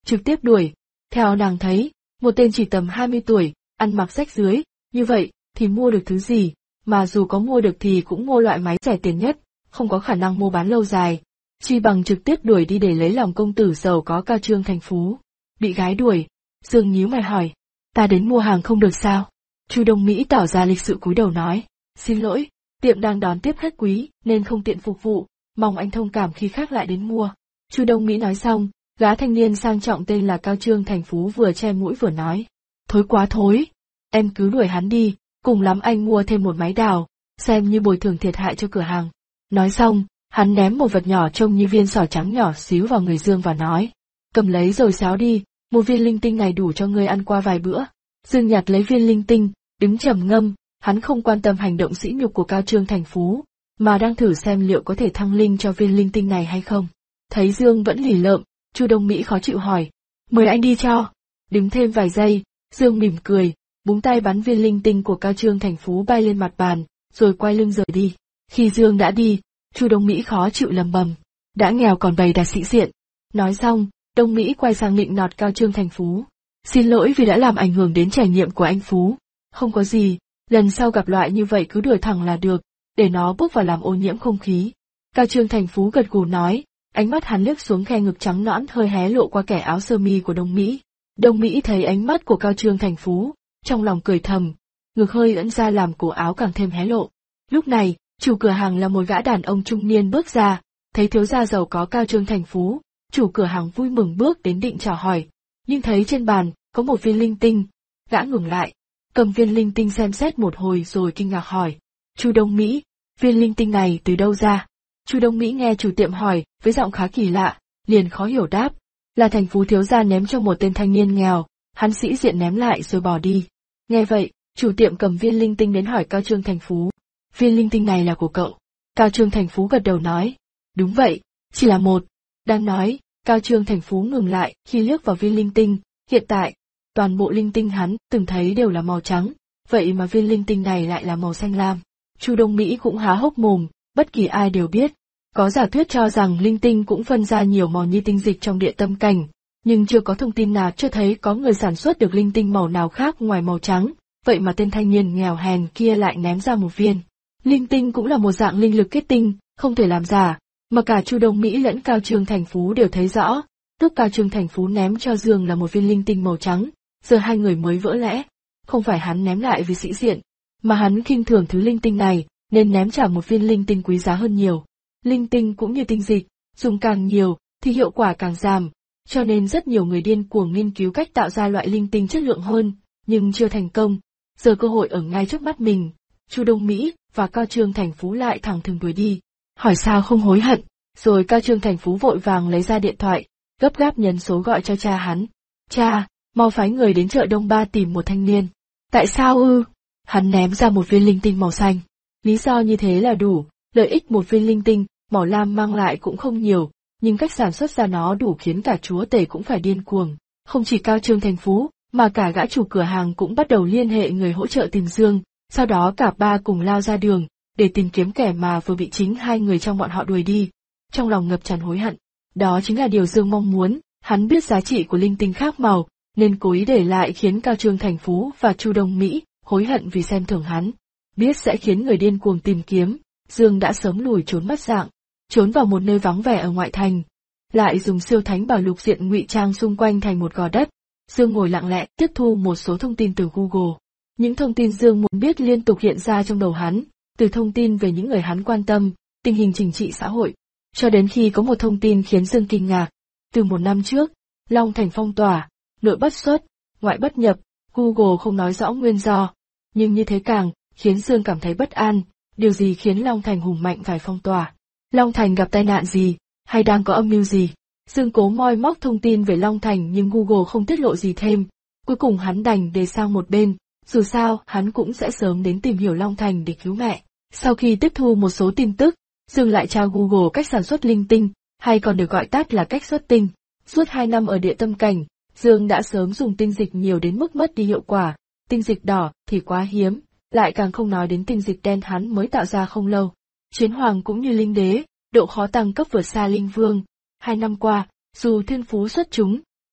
trực tiếp đuổi. Theo nàng thấy, một tên chỉ tầm hai mươi tuổi, ăn mặc rách rưới, như vậy, thì mua được thứ gì, mà dù có mua được thì cũng mua loại máy rẻ tiền nhất, không có khả năng mua bán lâu dài. Chi bằng trực tiếp đuổi đi để lấy lòng công tử giàu có Cao Trương Thành Phú. Bị gái đuổi, Dương nhíu mày hỏi, ta đến mua hàng không được sao? Chu Đông Mỹ tỏ ra lịch sự cúi đầu nói, xin lỗi, tiệm đang đón tiếp khách quý nên không tiện phục vụ, mong anh thông cảm khi khác lại đến mua. Chu Đông Mỹ nói xong, gã thanh niên sang trọng tên là Cao Trương Thành Phú vừa che mũi vừa nói, thối quá thối, em cứ đuổi hắn đi, cùng lắm anh mua thêm một máy đào, xem như bồi thường thiệt hại cho cửa hàng. Nói xong, hắn ném một vật nhỏ trông như viên sỏi trắng nhỏ xíu vào người Dương và nói, cầm lấy rồi xáo đi, một viên linh tinh này đủ cho ngươi ăn qua vài bữa. Dương nhặt lấy viên linh tinh, đứng trầm ngâm, hắn không quan tâm hành động sỉ nhục của Cao Trương Thành Phú, mà đang thử xem liệu có thể thăng linh cho viên linh tinh này hay không. Thấy Dương vẫn lì lợm, Chu Đông Mỹ khó chịu hỏi, mời anh đi cho. Đứng thêm vài giây, Dương mỉm cười, búng tay bắn viên linh tinh của Cao Trương Thành Phú bay lên mặt bàn, rồi quay lưng rời đi. Khi Dương đã đi, Chu Đông Mỹ khó chịu lầm bầm, đã nghèo còn bày đặt sĩ diện. Nói xong, Đông Mỹ quay sang nịnh nọt Cao Trương Thành Phú, xin lỗi vì đã làm ảnh hưởng đến trải nghiệm của anh Phú. Không có gì, lần sau gặp loại như vậy cứ đuổi thẳng là được, để nó bước vào làm ô nhiễm không khí. Cao Trương Thành Phú gật gù nói, ánh mắt hắn liếc xuống khe ngực trắng nõn hơi hé lộ qua kẻ áo sơ mi của Đông Mỹ. Đông Mỹ thấy ánh mắt của Cao Trương Thành Phú, trong lòng cười thầm, ngực hơi ưỡn ra làm cổ áo càng thêm hé lộ. Lúc này, chủ cửa hàng là một gã đàn ông trung niên bước ra, thấy thiếu gia giàu có Cao Trương Thành Phú, chủ cửa hàng vui mừng bước đến định chào hỏi, nhưng thấy trên bàn có một viên linh tinh, gã ngừng lại, cầm viên linh tinh xem xét một hồi rồi kinh ngạc hỏi, Chu Đông Mỹ, viên linh tinh này từ đâu ra? Chu Đông Mỹ nghe chủ tiệm hỏi với giọng khá kỳ lạ, liền khó hiểu đáp, là Thành Phú thiếu gia ném cho một tên thanh niên nghèo, hắn sĩ diện ném lại rồi bỏ đi. Nghe vậy, chủ tiệm cầm viên linh tinh đến hỏi Cao Trương Thành Phú, viên linh tinh này là của cậu? Cao Trương Thành Phú gật đầu nói, đúng vậy, chỉ là một. Đang nói, Cao Trương Thành Phú ngừng lại khi liếc vào viên linh tinh, hiện tại, toàn bộ linh tinh hắn từng thấy đều là màu trắng, vậy mà viên linh tinh này lại là màu xanh lam. Chu Đông Mỹ cũng há hốc mồm, bất kỳ ai đều biết, có giả thuyết cho rằng linh tinh cũng phân ra nhiều màu như tinh dịch trong địa tâm cảnh, nhưng chưa có thông tin nào cho thấy có người sản xuất được linh tinh màu nào khác ngoài màu trắng, vậy mà tên thanh niên nghèo hèn kia lại ném ra một viên. Linh tinh cũng là một dạng linh lực kết tinh, không thể làm giả, mà cả Chu Đông Mỹ lẫn Cao Trương Thành Phú đều thấy rõ, lúc Cao Trương Thành Phú ném cho Dương là một viên linh tinh màu trắng, giờ hai người mới vỡ lẽ. Không phải hắn ném lại vì sĩ diện, mà hắn khinh thường thứ linh tinh này, nên ném trả một viên linh tinh quý giá hơn nhiều. Linh tinh cũng như tinh dịch, dùng càng nhiều, thì hiệu quả càng giảm, cho nên rất nhiều người điên cuồng nghiên cứu cách tạo ra loại linh tinh chất lượng hơn, nhưng chưa thành công. Giờ cơ hội ở ngay trước mắt mình, Chu Đông Mỹ và Cao Trương Thành Phú lại thẳng thừng đuổi đi, hỏi sao không hối hận, rồi Cao Trương Thành Phú vội vàng lấy ra điện thoại, gấp gáp nhấn số gọi cho cha hắn. Cha, mau phái người đến chợ Đông Ba tìm một thanh niên. Tại sao ư? Hắn ném ra một viên linh tinh màu xanh. Lý do như thế là đủ, lợi ích một viên linh tinh màu lam mang lại cũng không nhiều, nhưng cách sản xuất ra nó đủ khiến cả chúa tể cũng phải điên cuồng. Không chỉ Cao Trương Thành Phú, mà cả gã chủ cửa hàng cũng bắt đầu liên hệ người hỗ trợ tìm Dương, sau đó cả ba cùng lao ra đường, để tìm kiếm kẻ mà vừa bị chính hai người trong bọn họ đuổi đi. Trong lòng ngập tràn hối hận, đó chính là điều Dương mong muốn, hắn biết giá trị của linh tinh khác màu, nên cố ý để lại khiến Cao Trương Thành Phú và Chu Đông Mỹ hối hận vì xem thường hắn. Biết sẽ khiến người điên cuồng tìm kiếm, Dương đã sớm lùi trốn mất dạng, trốn vào một nơi vắng vẻ ở ngoại thành, lại dùng siêu thánh bảo lục diện ngụy trang xung quanh thành một gò đất. Dương ngồi lặng lẽ tiếp thu một số thông tin từ Google. Những thông tin Dương muốn biết liên tục hiện ra trong đầu hắn, từ thông tin về những người hắn quan tâm, tình hình chính trị xã hội, cho đến khi có một thông tin khiến Dương kinh ngạc. Từ một năm trước, Long Thành phong tỏa, nội bất xuất, ngoại bất nhập, Google không nói rõ nguyên do, nhưng như thế càng khiến Dương cảm thấy bất an. Điều gì khiến Long Thành hùng mạnh phải phong tỏa? Long Thành gặp tai nạn gì, hay đang có âm mưu gì? Dương cố moi móc thông tin về Long Thành nhưng Google không tiết lộ gì thêm. Cuối cùng hắn đành để sang một bên, dù sao hắn cũng sẽ sớm đến tìm hiểu Long Thành để cứu mẹ. Sau khi tiếp thu một số tin tức, Dương lại tra Google cách sản xuất linh tinh, hay còn được gọi tắt là cách xuất tinh. Suốt hai năm ở địa tâm cảnh, Dương đã sớm dùng tinh dịch nhiều đến mức mất đi hiệu quả. Tinh dịch đỏ thì quá hiếm, lại càng không nói đến tinh dịch đen hắn mới tạo ra không lâu. Chiến hoàng cũng như linh đế, độ khó tăng cấp vượt xa linh vương. Hai năm qua, dù thiên phú xuất chúng,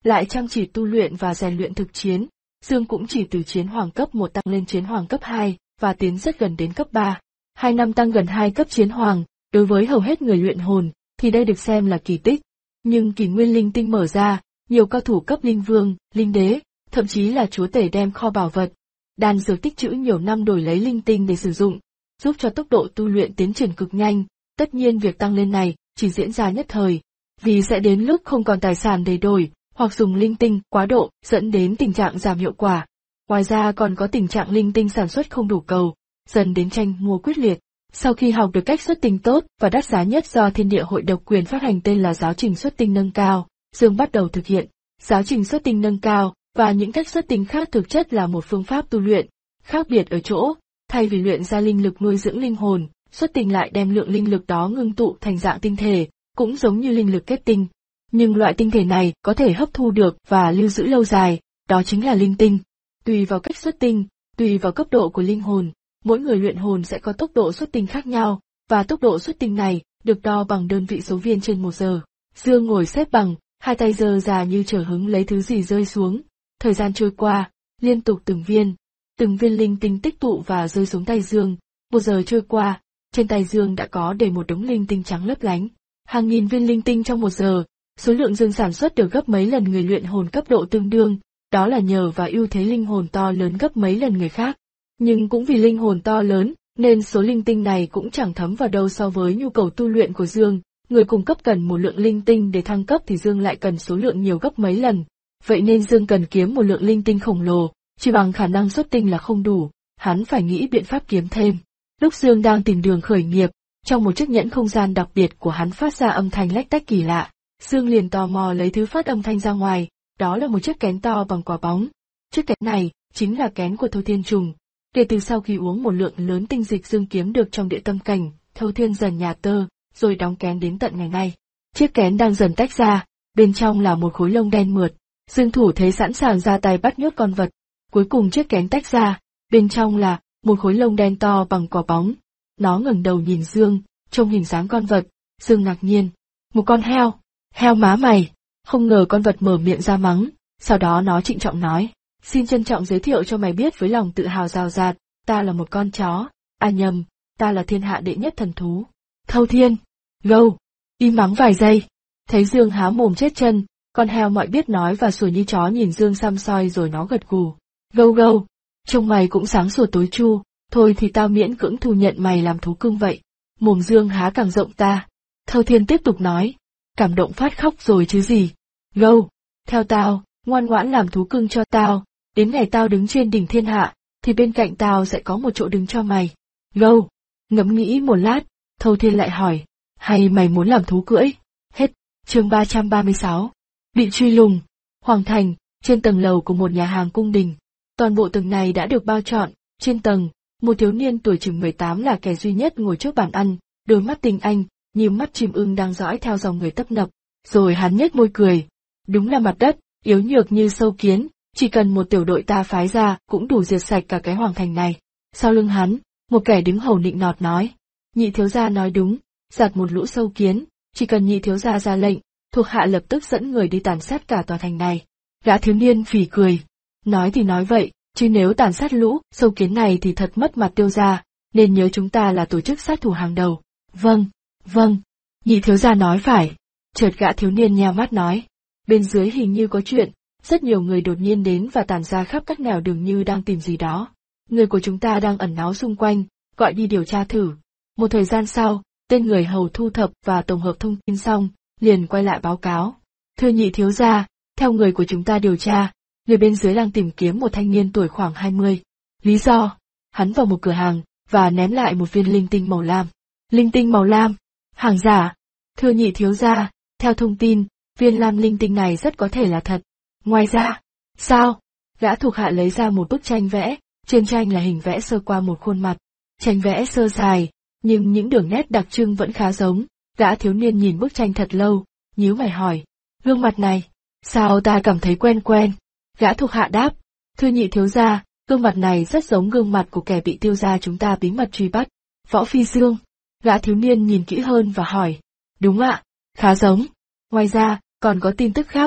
lại chăm chỉ tu luyện và rèn luyện thực chiến, Dương cũng chỉ từ chiến hoàng cấp một tăng lên chiến hoàng cấp hai, và tiến rất gần đến cấp ba. Hai năm tăng gần hai cấp chiến hoàng, đối với hầu hết người luyện hồn, thì đây được xem là kỳ tích. Nhưng kỷ nguyên linh tinh mở ra, nhiều cao thủ cấp linh vương, linh đế, thậm chí là chúa tể đem kho bảo vật, đan dược tích trữ nhiều năm đổi lấy linh tinh để sử dụng, giúp cho tốc độ tu luyện tiến triển cực nhanh. Tất nhiên việc tăng lên này chỉ diễn ra nhất thời, vì sẽ đến lúc không còn tài sản để đổi, hoặc dùng linh tinh quá độ, dẫn đến tình trạng giảm hiệu quả. Ngoài ra còn có tình trạng linh tinh sản xuất không đủ cầu, dần đến tranh mua quyết liệt. Sau khi học được cách xuất tinh tốt và đắt giá nhất do Thiên Địa Hội độc quyền phát hành tên là giáo trình xuất tinh nâng cao, Dương bắt đầu thực hiện. Giáo trình xuất tinh nâng cao và những cách xuất tinh khác thực chất là một phương pháp tu luyện, khác biệt ở chỗ, thay vì luyện ra linh lực nuôi dưỡng linh hồn, xuất tinh lại đem lượng linh lực đó ngưng tụ thành dạng tinh thể, cũng giống như linh lực kết tinh. Nhưng loại tinh thể này có thể hấp thu được và lưu giữ lâu dài, đó chính là linh tinh. Tùy vào cách xuất tinh, tùy vào cấp độ của linh hồn, mỗi người luyện hồn sẽ có tốc độ xuất tinh khác nhau, và tốc độ xuất tinh này được đo bằng đơn vị số viên trên một giờ. Dương ngồi xếp bằng, hai tay giơ ra như chờ hứng lấy thứ gì rơi xuống. Thời gian trôi qua, liên tục từng viên, từng viên linh tinh tích tụ và rơi xuống tay Dương. Một giờ trôi qua, trên tay Dương đã có đầy một đống linh tinh trắng lấp lánh. Hàng nghìn viên linh tinh trong một giờ, số lượng Dương sản xuất được gấp mấy lần người luyện hồn cấp độ tương đương, đó là nhờ vào ưu thế linh hồn to lớn gấp mấy lần người khác. Nhưng cũng vì linh hồn to lớn, nên số linh tinh này cũng chẳng thấm vào đâu so với nhu cầu tu luyện của Dương. Người cung cấp cần một lượng linh tinh để thăng cấp thì Dương lại cần số lượng nhiều gấp mấy lần. Vậy nên Dương cần kiếm một lượng linh tinh khổng lồ, chỉ bằng khả năng xuất tinh là không đủ, hắn phải nghĩ biện pháp kiếm thêm. Lúc Dương đang tìm đường khởi nghiệp, trong một chiếc nhẫn không gian đặc biệt của hắn phát ra âm thanh lách tách kỳ lạ. Dương liền tò mò lấy thứ phát âm thanh ra ngoài, đó là một chiếc kén to bằng quả bóng. Chiếc kén này chính là kén của Thâu Thiên Trùng. Kể từ sau khi uống một lượng lớn tinh dịch Dương kiếm được trong địa tâm cảnh, Thâu Thiên dần nhả tơ, rồi đóng kén đến tận ngày nay. Chiếc kén đang dần tách ra, bên trong là một khối lông đen mượt. Dương thủ thế sẵn sàng ra tay bắt nhốt con vật. Cuối cùng chiếc kén tách ra, bên trong là một khối lông đen to bằng quả bóng. Nó ngẩng đầu nhìn Dương, trông hình dáng con vật. Dương ngạc nhiên, một con heo, heo má mày. Không ngờ con vật mở miệng ra mắng, sau đó nó trịnh trọng nói, xin trân trọng giới thiệu cho mày biết với lòng tự hào rào rạt, ta là một con chó, à nhầm, ta là thiên hạ đệ nhất thần thú. Thâu Thiên, gâu, im mắng vài giây. Thấy Dương há mồm chết chân, con heo mọi biết nói và sủa như chó nhìn Dương xăm soi rồi nó gật gù. Gâu gâu, trông mày cũng sáng sủa tối chu, thôi thì tao miễn cưỡng thu nhận mày làm thú cưng vậy. Mồm Dương há càng rộng ta. Thâu Thiên tiếp tục nói, cảm động phát khóc rồi chứ gì. Gâu, theo tao, ngoan ngoãn làm thú cưng cho tao, đến ngày tao đứng trên đỉnh thiên hạ, thì bên cạnh tao sẽ có một chỗ đứng cho mày. Gâu, ngẫm nghĩ một lát, Thâu Thiên lại hỏi, hay mày muốn làm thú cưỡi? Hết, chương ba trăm ba mươi sáu. Bị truy lùng. Hoàng thành, trên tầng lầu của một nhà hàng cung đình. Toàn bộ tầng này đã được bao trọn, trên tầng, một thiếu niên tuổi chừng mười tám là kẻ duy nhất ngồi trước bàn ăn, đôi mắt tinh anh, như mắt chim ưng đang dõi theo dòng người tấp nập, rồi hắn nhếch môi cười. Đúng là mặt đất, yếu nhược như sâu kiến, chỉ cần một tiểu đội ta phái ra cũng đủ diệt sạch cả cái hoàng thành này. Sau lưng hắn, một kẻ đứng hầu nịnh nọt nói, nhị thiếu gia nói đúng, giặt một lũ sâu kiến, chỉ cần nhị thiếu gia ra lệnh, thuộc hạ lập tức dẫn người đi tàn sát cả tòa thành này. Gã thiếu niên phì cười, nói thì nói vậy, chứ nếu tàn sát lũ sâu kiến này thì thật mất mặt Tiêu gia, nên nhớ chúng ta là tổ chức sát thủ hàng đầu. Vâng, vâng, nhị thiếu gia nói phải. Chợt gã thiếu niên nheo mắt nói, bên dưới hình như có chuyện, rất nhiều người đột nhiên đến và tản ra khắp các nẻo đường như đang tìm gì đó. Người của chúng ta đang ẩn náu xung quanh, gọi đi điều tra thử. Một thời gian sau, tên người hầu thu thập và tổng hợp thông tin xong, liền quay lại báo cáo. Thưa nhị thiếu gia, theo người của chúng ta điều tra, người bên dưới đang tìm kiếm một thanh niên tuổi khoảng hai mươi. Lý do? Hắn vào một cửa hàng, và ném lại một viên linh tinh màu lam. Linh tinh màu lam? Hàng giả? Thưa nhị thiếu gia, theo thông tin, viên lam linh tinh này rất có thể là thật. Ngoài ra, sao? Gã thuộc hạ lấy ra một bức tranh vẽ, trên tranh là hình vẽ sơ qua một khuôn mặt. Tranh vẽ sơ sài, nhưng những đường nét đặc trưng vẫn khá giống. Gã thiếu niên nhìn bức tranh thật lâu, nhíu mày hỏi, gương mặt này, sao ta cảm thấy quen quen? Gã thuộc hạ đáp, thưa nhị thiếu gia, gương mặt này rất giống gương mặt của kẻ bị Tiêu gia chúng ta bí mật truy bắt. Võ Phi Dương. Gã thiếu niên nhìn kỹ hơn và hỏi, đúng ạ, khá giống. Ngoài ra, còn có tin tức khác,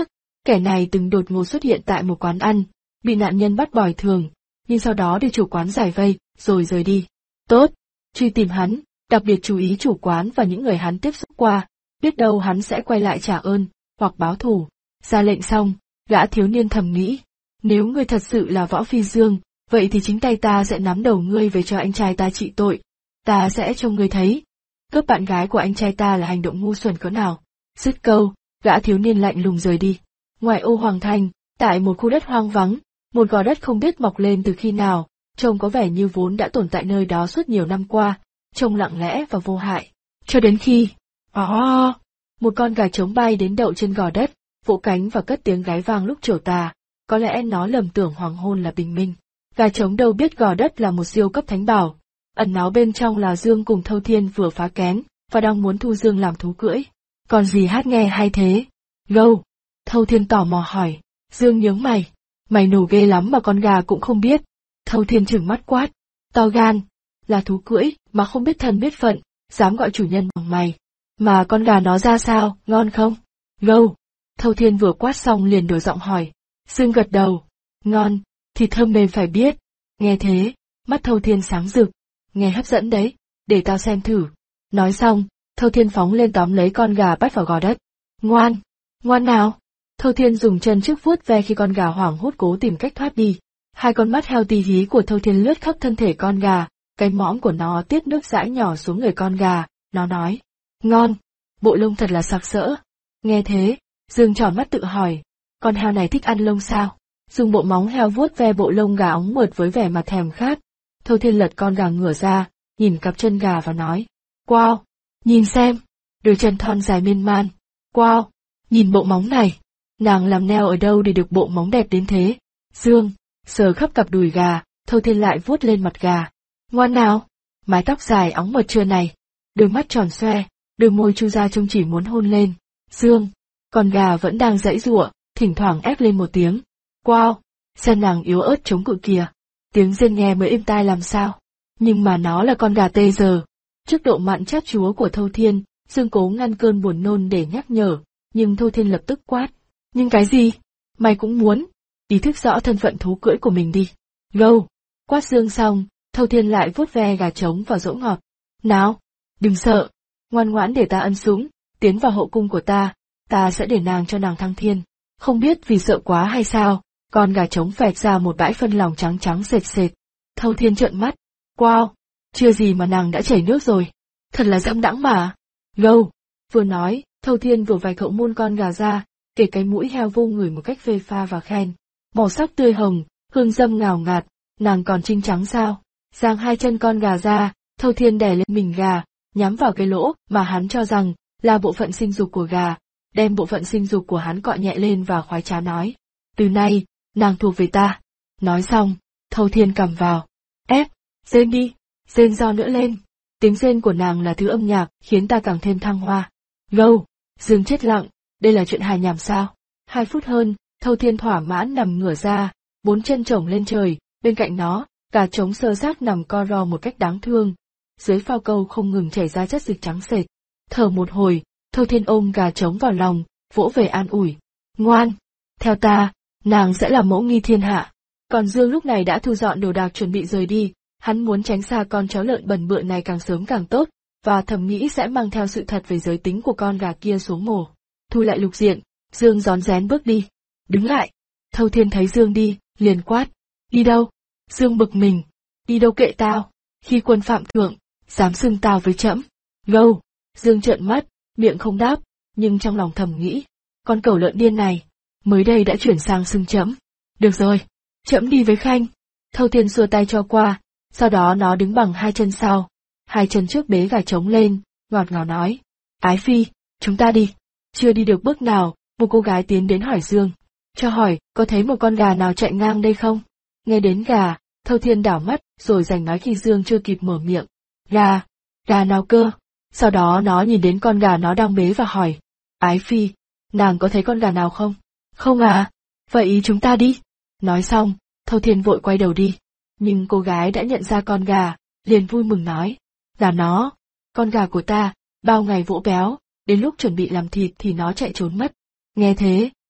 Kẻ này từng đột ngột xuất hiện tại một quán ăn, bị nạn nhân bắt bòi thường, nhưng sau đó được chủ quán giải vây, rồi rời đi. Tốt, truy tìm hắn, đặc biệt chú ý chủ quán và những người hắn tiếp xúc qua, biết đâu hắn sẽ quay lại trả ơn, hoặc báo thù. Ra lệnh xong, gã thiếu niên thầm nghĩ, nếu ngươi thật sự là Võ Phi Dương, vậy thì chính tay ta sẽ nắm đầu ngươi về cho anh trai ta trị tội, ta sẽ cho ngươi thấy. Cướp bạn gái của anh trai ta là hành động ngu xuẩn cỡ nào. Dứt câu, gã thiếu niên lạnh lùng rời đi. Ngoài ô Hoàng Thành, tại một khu đất hoang vắng, một gò đất không biết mọc lên từ khi nào, trông có vẻ như vốn đã tồn tại nơi đó suốt nhiều năm qua, trông lặng lẽ và vô hại. Cho đến khi, oh, một con gà trống bay đến đậu trên gò đất, vỗ cánh và cất tiếng gáy vang lúc trổ tà, có lẽ nó lầm tưởng hoàng hôn là bình minh. Gà trống đâu biết gò đất là một siêu cấp thánh bảo, ẩn náu bên trong là Dương cùng Thâu Thiên vừa phá kén, và đang muốn thu Dương làm thú cưỡi. Còn gì hát nghe hay thế? Gâu! Thâu Thiên tò mò hỏi. Dương nhướng mày. Mày nổ ghê lắm mà con gà cũng không biết. Thâu Thiên trừng mắt quát. To gan! Là thú cưỡi, mà không biết thân biết phận, dám gọi chủ nhân bằng mày. Mà con gà nó ra sao, ngon không? Gâu! Thâu Thiên vừa quát xong liền đổi giọng hỏi. Dương gật đầu. Ngon, thịt thơm mềm phải biết. Nghe thế, mắt Thâu Thiên sáng rực. Nghe hấp dẫn đấy, để tao xem thử. Nói xong, Thâu Thiên phóng lên tóm lấy con gà bắt vào gò đất. Ngoan! Ngoan nào! Thâu Thiên dùng chân trước vuốt ve khi con gà hoảng hốt cố tìm cách thoát đi. Hai con mắt heo tí hí của Thâu Thiên lướt khắp thân thể con gà, cái mõm của nó tiết nước dãi nhỏ xuống người con gà, nó nói. Ngon! Bộ lông thật là sặc sỡ. Nghe thế, Dương tròn mắt tự hỏi, con heo này thích ăn lông sao? Dùng bộ móng heo vuốt ve bộ lông gà óng mượt với vẻ mặt thèm khát. Thâu Thiên lật con gà ngửa ra, nhìn cặp chân gà và nói. Wow! Nhìn xem! Đôi chân thon dài miên man. Wow! Nhìn bộ móng này! Nàng làm neo ở đâu để được bộ móng đẹp đến thế? Dương, sờ khắp cặp đùi gà, Thâu Thiên lại vuốt lên mặt gà. Ngoan nào! Mái tóc dài óng mượt trưa này. Đôi mắt tròn xoe, đôi môi chu ra trông chỉ muốn hôn lên. Dương! Con gà vẫn đang giãy giụa, thỉnh thoảng ép lên một tiếng. Wow! Xem nàng yếu ớt chống cự kìa. Tiếng rên nghe mới êm tai làm sao. Nhưng mà nó là con gà tê giờ. Trước độ mặn chát chúa của Thâu Thiên, Dương cố ngăn cơn buồn nôn để nhắc nhở, nhưng Thâu Thiên lập tức quát. Nhưng cái gì? Mày cũng muốn? Ý thức rõ thân phận thú cưỡi của mình đi. Gâu! Quát Dương xong, Thâu Thiên lại vuốt ve gà trống và dỗ ngọt. Nào! Đừng sợ! Ngoan ngoãn để ta ân súng, tiến vào hậu cung của ta, ta sẽ để nàng cho nàng thăng thiên. Không biết vì sợ quá hay sao, con gà trống phẹt ra một bãi phân lòng trắng trắng sệt sệt. Thâu Thiên trợn mắt. Wow! Chưa gì mà nàng đã chảy nước rồi. Thật là dẫm đãng mà. Gâu! Vừa nói, Thâu Thiên vừa vài cậu muôn con gà ra, kể cái mũi heo vô người một cách phê pha và khen. Màu sắc tươi hồng, hương dâm ngào ngạt, nàng còn trinh trắng sao? Giang hai chân con gà ra, Thâu Thiên đè lên mình gà, nhắm vào cái lỗ mà hắn cho rằng là bộ phận sinh dục của gà, đem bộ phận sinh dục của hắn cọ nhẹ lên và khoái trá nói. Từ nay, nàng thuộc về ta. Nói xong, Thâu Thiên cầm vào. Ép, rên đi, rên do nữa lên. Tiếng rên của nàng là thứ âm nhạc khiến ta càng thêm thăng hoa. Gâu! Dương chết lặng, đây là chuyện hài nhảm sao? Hai phút hơn, Thâu Thiên thỏa mãn nằm ngửa ra, bốn chân chổng lên trời, bên cạnh nó, gà trống sơ xác nằm co ro một cách đáng thương. Dưới phao câu không ngừng chảy ra chất dịch trắng sệt. Thở một hồi, Thâu Thiên ôm gà trống vào lòng, vỗ về an ủi. Ngoan! Theo ta, nàng sẽ là mẫu nghi thiên hạ. Còn Dương lúc này đã thu dọn đồ đạc chuẩn bị rời đi, hắn muốn tránh xa con chó lợn bẩn bựa này càng sớm càng tốt, và thầm nghĩ sẽ mang theo sự thật về giới tính của con gà kia xuống mổ. Thu lại lục diện, Dương rón rén bước đi. Đứng lại! Thâu Thiên thấy Dương đi, liền quát. Đi đâu? Dương bực mình. Đi đâu kệ tao? Khi quân phạm thượng, dám xưng tao với trẫm. Gâu! Dương trợn mắt, miệng không đáp, nhưng trong lòng thầm nghĩ. Con cẩu lợn điên này, mới đây đã chuyển sang xưng trẫm. Được rồi, trẫm đi với Khanh. Thâu Thiên xua tay cho qua, sau đó nó đứng bằng hai chân sau. Hai chân trước bế gà trống lên, ngọt ngào nói. Ái phi, chúng ta đi. Chưa đi được bước nào, một cô gái tiến đến hỏi Dương. Cho hỏi, có thấy một con gà nào chạy ngang đây không? Nghe đến gà, Thâu Thiên đảo mắt, rồi giành nói khi Dương chưa kịp mở miệng. Gà, gà nào cơ? Sau đó nó nhìn đến con gà nó đang bế và hỏi. Ái phi, nàng có thấy con gà nào không? Không à? Vậy chúng ta đi. Nói xong, Thâu Thiên vội quay đầu đi. Nhưng cô gái đã nhận ra con gà, liền vui mừng nói. Là nó, con gà của ta, bao ngày vỗ béo, đến lúc chuẩn bị làm thịt thì nó chạy trốn mất. Nghe thế,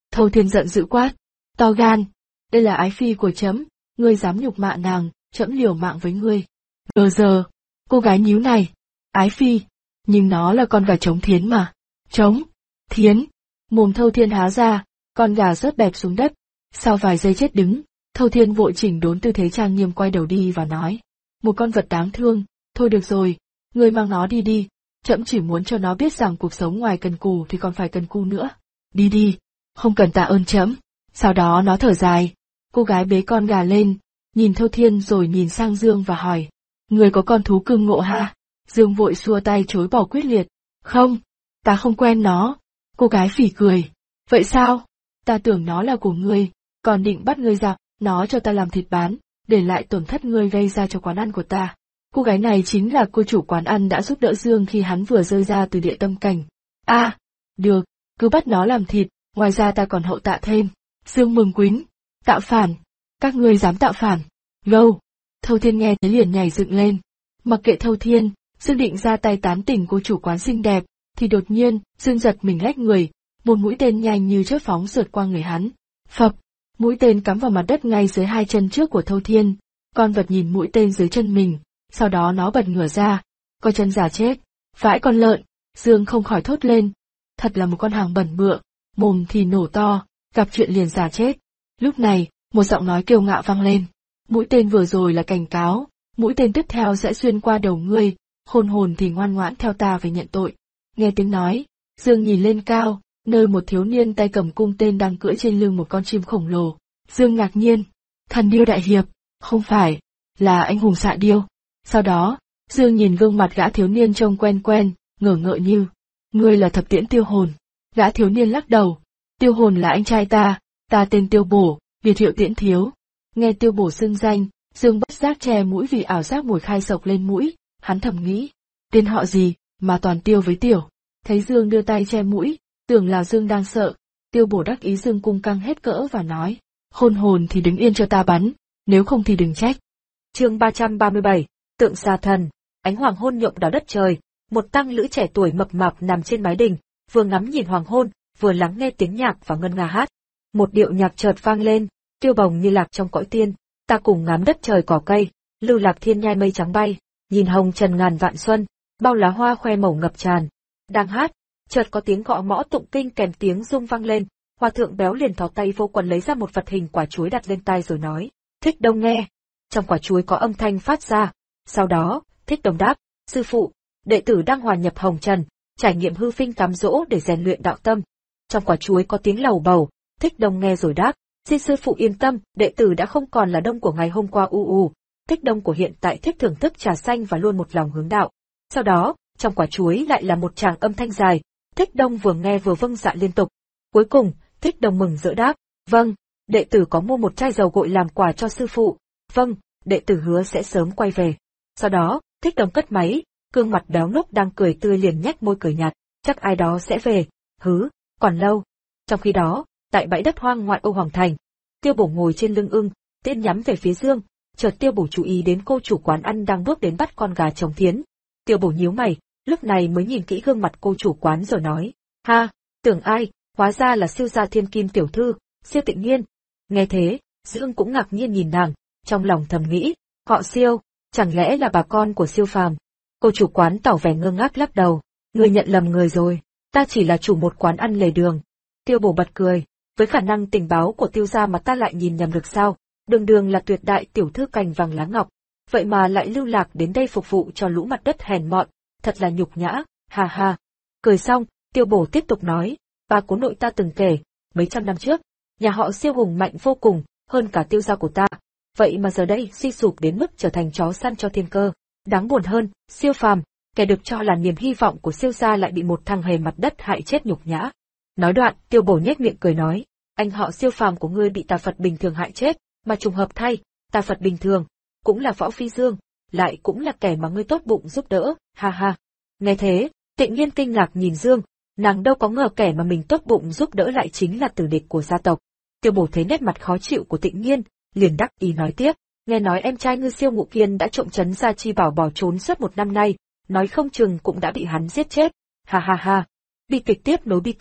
Thâu Thiên giận dữ quát, to gan, đây là ái phi của trẫm, ngươi dám nhục mạ nàng, trẫm liều mạng với ngươi. Gờ giờ, cô gái nhíu này, ái phi, nhưng nó là con gà trống thiến mà. Trống, thiến, mồm Thâu Thiên há ra, con gà rớt bẹp xuống đất, sau vài giây chết đứng, Thâu Thiên vội chỉnh đốn tư thế trang nghiêm quay đầu đi và nói, một con vật đáng thương, thôi được rồi, ngươi mang nó đi đi, trẫm chỉ muốn cho nó biết rằng cuộc sống ngoài cần cù thì còn phải cần cù nữa. Đi đi, không cần tạ ơn trẫm. Sau đó nó thở dài, cô gái bế con gà lên, nhìn Thâu Thiên rồi nhìn sang Dương và hỏi, người có con thú cưng ngộ ha? Dương vội xua tay chối bỏ quyết liệt, không, ta không quen nó. Cô gái phỉ cười, vậy sao? Ta tưởng nó là của ngươi, còn định bắt ngươi giặc, nó cho ta làm thịt bán, để lại tổn thất ngươi gây ra cho quán ăn của ta. Cô gái này chính là cô chủ quán ăn đã giúp đỡ Dương khi hắn vừa rơi ra từ địa tâm cảnh. A, à, được, cứ bắt nó làm thịt, ngoài ra ta còn hậu tạ thêm. Dương mừng quính, tạo phản, các ngươi dám tạo phản, gâu. Thâu Thiên nghe thấy liền nhảy dựng lên. Mặc kệ Thâu Thiên, Dương định ra tay tán tỉnh cô chủ quán xinh đẹp, thì đột nhiên, Dương giật mình lách người, một mũi tên nhanh như chớp phóng sượt qua người hắn. Phập, mũi tên cắm vào mặt đất ngay dưới hai chân trước của Thâu Thiên, con vật nhìn mũi tên dưới chân mình, sau đó nó bật ngửa ra, coi chân giả chết, vãi con lợn, Dương không khỏi thốt lên, thật là một con hàng bẩn bựa, mồm thì nổ to, gặp chuyện liền giả chết. Lúc này, một giọng nói kiêu ngạo vang lên, mũi tên vừa rồi là cảnh cáo, mũi tên tiếp theo sẽ xuyên qua đầu ngươi, khôn hồn thì ngoan ngoãn theo ta về nhận tội. Nghe tiếng nói, Dương nhìn lên cao, nơi một thiếu niên tay cầm cung tên đang cưỡi trên lưng một con chim khổng lồ. Dương ngạc nhiên, thần điêu đại hiệp, không phải, là anh hùng xạ điêu. Sau đó, Dương nhìn gương mặt gã thiếu niên trông quen quen, ngờ ngợ như, ngươi là Thập Tiễn Tiêu Hồn. Gã thiếu niên lắc đầu, Tiêu Hồn là anh trai ta, ta tên Tiêu Bổ, biệt hiệu Tiễn Thiếu. Nghe Tiêu Bổ xưng danh, Dương bất giác che mũi vì ảo giác mùi khai sộc lên mũi, hắn thầm nghĩ, tên họ gì, mà toàn Tiêu với Tiểu. Thấy Dương đưa tay che mũi, tưởng là Dương đang sợ, Tiêu Bổ đắc ý Dương cung căng hết cỡ và nói, khôn hồn thì đứng yên cho ta bắn, nếu không thì đừng trách. Chương ba trăm ba mươi bảy, Tượng Xà Thần. Ánh hoàng hôn nhuộm đỏ đất trời, một tăng lữ trẻ tuổi mập mạp nằm trên mái đình, vừa ngắm nhìn hoàng hôn, vừa lắng nghe tiếng nhạc và ngân nga hát. Một điệu nhạc chợt vang lên, tiêu bồng như lạc trong cõi tiên, ta cùng ngắm đất trời cỏ cây, lưu lạc thiên nhai mây trắng bay, nhìn hồng trần ngàn vạn xuân, bao lá hoa khoe màu ngập tràn. Đang hát, chợt có tiếng gõ mõ tụng kinh kèm tiếng rung vang lên, hòa thượng béo liền thò tay vô quần lấy ra một vật hình quả chuối đặt lên tai rồi nói, Thích Đông nghe. Trong quả chuối có âm thanh phát ra. Sau đó, Thích Đông đáp, sư phụ, đệ tử đang hòa nhập hồng trần, trải nghiệm hư vinh cám dỗ để rèn luyện đạo tâm. Trong quả chuối có tiếng lầu bầu, Thích Đông nghe rồi đáp, xin sư phụ yên tâm, đệ tử đã không còn là Đông của ngày hôm qua u u. Thích Đông của hiện tại thích thưởng thức trà xanh và luôn một lòng hướng đạo. Sau đó, trong quả chuối lại là một tràng âm thanh dài, Thích Đông vừa nghe vừa vâng dạ liên tục. Cuối cùng, Thích Đông mừng rỡ đáp, vâng, đệ tử có mua một chai dầu gội làm quà cho sư phụ. Vâng, đệ tử hứa sẽ sớm quay về. Sau đó, Thích Đông cất máy, gương mặt béo núc đang cười tươi liền nhếch môi cười nhạt, chắc ai đó sẽ về, hứ, còn lâu. Trong khi đó, tại bãi đất hoang ngoại ô Hoàng Thành, Tiêu Bổ ngồi trên lưng ưng, tiễn nhắm về phía Dương, chợt Tiêu Bổ chú ý đến cô chủ quán ăn đang bước đến bắt con gà trống thiến. Tiêu Bổ nhíu mày, lúc này mới nhìn kỹ gương mặt cô chủ quán rồi nói, ha, tưởng ai, hóa ra là Siêu gia Thiên Kim tiểu thư, Siêu Tịnh Nghiên. Nghe thế, Dương cũng ngạc nhiên nhìn nàng, trong lòng thầm nghĩ, họ Siêu, chẳng lẽ là bà con của Siêu Phàm? Cô chủ quán tỏ vẻ ngơ ngác lắc đầu, ngươi nhận lầm người rồi, ta chỉ là chủ một quán ăn lề đường. Tiêu Bổ bật cười, với khả năng tình báo của Tiêu gia mà ta lại nhìn nhầm được sao? Đường đường là tuyệt đại tiểu thư cành vàng lá ngọc, vậy mà lại lưu lạc đến đây phục vụ cho lũ mặt đất hèn mọn, thật là nhục nhã, ha ha. Cười xong, Tiêu Bổ tiếp tục nói, bà cố nội ta từng kể, mấy trăm năm trước, nhà họ Siêu hùng mạnh vô cùng, hơn cả Tiêu gia của ta, vậy mà giờ đây suy sụp đến mức trở thành chó săn cho thiên cơ. Đáng buồn hơn, Siêu Phàm, kẻ được cho là niềm hy vọng của Siêu gia lại bị một thằng hề mặt đất hại chết nhục nhã. Nói đoạn, Tiêu Bổ nhếch miệng cười nói, anh họ Siêu Phàm của ngươi bị tà Phật bình thường hại chết, mà trùng hợp thay, tà Phật bình thường cũng là Võ Phi Dương, lại cũng là kẻ mà ngươi tốt bụng giúp đỡ, ha ha. Nghe thế, Tịnh Nghiên kinh ngạc nhìn Dương, nàng đâu có ngờ kẻ mà mình tốt bụng giúp đỡ lại chính là tử địch của gia tộc. Tiêu Bổ thấy nét mặt khó chịu của Tịnh Nghiên, liền đắc ý nói tiếp, nghe nói em trai ngươi Siêu Ngụ Kiên đã trộm trấn Gia Chi Bảo bỏ trốn suốt một năm nay, nói không chừng cũng đã bị hắn giết chết, ha ha ha. Bi kịch tiếp nối bi kịch,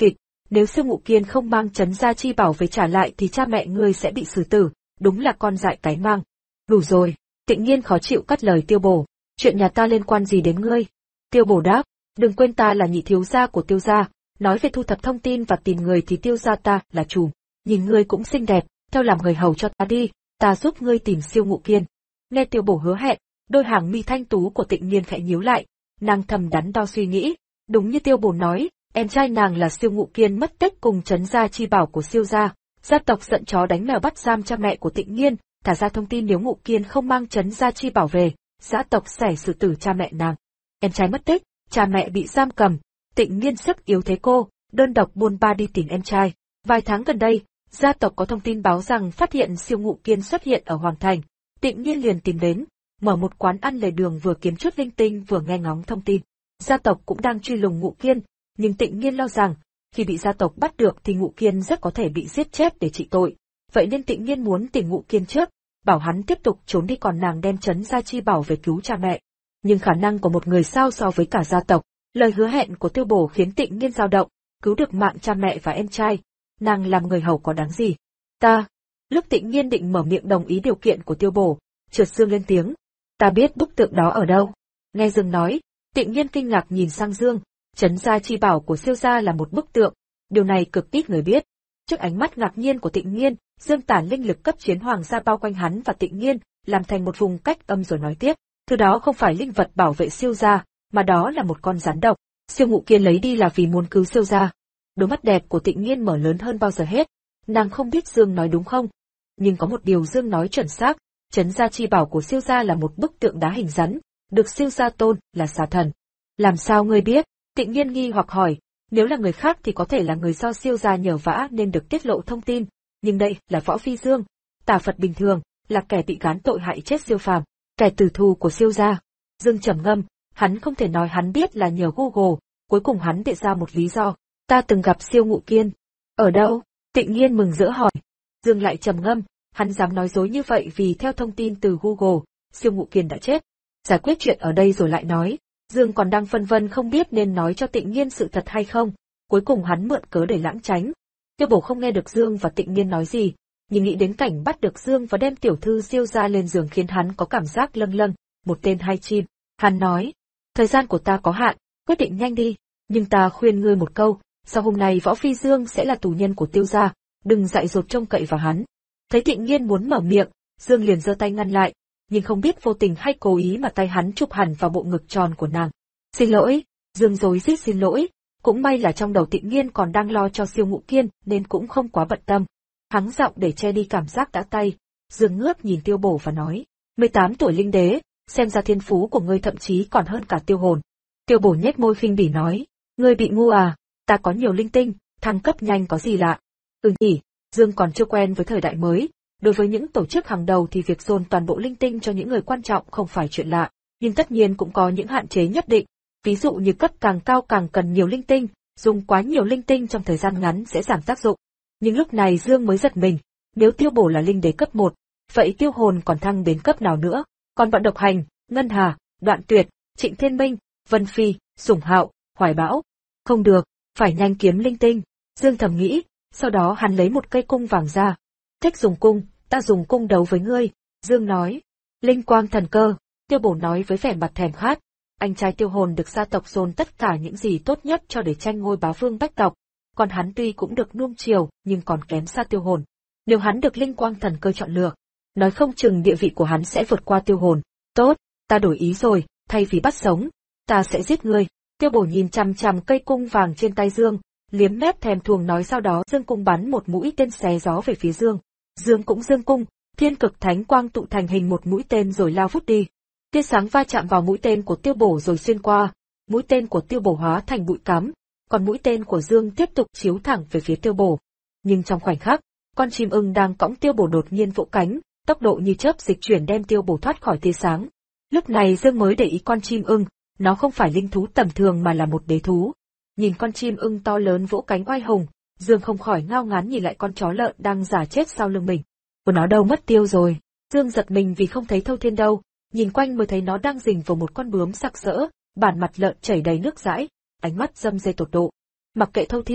nếu Siêu Ngụ Kiên không mang Trấn Gia Chi Bảo về trả lại thì cha mẹ ngươi sẽ bị xử tử, đúng là con dại cái mang. Đủ rồi, Tịnh Nghiên khó chịu cắt lời Tiêu Bổ, chuyện nhà ta liên quan gì đến ngươi? Tiêu Bổ đáp, đừng quên ta là nhị thiếu gia của Tiêu gia, nói về thu thập thông tin và tìm người thì Tiêu gia ta là chủ, nhìn ngươi cũng xinh đẹp, theo làm người hầu cho ta đi, ta giúp ngươi tìm Siêu Ngụ Kiên. Nghe Tiêu Bổ hứa hẹn, đôi hàng mi thanh tú của Tịnh Nghiên khẽ nhíu lại, nàng thầm đắn đo suy nghĩ, đúng như Tiêu Bổ nói, em trai nàng là Siêu Ngụ Kiên mất tích cùng Trấn Gia Chi Bảo của Siêu gia, gia tộc giận chó đánh mèo bắt giam cha mẹ của Tịnh Nghiên, thả ra thông tin nếu Ngụ Kiên không mang Trấn Gia Chi Bảo về, gia tộc sẽ xử tử cha mẹ nàng. Em trai mất tích, cha mẹ bị giam cầm, Tịnh Nghiên sức yếu thế cô, đơn độc buôn ba đi tìm em trai. Vài tháng gần đây, gia tộc có thông tin báo rằng phát hiện Siêu Ngụ Kiên xuất hiện ở Hoàng Thành, Tịnh Nghiên liền tìm đến, mở một quán ăn lề đường vừa kiếm chút linh tinh vừa nghe ngóng thông tin. Gia tộc cũng đang truy lùng Ngụ Kiên, nhưng Tịnh Nghiên lo rằng, khi bị gia tộc bắt được thì Ngụ Kiên rất có thể bị giết chết để trị tội, vậy nên Tịnh Nghiên muốn tìm Ngụ Kiên trước, bảo hắn tiếp tục trốn đi còn nàng đem Trấn Gia Chi Bảo về cứu cha mẹ. Nhưng khả năng của một người sao so với cả gia tộc, lời hứa hẹn của Tiêu Bổ khiến Tịnh Nghiên dao động, cứu được mạng cha mẹ và em trai, nàng làm người hầu có đáng gì? Ta, lúc Tịnh Nghiên định mở miệng đồng ý điều kiện của Tiêu Bổ, chợt Dương lên tiếng, ta biết bức tượng đó ở đâu. Nghe Dương nói, Tịnh Nghiên kinh ngạc nhìn sang Dương, Trấn Gia Chi Bảo của Siêu gia là một bức tượng, điều này cực ít người biết. Trước ánh mắt ngạc nhiên của Tịnh Nghiên, Dương tản linh lực cấp chiến hoàng gia bao quanh hắn và Tịnh Nghiên, làm thành một vùng cách âm rồi nói tiếp, thứ đó không phải linh vật bảo vệ Siêu gia, mà đó là một con rắn độc. Siêu Ngụ Kiên lấy đi là vì muốn cứu Siêu gia. Đôi mắt đẹp của Tịnh Nghiên mở lớn hơn bao giờ hết. Nàng không biết Dương nói đúng không, nhưng có một điều Dương nói chuẩn xác, Trấn Gia Chi Bảo của Siêu gia là một bức tượng đá hình rắn, được Siêu gia tôn là xà thần. Làm sao ngươi biết? Tịnh Nghiên nghi hoặc hỏi, nếu là người khác thì có thể là người do Siêu gia nhờ vả nên được tiết lộ thông tin, nhưng đây là Võ Phi Dương, tà Phật bình thường, là kẻ bị gán tội hại chết siêu phàm, kẻ tử thù của Siêu gia. Dương trầm ngâm, hắn không thể nói hắn biết là nhờ Google, cuối cùng hắn đề ra một lý do, ta từng gặp Siêu Ngụ Kiên. Ở đâu? Tịnh Nghiên mừng rỡ hỏi. Dương lại trầm ngâm, hắn dám nói dối như vậy vì theo thông tin từ Google, Siêu Ngụ Kiên đã chết. Giải quyết chuyện ở đây rồi lại nói. Dương còn đang phân vân không biết nên nói cho Tịnh Nghiên sự thật hay không, cuối cùng hắn mượn cớ để lãng tránh. Tiêu Bổ không nghe được Dương và Tịnh Nghiên nói gì, nhưng nghĩ đến cảnh bắt được Dương và đem tiểu thư Siêu gia lên giường khiến hắn có cảm giác lâng lâng, một tên hai chim. Hắn nói, thời gian của ta có hạn, quyết định nhanh đi, nhưng ta khuyên ngươi một câu, sau hôm nay Võ Phi Dương sẽ là tù nhân của Tiêu gia, đừng dại dột trông cậy vào hắn. Thấy Tịnh Nghiên muốn mở miệng, Dương liền giơ tay ngăn lại, nhưng không biết vô tình hay cố ý mà tay hắn chụp hẳn vào bộ ngực tròn của nàng. Xin lỗi, Dương rối rít xin lỗi, cũng may là trong đầu Tịnh Nghiên còn đang lo cho Siêu Ngụ Kiên nên cũng không quá bận tâm. Hắng giọng để che đi cảm giác đã tay, Dương ngước nhìn Tiêu Bổ và nói, mười tám tuổi linh đế, xem ra thiên phú của ngươi thậm chí còn hơn cả Tiêu Hồn. Tiêu Bổ nhếch môi khinh bỉ nói, ngươi bị ngu à, ta có nhiều linh tinh, thăng cấp nhanh có gì lạ. Ừ nhỉ, Dương còn chưa quen với thời đại mới, đối với những tổ chức hàng đầu thì việc dồn toàn bộ linh tinh cho những người quan trọng không phải chuyện lạ, nhưng tất nhiên cũng có những hạn chế nhất định, ví dụ như cấp càng cao càng cần nhiều linh tinh, dùng quá nhiều linh tinh trong thời gian ngắn sẽ giảm tác dụng. Nhưng lúc này Dương mới giật mình, nếu Tiêu Bổ là linh đế cấp một, vậy Tiêu Hồn còn thăng đến cấp nào nữa? Còn bọn Độc Hành, Ngân Hà, Đoạn Tuyệt, Trịnh Thiên Minh, Vân Phi, Sủng Hạo, Hoài Bão. Không được, phải nhanh kiếm linh tinh. Dương thầm nghĩ, sau đó hắn lấy một cây cung vàng ra. Thích dùng cung, ta dùng cung đấu với ngươi. Dương nói, linh quang thần cơ. Tiêu Bổ nói với vẻ mặt thèm khát. Anh trai Tiêu Hồn được gia tộc dồn tất cả những gì tốt nhất cho để tranh ngôi bá vương bách tộc. Còn hắn tuy cũng được nuông chiều nhưng còn kém xa Tiêu Hồn. Nếu hắn được linh quang thần cơ chọn lựa, nói không chừng địa vị của hắn sẽ vượt qua Tiêu Hồn. Tốt, ta đổi ý rồi, thay vì bắt sống, ta sẽ giết ngươi. Tiêu Bổ nhìn chằm chằm cây cung vàng trên tay Dương, liếm mép thèm thuồng nói, sau đó Dương cung bắn một mũi tên xé gió về phía Dương. Dương cũng dương cung, thiên cực thánh quang tụ thành hình một mũi tên rồi lao vút đi. Tia sáng va chạm vào mũi tên của Tiêu Bổ rồi xuyên qua, mũi tên của Tiêu Bổ hóa thành bụi cắm, còn mũi tên của Dương tiếp tục chiếu thẳng về phía Tiêu Bổ. Nhưng trong khoảnh khắc, con chim ưng đang cõng Tiêu Bổ đột nhiên vỗ cánh, tốc độ như chớp dịch chuyển đem Tiêu Bổ thoát khỏi tia sáng. Lúc này Dương mới để ý con chim ưng, nó không phải linh thú tầm thường mà là một đế thú. Nhìn con chim ưng to lớn vỗ cánh oai hùng, Dương không khỏi ngao ngán nhìn lại con chó lợn đang giả chết sau lưng mình. Của nó đâu mất tiêu rồi? Dương giật mình vì không thấy Thâu Thiên đâu, nhìn quanh mới thấy nó đang rình vào một con bướm sặc sỡ, bản mặt lợn chảy đầy nước dãi, ánh mắt râm ê tột độ. Mặc kệ Thâu Thiên,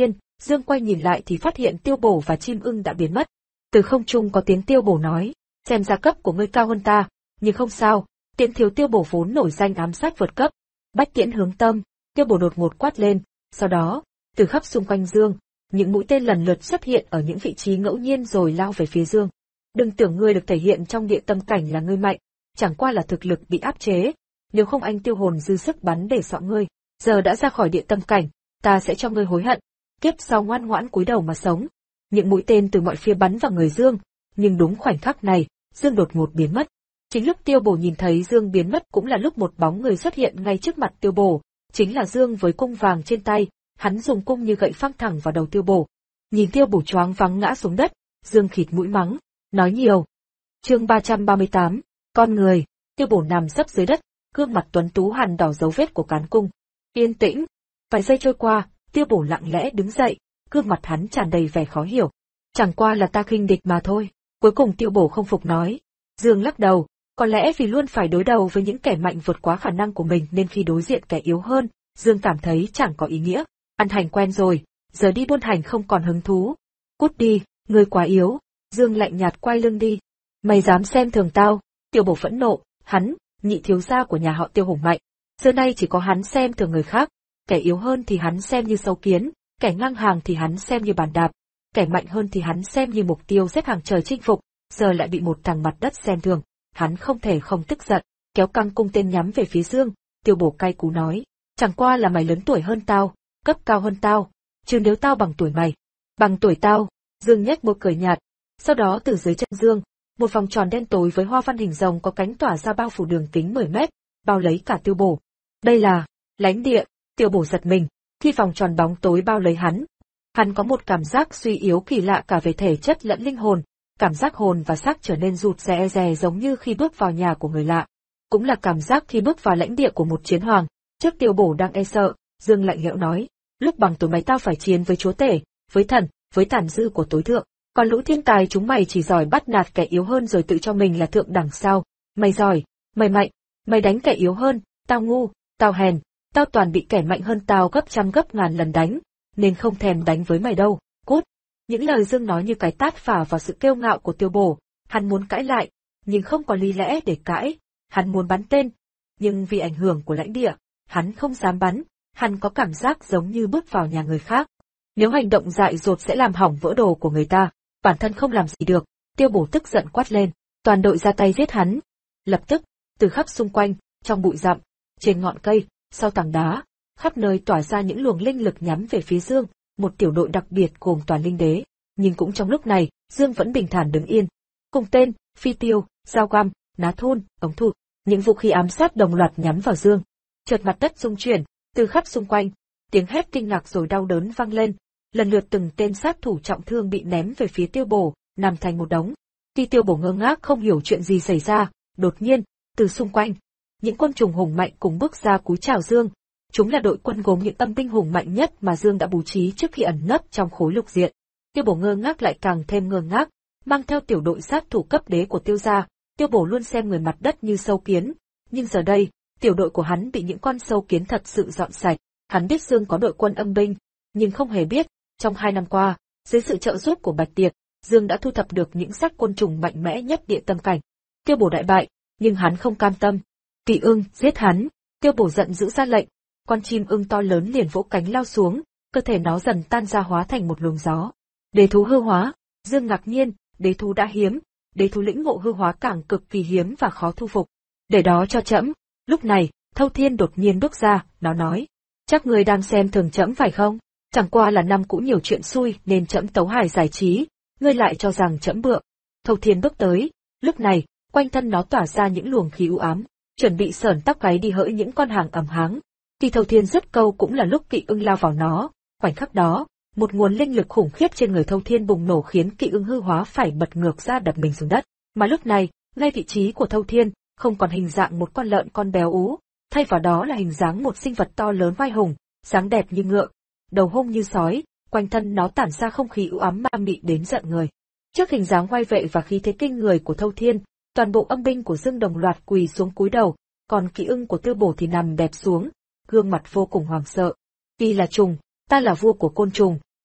Dương quay nhìn lại thì phát hiện Tiêu Bổ và chim ưng đã biến mất. Từ không trung có tiếng Tiêu Bổ nói, xem ra cấp của ngươi cao hơn ta, nhưng không sao, Tiễn thiếu Tiêu Bổ vốn nổi danh ám sát vượt cấp. Bách tiễn hướng tâm, Tiêu Bổ đột ngột quát lên, sau đó, từ khắp xung quanh Dương, những mũi tên lần lượt xuất hiện ở những vị trí ngẫu nhiên rồi lao về phía Dương. Đừng tưởng ngươi được thể hiện trong địa tâm cảnh là ngươi mạnh, chẳng qua là thực lực bị áp chế, nếu không anh tiêu hồn dư sức bắn để dọa ngươi, giờ đã ra khỏi địa tâm cảnh, ta sẽ cho ngươi hối hận, kiếp sau ngoan ngoãn cúi đầu mà sống. Những mũi tên từ mọi phía bắn vào người Dương, nhưng đúng khoảnh khắc này, Dương đột ngột biến mất. Chính lúc Tiêu Bổ nhìn thấy Dương biến mất cũng là lúc một bóng người xuất hiện ngay trước mặt Tiêu Bổ, chính là Dương với cung vàng trên tay, hắn dùng cung như gậy phăng thẳng vào đầu Tiêu Bổ. Nhìn Tiêu Bổ choáng váng ngã xuống đất, Dương khịt mũi mắng, nói nhiều. Chương ba trăm ba mươi tám, con người. Tiêu Bổ nằm sấp dưới đất, gương mặt tuấn tú hằn đỏ dấu vết của cán cung. Yên tĩnh. Vài giây trôi qua, Tiêu Bổ lặng lẽ đứng dậy, gương mặt hắn tràn đầy vẻ khó hiểu. Chẳng qua là ta khinh địch mà thôi. Cuối cùng Tiêu Bổ không phục nói. Dương lắc đầu, có lẽ vì luôn phải đối đầu với những kẻ mạnh vượt quá khả năng của mình nên khi đối diện kẻ yếu hơn, Dương cảm thấy chẳng có ý nghĩa. Ăn hành quen rồi, giờ đi buôn hành không còn hứng thú. Cút đi, ngươi quá yếu. Dương lạnh nhạt quay lưng đi. Mày dám xem thường tao? Tiêu Bổ phẫn nộ, hắn, nhị thiếu gia của nhà họ Tiêu hùng mạnh. Xưa nay chỉ có hắn xem thường người khác, kẻ yếu hơn thì hắn xem như sâu kiến, kẻ ngang hàng thì hắn xem như bàn đạp, kẻ mạnh hơn thì hắn xem như mục tiêu xếp hàng trời chinh phục, giờ lại bị một thằng mặt đất xem thường. Hắn không thể không tức giận, kéo căng cung tên nhắm về phía Dương. Tiêu Bổ cay cú nói, chẳng qua là mày lớn tuổi hơn tao, cấp cao hơn tao, chứ nếu tao bằng tuổi mày, bằng tuổi tao. Dương nhếch môi cười nhạt. Sau đó từ dưới chân Dương, một vòng tròn đen tối với hoa văn hình rồng có cánh tỏa ra bao phủ đường kính mười mét, bao lấy cả Tiêu Bổ. Đây là lãnh địa. Tiêu Bổ giật mình, khi vòng tròn bóng tối bao lấy hắn, hắn có một cảm giác suy yếu kỳ lạ cả về thể chất lẫn linh hồn, cảm giác hồn và xác trở nên rụt rè rè giống như khi bước vào nhà của người lạ, cũng là cảm giác khi bước vào lãnh địa của một chiến hoàng. Trước Tiêu Bổ đang e sợ, Dương lạnh lẽo nói, lúc bằng tuổi mày tao phải chiến với chúa tể, với thần, với tàn dư của tối thượng, còn lũ thiên tài chúng mày chỉ giỏi bắt nạt kẻ yếu hơn rồi tự cho mình là thượng đẳng sao? Mày giỏi, mày mạnh, mày đánh kẻ yếu hơn, tao ngu, tao hèn, tao toàn bị kẻ mạnh hơn tao gấp trăm gấp ngàn lần đánh, nên không thèm đánh với mày đâu, cút. Những lời Dương nói như cái tát phả vào sự kiêu ngạo của Tiêu Bổ, hắn muốn cãi lại, nhưng không có lý lẽ để cãi, hắn muốn bắn tên, nhưng vì ảnh hưởng của lãnh địa, hắn không dám bắn, hắn có cảm giác giống như bước vào nhà người khác. Nếu hành động dại dột sẽ làm hỏng vỡ đồ của người ta, bản thân không làm gì được. Tiêu Bổ tức giận quát lên, toàn đội ra tay giết hắn. Lập tức, từ khắp xung quanh, trong bụi rậm, trên ngọn cây, sau tảng đá, khắp nơi tỏa ra những luồng linh lực nhắm về phía Dương, một tiểu đội đặc biệt gồm toàn linh đế. Nhưng cũng trong lúc này, Dương vẫn bình thản đứng yên. Cung tên, phi tiêu, dao găm, ná thun, ống thụt, những vũ khí ám sát đồng loạt nhắm vào Dương. Chợt mặt đất rung chuyển, từ khắp xung quanh, tiếng hét kinh ngạc rồi đau đớn vang lên. Lần lượt từng tên sát thủ trọng thương bị ném về phía Tiêu Bổ, nằm thành một đống. Khi Tiêu Bổ ngơ ngác không hiểu chuyện gì xảy ra, đột nhiên, từ xung quanh, những quân trùng hùng mạnh cùng bước ra cúi chào Dương. Chúng là đội quân gồm những âm binh hùng mạnh nhất mà Dương đã bố trí trước khi ẩn nấp trong khối lục diện. Tiêu Bổ ngơ ngác lại càng thêm ngơ ngác, mang theo tiểu đội sát thủ cấp đế của Tiêu gia. Tiêu Bổ luôn xem người mặt đất như sâu kiến, nhưng giờ đây, tiểu đội của hắn bị những con sâu kiến thật sự dọn sạch. Hắn biết Dương có đội quân âm binh, nhưng không hề biết, trong hai năm qua, dưới sự trợ giúp của Bạch Tiệp, Dương đã thu thập được những xác côn trùng mạnh mẽ nhất địa tâm cảnh. Tiêu Bổ đại bại, nhưng hắn không cam tâm. Kỵ ưng, giết hắn! Tiêu Bổ giận dữ ra lệnh. Con chim ưng to lớn liền vỗ cánh lao xuống, cơ thể nó dần tan ra hóa thành một luồng gió. Đế thú hư hóa. Dương ngạc nhiên, đế thú đã hiếm, đế thú lĩnh ngộ hư hóa càng cực kỳ hiếm và khó thu phục. Để đó cho trẫm. Lúc này, Thâu Thiên đột nhiên bước ra, nó nói: chắc người đang xem thường trẫm phải không? Chẳng qua là năm cũ nhiều chuyện xui nên trẫm tấu hài giải trí, ngươi lại cho rằng trẫm bựa. Thâu Thiên bước tới, lúc này, quanh thân nó tỏa ra những luồng khí u ám, chuẩn bị sởn tóc gáy đi hỡi những con hàng ẩm háng. Khi Thâu Thiên dứt câu cũng là lúc kỵ ưng lao vào nó, khoảnh khắc đó, một nguồn linh lực khủng khiếp trên người Thâu Thiên bùng nổ khiến kỵ ưng hư hóa phải bật ngược ra đập mình xuống đất. Mà lúc này, ngay vị trí của Thâu Thiên, không còn hình dạng một con lợn con béo ú, thay vào đó là hình dáng một sinh vật to lớn vai hùng, dáng đẹp như ngựa, đầu hung như sói, quanh thân nó tản ra không khí u ám ma mị đến giận người. Trước hình dáng oai vệ và khí thế kinh người của Thâu Thiên, toàn bộ âm binh của Dương đồng loạt quỳ xuống cúi đầu, còn kỵ ưng của Tiêu Bổ thì nằm bẹp xuống, gương mặt vô cùng hoảng sợ. Y là trùng, ta là vua của côn trùng,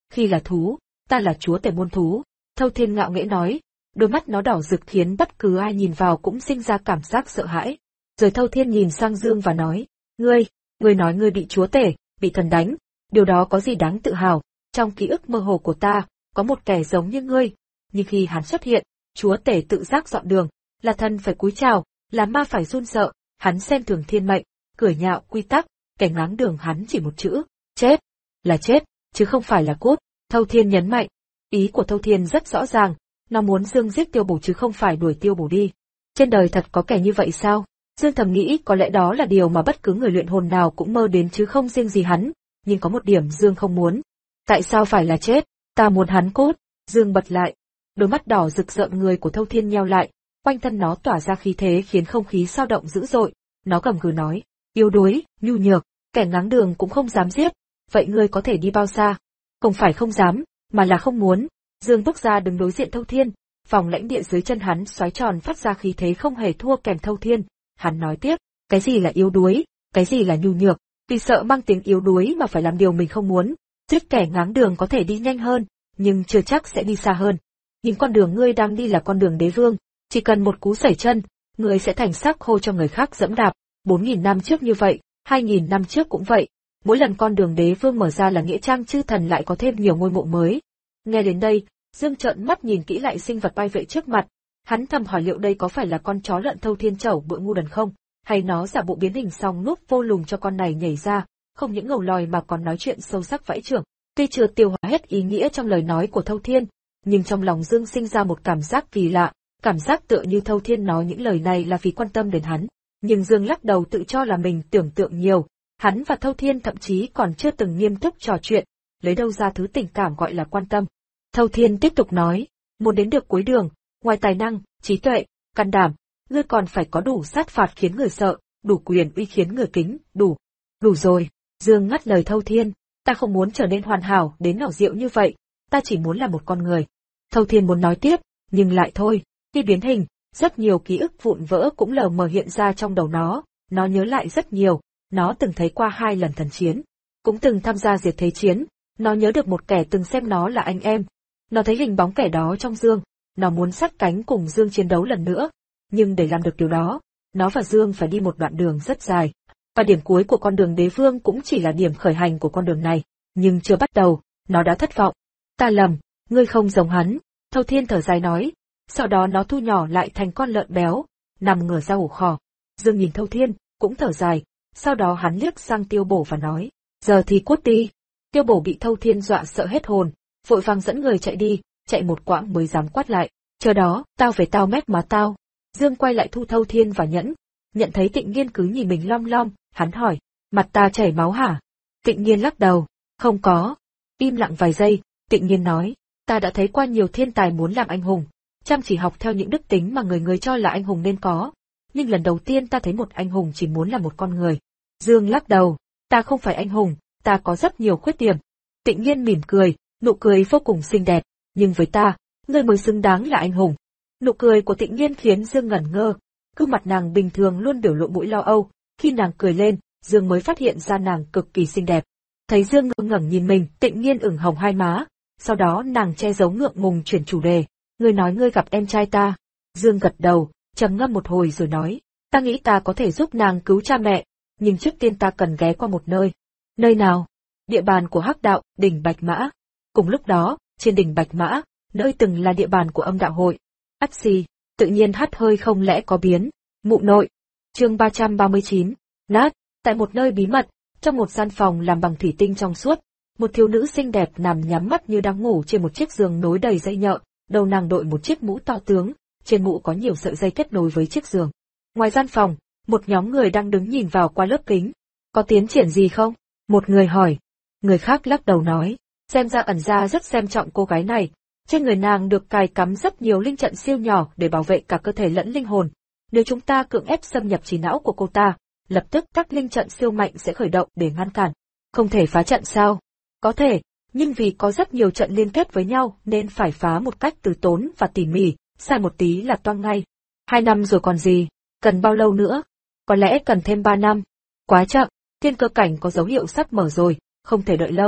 Khi là thú, ta là chúa tể muôn thú. Thâu Thiên ngạo nghễ nói, đôi mắt nó đỏ rực khiến bất cứ ai nhìn vào cũng sinh ra cảm giác sợ hãi. Rồi Thâu Thiên nhìn sang Dương và nói, ngươi, ngươi nói ngươi bị chúa tể, bị thần đánh, điều đó có gì đáng tự hào, trong ký ức mơ hồ của ta, có một kẻ giống như ngươi, nhưng khi hắn xuất hiện, chúa tể tự giác dọn đường, là thần phải cúi chào, là ma phải run sợ, hắn xem thường thiên mệnh, cười nhạo quy tắc, kẻ ngáng đường hắn chỉ một chữ, chết, là chết, chứ không phải là cút. Thâu Thiên nhấn mạnh, ý của Thâu Thiên rất rõ ràng, nó muốn Dương giết Tiêu Bổ chứ không phải đuổi Tiêu Bổ đi. Trên đời thật có kẻ như vậy sao? Dương thầm nghĩ có lẽ đó là điều mà bất cứ người luyện hồn nào cũng mơ đến chứ không riêng gì hắn, nhưng có một điểm Dương không muốn. Tại sao phải là chết? Ta muốn hắn cút. Dương bật lại. Đôi mắt đỏ rực rợn người của Thâu Thiên nheo lại, quanh thân nó tỏa ra khí thế khiến không khí sao động dữ dội. Nó gầm gừ nói, yếu đuối, nhu nhược, kẻ ngáng đường cũng không dám giết. Vậy ngươi có thể đi bao xa? Không phải không dám, mà là không muốn. Dương bước ra đứng đối diện Thâu Thiên, vòng lãnh địa dưới chân hắn xoáy tròn phát ra khí thế không hề thua kèm Thâu Thiên. Hắn nói tiếp, cái gì là yếu đuối, cái gì là nhu nhược, vì sợ mang tiếng yếu đuối mà phải làm điều mình không muốn. Giết kẻ ngáng đường có thể đi nhanh hơn, nhưng chưa chắc sẽ đi xa hơn. Nhưng con đường ngươi đang đi là con đường đế vương, chỉ cần một cú sẩy chân, ngươi sẽ thành xác khô cho người khác dẫm đạp. Bốn nghìn năm trước như vậy, hai nghìn năm trước cũng vậy. Mỗi lần con đường đế vương mở ra là nghĩa trang chư thần lại có thêm nhiều ngôi mộ mới. Nghe đến đây, Dương trợn mắt nhìn kỹ lại sinh vật bay vệ trước mặt. Hắn thầm hỏi liệu đây có phải là con chó lợn Thâu Thiên Chẩu bựa ngu đần không, hay nó giả bộ biến hình xong núp vô lùng cho con này nhảy ra, không những ngầu lòi mà còn nói chuyện sâu sắc vãi chưởng. Tuy chưa tiêu hóa hết ý nghĩa trong lời nói của Thâu Thiên, nhưng trong lòng Dương sinh ra một cảm giác kỳ lạ, cảm giác tựa như Thâu Thiên nói những lời này là vì quan tâm đến hắn. Nhưng Dương lắc đầu tự cho là mình tưởng tượng nhiều, hắn và Thâu Thiên thậm chí còn chưa từng nghiêm túc trò chuyện, lấy đâu ra thứ tình cảm gọi là quan tâm. Thâu Thiên tiếp tục nói, muốn đến được cuối đường, ngoài tài năng, trí tuệ, can đảm, ngươi còn phải có đủ sát phạt khiến người sợ, đủ quyền uy khiến người kính, đủ. Đủ rồi, Dương ngắt lời Thâu Thiên, ta không muốn trở nên hoàn hảo đến ảo diệu như vậy, ta chỉ muốn là một con người. Thâu Thiên muốn nói tiếp, nhưng lại thôi, khi biến hình, rất nhiều ký ức vụn vỡ cũng lờ mờ hiện ra trong đầu nó, nó nhớ lại rất nhiều, nó từng thấy qua hai lần thần chiến, cũng từng tham gia diệt thế chiến, nó nhớ được một kẻ từng xem nó là anh em. Nó thấy hình bóng kẻ đó trong Dương, nó muốn sát cánh cùng Dương chiến đấu lần nữa, nhưng để làm được điều đó, nó và Dương phải đi một đoạn đường rất dài, và điểm cuối của con đường đế vương cũng chỉ là điểm khởi hành của con đường này, nhưng chưa bắt đầu, nó đã thất vọng. Ta lầm, ngươi không giống hắn, Thâu Thiên thở dài nói, sau đó nó thu nhỏ lại thành con lợn béo, nằm ngửa ra ổ khò. Dương nhìn Thâu Thiên, cũng thở dài, sau đó hắn liếc sang Tiêu Bổ và nói, giờ thì cút đi. Tiêu Bổ bị Thâu Thiên dọa sợ hết hồn, vội vàng dẫn người chạy đi, chạy một quãng mới dám quát lại, chờ đó, tao về tao mét má tao. Dương quay lại thu Thâu Thiên và Nhẫn, nhận thấy Tịnh Nghiên cứ nhìn mình lom lom, hắn hỏi, mặt ta chảy máu hả? Tịnh Nghiên lắc đầu, không có. Im lặng vài giây, Tịnh Nghiên nói, ta đã thấy qua nhiều thiên tài muốn làm anh hùng, chăm chỉ học theo những đức tính mà người người cho là anh hùng nên có, nhưng lần đầu tiên ta thấy một anh hùng chỉ muốn là một con người. Dương lắc đầu, ta không phải anh hùng, ta có rất nhiều khuyết điểm. Tịnh Nghiên mỉm cười, nụ cười vô cùng xinh đẹp, nhưng với ta, ngươi mới xứng đáng là anh hùng. Nụ cười của Tịnh Nghiên khiến Dương ngẩn ngơ, gương mặt nàng bình thường luôn biểu lộ mũi lo âu, khi nàng cười lên, Dương mới phát hiện ra nàng cực kỳ xinh đẹp. Thấy Dương ngơ ngẩn nhìn mình, Tịnh Nghiên ửng hồng hai má, sau đó nàng che giấu ngượng ngùng chuyển chủ đề, ngươi nói ngươi gặp em trai ta. Dương gật đầu, trầm ngâm một hồi rồi nói, ta nghĩ ta có thể giúp nàng cứu cha mẹ, nhưng trước tiên ta cần ghé qua một nơi. Nơi nào? Địa bàn của Hắc Đạo, đỉnh Bạch Mã. Cùng lúc đó, trên đỉnh Bạch Mã, nơi từng là địa bàn của Âm Đạo hội. Ắt xì, tự nhiên hắt hơi không lẽ có biến. Mụ nội. Chương ba trăm ba mươi chín. Nát. Tại một nơi bí mật, trong một gian phòng làm bằng thủy tinh trong suốt, một thiếu nữ xinh đẹp nằm nhắm mắt như đang ngủ trên một chiếc giường nối đầy dây nhợ, đầu nàng đội một chiếc mũ to tướng, trên mũ có nhiều sợi dây kết nối với chiếc giường. Ngoài gian phòng, một nhóm người đang đứng nhìn vào qua lớp kính. Có tiến triển gì không? Một người hỏi. Người khác lắc đầu nói, xem ra ẩn gia rất xem trọng cô gái này. Trên người nàng được cài cắm rất nhiều linh trận siêu nhỏ để bảo vệ cả cơ thể lẫn linh hồn. Nếu chúng ta cưỡng ép xâm nhập trí não của cô ta, lập tức các linh trận siêu mạnh sẽ khởi động để ngăn cản. Không thể phá trận sao? Có thể, nhưng vì có rất nhiều trận liên kết với nhau nên phải phá một cách từ tốn và tỉ mỉ, sai một tí là toang ngay. Hai năm rồi còn gì? Cần bao lâu nữa? Có lẽ cần thêm ba năm. Quá chậm, thiên cơ cảnh có dấu hiệu sắp mở rồi, không thể đợi lâu.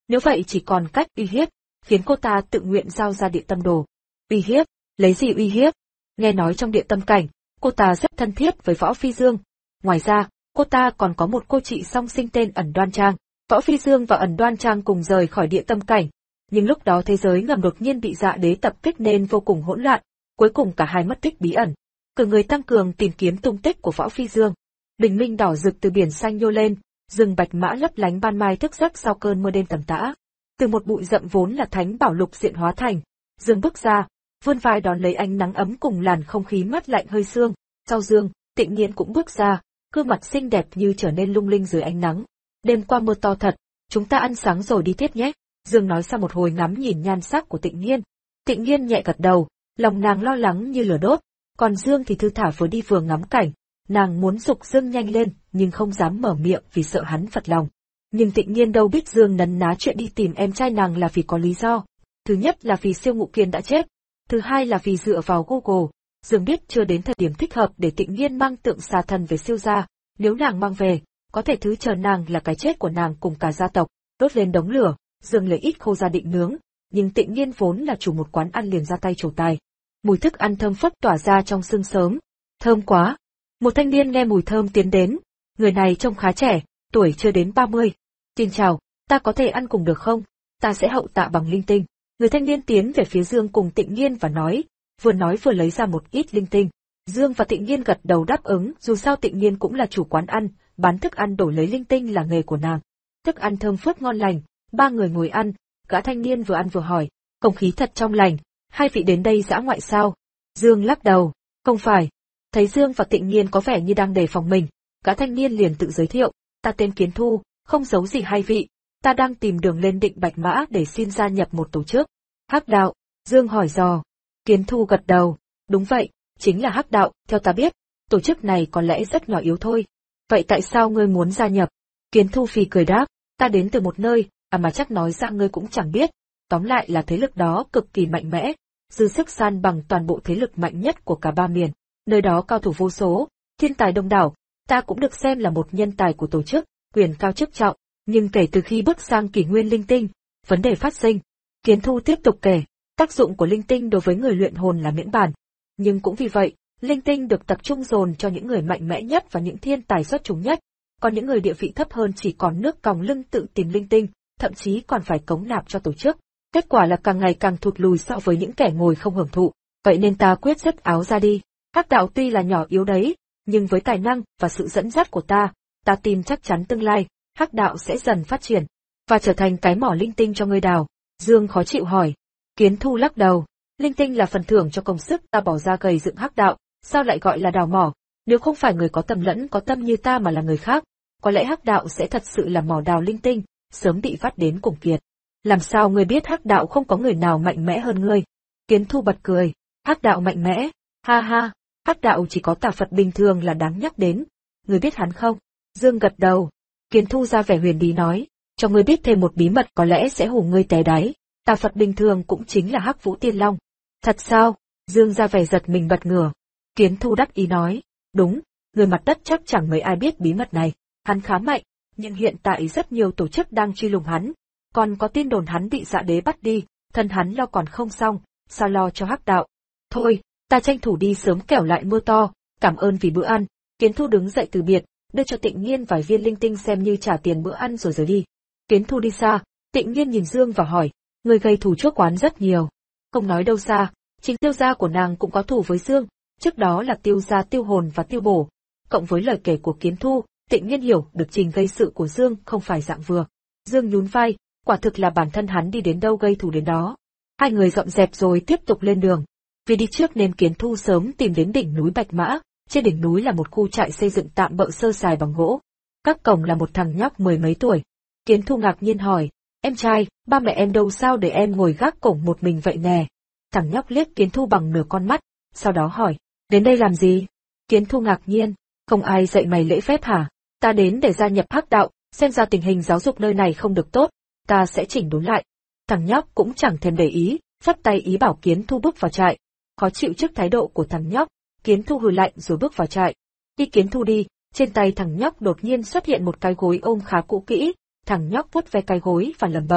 Nếu vậy chỉ còn cách uy hiếp, khiến cô ta tự nguyện giao ra địa tâm đồ. Uy hiếp? Lấy gì uy hiếp? Nghe nói trong địa tâm cảnh, cô ta rất thân thiết với Võ Phi Dương. Ngoài ra, cô ta còn có một cô chị song sinh tên Ẩn Đoan Trang. Võ Phi Dương và Ẩn Đoan Trang cùng rời khỏi địa tâm cảnh. Nhưng lúc đó thế giới ngầm đột nhiên bị Dạ Đế tập kích nên vô cùng hỗn loạn, cuối cùng cả hai mất tích bí ẩn. Cử người tăng cường tìm kiếm tung tích của Võ Phi Dương. Bình minh đỏ rực từ biển xanh nhô lên, rừng bạch mã lấp lánh ban mai thức giấc sau cơn mưa đêm tầm tã. Từ một bụi rậm vốn là thánh bảo lục diện hóa thành, Dương bước ra, vươn vai đón lấy ánh nắng ấm cùng làn không khí mát lạnh hơi sương. Sau Dương, Tịnh Nhiên cũng bước ra, gương mặt xinh đẹp như trở nên lung linh dưới ánh nắng. Đêm qua mưa to thật, chúng ta ăn sáng rồi đi tiếp nhé. Dương nói sau một hồi ngắm nhìn nhan sắc của Tịnh Nhiên. Tịnh Nhiên nhẹ gật đầu, lòng nàng lo lắng như lửa đốt, còn Dương thì thư thả vừa đi vừa ngắm cảnh. Nàng muốn giục Dương nhanh lên, nhưng không dám mở miệng vì sợ hắn phật lòng. Nhưng Tịnh Nhiên đâu biết Dương nấn ná chuyện đi tìm em trai nàng là vì có lý do. Thứ nhất là vì Siêu Ngụ Kiên đã chết, thứ hai là vì dựa vào Google. Dương biết chưa đến thời điểm thích hợp để Tịnh Nhiên mang tượng xà thần về Siêu gia. Nếu nàng mang về, có thể thứ chờ nàng là cái chết của nàng cùng cả gia tộc. Đốt lên đống lửa, Dương lấy ít khô ra định nướng, nhưng Tịnh Nhiên vốn là chủ một quán ăn liền ra tay trổ tài. Mùi thức ăn thơm phức tỏa ra trong sương sớm. Thơm quá! Một thanh niên nghe mùi thơm tiến đến. Người này trông khá trẻ, tuổi chưa đến ba mươi. Xin chào, ta có thể ăn cùng được không? Ta sẽ hậu tạ bằng linh tinh. Người thanh niên tiến về phía Dương cùng Tịnh Nhiên và nói, vừa nói vừa lấy ra một ít linh tinh. Dương và Tịnh Nhiên gật đầu đáp ứng, dù sao Tịnh Nhiên cũng là chủ quán ăn, bán thức ăn đổi lấy linh tinh là nghề của nàng. Thức ăn thơm phức ngon lành, ba người ngồi ăn, gã thanh niên vừa ăn vừa hỏi, không khí thật trong lành, hai vị đến đây dã ngoại sao? Dương lắc đầu, không phải. Thấy Dương và Tịnh Nhiên có vẻ như đang đề phòng mình, gã thanh niên liền tự giới thiệu, ta tên Kiến Thu, không giấu gì hai vị, ta đang tìm đường lên Định Bạch Mã để xin gia nhập một tổ chức. Hắc đạo, Dương hỏi dò. Kiến Thu gật đầu, đúng vậy, chính là Hắc đạo, theo ta biết, tổ chức này có lẽ rất nhỏ yếu thôi. Vậy tại sao ngươi muốn gia nhập? Kiến Thu phì cười đáp, ta đến từ một nơi, à mà chắc nói ra ngươi cũng chẳng biết, tóm lại là thế lực đó cực kỳ mạnh mẽ, dư sức san bằng toàn bộ thế lực mạnh nhất của cả ba miền. Nơi đó cao thủ vô số, thiên tài đông đảo, ta cũng được xem là một nhân tài của tổ chức, quyền cao chức trọng, nhưng kể từ khi bước sang kỷ nguyên linh tinh, vấn đề phát sinh. Kiến Thu tiếp tục kể, tác dụng của linh tinh đối với người luyện hồn là miễn bàn. Nhưng cũng vì vậy, linh tinh được tập trung dồn cho những người mạnh mẽ nhất và những thiên tài xuất chúng nhất, còn những người địa vị thấp hơn chỉ còn nước còng lưng tự tìm linh tinh, thậm chí còn phải cống nạp cho tổ chức. Kết quả là càng ngày càng thụt lùi so với những kẻ ngồi không hưởng thụ, vậy nên ta quyết dứt áo ra đi. Hắc đạo tuy là nhỏ yếu đấy, nhưng với tài năng và sự dẫn dắt của ta, ta tin chắc chắn tương lai, Hắc đạo sẽ dần phát triển, và trở thành cái mỏ linh tinh cho ngươi đào. Dương khó chịu hỏi. Kiến Thu lắc đầu, linh tinh là phần thưởng cho công sức ta bỏ ra gầy dựng Hắc đạo, sao lại gọi là đào mỏ? Nếu không phải người có tầm lẫn có tâm như ta mà là người khác, có lẽ Hắc đạo sẽ thật sự là mỏ đào linh tinh, sớm bị vắt đến cùng kiệt. Làm sao ngươi biết Hắc đạo không có người nào mạnh mẽ hơn ngươi? Kiến Thu bật cười, Hắc đạo mạnh mẽ, ha ha. Hắc đạo chỉ có tà Phật bình thường là đáng nhắc đến. Ngươi biết hắn không? Dương gật đầu. Kiến Thu ra vẻ huyền bí nói, cho ngươi biết thêm một bí mật có lẽ sẽ hù ngươi té đáy. Tà Phật bình thường cũng chính là Hắc Vũ Tiên Long. Thật sao? Dương ra vẻ giật mình bật ngửa. Kiến Thu đắc ý nói, đúng, người mặt đất chắc chẳng mấy ai biết bí mật này. Hắn khá mạnh, nhưng hiện tại rất nhiều tổ chức đang truy lùng hắn. Còn có tin đồn hắn bị Dạ Đế bắt đi, thân hắn lo còn không xong, sao lo cho Hắc đạo? Thôi, ta tranh thủ đi sớm kẻo lại mưa to, cảm ơn vì bữa ăn. Kiến Thu đứng dậy từ biệt, đưa cho Tịnh Nhiên vài viên linh tinh xem như trả tiền bữa ăn rồi rời đi. Kiến Thu đi xa, Tịnh Nhiên nhìn Dương và hỏi, người gây thù chuốc oán rất nhiều. Không nói đâu xa, chính Tiêu gia của nàng cũng có thù với Dương, trước đó là Tiêu gia Tiêu Hồn và Tiêu Bổ. Cộng với lời kể của Kiến Thu, Tịnh Nhiên hiểu được trình gây sự của Dương không phải dạng vừa. Dương nhún vai, quả thực là bản thân hắn đi đến đâu gây thù đến đó. Hai người dọn dẹp rồi tiếp tục lên đường. Vì đi trước nên Kiến Thu sớm tìm đến đỉnh núi Bạch Mã, trên đỉnh núi là một khu trại xây dựng tạm bợ sơ sài bằng gỗ. Các cổng là một thằng nhóc mười mấy tuổi. Kiến Thu ngạc nhiên hỏi, em trai, ba mẹ em đâu sao để em ngồi gác cổng một mình vậy nè? Thằng nhóc liếc Kiến Thu bằng nửa con mắt, sau đó hỏi, đến đây làm gì? Kiến Thu ngạc nhiên, không ai dạy mày lễ phép hả? Ta đến để gia nhập Hắc đạo, xem ra tình hình giáo dục nơi này không được tốt, ta sẽ chỉnh đốn lại. Thằng nhóc cũng chẳng thèm để ý, phất tay ý bảo Kiến Thu bước vào trại. Khó chịu trước thái độ của thằng nhóc, Kiến Thu hừ lạnh rồi bước vào trại. Khi Kiến Thu đi, trên tay thằng nhóc đột nhiên xuất hiện một cái gối ôm khá cũ kỹ, thằng nhóc vuốt ve cái gối và lẩm bẩm,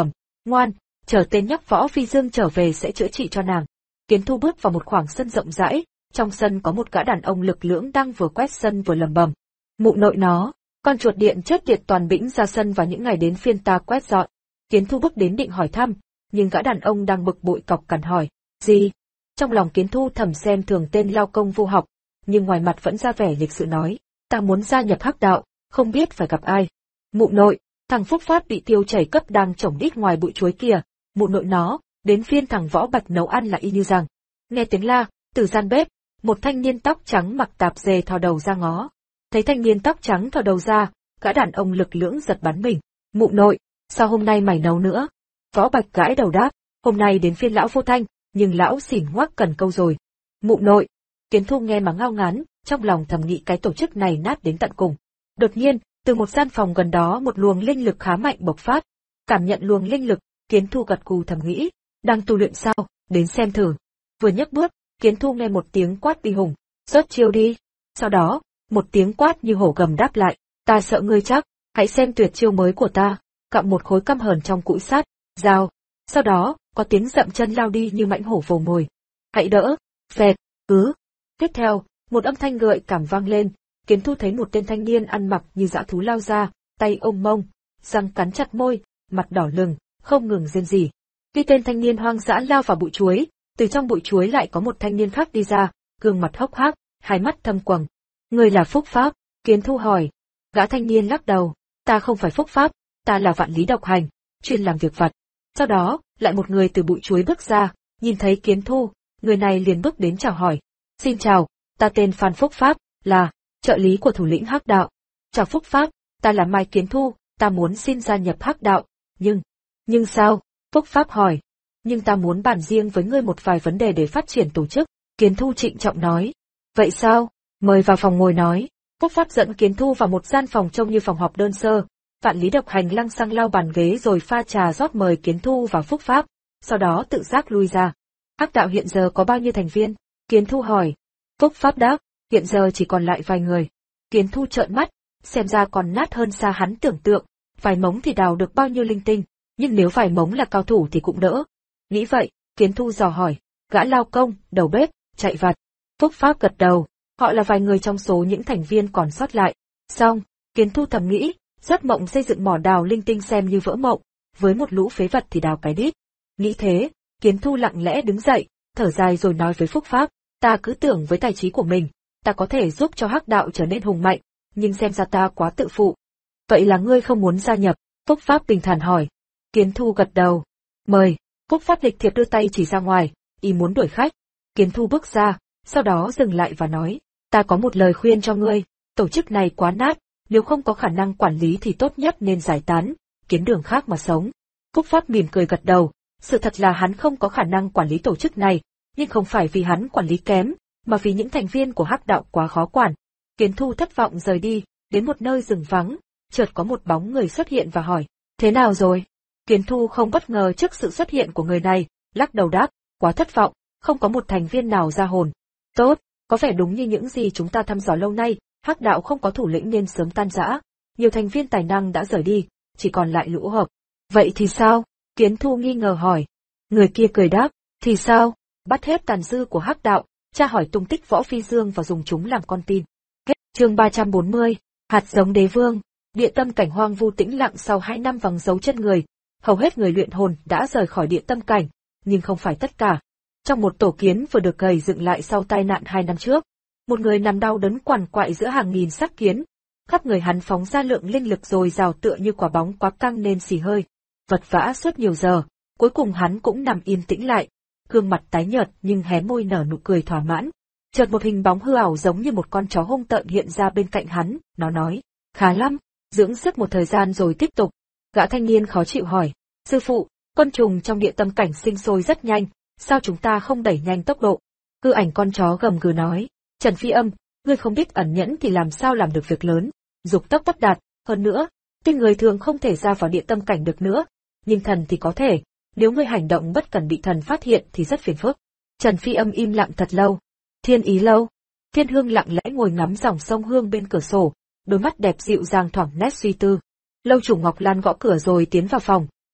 ngoan, chờ tên nhóc Võ Phi Dương trở về sẽ chữa trị cho nàng. Kiến Thu bước vào một khoảng sân rộng rãi, trong sân có một gã đàn ông lực lưỡng đang vừa quét sân vừa lầm bầm. Mụ nội nó, con chuột điện chớp tiệt toàn bĩnh ra sân vào những ngày đến phiên ta quét dọn. Kiến Thu bước đến định hỏi thăm, nhưng gã đàn ông đang bực bội cọc cằn hỏi, gì? Trong lòng Kiến Thu thầm xem thường tên lao công vô học, nhưng ngoài mặt vẫn ra vẻ lịch sự nói, ta muốn gia nhập hắc đạo, không biết phải gặp ai. Mụ nội, thằng Phúc Phát bị tiêu chảy cấp đang trồng đít ngoài bụi chuối kìa, mụ nội nó, đến phiên thằng Võ Bạch nấu ăn là y như rằng. Nghe tiếng la, từ gian bếp, một thanh niên tóc trắng mặc tạp dề thò đầu ra ngó. Thấy thanh niên tóc trắng thò đầu ra, gã đàn ông lực lưỡng giật bắn mình. Mụ nội, sao hôm nay mày nấu nữa? Võ Bạch gãi đầu đáp, hôm nay đến phiên lão Vô Thanh, nhưng lão xỉn ngoác cần câu rồi. Mụ nội, Kiến Thu nghe mà ngao ngán, trong lòng thầm nghĩ cái tổ chức này nát đến tận cùng. Đột nhiên, từ một gian phòng gần đó một luồng linh lực khá mạnh bộc phát. Cảm nhận luồng linh lực, Kiến Thu gật gù thầm nghĩ, đang tu luyện sao, đến xem thử. Vừa nhấc bước, Kiến Thu nghe một tiếng quát bi hùng, xuất chiêu đi. Sau đó, một tiếng quát như hổ gầm đáp lại, ta sợ ngươi chắc, hãy xem tuyệt chiêu mới của ta. Cặm một khối căm hờn trong cũi sắt, dao. Sau đó, có tiếng dậm chân lao đi như mãnh hổ vồ mồi. Hãy đỡ, phẹt, cứ. Tiếp theo, một âm thanh gợi cảm vang lên, Kiến Thu thấy một tên thanh niên ăn mặc như dã thú lao ra, tay ôm mông, răng cắn chặt môi, mặt đỏ lừng, không ngừng rên rỉ. Khi tên thanh niên hoang dã lao vào bụi chuối, từ trong bụi chuối lại có một thanh niên khác đi ra, gương mặt hốc hác, hai mắt thâm quầng. Người là Phúc Pháp? Kiến Thu hỏi. Gã thanh niên lắc đầu, ta không phải Phúc Pháp, ta là Vạn Lý Độc Hành, chuyên làm việc vặt. Sau đó, lại một người từ bụi chuối bước ra, nhìn thấy Kiến Thu, người này liền bước đến chào hỏi. Xin chào, ta tên Phan Phúc Pháp, là trợ lý của thủ lĩnh Hắc Đạo. Chào Phúc Pháp, ta là Mai Kiến Thu, ta muốn xin gia nhập Hắc Đạo, nhưng... Nhưng sao? Phúc Pháp hỏi. Nhưng ta muốn bàn riêng với ngươi một vài vấn đề để phát triển tổ chức, Kiến Thu trịnh trọng nói. Vậy sao? Mời vào phòng ngồi nói. Phúc Pháp dẫn Kiến Thu vào một gian phòng trông như phòng họp đơn sơ. Vạn Lý Độc Hành lăng xăng lau bàn ghế rồi pha trà rót mời Kiến Thu vào Phúc Pháp, sau đó tự giác lui ra. Hắc Đạo hiện giờ có bao nhiêu thành viên? Kiến Thu hỏi. Phúc Pháp đáp, hiện giờ chỉ còn lại vài người. Kiến Thu trợn mắt, xem ra còn nát hơn xa hắn tưởng tượng, vài mống thì đào được bao nhiêu linh tinh, nhưng nếu vài mống là cao thủ thì cũng đỡ. Nghĩ vậy, Kiến Thu dò hỏi, gã lao công, đầu bếp, chạy vặt. Phúc Pháp gật đầu, họ là vài người trong số những thành viên còn sót lại. Xong, Kiến Thu thầm nghĩ, giấc mộng xây dựng mỏ đào linh tinh xem như vỡ mộng, với một lũ phế vật thì đào cái đít. Nghĩ thế, Kiến Thu lặng lẽ đứng dậy, thở dài rồi nói với Phúc Pháp, ta cứ tưởng với tài trí của mình, ta có thể giúp cho Hắc Đạo trở nên hùng mạnh, nhưng xem ra ta quá tự phụ. Vậy là ngươi không muốn gia nhập? Phúc Pháp bình thản hỏi. Kiến Thu gật đầu. Mời. Phúc Pháp lịch thiệp đưa tay chỉ ra ngoài, ý muốn đuổi khách. Kiến Thu bước ra, sau đó dừng lại và nói, ta có một lời khuyên cho ngươi, tổ chức này quá nát, nếu không có khả năng quản lý thì tốt nhất nên giải tán, kiếm đường khác mà sống. Phúc Pháp mỉm cười gật đầu, sự thật là hắn không có khả năng quản lý tổ chức này, nhưng không phải vì hắn quản lý kém, mà vì những thành viên của Hắc Đạo quá khó quản. Kiến Thu thất vọng rời đi, đến một nơi rừng vắng, chợt có một bóng người xuất hiện và hỏi, thế nào rồi? Kiến Thu không bất ngờ trước sự xuất hiện của người này, lắc đầu đáp, quá thất vọng, không có một thành viên nào ra hồn. Tốt, có vẻ đúng như những gì chúng ta thăm dò lâu nay, Hắc Đạo không có thủ lĩnh nên sớm tan rã, nhiều thành viên tài năng đã rời đi, chỉ còn lại lũ hợp. Vậy thì sao? Kiến Thu nghi ngờ hỏi. Người kia cười đáp, thì sao? Bắt hết tàn dư của Hắc Đạo, tra hỏi tung tích Võ Phi Dương và dùng chúng làm con tin. Hết chương ba trăm bốn mươi, hạt giống đế vương. Địa tâm cảnh hoang vu tĩnh lặng sau hai năm vắng dấu chân người, hầu hết người luyện hồn đã rời khỏi địa tâm cảnh, nhưng không phải tất cả. Trong một tổ kiến vừa được gầy dựng lại sau tai nạn hai năm trước, một người nằm đau đớn quằn quại giữa hàng nghìn xác kiến, khắp người hắn phóng ra lượng linh lực dồi dào tựa như quả bóng quá căng nên xì hơi. Vật vã suốt nhiều giờ, cuối cùng hắn cũng nằm yên tĩnh lại, gương mặt tái nhợt nhưng hé môi nở nụ cười thỏa mãn. Chợt một hình bóng hư ảo giống như một con chó hung tợn hiện ra bên cạnh hắn, nó nói, khá lắm, dưỡng sức một thời gian rồi tiếp tục. Gã thanh niên khó chịu hỏi, sư phụ, con trùng trong địa tâm cảnh sinh sôi rất nhanh, sao chúng ta không đẩy nhanh tốc độ? Hư ảnh con chó gầm gừ nói, Trần Phi Âm, ngươi không biết ẩn nhẫn thì làm sao làm được việc lớn, dục tốc bất đạt, hơn nữa, tuy người thường không thể ra vào địa tâm cảnh được nữa, nhưng thần thì có thể, nếu ngươi hành động bất cần bị thần phát hiện thì rất phiền phức. Trần Phi Âm im lặng thật lâu. Thiên Ý Lâu. Thiên Hương lặng lẽ ngồi ngắm dòng sông Hương bên cửa sổ, đôi mắt đẹp dịu dàng thoảng nét suy tư. Lâu chủ Ngọc Lan gõ cửa rồi tiến vào phòng,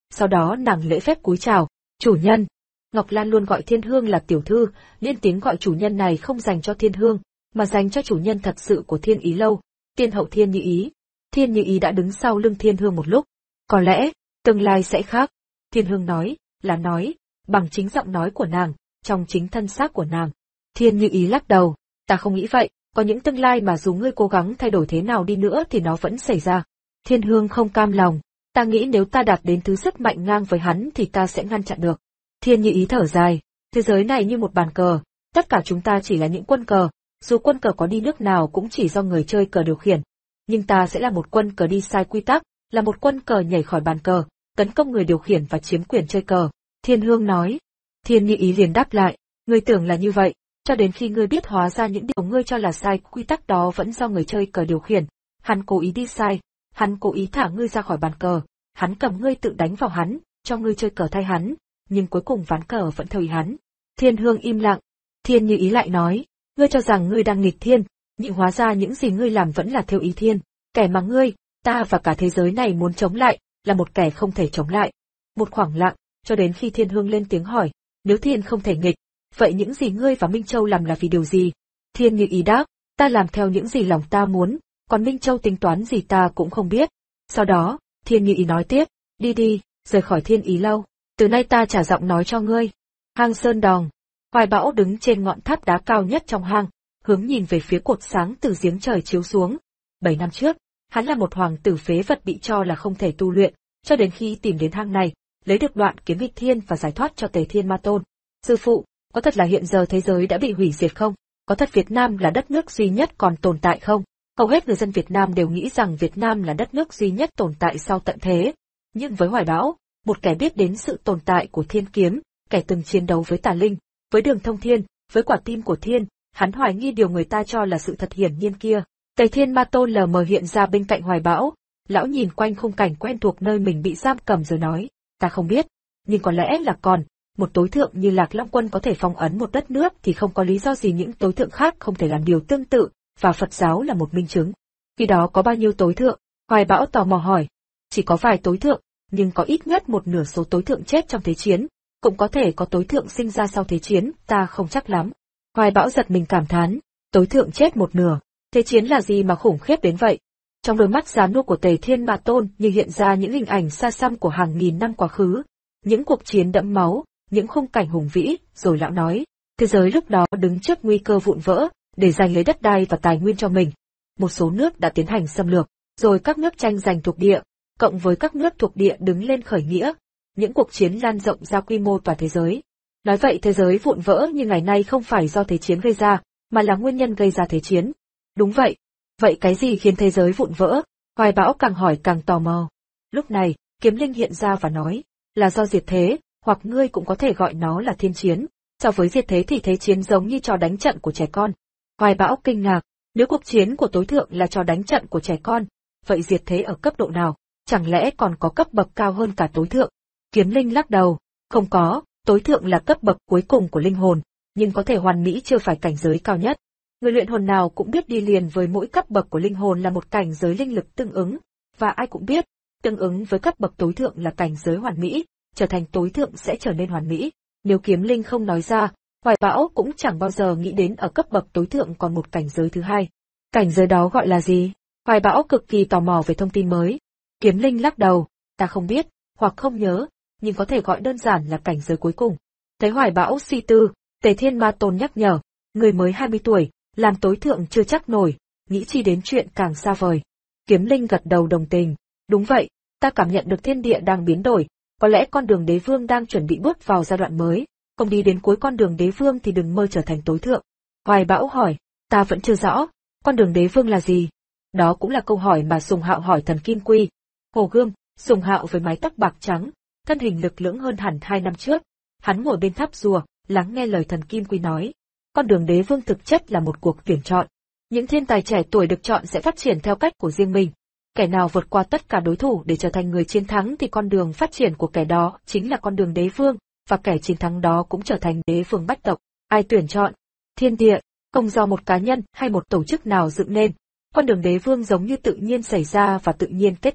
Sau đó nàng lễ phép cúi chào, chủ nhân. Ngọc Lan luôn gọi Thiên Hương là tiểu thư, liên tiếng gọi chủ nhân này không dành cho Thiên Hương, mà dành cho chủ nhân thật sự của Thiên Ý lâu, tiên hậu Thiên Như Ý. Thiên Như Ý đã đứng sau lưng Thiên Hương một lúc. Có lẽ, tương lai sẽ khác. Thiên Hương nói, là nói, bằng chính giọng nói của nàng, trong chính thân xác của nàng. Thiên Như Ý lắc đầu, ta không nghĩ vậy, có những tương lai mà dù ngươi cố gắng thay đổi thế nào đi nữa thì nó vẫn xảy ra. Thiên Hương không cam lòng, ta nghĩ nếu ta đạt đến thứ sức mạnh ngang với hắn thì ta sẽ ngăn chặn được. Thiên Như Ý thở dài, thế giới này như một bàn cờ, tất cả chúng ta chỉ là những quân cờ, dù quân cờ có đi nước nào cũng chỉ do người chơi cờ điều khiển. Nhưng ta sẽ là một quân cờ đi sai quy tắc, là một quân cờ nhảy khỏi bàn cờ, tấn công người điều khiển và chiếm quyền chơi cờ. Thiên Hương nói. Thiên Như Ý liền đáp lại, ngươi tưởng là như vậy, cho đến khi ngươi biết hóa ra những điều ngươi cho là sai quy tắc đó vẫn do người chơi cờ điều khiển. Hắn cố ý đi sai, hắn cố ý thả ngươi ra khỏi bàn cờ, hắn cầm ngươi tự đánh vào hắn, cho ngươi chơi cờ thay hắn, nhưng cuối cùng ván cờ vẫn theo ý hắn. Thiên Hương im lặng. Thiên Như Ý lại nói, ngươi cho rằng ngươi đang nghịch thiên, nhưng hóa ra những gì ngươi làm vẫn là theo ý thiên, kẻ mà ngươi, ta và cả thế giới này muốn chống lại, là một kẻ không thể chống lại. Một khoảng lặng, cho đến khi Thiên Hương lên tiếng hỏi, nếu thiên không thể nghịch, vậy những gì ngươi và Minh Châu làm là vì điều gì? Thiên Như Ý đáp, ta làm theo những gì lòng ta muốn, còn Minh Châu tính toán gì ta cũng không biết. Sau đó, Thiên Như Ý nói tiếp, đi đi, rời khỏi Thiên Ý lâu, từ nay ta trả giọng nói cho ngươi. Hang Sơn Đòng. Hoài Bão đứng trên ngọn tháp đá cao nhất trong hang, hướng nhìn về phía cột sáng từ giếng trời chiếu xuống. Bảy năm trước, hắn là một hoàng tử phế vật bị cho là không thể tu luyện, cho đến khi tìm đến hang này, lấy được đoạn kiếm nghịch thiên và giải thoát cho Tề Thiên Ma Tôn. Sư phụ, có thật là hiện giờ thế giới đã bị hủy diệt không? Có thật Việt Nam là đất nước duy nhất còn tồn tại không? Hầu hết người dân Việt Nam đều nghĩ rằng Việt Nam là đất nước duy nhất tồn tại sau tận thế. Nhưng với Hoài Bão, một kẻ biết đến sự tồn tại của thiên kiếm, kẻ từng chiến đấu với tà linh, với đường thông thiên, với quả tim của thiên, hắn hoài nghi điều người ta cho là sự thật hiển nhiên kia. Tề Thiên Ma Tôn lờ mờ hiện ra bên cạnh Hoài Bão, lão nhìn quanh khung cảnh quen thuộc nơi mình bị giam cầm rồi nói, ta không biết, nhưng có lẽ là còn, một tối thượng như Lạc Long Quân có thể phong ấn một đất nước thì không có lý do gì những tối thượng khác không thể làm điều tương tự, và Phật giáo là một minh chứng. Khi đó có bao nhiêu tối thượng? Hoài Bão tò mò hỏi. Chỉ có vài tối thượng, nhưng có ít nhất một nửa số tối thượng chết trong thế chiến, cũng có thể có tối thượng sinh ra sau thế chiến, ta không chắc lắm. Hoài Bão giật mình cảm thán, tối thượng chết một nửa, thế chiến là gì mà khủng khiếp đến vậy? Trong đôi mắt già nua của Tề Thiên Ma Tôn như hiện ra những hình ảnh xa xăm của hàng nghìn năm quá khứ, những cuộc chiến đẫm máu, những khung cảnh hùng vĩ, rồi lão nói, thế giới lúc đó đứng trước nguy cơ vụn vỡ, để giành lấy đất đai và tài nguyên cho mình. Một số nước đã tiến hành xâm lược, rồi các nước tranh giành thuộc địa, cộng với các nước thuộc địa đứng lên khởi nghĩa, những cuộc chiến lan rộng ra quy mô toàn thế giới. Nói vậy thế giới vụn vỡ như ngày nay không phải do thế chiến gây ra, mà là nguyên nhân gây ra thế chiến. Đúng vậy. Vậy cái gì khiến thế giới vụn vỡ? Hoài Bão càng hỏi càng tò mò. Lúc này, Kiếm Linh hiện ra và nói, là do diệt thế, hoặc ngươi cũng có thể gọi nó là thiên chiến. So với diệt thế thì thế chiến giống như trò đánh trận của trẻ con. Hoài Bão kinh ngạc, nếu cuộc chiến của tối thượng là trò đánh trận của trẻ con, vậy diệt thế ở cấp độ nào? Chẳng lẽ còn có cấp bậc cao hơn cả tối thượng? Kiếm Linh lắc đầu, không có, tối thượng là cấp bậc cuối cùng của linh hồn, nhưng có thể hoàn mỹ chưa phải cảnh giới cao nhất. Người luyện hồn nào cũng biết đi liền với mỗi cấp bậc của linh hồn là một cảnh giới linh lực tương ứng, và ai cũng biết, tương ứng với cấp bậc tối thượng là cảnh giới hoàn mỹ, trở thành tối thượng sẽ trở nên hoàn mỹ. Nếu Kiếm Linh không nói ra, Hoài Bão cũng chẳng bao giờ nghĩ đến ở cấp bậc tối thượng còn một cảnh giới thứ hai. Cảnh giới đó gọi là gì? Hoài Bão cực kỳ tò mò về thông tin mới. Kiếm Linh lắc đầu, ta không biết, hoặc không nhớ, nhưng có thể gọi đơn giản là cảnh giới cuối cùng. Thấy Hoài Bão suy tư, Tề Thiên Ma Tôn nhắc nhở, người mới hai mươi tuổi, làm tối thượng chưa chắc nổi, nghĩ chi đến chuyện càng xa vời. Kiếm Linh gật đầu đồng tình, đúng vậy, ta cảm nhận được thiên địa đang biến đổi, có lẽ con đường đế vương đang chuẩn bị bước vào giai đoạn mới, không đi đến cuối con đường đế vương thì đừng mơ trở thành tối thượng. Hoài Bão hỏi, ta vẫn chưa rõ, con đường đế vương là gì? Đó cũng là câu hỏi mà Sùng Hạo hỏi Thần Kim Quy. Hồ Gươm, Sùng Hạo với mái tóc bạc trắng, thân hình lực lưỡng hơn hẳn hai năm trước, hắn ngồi bên tháp rùa, lắng nghe lời Thần Kim Quy nói. Con đường đế vương thực chất là một cuộc tuyển chọn. Những thiên tài trẻ tuổi được chọn sẽ phát triển theo cách của riêng mình. Kẻ nào vượt qua tất cả đối thủ để trở thành người chiến thắng thì con đường phát triển của kẻ đó chính là con đường đế vương, và kẻ chiến thắng đó cũng trở thành đế vương bách tộc. Ai tuyển chọn? Thiên địa, không do một cá nhân hay một tổ chức nào dựng nên. Con đường đế vương giống như tự nhiên xảy ra và tự nhiên kết thúc.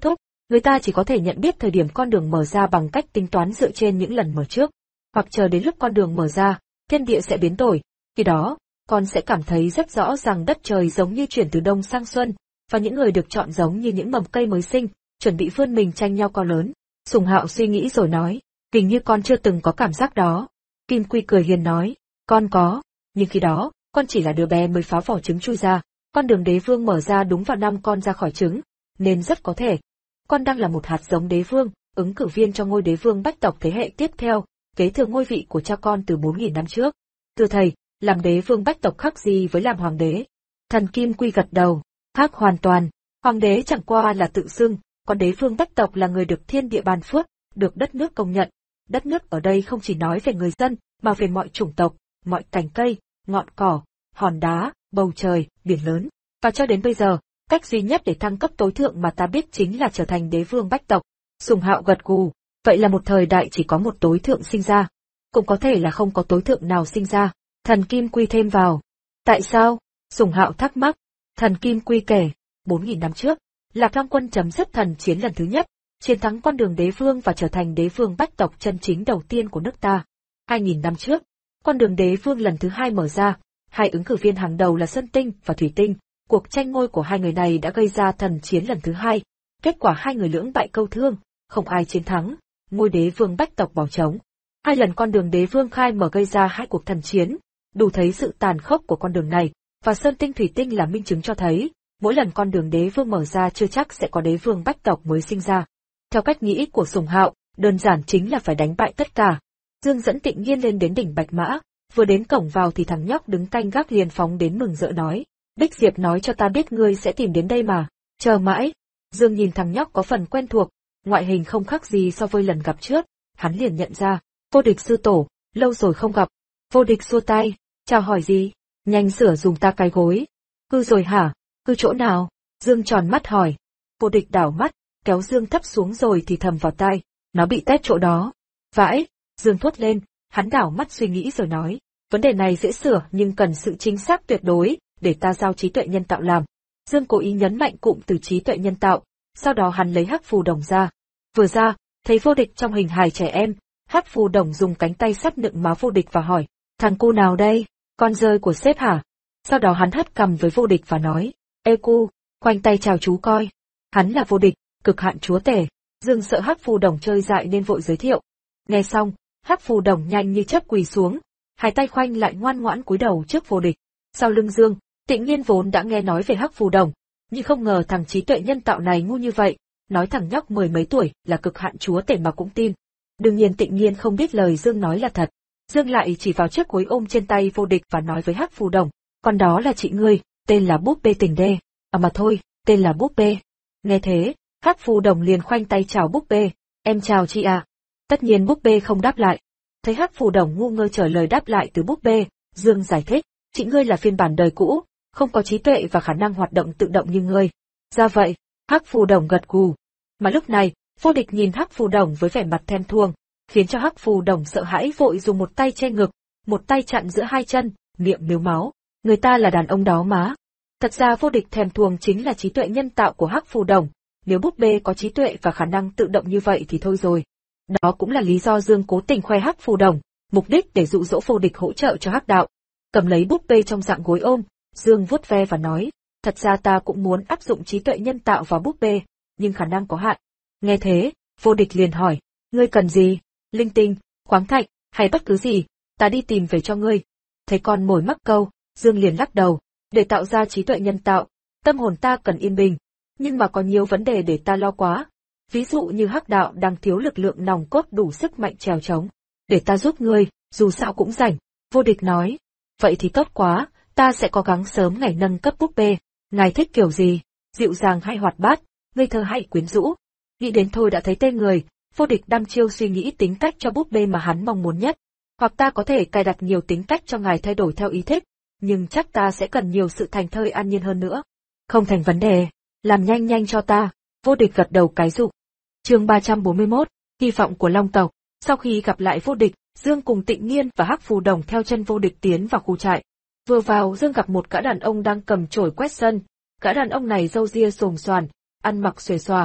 Người ta chỉ có thể nhận biết thời điểm con đường mở ra bằng cách tính toán dựa trên những lần mở trước, hoặc chờ đến lúc con đường mở ra, thiên địa sẽ biến đổi. Khi đó, con sẽ cảm thấy rất rõ rằng đất trời giống như chuyển từ đông sang xuân, và những người được chọn giống như những mầm cây mới sinh, chuẩn bị vươn mình tranh nhau cao lớn. Sùng Hạo suy nghĩ rồi nói, hình như con chưa từng có cảm giác đó. Kim Quy cười hiền nói, con có, nhưng khi đó, con chỉ là đứa bé mới phá vỏ trứng chui ra, con đường đế vương mở ra đúng vào năm con ra khỏi trứng, nên rất có thể. Con đang là một hạt giống đế vương, ứng cử viên cho ngôi đế vương bách tộc thế hệ tiếp theo, kế thừa ngôi vị của cha con từ bốn nghìn năm trước. Thưa thầy, làm đế vương bách tộc khác gì với làm hoàng đế? Thần Kim Quy gật đầu, khác hoàn toàn, hoàng đế chẳng qua là tự xưng, còn đế vương bách tộc là người được thiên địa ban phước, được đất nước công nhận. Đất nước ở đây không chỉ nói về người dân, mà về mọi chủng tộc, mọi cành cây, ngọn cỏ, hòn đá, bầu trời, biển lớn. Và cho đến bây giờ, cách duy nhất để thăng cấp tối thượng mà ta biết chính là trở thành đế vương bách tộc. Sùng Hạo gật gù, vậy là một thời đại chỉ có một tối thượng sinh ra. Cũng có thể là không có tối thượng nào sinh ra. Thần Kim Quy thêm vào. Tại sao? Sùng Hạo thắc mắc. Thần Kim Quy kể, bốn nghìn năm trước, Lạc Long quân chấm dứt thần chiến lần thứ nhất, chiến thắng con đường đế vương và trở thành đế vương bách tộc chân chính đầu tiên của nước ta. hai nghìn năm trước, con đường đế vương lần thứ hai mở ra, hai ứng cử viên hàng đầu là Sơn Tinh và Thủy Tinh. Cuộc tranh ngôi của hai người này đã gây ra thần chiến lần thứ hai. Kết quả hai người lưỡng bại câu thương, không ai chiến thắng, ngôi đế vương bách tộc bỏ trống. Hai lần con đường đế vương khai mở gây ra hai cuộc thần chiến, đủ thấy sự tàn khốc của con đường này, và Sơn Tinh Thủy Tinh là minh chứng cho thấy, mỗi lần con đường đế vương mở ra chưa chắc sẽ có đế vương bách tộc mới sinh ra. Theo cách nghĩ của Sùng Hạo, đơn giản chính là phải đánh bại tất cả. Dương dẫn Tịnh Nhiên lên đến đỉnh Bạch Mã, vừa đến cổng vào thì thằng nhóc đứng canh gác liền phóng đến mừng rỡ nói, Bích Diệp nói cho ta biết ngươi sẽ tìm đến đây mà, chờ mãi. Dương nhìn thằng nhóc có phần quen thuộc, ngoại hình không khác gì so với lần gặp trước, hắn liền nhận ra, Vô Địch sư tổ, lâu rồi không gặp. Vô Địch xua tay, chào hỏi gì, nhanh sửa dùng ta cái gối. Cư rồi hả, cư chỗ nào? Dương tròn mắt hỏi. Vô Địch đảo mắt, kéo Dương thấp xuống rồi thì thầm vào tai, nó bị tét chỗ đó. Vãi, Dương thốt lên, hắn đảo mắt suy nghĩ rồi nói, vấn đề này dễ sửa nhưng cần sự chính xác tuyệt đối, để ta giao trí tuệ nhân tạo làm. Dương cố ý nhấn mạnh cụm từ trí tuệ nhân tạo, sau đó hắn lấy hắc phù đồng ra. Vừa ra, thấy Vô Địch trong hình hài trẻ em, hắc phù đồng dùng cánh tay sắt nựng má Vô Địch và hỏi, thằng cu nào đây, con rơi của sếp hả? Sau đó hắn hất cằm với Vô Địch và nói, ê cu, khoanh tay chào chú coi. Hắn là Vô Địch, cực hạn chúa tể. Dương sợ hắc phù đồng chơi dại nên vội giới thiệu. Nghe xong, hắc phù đồng nhanh như chớp quỳ xuống, hai tay khoanh lại ngoan ngoãn cúi đầu trước Vô Địch. Sau lưng Dương, Tịnh Nhiên vốn đã nghe nói về hắc phù đồng, nhưng không ngờ thằng trí tuệ nhân tạo này ngu như vậy, nói thằng nhóc mười mấy tuổi là cực hạn chúa tể mà cũng tin. Đương nhiên Tịnh Nhiên không biết lời Dương nói là thật. Dương lại chỉ vào chiếc gối ôm trên tay Vô Địch và nói với hắc phù đồng, con đó là chị ngươi, tên là búp bê tình đê, à mà thôi, tên là búp bê. Nghe thế, hắc phù đồng liền khoanh tay chào búp bê, em chào chị à. Tất nhiên búp bê không đáp lại. Thấy hắc phù đồng ngu ngơ trả lời đáp lại từ búp bê, Dương giải thích, chị ngươi là phiên bản đời cũ, không có trí tuệ và khả năng hoạt động tự động như ngươi. Ra vậy, hắc phù đồng gật gù. Mà lúc này, Vô Địch nhìn hắc phù đồng với vẻ mặt thèm thuồng, khiến cho hắc phù đồng sợ hãi vội dùng một tay che ngực, một tay chặn giữa hai chân, miệng mếu máu. Người ta là đàn ông đó má. Thật ra Vô Địch thèm thuồng chính là trí tuệ nhân tạo của hắc phù đồng. Nếu búp bê có trí tuệ và khả năng tự động như vậy thì thôi rồi. Đó cũng là lý do Dương cố tình khoe hắc phù đồng, mục đích để dụ dỗ Vô Địch hỗ trợ cho hắc đạo. Cầm lấy búp bê trong dạng gối ôm, Dương vuốt ve và nói, thật ra ta cũng muốn áp dụng trí tuệ nhân tạo vào búp bê, nhưng khả năng có hạn. Nghe thế, Vô Địch liền hỏi, ngươi cần gì? Linh tinh, khoáng thạch, hay bất cứ gì, ta đi tìm về cho ngươi. Thấy con mồi mắc câu, Dương liền lắc đầu, để tạo ra trí tuệ nhân tạo, tâm hồn ta cần yên bình, nhưng mà có nhiều vấn đề để ta lo quá. Ví dụ như hắc đạo đang thiếu lực lượng nòng cốt đủ sức mạnh trèo trống. Để ta giúp ngươi, dù sao cũng rảnh. Vô Địch nói, vậy thì tốt quá, ta sẽ cố gắng sớm ngày nâng cấp búp bê. Ngài thích kiểu gì? Dịu dàng hay hoạt bát, ngây thơ hay quyến rũ? Nghĩ đến thôi đã thấy tê người. Vô Địch đăm chiêu suy nghĩ tính cách cho búp bê mà hắn mong muốn nhất. Hoặc ta có thể cài đặt nhiều tính cách cho ngài thay đổi theo ý thích, nhưng chắc ta sẽ cần nhiều sự thành thơi an nhiên hơn nữa. Không thành vấn đề, làm nhanh nhanh cho ta. Vô Địch gật đầu cái rụng. Chương ba trăm bốn mươi mốt, hy vọng của Long tộc. Sau khi gặp lại Vô Địch, Dương cùng Tịnh Nhiên và hắc phù đồng theo chân Vô Địch tiến vào khu trại. Vừa vào, Dương gặp một gã đàn ông đang cầm chổi quét sân. Gã đàn ông này râu ria xồm xoàn, ăn mặc xuề xòa,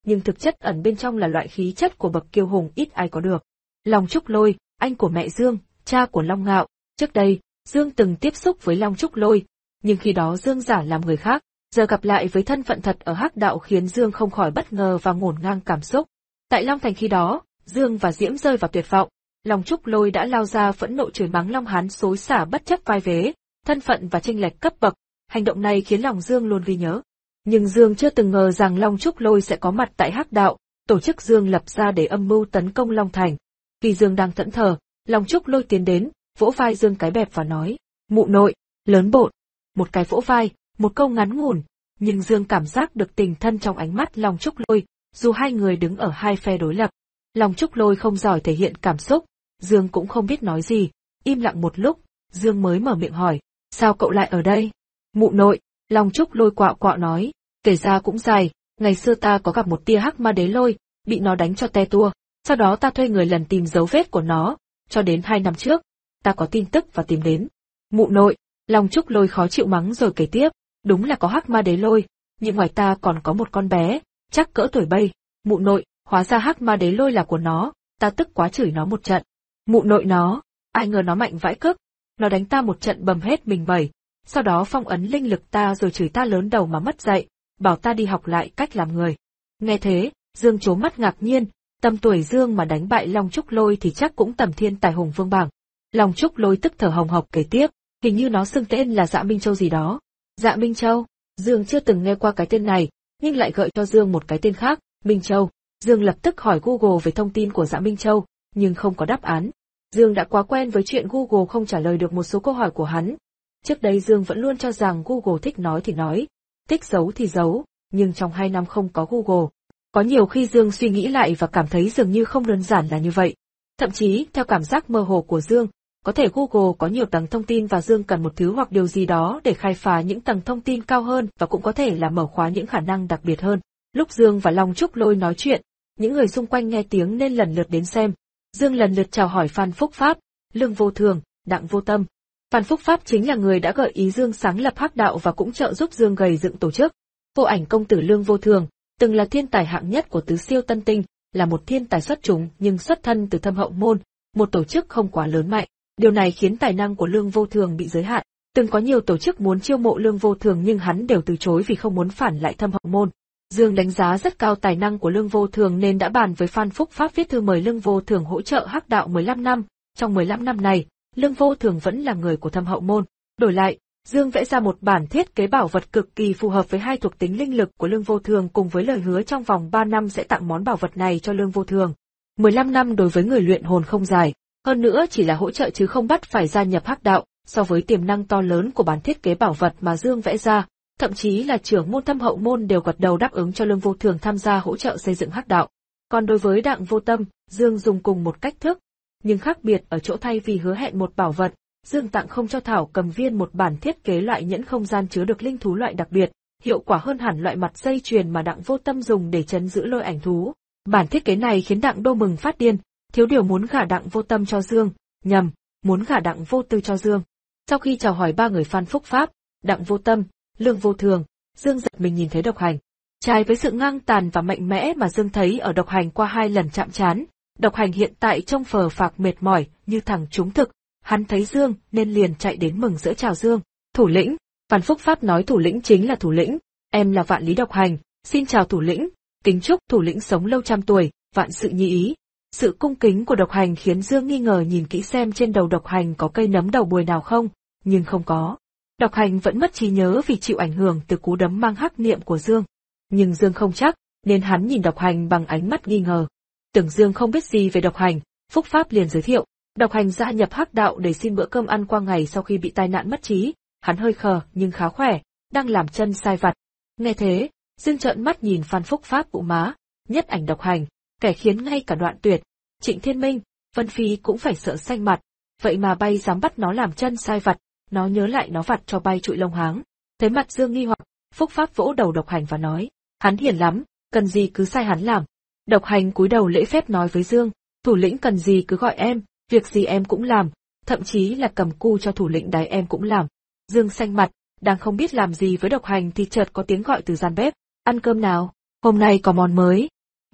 nhưng thực chất ẩn bên trong là loại khí chất của bậc kiêu hùng ít ai có được. Long Trúc Lôi, anh của mẹ Dương, cha của Long Ngạo. Trước đây, Dương từng tiếp xúc với Long Trúc Lôi, nhưng khi đó Dương giả làm người khác, giờ gặp lại với thân phận thật ở Hắc Đạo khiến Dương không khỏi bất ngờ và ngổn ngang cảm xúc. Tại Long Thành khi đó, Dương và Diễm rơi vào tuyệt vọng, Long Trúc Lôi đã lao ra phẫn nộ chửi mắng Long Hán xối xả bất chấp vai vế, thân phận và chênh lệch cấp bậc. Hành động này khiến lòng Dương luôn ghi nhớ. Nhưng Dương chưa từng ngờ rằng Long Trúc Lôi sẽ có mặt tại Hắc Đạo, tổ chức Dương lập ra để âm mưu tấn công Long Thành. Khi Dương đang thẫn thờ, Long Trúc Lôi tiến đến, vỗ vai Dương cái bẹp và nói, mụ nội, lớn bộn. Một cái vỗ vai, một câu ngắn ngủn, nhưng Dương cảm giác được tình thân trong ánh mắt Long Trúc Lôi, dù hai người đứng ở hai phe đối lập. Long Trúc Lôi không giỏi thể hiện cảm xúc, Dương cũng không biết nói gì, im lặng một lúc, Dương mới mở miệng hỏi, sao cậu lại ở đây? Mụ nội, Long Trúc Lôi quạo quạo nói, kể ra cũng dài, ngày xưa ta có gặp một tia hắc ma đế lôi, bị nó đánh cho te tua, sau đó ta thuê người lần tìm dấu vết của nó, cho đến hai năm trước, ta có tin tức và tìm đến. Mụ nội, Long Trúc Lôi khó chịu mắng rồi kể tiếp, đúng là có hắc ma đế lôi, nhưng ngoài ta còn có một con bé, chắc cỡ tuổi bay. Mụ nội, hóa ra hắc ma đế lôi là của nó, ta tức quá chửi nó một trận. Mụ nội nó, ai ngờ nó mạnh vãi cức, nó đánh ta một trận bầm hết mình bảy, sau đó phong ấn linh lực ta rồi chửi ta lớn đầu mà mất dạy, bảo ta đi học lại cách làm người. Nghe thế, Dương trố mắt ngạc nhiên, tầm tuổi Dương mà đánh bại Long Trúc Lôi thì chắc cũng tầm thiên tài hùng vương bảng. Long Trúc Lôi tức thở hồng hộc kể tiếp, hình như nó xưng tên là Dạ Minh Châu gì đó. Dạ Minh Châu, Dương chưa từng nghe qua cái tên này, nhưng lại gợi cho Dương một cái tên khác, Minh Châu. Dương lập tức hỏi Google về thông tin của Dạ Minh Châu, nhưng không có đáp án. Dương đã quá quen với chuyện Google không trả lời được một số câu hỏi của hắn. Trước đây Dương vẫn luôn cho rằng Google thích nói thì nói, thích giấu thì giấu, nhưng trong hai năm không có Google. Có nhiều khi Dương suy nghĩ lại và cảm thấy dường như không đơn giản là như vậy. Thậm chí, theo cảm giác mơ hồ của Dương, có thể Google có nhiều tầng thông tin và Dương cần một thứ hoặc điều gì đó để khai phá những tầng thông tin cao hơn và cũng có thể là mở khóa những khả năng đặc biệt hơn. Lúc Dương và Long Trúc Lôi nói chuyện, những người xung quanh nghe tiếng nên lần lượt đến xem. Dương lần lượt chào hỏi Phan Phúc Pháp, Lương Vô Thường, Đặng Vô Tâm. Phan Phúc Pháp chính là người đã gợi ý Dương sáng lập Hắc Đạo và cũng trợ giúp Dương gầy dựng tổ chức. Vô Ảnh công tử Lương Vô Thường, từng là thiên tài hạng nhất của tứ siêu tân tinh, là một thiên tài xuất chúng nhưng xuất thân từ Thâm Hậu Môn, một tổ chức không quá lớn mạnh. Điều này khiến tài năng của Lương Vô Thường bị giới hạn. Từng có nhiều tổ chức muốn chiêu mộ Lương Vô Thường nhưng hắn đều từ chối vì không muốn phản lại Thâm Hậu Môn. Dương đánh giá rất cao tài năng của Lương Vô Thường nên đã bàn với Phan Phúc Pháp viết thư mời Lương Vô Thường hỗ trợ Hắc Đạo mười lăm năm. Trong mười lăm năm này, Lương Vô Thường vẫn là người của Thâm Hậu Môn. Đổi lại, Dương vẽ ra một bản thiết kế bảo vật cực kỳ phù hợp với hai thuộc tính linh lực của Lương Vô Thường cùng với lời hứa trong vòng ba năm sẽ tặng món bảo vật này cho Lương Vô Thường. mười lăm năm đối với người luyện hồn không dài, hơn nữa chỉ là hỗ trợ chứ không bắt phải gia nhập Hắc Đạo, so với tiềm năng to lớn của bản thiết kế bảo vật mà Dương vẽ ra, thậm chí là trưởng môn Thâm Hậu Môn đều gật đầu đáp ứng cho Lương Vô Thường tham gia hỗ trợ xây dựng Hắc Đạo. Còn đối với Đặng Vô Tâm, Dương dùng cùng một cách thức, nhưng khác biệt ở chỗ thay vì hứa hẹn một bảo vật, Dương tặng không cho Thảo Cầm Viên một bản thiết kế loại nhẫn không gian chứa được linh thú loại đặc biệt, hiệu quả hơn hẳn loại mặt dây chuyền mà Đặng Vô Tâm dùng để trấn giữ lôi ảnh thú. Bản thiết kế này khiến Đặng Đô mừng phát điên, thiếu điều muốn gả Đặng Vô Tâm cho Dương, nhầm, muốn gả Đặng Vô Tư cho Dương. Sau khi chào hỏi ba người Phan Phúc Pháp, Đặng Vô Tâm, Lương Vô Thường, Dương giật mình nhìn thấy Độc Hành. Trái với sự ngang tàn và mạnh mẽ mà Dương thấy ở Độc Hành qua hai lần chạm trán, Độc Hành hiện tại trông phờ phạc mệt mỏi như thằng trúng thực. Hắn thấy Dương nên liền chạy đến mừng rỡ chào Dương. Thủ lĩnh, Phan Phúc Pháp nói thủ lĩnh chính là thủ lĩnh, em là Vạn Lý Độc Hành, xin chào thủ lĩnh, kính chúc thủ lĩnh sống lâu trăm tuổi, vạn sự như ý. Sự cung kính của Độc Hành khiến Dương nghi ngờ nhìn kỹ xem trên đầu Độc Hành có cây nấm đầu bùi nào không, nhưng không có. Độc Hành vẫn mất trí nhớ vì chịu ảnh hưởng từ cú đấm mang hắc niệm của Dương. Nhưng Dương không chắc, nên hắn nhìn Độc Hành bằng ánh mắt nghi ngờ. Tưởng Dương không biết gì về Độc Hành, Phúc Pháp liền giới thiệu. Độc Hành gia nhập Hắc Đạo để xin bữa cơm ăn qua ngày sau khi bị tai nạn mất trí, hắn hơi khờ nhưng khá khỏe, đang làm chân sai vặt. Nghe thế, Dương trợn mắt nhìn Phan Phúc Pháp bụ má, nhất ảnh Độc Hành, kẻ khiến ngay cả Đoạn Tuyệt, Trịnh Thiên Minh, Vân Phi cũng phải sợ xanh mặt, vậy mà bay dám bắt nó làm chân sai vặt, nó nhớ lại nó vặt cho bay trụi lông háng. Thấy mặt Dương nghi hoặc, Phúc Pháp vỗ đầu Độc Hành và nói, hắn hiền lắm, cần gì cứ sai hắn làm. Độc Hành cúi đầu lễ phép nói với Dương, thủ lĩnh cần gì cứ gọi em. Việc gì em cũng làm, thậm chí là cầm cu cho thủ lĩnh đáy em cũng làm. Dương xanh mặt, đang không biết làm gì với Độc Hành thì chợt có tiếng gọi từ gian bếp, ăn cơm nào, hôm nay có món mới.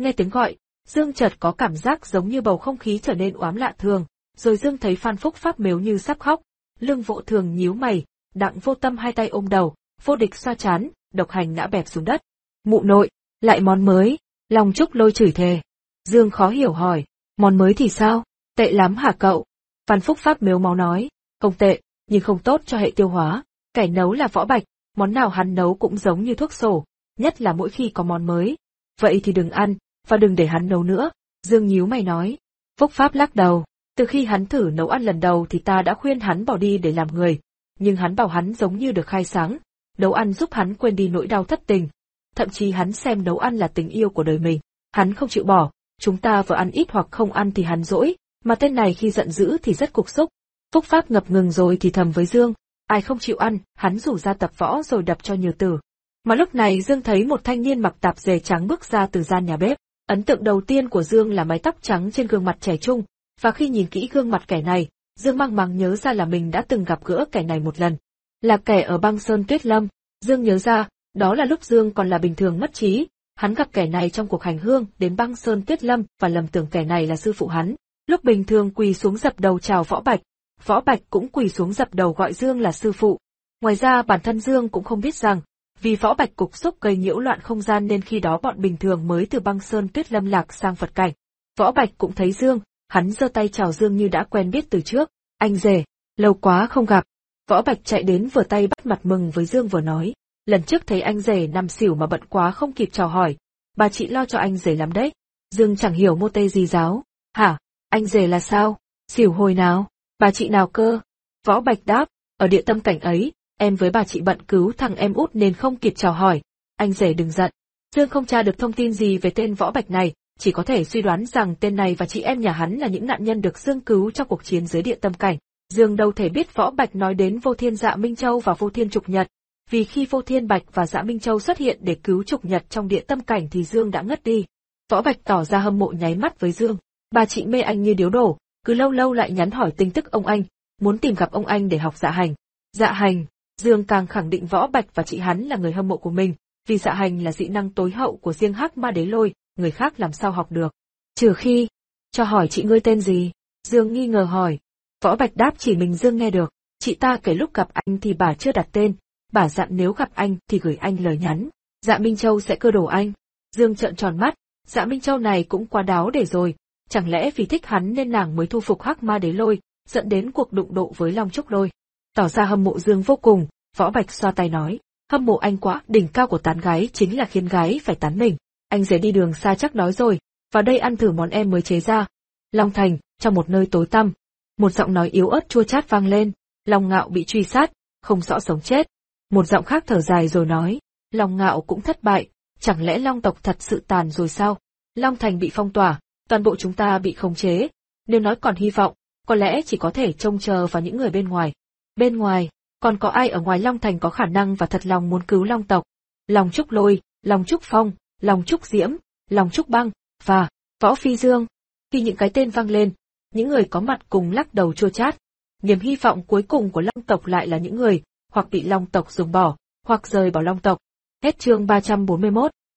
Nghe tiếng gọi, Dương chợt có cảm giác giống như bầu không khí trở nên oám lạ thường, rồi Dương thấy Phan Phúc Pháp mếu như sắp khóc. Lương Vô Thường nhíu mày, Đặng Vô Tâm hai tay ôm đầu, Vô Địch xoa trán, Độc Hành ngã bẹp xuống đất. Mụ nội, lại món mới, Long Trúc Lôi chửi thề. Dương khó hiểu hỏi, món mới thì sao, tệ lắm hả cậu? Phan Phúc Pháp mếu máu nói, không tệ, nhưng không tốt cho hệ tiêu hóa. Kẻ nấu là Võ Bạch, món nào hắn nấu cũng giống như thuốc sổ, nhất là mỗi khi có món mới. Vậy thì đừng ăn, và đừng để hắn nấu nữa. Dương nhíu mày nói. Phúc Pháp lắc đầu, từ khi hắn thử nấu ăn lần đầu thì ta đã khuyên hắn bỏ đi để làm người, nhưng hắn bảo hắn giống như được khai sáng, nấu ăn giúp hắn quên đi nỗi đau thất tình. Thậm chí hắn xem nấu ăn là tình yêu của đời mình, hắn không chịu bỏ, chúng ta vừa ăn ít hoặc không ăn thì hắn dỗi, mà tên này khi giận dữ thì rất cục xúc. Phúc Pháp ngập ngừng rồi thì thầm với Dương, ai không chịu ăn, hắn rủ ra tập võ rồi đập cho nhiều tử. Mà lúc này Dương thấy một thanh niên mặc tạp dề trắng bước ra từ gian nhà bếp. Ấn tượng đầu tiên của Dương là mái tóc trắng trên gương mặt trẻ trung, và khi nhìn kỹ gương mặt kẻ này, Dương mang máng nhớ ra là mình đã từng gặp gỡ kẻ này một lần. Là kẻ ở băng sơn Tuyết Lâm. Dương nhớ ra, đó là lúc Dương còn là bình thường mất trí, hắn gặp kẻ này trong cuộc hành hương đến băng sơn Tuyết Lâm và lầm tưởng kẻ này là sư phụ hắn. Lúc bình thường quỳ xuống dập đầu chào Võ Bạch, Võ Bạch cũng quỳ xuống dập đầu gọi Dương là sư phụ. Ngoài ra bản thân Dương cũng không biết rằng, vì Võ Bạch cục xúc gây nhiễu loạn không gian nên khi đó bọn bình thường mới từ băng sơn Tuyết Lâm lạc sang Phật cảnh. Võ Bạch cũng thấy Dương, hắn giơ tay chào Dương như đã quen biết từ trước. Anh rể, lâu quá không gặp. Võ Bạch chạy đến vừa tay bắt mặt mừng với Dương vừa nói. Lần trước thấy anh rể nằm xỉu mà bận quá không kịp chào hỏi. Bà chị lo cho anh rể lắm đấy. Dương chẳng hiểu mô tê gì giáo. Hả, anh rể là sao? Xỉu hồi nào? Bà chị nào cơ? Võ Bạch đáp, ở địa tâm cảnh ấy, em với bà chị bận cứu thằng em út nên không kịp chào hỏi. Anh rể đừng giận. Dương không tra được thông tin gì về tên Võ Bạch này, chỉ có thể suy đoán rằng tên này và chị em nhà hắn là những nạn nhân được Dương cứu trong cuộc chiến dưới địa tâm cảnh. Dương đâu thể biết Võ Bạch nói đến Vô Thiên Dạ Minh Châu và Vô Thiên Trục Nhật, vì khi Vô Thiên Bạch và Dạ Minh Châu xuất hiện để cứu Trục Nhật trong địa tâm cảnh thì Dương đã ngất đi. Võ Bạch tỏ ra hâm mộ nháy mắt với Dương. Bà chị mê anh như điếu đổ, cứ lâu lâu lại nhắn hỏi tin tức ông anh, muốn tìm gặp ông anh để học dạ hành. Dạ hành, Dương càng khẳng định Võ Bạch và chị hắn là người hâm mộ của mình, vì dạ hành là dị năng tối hậu của riêng Hắc Ma Đế Lôi, người khác làm sao học được. Trừ khi, cho hỏi chị ngươi tên gì? Dương nghi ngờ hỏi. Võ Bạch đáp chỉ mình Dương nghe được, chị ta kể lúc gặp anh thì bà chưa đặt tên, bà dặn nếu gặp anh thì gửi anh lời nhắn. Dạ Minh Châu sẽ cơ đồ anh. Dương trợn tròn mắt, Dạ Minh Châu này cũng quá đáo để rồi, chẳng lẽ vì thích hắn nên nàng mới thu phục Hắc Ma Đế Lôi, dẫn đến cuộc đụng độ với Long Trúc Lôi. Tỏ ra hâm mộ Dương vô cùng, Võ Bạch xoa tay nói, hâm mộ anh quá, đỉnh cao của tán gái chính là khiến gái phải tán mình. Anh rể đi đường xa chắc đói rồi, vào đây ăn thử món em mới chế ra. Long Thành, trong một nơi tối tăm, một giọng nói yếu ớt chua chát vang lên, Long Ngạo bị truy sát, không rõ sống chết. Một giọng khác thở dài rồi nói, Long Ngạo cũng thất bại, chẳng lẽ Long tộc thật sự tàn rồi sao? Long Thành bị phong tỏa, toàn bộ chúng ta bị khống chế, nếu nói còn hy vọng, có lẽ chỉ có thể trông chờ vào những người bên ngoài. Bên ngoài, còn có ai ở ngoài Long Thành có khả năng và thật lòng muốn cứu Long tộc? Long Trúc Lôi, Long Trúc Phong, Long Trúc Diễm, Long Trúc Băng, và Võ Phi Dương. Khi những cái tên vang lên, những người có mặt cùng lắc đầu chua chát. Niềm hy vọng cuối cùng của Long tộc lại là những người, hoặc bị Long tộc dùng bỏ, hoặc rời bỏ Long tộc. Hết chương ba trăm bốn mươi mốt.